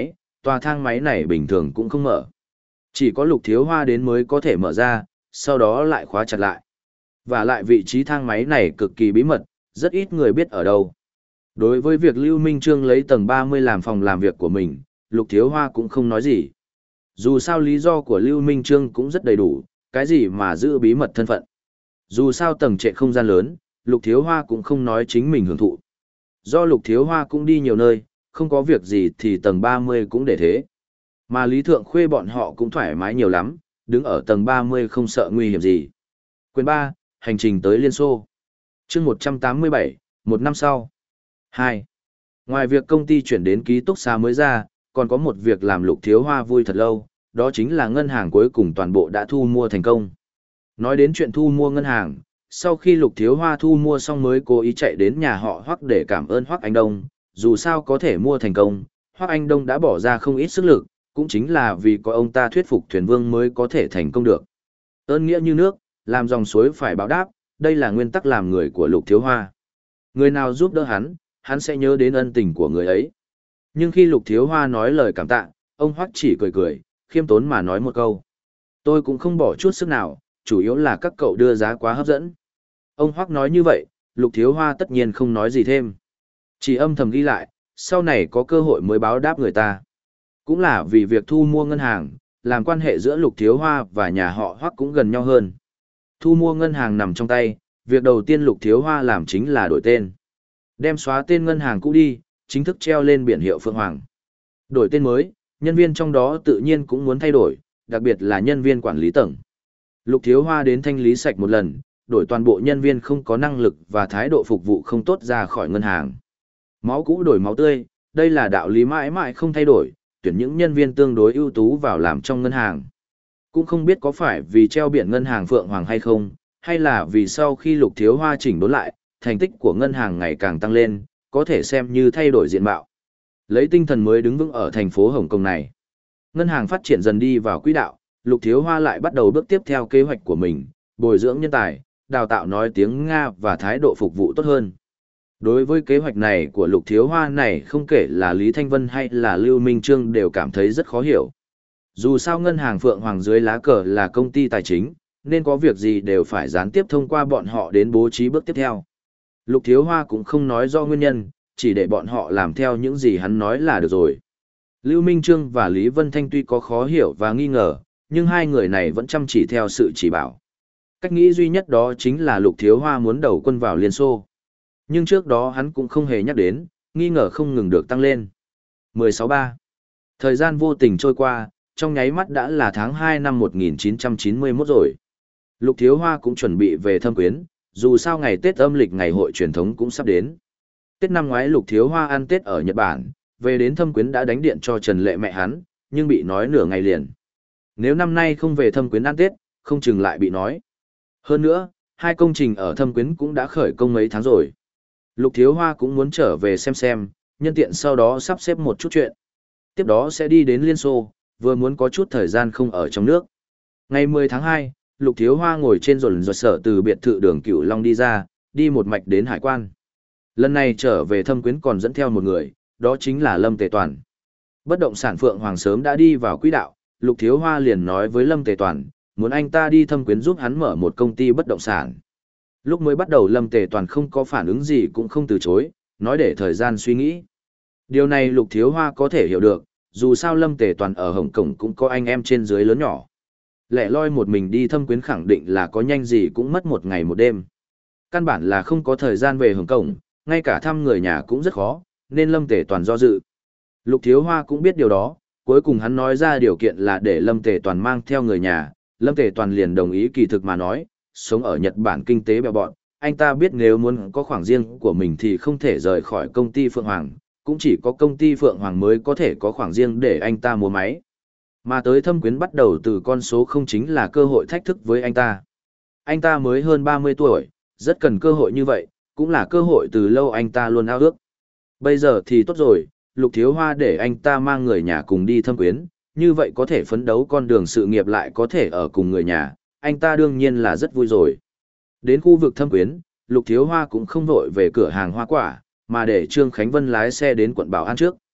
A: tòa thang máy này bình thường cũng không mở. Chỉ có Lục Thiếu Hoa đến mới có thể mở ra, sau đó lại khóa chặt lại. Và lại vị trí thang máy này cực kỳ bí mật, rất ít người biết ở đâu. Đối với việc Lưu Minh Trương lấy tầng ba mươi làm phòng làm việc của mình, Lục Thiếu Hoa cũng không nói gì. Dù sao lý do của Lưu Minh Trương cũng rất đầy đủ, cái gì mà giữ bí mật thân phận. Dù sao tầng trệ không gian lớn, Lục Thiếu Hoa cũng không nói chính mình hưởng thụ. Do Lục Thiếu Hoa cũng đi nhiều nơi, không có việc gì thì tầng ba mươi cũng để thế. Mà Lý Thượng Khuê bọn họ cũng thoải mái nhiều lắm, đứng ở tầng ba mươi không sợ nguy hiểm gì. Quyền ba, hành trình tới Liên Xô. Chương một trăm tám mươi bảy, một năm sau. hai. Ngoài việc công ty chuyển đến ký túc xá mới ra, còn có một việc làm Lục Thiếu Hoa vui thật lâu, đó chính là ngân hàng cuối cùng toàn bộ đã thu mua thành công. Nói đến chuyện thu mua ngân hàng, sau khi Lục Thiếu Hoa thu mua xong mới cố ý chạy đến nhà họ Hoắc để cảm ơn Hoắc Anh Đông, dù sao có thể mua thành công, Hoắc Anh Đông đã bỏ ra không ít sức lực, cũng chính là vì có ông ta thuyết phục thuyền vương mới có thể thành công được. Ơn nghĩa như nước, làm dòng suối phải báo đáp, đây là nguyên tắc làm người của Lục Thiếu Hoa. Người nào giúp đỡ hắn, hắn sẽ nhớ đến ân tình của người ấy. Nhưng khi Lục Thiếu Hoa nói lời cảm tạ, ông Hoắc chỉ cười cười, khiêm tốn mà nói một câu. Tôi cũng không bỏ chút sức nào, chủ yếu là các cậu đưa giá quá hấp dẫn. Ông Hoắc nói như vậy, Lục Thiếu Hoa tất nhiên không nói gì thêm. Chỉ âm thầm ghi lại, sau này có cơ hội mới báo đáp người ta. Cũng là vì việc thu mua ngân hàng, làm quan hệ giữa Lục Thiếu Hoa và nhà họ Hoắc cũng gần nhau hơn. Thu mua ngân hàng nằm trong tay, việc đầu tiên Lục Thiếu Hoa làm chính là đổi tên. Đem xóa tên ngân hàng cũ đi, chính thức treo lên biển hiệu Phượng Hoàng. Đổi tên mới, nhân viên trong đó tự nhiên cũng muốn thay đổi, đặc biệt là nhân viên quản lý tầng. Lục Thiếu Hoa đến thanh lý sạch một lần, đổi toàn bộ nhân viên không có năng lực và thái độ phục vụ không tốt ra khỏi ngân hàng. Máu cũ đổi máu tươi, đây là đạo lý mãi mãi không thay đổi, tuyển những nhân viên tương đối ưu tú vào làm trong ngân hàng. Cũng không biết có phải vì treo biển ngân hàng Phượng Hoàng hay không, hay là vì sau khi Lục Thiếu Hoa chỉnh đốn lại, thành tích của ngân hàng ngày càng tăng lên, có thể xem như thay đổi diện mạo. Lấy tinh thần mới đứng vững ở thành phố Hồng Kông này. Ngân hàng phát triển dần đi vào quỹ đạo, Lục Thiếu Hoa lại bắt đầu bước tiếp theo kế hoạch của mình, bồi dưỡng nhân tài, đào tạo nói tiếng Nga và thái độ phục vụ tốt hơn. Đối với kế hoạch này của Lục Thiếu Hoa này không kể là Lý Thanh Vân hay là Lưu Minh Trương đều cảm thấy rất khó hiểu. Dù sao ngân hàng Phượng Hoàng dưới lá cờ là công ty tài chính, nên có việc gì đều phải gián tiếp thông qua bọn họ đến bố trí bước tiếp theo. Lục Thiếu Hoa cũng không nói do nguyên nhân, chỉ để bọn họ làm theo những gì hắn nói là được rồi. Lưu Minh Trương và Lý Vân Thanh tuy có khó hiểu và nghi ngờ, nhưng hai người này vẫn chăm chỉ theo sự chỉ bảo. Cách nghĩ duy nhất đó chính là Lục Thiếu Hoa muốn đầu quân vào Liên Xô. Nhưng trước đó hắn cũng không hề nhắc đến, nghi ngờ không ngừng được tăng lên. mười sáu ba. Thời gian vô tình trôi qua, trong nháy mắt đã là tháng hai năm một nghìn chín trăm chín mươi mốt rồi. Lục Thiếu Hoa cũng chuẩn bị về thăm quyến, dù sao ngày Tết âm lịch ngày hội truyền thống cũng sắp đến. Tết năm ngoái Lục Thiếu Hoa ăn Tết ở Nhật Bản, về đến thăm quyến đã đánh điện cho Trần Lệ mẹ hắn, nhưng bị nói nửa ngày liền. Nếu năm nay không về thăm quyến ăn Tết, không chừng lại bị nói. Hơn nữa, hai công trình ở thăm quyến cũng đã khởi công mấy tháng rồi. Lục Thiếu Hoa cũng muốn trở về xem xem, nhân tiện sau đó sắp xếp một chút chuyện. Tiếp đó sẽ đi đến Liên Xô, vừa muốn có chút thời gian không ở trong nước. Ngày mười tháng hai, Lục Thiếu Hoa ngồi trên rồn rột sở từ biệt thự đường Cửu Long đi ra, đi một mạch đến hải quan. Lần này trở về thăm quyến còn dẫn theo một người, đó chính là Lâm Tề Toàn. Bất động sản Phượng Hoàng sớm đã đi vào quỹ đạo, Lục Thiếu Hoa liền nói với Lâm Tề Toàn, muốn anh ta đi thăm quyến giúp hắn mở một công ty bất động sản. Lúc mới bắt đầu Lâm Tề Toàn không có phản ứng gì cũng không từ chối, nói để thời gian suy nghĩ. Điều này Lục Thiếu Hoa có thể hiểu được, dù sao Lâm Tề Toàn ở Hồng Kông cũng có anh em trên dưới lớn nhỏ. Lẻ loi một mình đi thăm quyến khẳng định là có nhanh gì cũng mất một ngày một đêm. Căn bản là không có thời gian về Hồng Kông, ngay cả thăm người nhà cũng rất khó, nên Lâm Tề Toàn do dự. Lục Thiếu Hoa cũng biết điều đó, cuối cùng hắn nói ra điều kiện là để Lâm Tề Toàn mang theo người nhà, Lâm Tề Toàn liền đồng ý. Kỳ thực mà nói, sống ở Nhật Bản kinh tế bèo bọt, anh ta biết nếu muốn có khoảng riêng của mình thì không thể rời khỏi công ty Phượng Hoàng, cũng chỉ có công ty Phượng Hoàng mới có thể có khoảng riêng để anh ta mua máy. Mà tới thâm quyến bắt đầu từ con số không chính là cơ hội thách thức với anh ta. Anh ta mới hơn ba mươi tuổi, rất cần cơ hội như vậy, cũng là cơ hội từ lâu anh ta luôn ao ước. Bây giờ thì tốt rồi, Lục Thiếu Hoa để anh ta mang người nhà cùng đi thâm quyến, như vậy có thể phấn đấu con đường sự nghiệp lại có thể ở cùng người nhà, anh ta đương nhiên là rất vui rồi. Đến khu vực thâm quyến, Lục Thiếu Hoa cũng không vội về cửa hàng hoa quả, mà để Trương Khánh Vân lái xe đến quận Bảo An trước.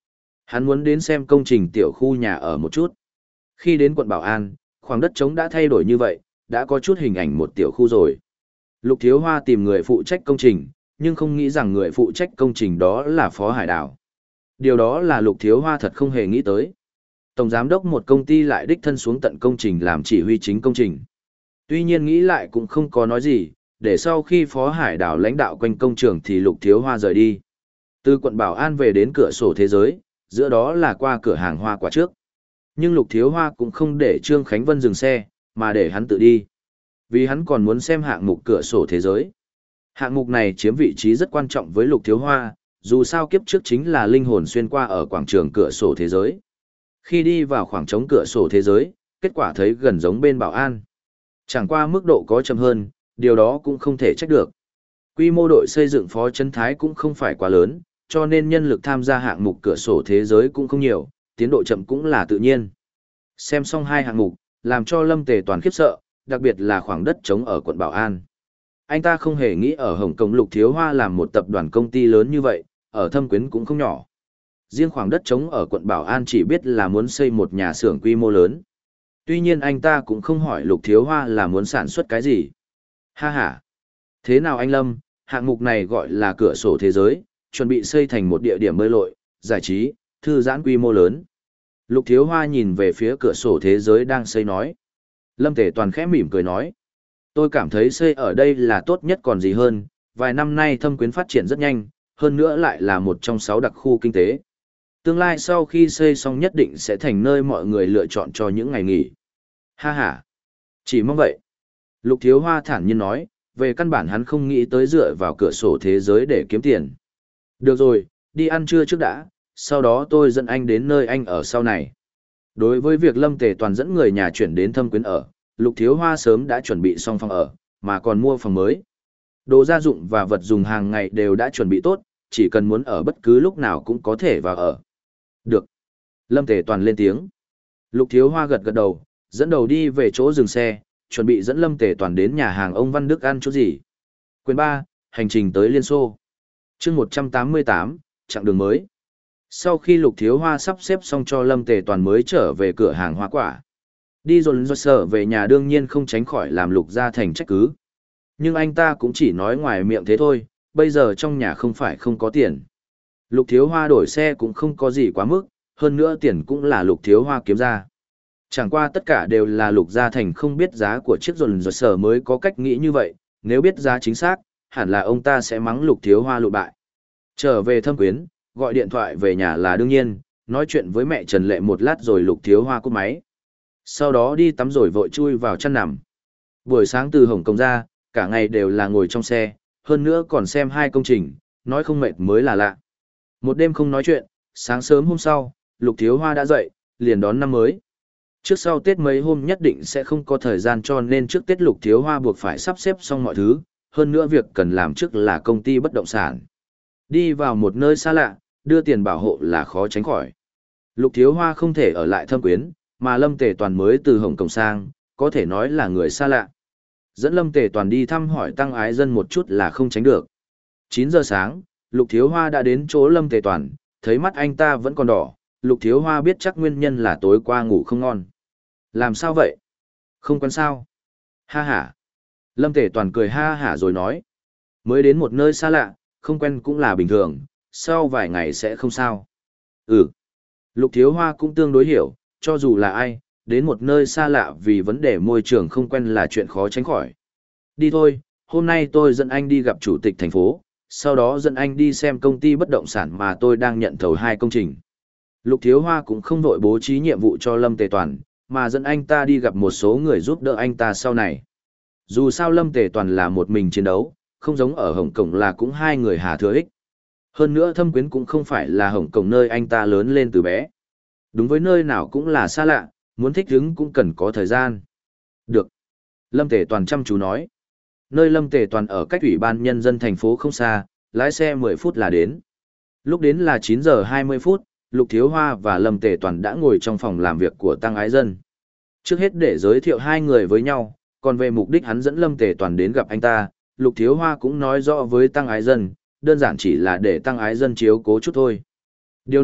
A: Hắn muốn đến xem công trình tiểu khu nhà ở một chút. Khi đến quận Bảo An, khoảng đất trống đã thay đổi như vậy, đã có chút hình ảnh một tiểu khu rồi. Lục Thiếu Hoa tìm người phụ trách công trình, nhưng không nghĩ rằng người phụ trách công trình đó là Phó Hải Đảo. Điều đó là Lục Thiếu Hoa thật không hề nghĩ tới. Tổng giám đốc một công ty lại đích thân xuống tận công trình làm chỉ huy chính công trình. Tuy nhiên nghĩ lại cũng không có nói gì, để sau khi Phó Hải Đảo lãnh đạo quanh công trường thì Lục Thiếu Hoa rời đi. Từ quận Bảo An về đến cửa sổ thế giới, giữa đó là qua cửa hàng hoa quả trước. Nhưng Lục Thiếu Hoa cũng không để Trương Khánh Vân dừng xe, mà để hắn tự đi. Vì hắn còn muốn xem hạng mục cửa sổ thế giới. Hạng mục này chiếm vị trí rất quan trọng với Lục Thiếu Hoa, dù sao kiếp trước chính là linh hồn xuyên qua ở quảng trường cửa sổ thế giới. Khi đi vào khoảng trống cửa sổ thế giới, kết quả thấy gần giống bên Bảo An. Chẳng qua mức độ có chậm hơn, điều đó cũng không thể trách được. Quy mô đội xây dựng Phó Trấn Thái cũng không phải quá lớn, cho nên nhân lực tham gia hạng mục cửa sổ thế giới cũng không nhiều, tiến độ chậm cũng là tự nhiên. Xem xong hai hạng mục, làm cho Lâm Tề toàn khiếp sợ, đặc biệt là khoảng đất trống ở quận Bảo An. Anh ta không hề nghĩ ở Hồng Kông Lục Thiếu Hoa làm một tập đoàn công ty lớn như vậy, ở Thâm Quyến cũng không nhỏ. Riêng khoảng đất trống ở quận Bảo An chỉ biết là muốn xây một nhà xưởng quy mô lớn. Tuy nhiên anh ta cũng không hỏi Lục Thiếu Hoa là muốn sản xuất cái gì. Ha ha! Thế nào anh Lâm, hạng mục này gọi là cửa sổ thế giới, chuẩn bị xây thành một địa điểm bơi lội, giải trí, thư giãn quy mô lớn. Lục Thiếu Hoa nhìn về phía cửa sổ thế giới đang xây nói. Lâm Tề Toàn khẽ mỉm cười nói. Tôi cảm thấy xây ở đây là tốt nhất còn gì hơn, vài năm nay Thâm Quyến phát triển rất nhanh, hơn nữa lại là một trong sáu đặc khu kinh tế. Tương lai sau khi xây xong nhất định sẽ thành nơi mọi người lựa chọn cho những ngày nghỉ. Ha ha! Chỉ mong vậy. Lục Thiếu Hoa thản nhiên nói, về căn bản hắn không nghĩ tới dựa vào cửa sổ thế giới để kiếm tiền. Được rồi, đi ăn trưa trước đã, sau đó tôi dẫn anh đến nơi anh ở sau này. Đối với việc Lâm Tề Toàn dẫn người nhà chuyển đến Thâm Quyến ở, Lục Thiếu Hoa sớm đã chuẩn bị xong phòng ở, mà còn mua phòng mới. Đồ gia dụng và vật dùng hàng ngày đều đã chuẩn bị tốt, chỉ cần muốn ở bất cứ lúc nào cũng có thể vào ở. Được. Lâm Tề Toàn lên tiếng. Lục Thiếu Hoa gật gật đầu, dẫn đầu đi về chỗ dừng xe, chuẩn bị dẫn Lâm Tề Toàn đến nhà hàng ông Văn Đức ăn chút gì. Quyền ba, hành trình tới Liên Xô. Chương một trăm tám mươi tám, chặng đường mới. Sau khi Lục Thiếu Hoa sắp xếp xong cho Lâm Tề Toàn mới trở về cửa hàng hoa quả. Đi dồn dồn sở về nhà đương nhiên không tránh khỏi làm Lục Gia Thành trách cứ. Nhưng anh ta cũng chỉ nói ngoài miệng thế thôi, bây giờ trong nhà không phải không có tiền. Lục Thiếu Hoa đổi xe cũng không có gì quá mức, hơn nữa tiền cũng là Lục Thiếu Hoa kiếm ra. Chẳng qua tất cả đều là Lục Gia Thành không biết giá của chiếc dồn dồn sở mới có cách nghĩ như vậy, nếu biết giá chính xác, hẳn là ông ta sẽ mắng Lục Thiếu Hoa lụt bại. Trở về Thâm Quyến, gọi điện thoại về nhà là đương nhiên, nói chuyện với mẹ Trần Lệ một lát rồi Lục Thiếu Hoa cúp máy. Sau đó đi tắm rồi vội chui vào chăn nằm. Buổi sáng từ Hồng Kông ra, cả ngày đều là ngồi trong xe, hơn nữa còn xem hai công trình, nói không mệt mới là lạ. Một đêm không nói chuyện, sáng sớm hôm sau, Lục Thiếu Hoa đã dậy, liền đón năm mới. Trước sau Tết mấy hôm nhất định sẽ không có thời gian cho nên trước Tết Lục Thiếu Hoa buộc phải sắp xếp xong mọi thứ, hơn nữa việc cần làm trước là công ty bất động sản. Đi vào một nơi xa lạ, đưa tiền bảo hộ là khó tránh khỏi. Lục Thiếu Hoa không thể ở lại Thâm Quyến, mà Lâm Tề Toàn mới từ Hồng Kông sang, có thể nói là người xa lạ. Dẫn Lâm Tề Toàn đi thăm hỏi Tăng Ái Dân một chút là không tránh được. chín giờ sáng, Lục Thiếu Hoa đã đến chỗ Lâm Tề Toàn, thấy mắt anh ta vẫn còn đỏ, Lục Thiếu Hoa biết chắc nguyên nhân là tối qua ngủ không ngon. Làm sao vậy? Không quen sao? Ha ha. Lâm Tề Toàn cười ha hả rồi nói. Mới đến một nơi xa lạ, không quen cũng là bình thường, sau vài ngày sẽ không sao. Ừ. Lục Thiếu Hoa cũng tương đối hiểu, cho dù là ai, đến một nơi xa lạ vì vấn đề môi trường không quen là chuyện khó tránh khỏi. Đi thôi, hôm nay tôi dẫn anh đi gặp chủ tịch thành phố, sau đó dẫn anh đi xem công ty bất động sản mà tôi đang nhận thầu hai công trình. Lục Thiếu Hoa cũng không vội bố trí nhiệm vụ cho Lâm Tề Toàn, mà dẫn anh ta đi gặp một số người giúp đỡ anh ta sau này. Dù sao Lâm Tề Toàn là một mình chiến đấu, không giống ở Hồng Kông là cũng hai người hà thừa ích. Hơn nữa Thâm Quyến cũng không phải là Hồng Kông nơi anh ta lớn lên từ bé. Đúng với nơi nào cũng là xa lạ, muốn thích ứng cũng cần có thời gian. Được. Lâm Tề Toàn chăm chú nói. Nơi Lâm Tề Toàn ở cách ủy ban nhân dân thành phố không xa, lái xe mười phút là đến. Lúc đến là chín giờ hai mươi phút, Lục Thiếu Hoa và Lâm Tề Toàn đã ngồi trong phòng làm việc của Tăng Ái Dân. Trước hết để giới thiệu hai người với nhau, còn về mục đích hắn dẫn Lâm Tề Toàn đến gặp anh ta, Lục Thiếu Hoa cũng nói rõ với Tăng Ái Dân, đơn giản chỉ là để Tăng Ái Dân chiếu cố chút thôi. Điều này,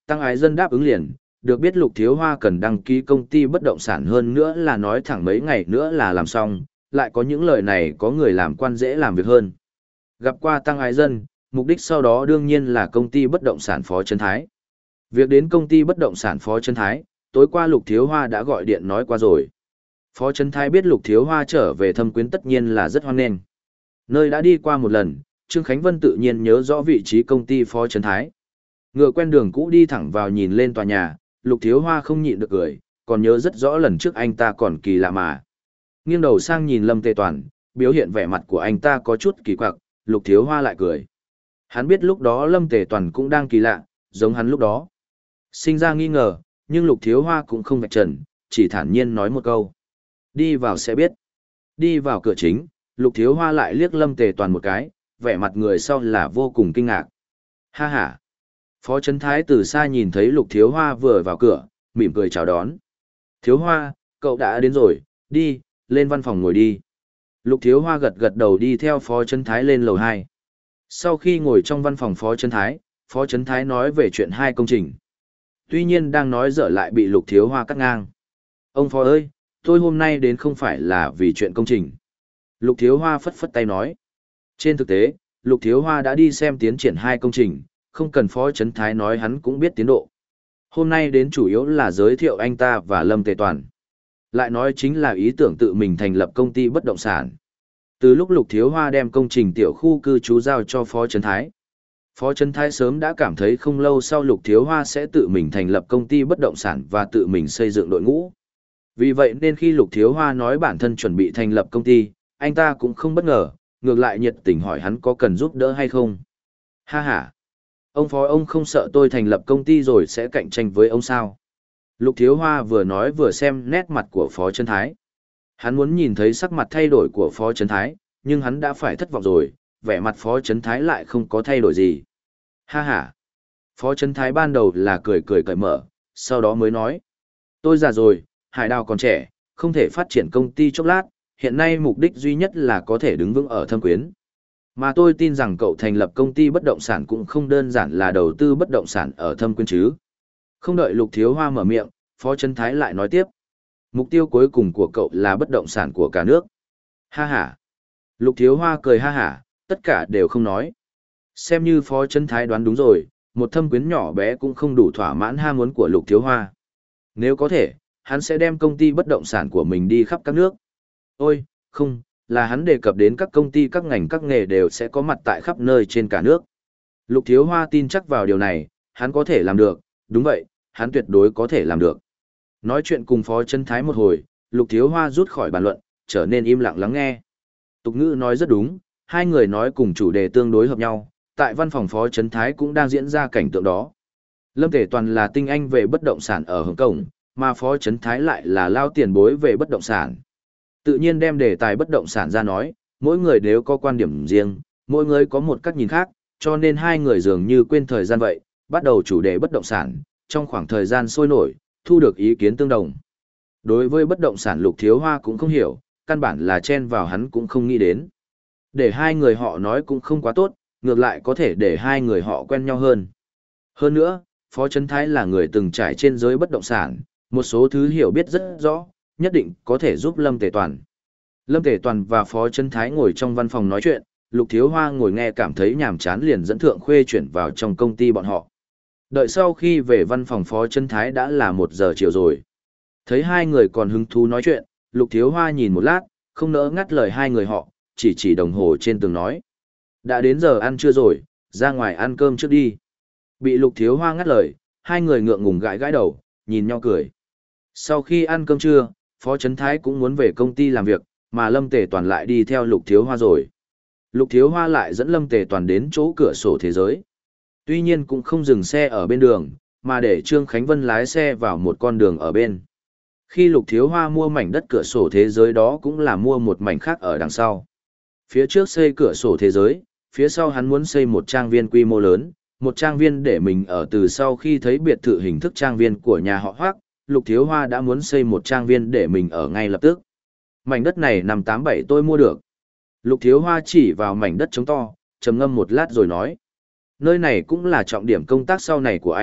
A: Tăng Ái Dân đáp ứng liền, được biết Lục Thiếu Hoa cần đăng ký công ty bất động sản hơn nữa là nói thẳng mấy ngày nữa là làm xong, lại có những lời này có người làm quan dễ làm việc hơn. Gặp qua Tăng Ái Dân, mục đích sau đó đương nhiên là công ty bất động sản Phó Trấn Thái. Việc đến công ty bất động sản Phó Trấn Thái, tối qua Lục Thiếu Hoa đã gọi điện nói qua rồi. Phó Trấn Thái biết Lục Thiếu Hoa trở về Thâm Quyến tất nhiên là rất hoan nghênh. Nơi đã đi qua một lần, Trương Khánh Vân tự nhiên nhớ rõ vị trí công ty Phó Trấn Thái. Ngựa quen đường cũ đi thẳng vào nhìn lên tòa nhà, Lục Thiếu Hoa không nhịn được cười, còn nhớ rất rõ lần trước anh ta còn kỳ lạ mà. Nghiêng đầu sang nhìn Lâm Tề Toàn, biểu hiện vẻ mặt của anh ta có chút kỳ quặc, Lục Thiếu Hoa lại cười. Hắn biết lúc đó Lâm Tề Toàn cũng đang kỳ lạ, giống hắn lúc đó. Sinh ra nghi ngờ, nhưng Lục Thiếu Hoa cũng không vạch trần, chỉ thản nhiên nói một câu. Đi vào sẽ biết. Đi vào cửa chính, Lục Thiếu Hoa lại liếc Lâm Tề Toàn một cái, vẻ mặt người sau là vô cùng kinh ngạc. Ha ha. Phó Trấn Thái từ xa nhìn thấy Lục Thiếu Hoa vừa vào cửa, mỉm cười chào đón. Thiếu Hoa, cậu đã đến rồi, đi, lên văn phòng ngồi đi. Lục Thiếu Hoa gật gật đầu đi theo Phó Trấn Thái lên lầu hai. Sau khi ngồi trong văn phòng Phó Trấn Thái, Phó Trấn Thái nói về chuyện hai công trình. Tuy nhiên đang nói dở lại bị Lục Thiếu Hoa cắt ngang. Ông Phó ơi, tôi hôm nay đến không phải là vì chuyện công trình. Lục Thiếu Hoa phất phất tay nói. Trên thực tế, Lục Thiếu Hoa đã đi xem tiến triển hai công trình, không cần Phó Trấn Thái nói hắn cũng biết tiến độ. Hôm nay đến chủ yếu là giới thiệu anh ta và Lâm Tề Toàn. Lại nói chính là ý tưởng tự mình thành lập công ty bất động sản. Từ lúc Lục Thiếu Hoa đem công trình tiểu khu cư trú giao cho Phó Trấn Thái. Phó Trấn Thái sớm đã cảm thấy không lâu sau Lục Thiếu Hoa sẽ tự mình thành lập công ty bất động sản và tự mình xây dựng đội ngũ. Vì vậy nên khi Lục Thiếu Hoa nói bản thân chuẩn bị thành lập công ty, anh ta cũng không bất ngờ, ngược lại nhiệt tình hỏi hắn có cần giúp đỡ hay không. Ha ha! Ông Phó ông không sợ tôi thành lập công ty rồi sẽ cạnh tranh với ông sao? Lục Thiếu Hoa vừa nói vừa xem nét mặt của Phó Trấn Thái. Hắn muốn nhìn thấy sắc mặt thay đổi của Phó Trấn Thái, nhưng hắn đã phải thất vọng rồi, vẻ mặt Phó Trấn Thái lại không có thay đổi gì. Ha ha! Phó Trấn Thái ban đầu là cười cười cởi mở, sau đó mới nói. Tôi già rồi, Hải Đào còn trẻ, không thể phát triển công ty chốc lát, hiện nay mục đích duy nhất là có thể đứng vững ở Thâm Quyến. Mà tôi tin rằng cậu thành lập công ty bất động sản cũng không đơn giản là đầu tư bất động sản ở Thâm Quyến chứ. Không đợi Lục Thiếu Hoa mở miệng, Phó Trấn Thái lại nói tiếp. Mục tiêu cuối cùng của cậu là bất động sản của cả nước. Ha ha. Lục Thiếu Hoa cười ha ha, tất cả đều không nói. Xem như Phó Trấn Thái đoán đúng rồi, một Thâm Quyến nhỏ bé cũng không đủ thỏa mãn ham muốn của Lục Thiếu Hoa. Nếu có thể, hắn sẽ đem công ty bất động sản của mình đi khắp các nước. Ôi, không, là hắn đề cập đến các công ty các ngành các nghề đều sẽ có mặt tại khắp nơi trên cả nước. Lục Thiếu Hoa tin chắc vào điều này, hắn có thể làm được, đúng vậy, hắn tuyệt đối có thể làm được. Nói chuyện cùng Phó Trấn Thái một hồi, Lục Thiếu Hoa rút khỏi bàn luận, trở nên im lặng lắng nghe. Tục ngữ nói rất đúng, hai người nói cùng chủ đề tương đối hợp nhau, tại văn phòng Phó Trấn Thái cũng đang diễn ra cảnh tượng đó. Lâm Tề Toàn là tinh anh về bất động sản ở Hồng Kông, mà Phó Trấn Thái lại là lao tiền bối về bất động sản. Tự nhiên đem đề tài bất động sản ra nói, mỗi người đều có quan điểm riêng, mỗi người có một cách nhìn khác, cho nên hai người dường như quên thời gian vậy, bắt đầu chủ đề bất động sản, trong khoảng thời gian sôi nổi, thu được ý kiến tương đồng. Đối với bất động sản Lục Thiếu Hoa cũng không hiểu, căn bản là chen vào hắn cũng không nghĩ đến. Để hai người họ nói cũng không quá tốt, ngược lại có thể để hai người họ quen nhau hơn. Hơn nữa, Phó Trấn Thái là người từng trải trên giới bất động sản, một số thứ hiểu biết rất rõ, nhất định có thể giúp Lâm Tề Toàn. Lâm Tề Toàn và Phó Trấn Thái ngồi trong văn phòng nói chuyện, Lục Thiếu Hoa ngồi nghe cảm thấy nhàm chán liền dẫn Thượng Khuê chuyển vào trong công ty bọn họ. Đợi sau khi về văn phòng Phó Trấn Thái đã là một giờ chiều rồi. Thấy hai người còn hứng thú nói chuyện, Lục Thiếu Hoa nhìn một lát, không nỡ ngắt lời hai người họ, chỉ chỉ đồng hồ trên tường nói. Đã đến giờ ăn trưa rồi, ra ngoài ăn cơm trước đi. Bị Lục Thiếu Hoa ngắt lời, hai người ngượng ngùng gãi gãi đầu, nhìn nhau cười. Sau khi ăn cơm trưa, Phó Trấn Thái cũng muốn về công ty làm việc, mà Lâm Tề Toàn lại đi theo Lục Thiếu Hoa rồi. Lục Thiếu Hoa lại dẫn Lâm Tề Toàn đến chỗ cửa sổ thế giới. Tuy nhiên cũng không dừng xe ở bên đường, mà để Trương Khánh Vân lái xe vào một con đường ở bên. Khi Lục Thiếu Hoa mua mảnh đất cửa sổ thế giới đó cũng là mua một mảnh khác ở đằng sau. Phía trước xây cửa sổ thế giới, phía sau hắn muốn xây một trang viên quy mô lớn, một trang viên để mình ở. Từ sau khi thấy biệt thự hình thức trang viên của nhà họ Hoác, Lục Thiếu Hoa đã muốn xây một trang viên để mình ở ngay lập tức. Mảnh đất này năm tám bảy tôi mua được. Lục Thiếu Hoa chỉ vào mảnh đất trống to, trầm ngâm một lát rồi nói. Nơi này cũng là trọng điểm công tác sau này của anh,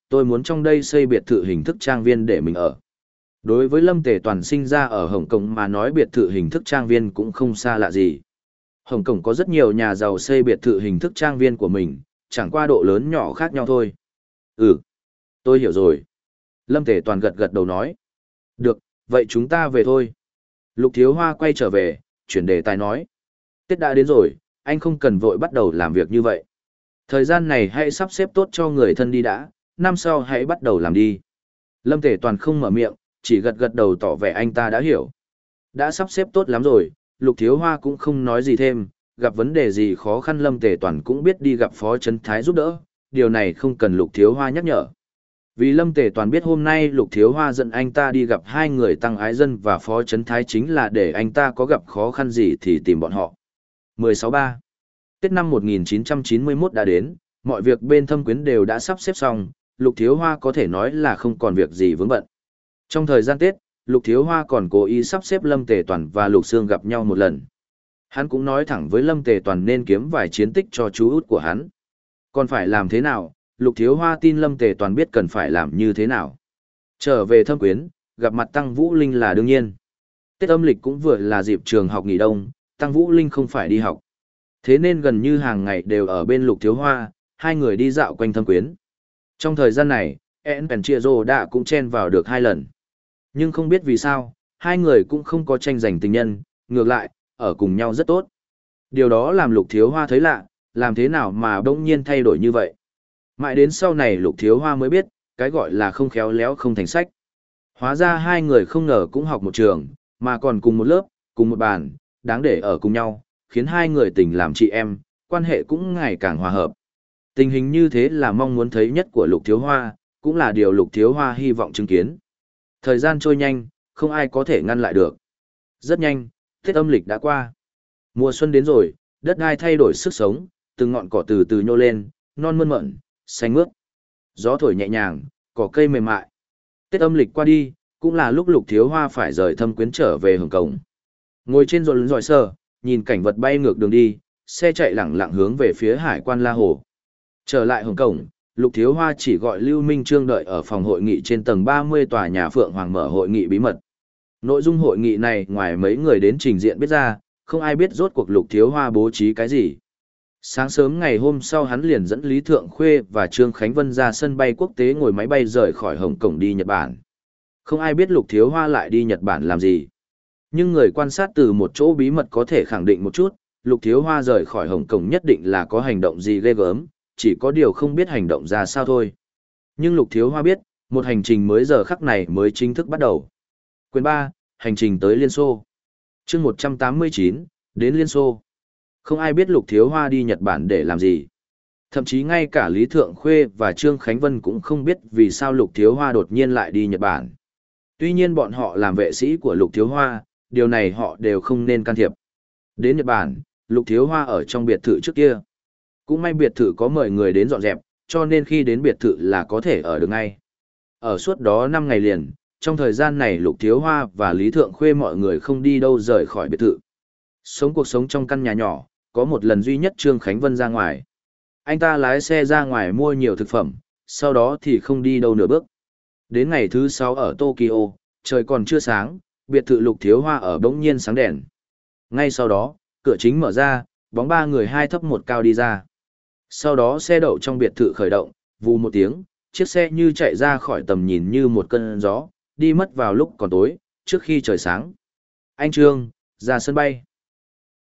A: tôi muốn trong đây xây biệt thự hình thức trang viên để mình ở. Đối với Lâm Tề Toàn sinh ra ở Hồng Kông mà nói biệt thự hình thức trang viên cũng không xa lạ gì. Hồng Kông có rất nhiều nhà giàu xây biệt thự hình thức trang viên của mình, chẳng qua độ lớn nhỏ khác nhau thôi. Ừ, tôi hiểu rồi. Lâm Tề Toàn gật gật đầu nói. Được, vậy chúng ta về thôi. Lục Thiếu Hoa quay trở về, chuyển đề tài nói. Tết đã đến rồi, anh không cần vội bắt đầu làm việc như vậy. Thời gian này hãy sắp xếp tốt cho người thân đi đã, năm sau hãy bắt đầu làm đi. Lâm Tề Toàn không mở miệng, chỉ gật gật đầu tỏ vẻ anh ta đã hiểu. Đã sắp xếp tốt lắm rồi, Lục Thiếu Hoa cũng không nói gì thêm, gặp vấn đề gì khó khăn Lâm Tề Toàn cũng biết đi gặp Phó Trấn Thái giúp đỡ, điều này không cần Lục Thiếu Hoa nhắc nhở. Vì Lâm Tề Toàn biết hôm nay Lục Thiếu Hoa dẫn anh ta đi gặp hai người Tăng Ái Dân và Phó Trấn Thái chính là để anh ta có gặp khó khăn gì thì tìm bọn họ. mười sáu ba Tết năm một nghìn chín trăm chín mươi mốt đã đến, mọi việc bên Thâm Quyến đều đã sắp xếp xong, Lục Thiếu Hoa có thể nói là không còn việc gì vướng bận. Trong thời gian Tết, Lục Thiếu Hoa còn cố ý sắp xếp Lâm Tề Toàn và Lục Sương gặp nhau một lần. Hắn cũng nói thẳng với Lâm Tề Toàn nên kiếm vài chiến tích cho chú út của hắn. Còn phải làm thế nào, Lục Thiếu Hoa tin Lâm Tề Toàn biết cần phải làm như thế nào. Trở về Thâm Quyến, gặp mặt Tăng Vũ Linh là đương nhiên. Tết âm lịch cũng vừa là dịp trường học nghỉ đông, Tăng Vũ Linh không phải đi học. Thế nên gần như hàng ngày đều ở bên Lục Thiếu Hoa, hai người đi dạo quanh Thâm Quyến. Trong thời gian này, En Penchiero đã cũng chen vào được hai lần. Nhưng không biết vì sao, hai người cũng không có tranh giành tình nhân, ngược lại, ở cùng nhau rất tốt. Điều đó làm Lục Thiếu Hoa thấy lạ, làm thế nào mà bỗng nhiên thay đổi như vậy. Mãi đến sau này Lục Thiếu Hoa mới biết, cái gọi là không khéo léo không thành sách. Hóa ra hai người không ngờ cũng học một trường, mà còn cùng một lớp, cùng một bàn, đáng để ở cùng nhau, khiến hai người tình làm chị em, quan hệ cũng ngày càng hòa hợp. Tình hình như thế là mong muốn thấy nhất của Lục Thiếu Hoa, cũng là điều Lục Thiếu Hoa hy vọng chứng kiến. Thời gian trôi nhanh, không ai có thể ngăn lại được. Rất nhanh, Tết âm lịch đã qua. Mùa xuân đến rồi, đất đai thay đổi sức sống, từng ngọn cỏ từ từ nhô lên, non mơn mởn, xanh mướt. Gió thổi nhẹ nhàng, cỏ cây mềm mại. Tết âm lịch qua đi, cũng là lúc Lục Thiếu Hoa phải rời Thâm Quyến trở về Hồng Kông. Ngồi trên rồn dòi sờ, nhìn cảnh vật bay ngược đường đi, xe chạy lẳng lặng hướng về phía hải quan La Hồ. Trở lại Hồng Kông, Lục Thiếu Hoa chỉ gọi Lưu Minh Trương đợi ở phòng hội nghị trên tầng ba mươi tòa nhà Phượng Hoàng mở hội nghị bí mật. Nội dung hội nghị này ngoài mấy người đến trình diện biết ra, không ai biết rốt cuộc Lục Thiếu Hoa bố trí cái gì. Sáng sớm ngày hôm sau hắn liền dẫn Lý Thượng Khuê và Trương Khánh Vân ra sân bay quốc tế ngồi máy bay rời khỏi Hồng Kông đi Nhật Bản. Không ai biết Lục Thiếu Hoa lại đi Nhật Bản làm gì. Nhưng người quan sát từ một chỗ bí mật có thể khẳng định một chút, Lục Thiếu Hoa rời khỏi Hồng Kông nhất định là có hành động gì ghê gớm, chỉ có điều không biết hành động ra sao thôi. Nhưng Lục Thiếu Hoa biết, một hành trình mới giờ khắc này mới chính thức bắt đầu. Quyền ba, hành trình tới Liên Xô. Chương một trăm tám mươi chín, đến Liên Xô. Không ai biết Lục Thiếu Hoa đi Nhật Bản để làm gì. Thậm chí ngay cả Lý Thượng Khuê và Trương Khánh Vân cũng không biết vì sao Lục Thiếu Hoa đột nhiên lại đi Nhật Bản. Tuy nhiên bọn họ làm vệ sĩ của Lục Thiếu Hoa, điều này họ đều không nên can thiệp. Đến Nhật Bản, Lục Thiếu Hoa ở trong biệt thự trước kia. Cũng may biệt thự có mời người đến dọn dẹp, cho nên khi đến biệt thự là có thể ở được ngay. Ở suốt đó năm ngày liền, trong thời gian này Lục Thiếu Hoa và Lý Thượng Khuê mọi người không đi đâu rời khỏi biệt thự. Sống cuộc sống trong căn nhà nhỏ, có một lần duy nhất Trương Khánh Vân ra ngoài. Anh ta lái xe ra ngoài mua nhiều thực phẩm, sau đó thì không đi đâu nửa bước. Đến ngày thứ sáu ở Tokyo, trời còn chưa sáng, biệt thự Lục Thiếu Hoa ở bỗng nhiên sáng đèn. Ngay sau đó, cửa chính mở ra, bóng ba người hai thấp một cao đi ra. Sau đó xe đậu trong biệt thự khởi động, vù một tiếng, chiếc xe như chạy ra khỏi tầm nhìn như một cơn gió, đi mất vào lúc còn tối, trước khi trời sáng. Anh Trương, ra sân bay.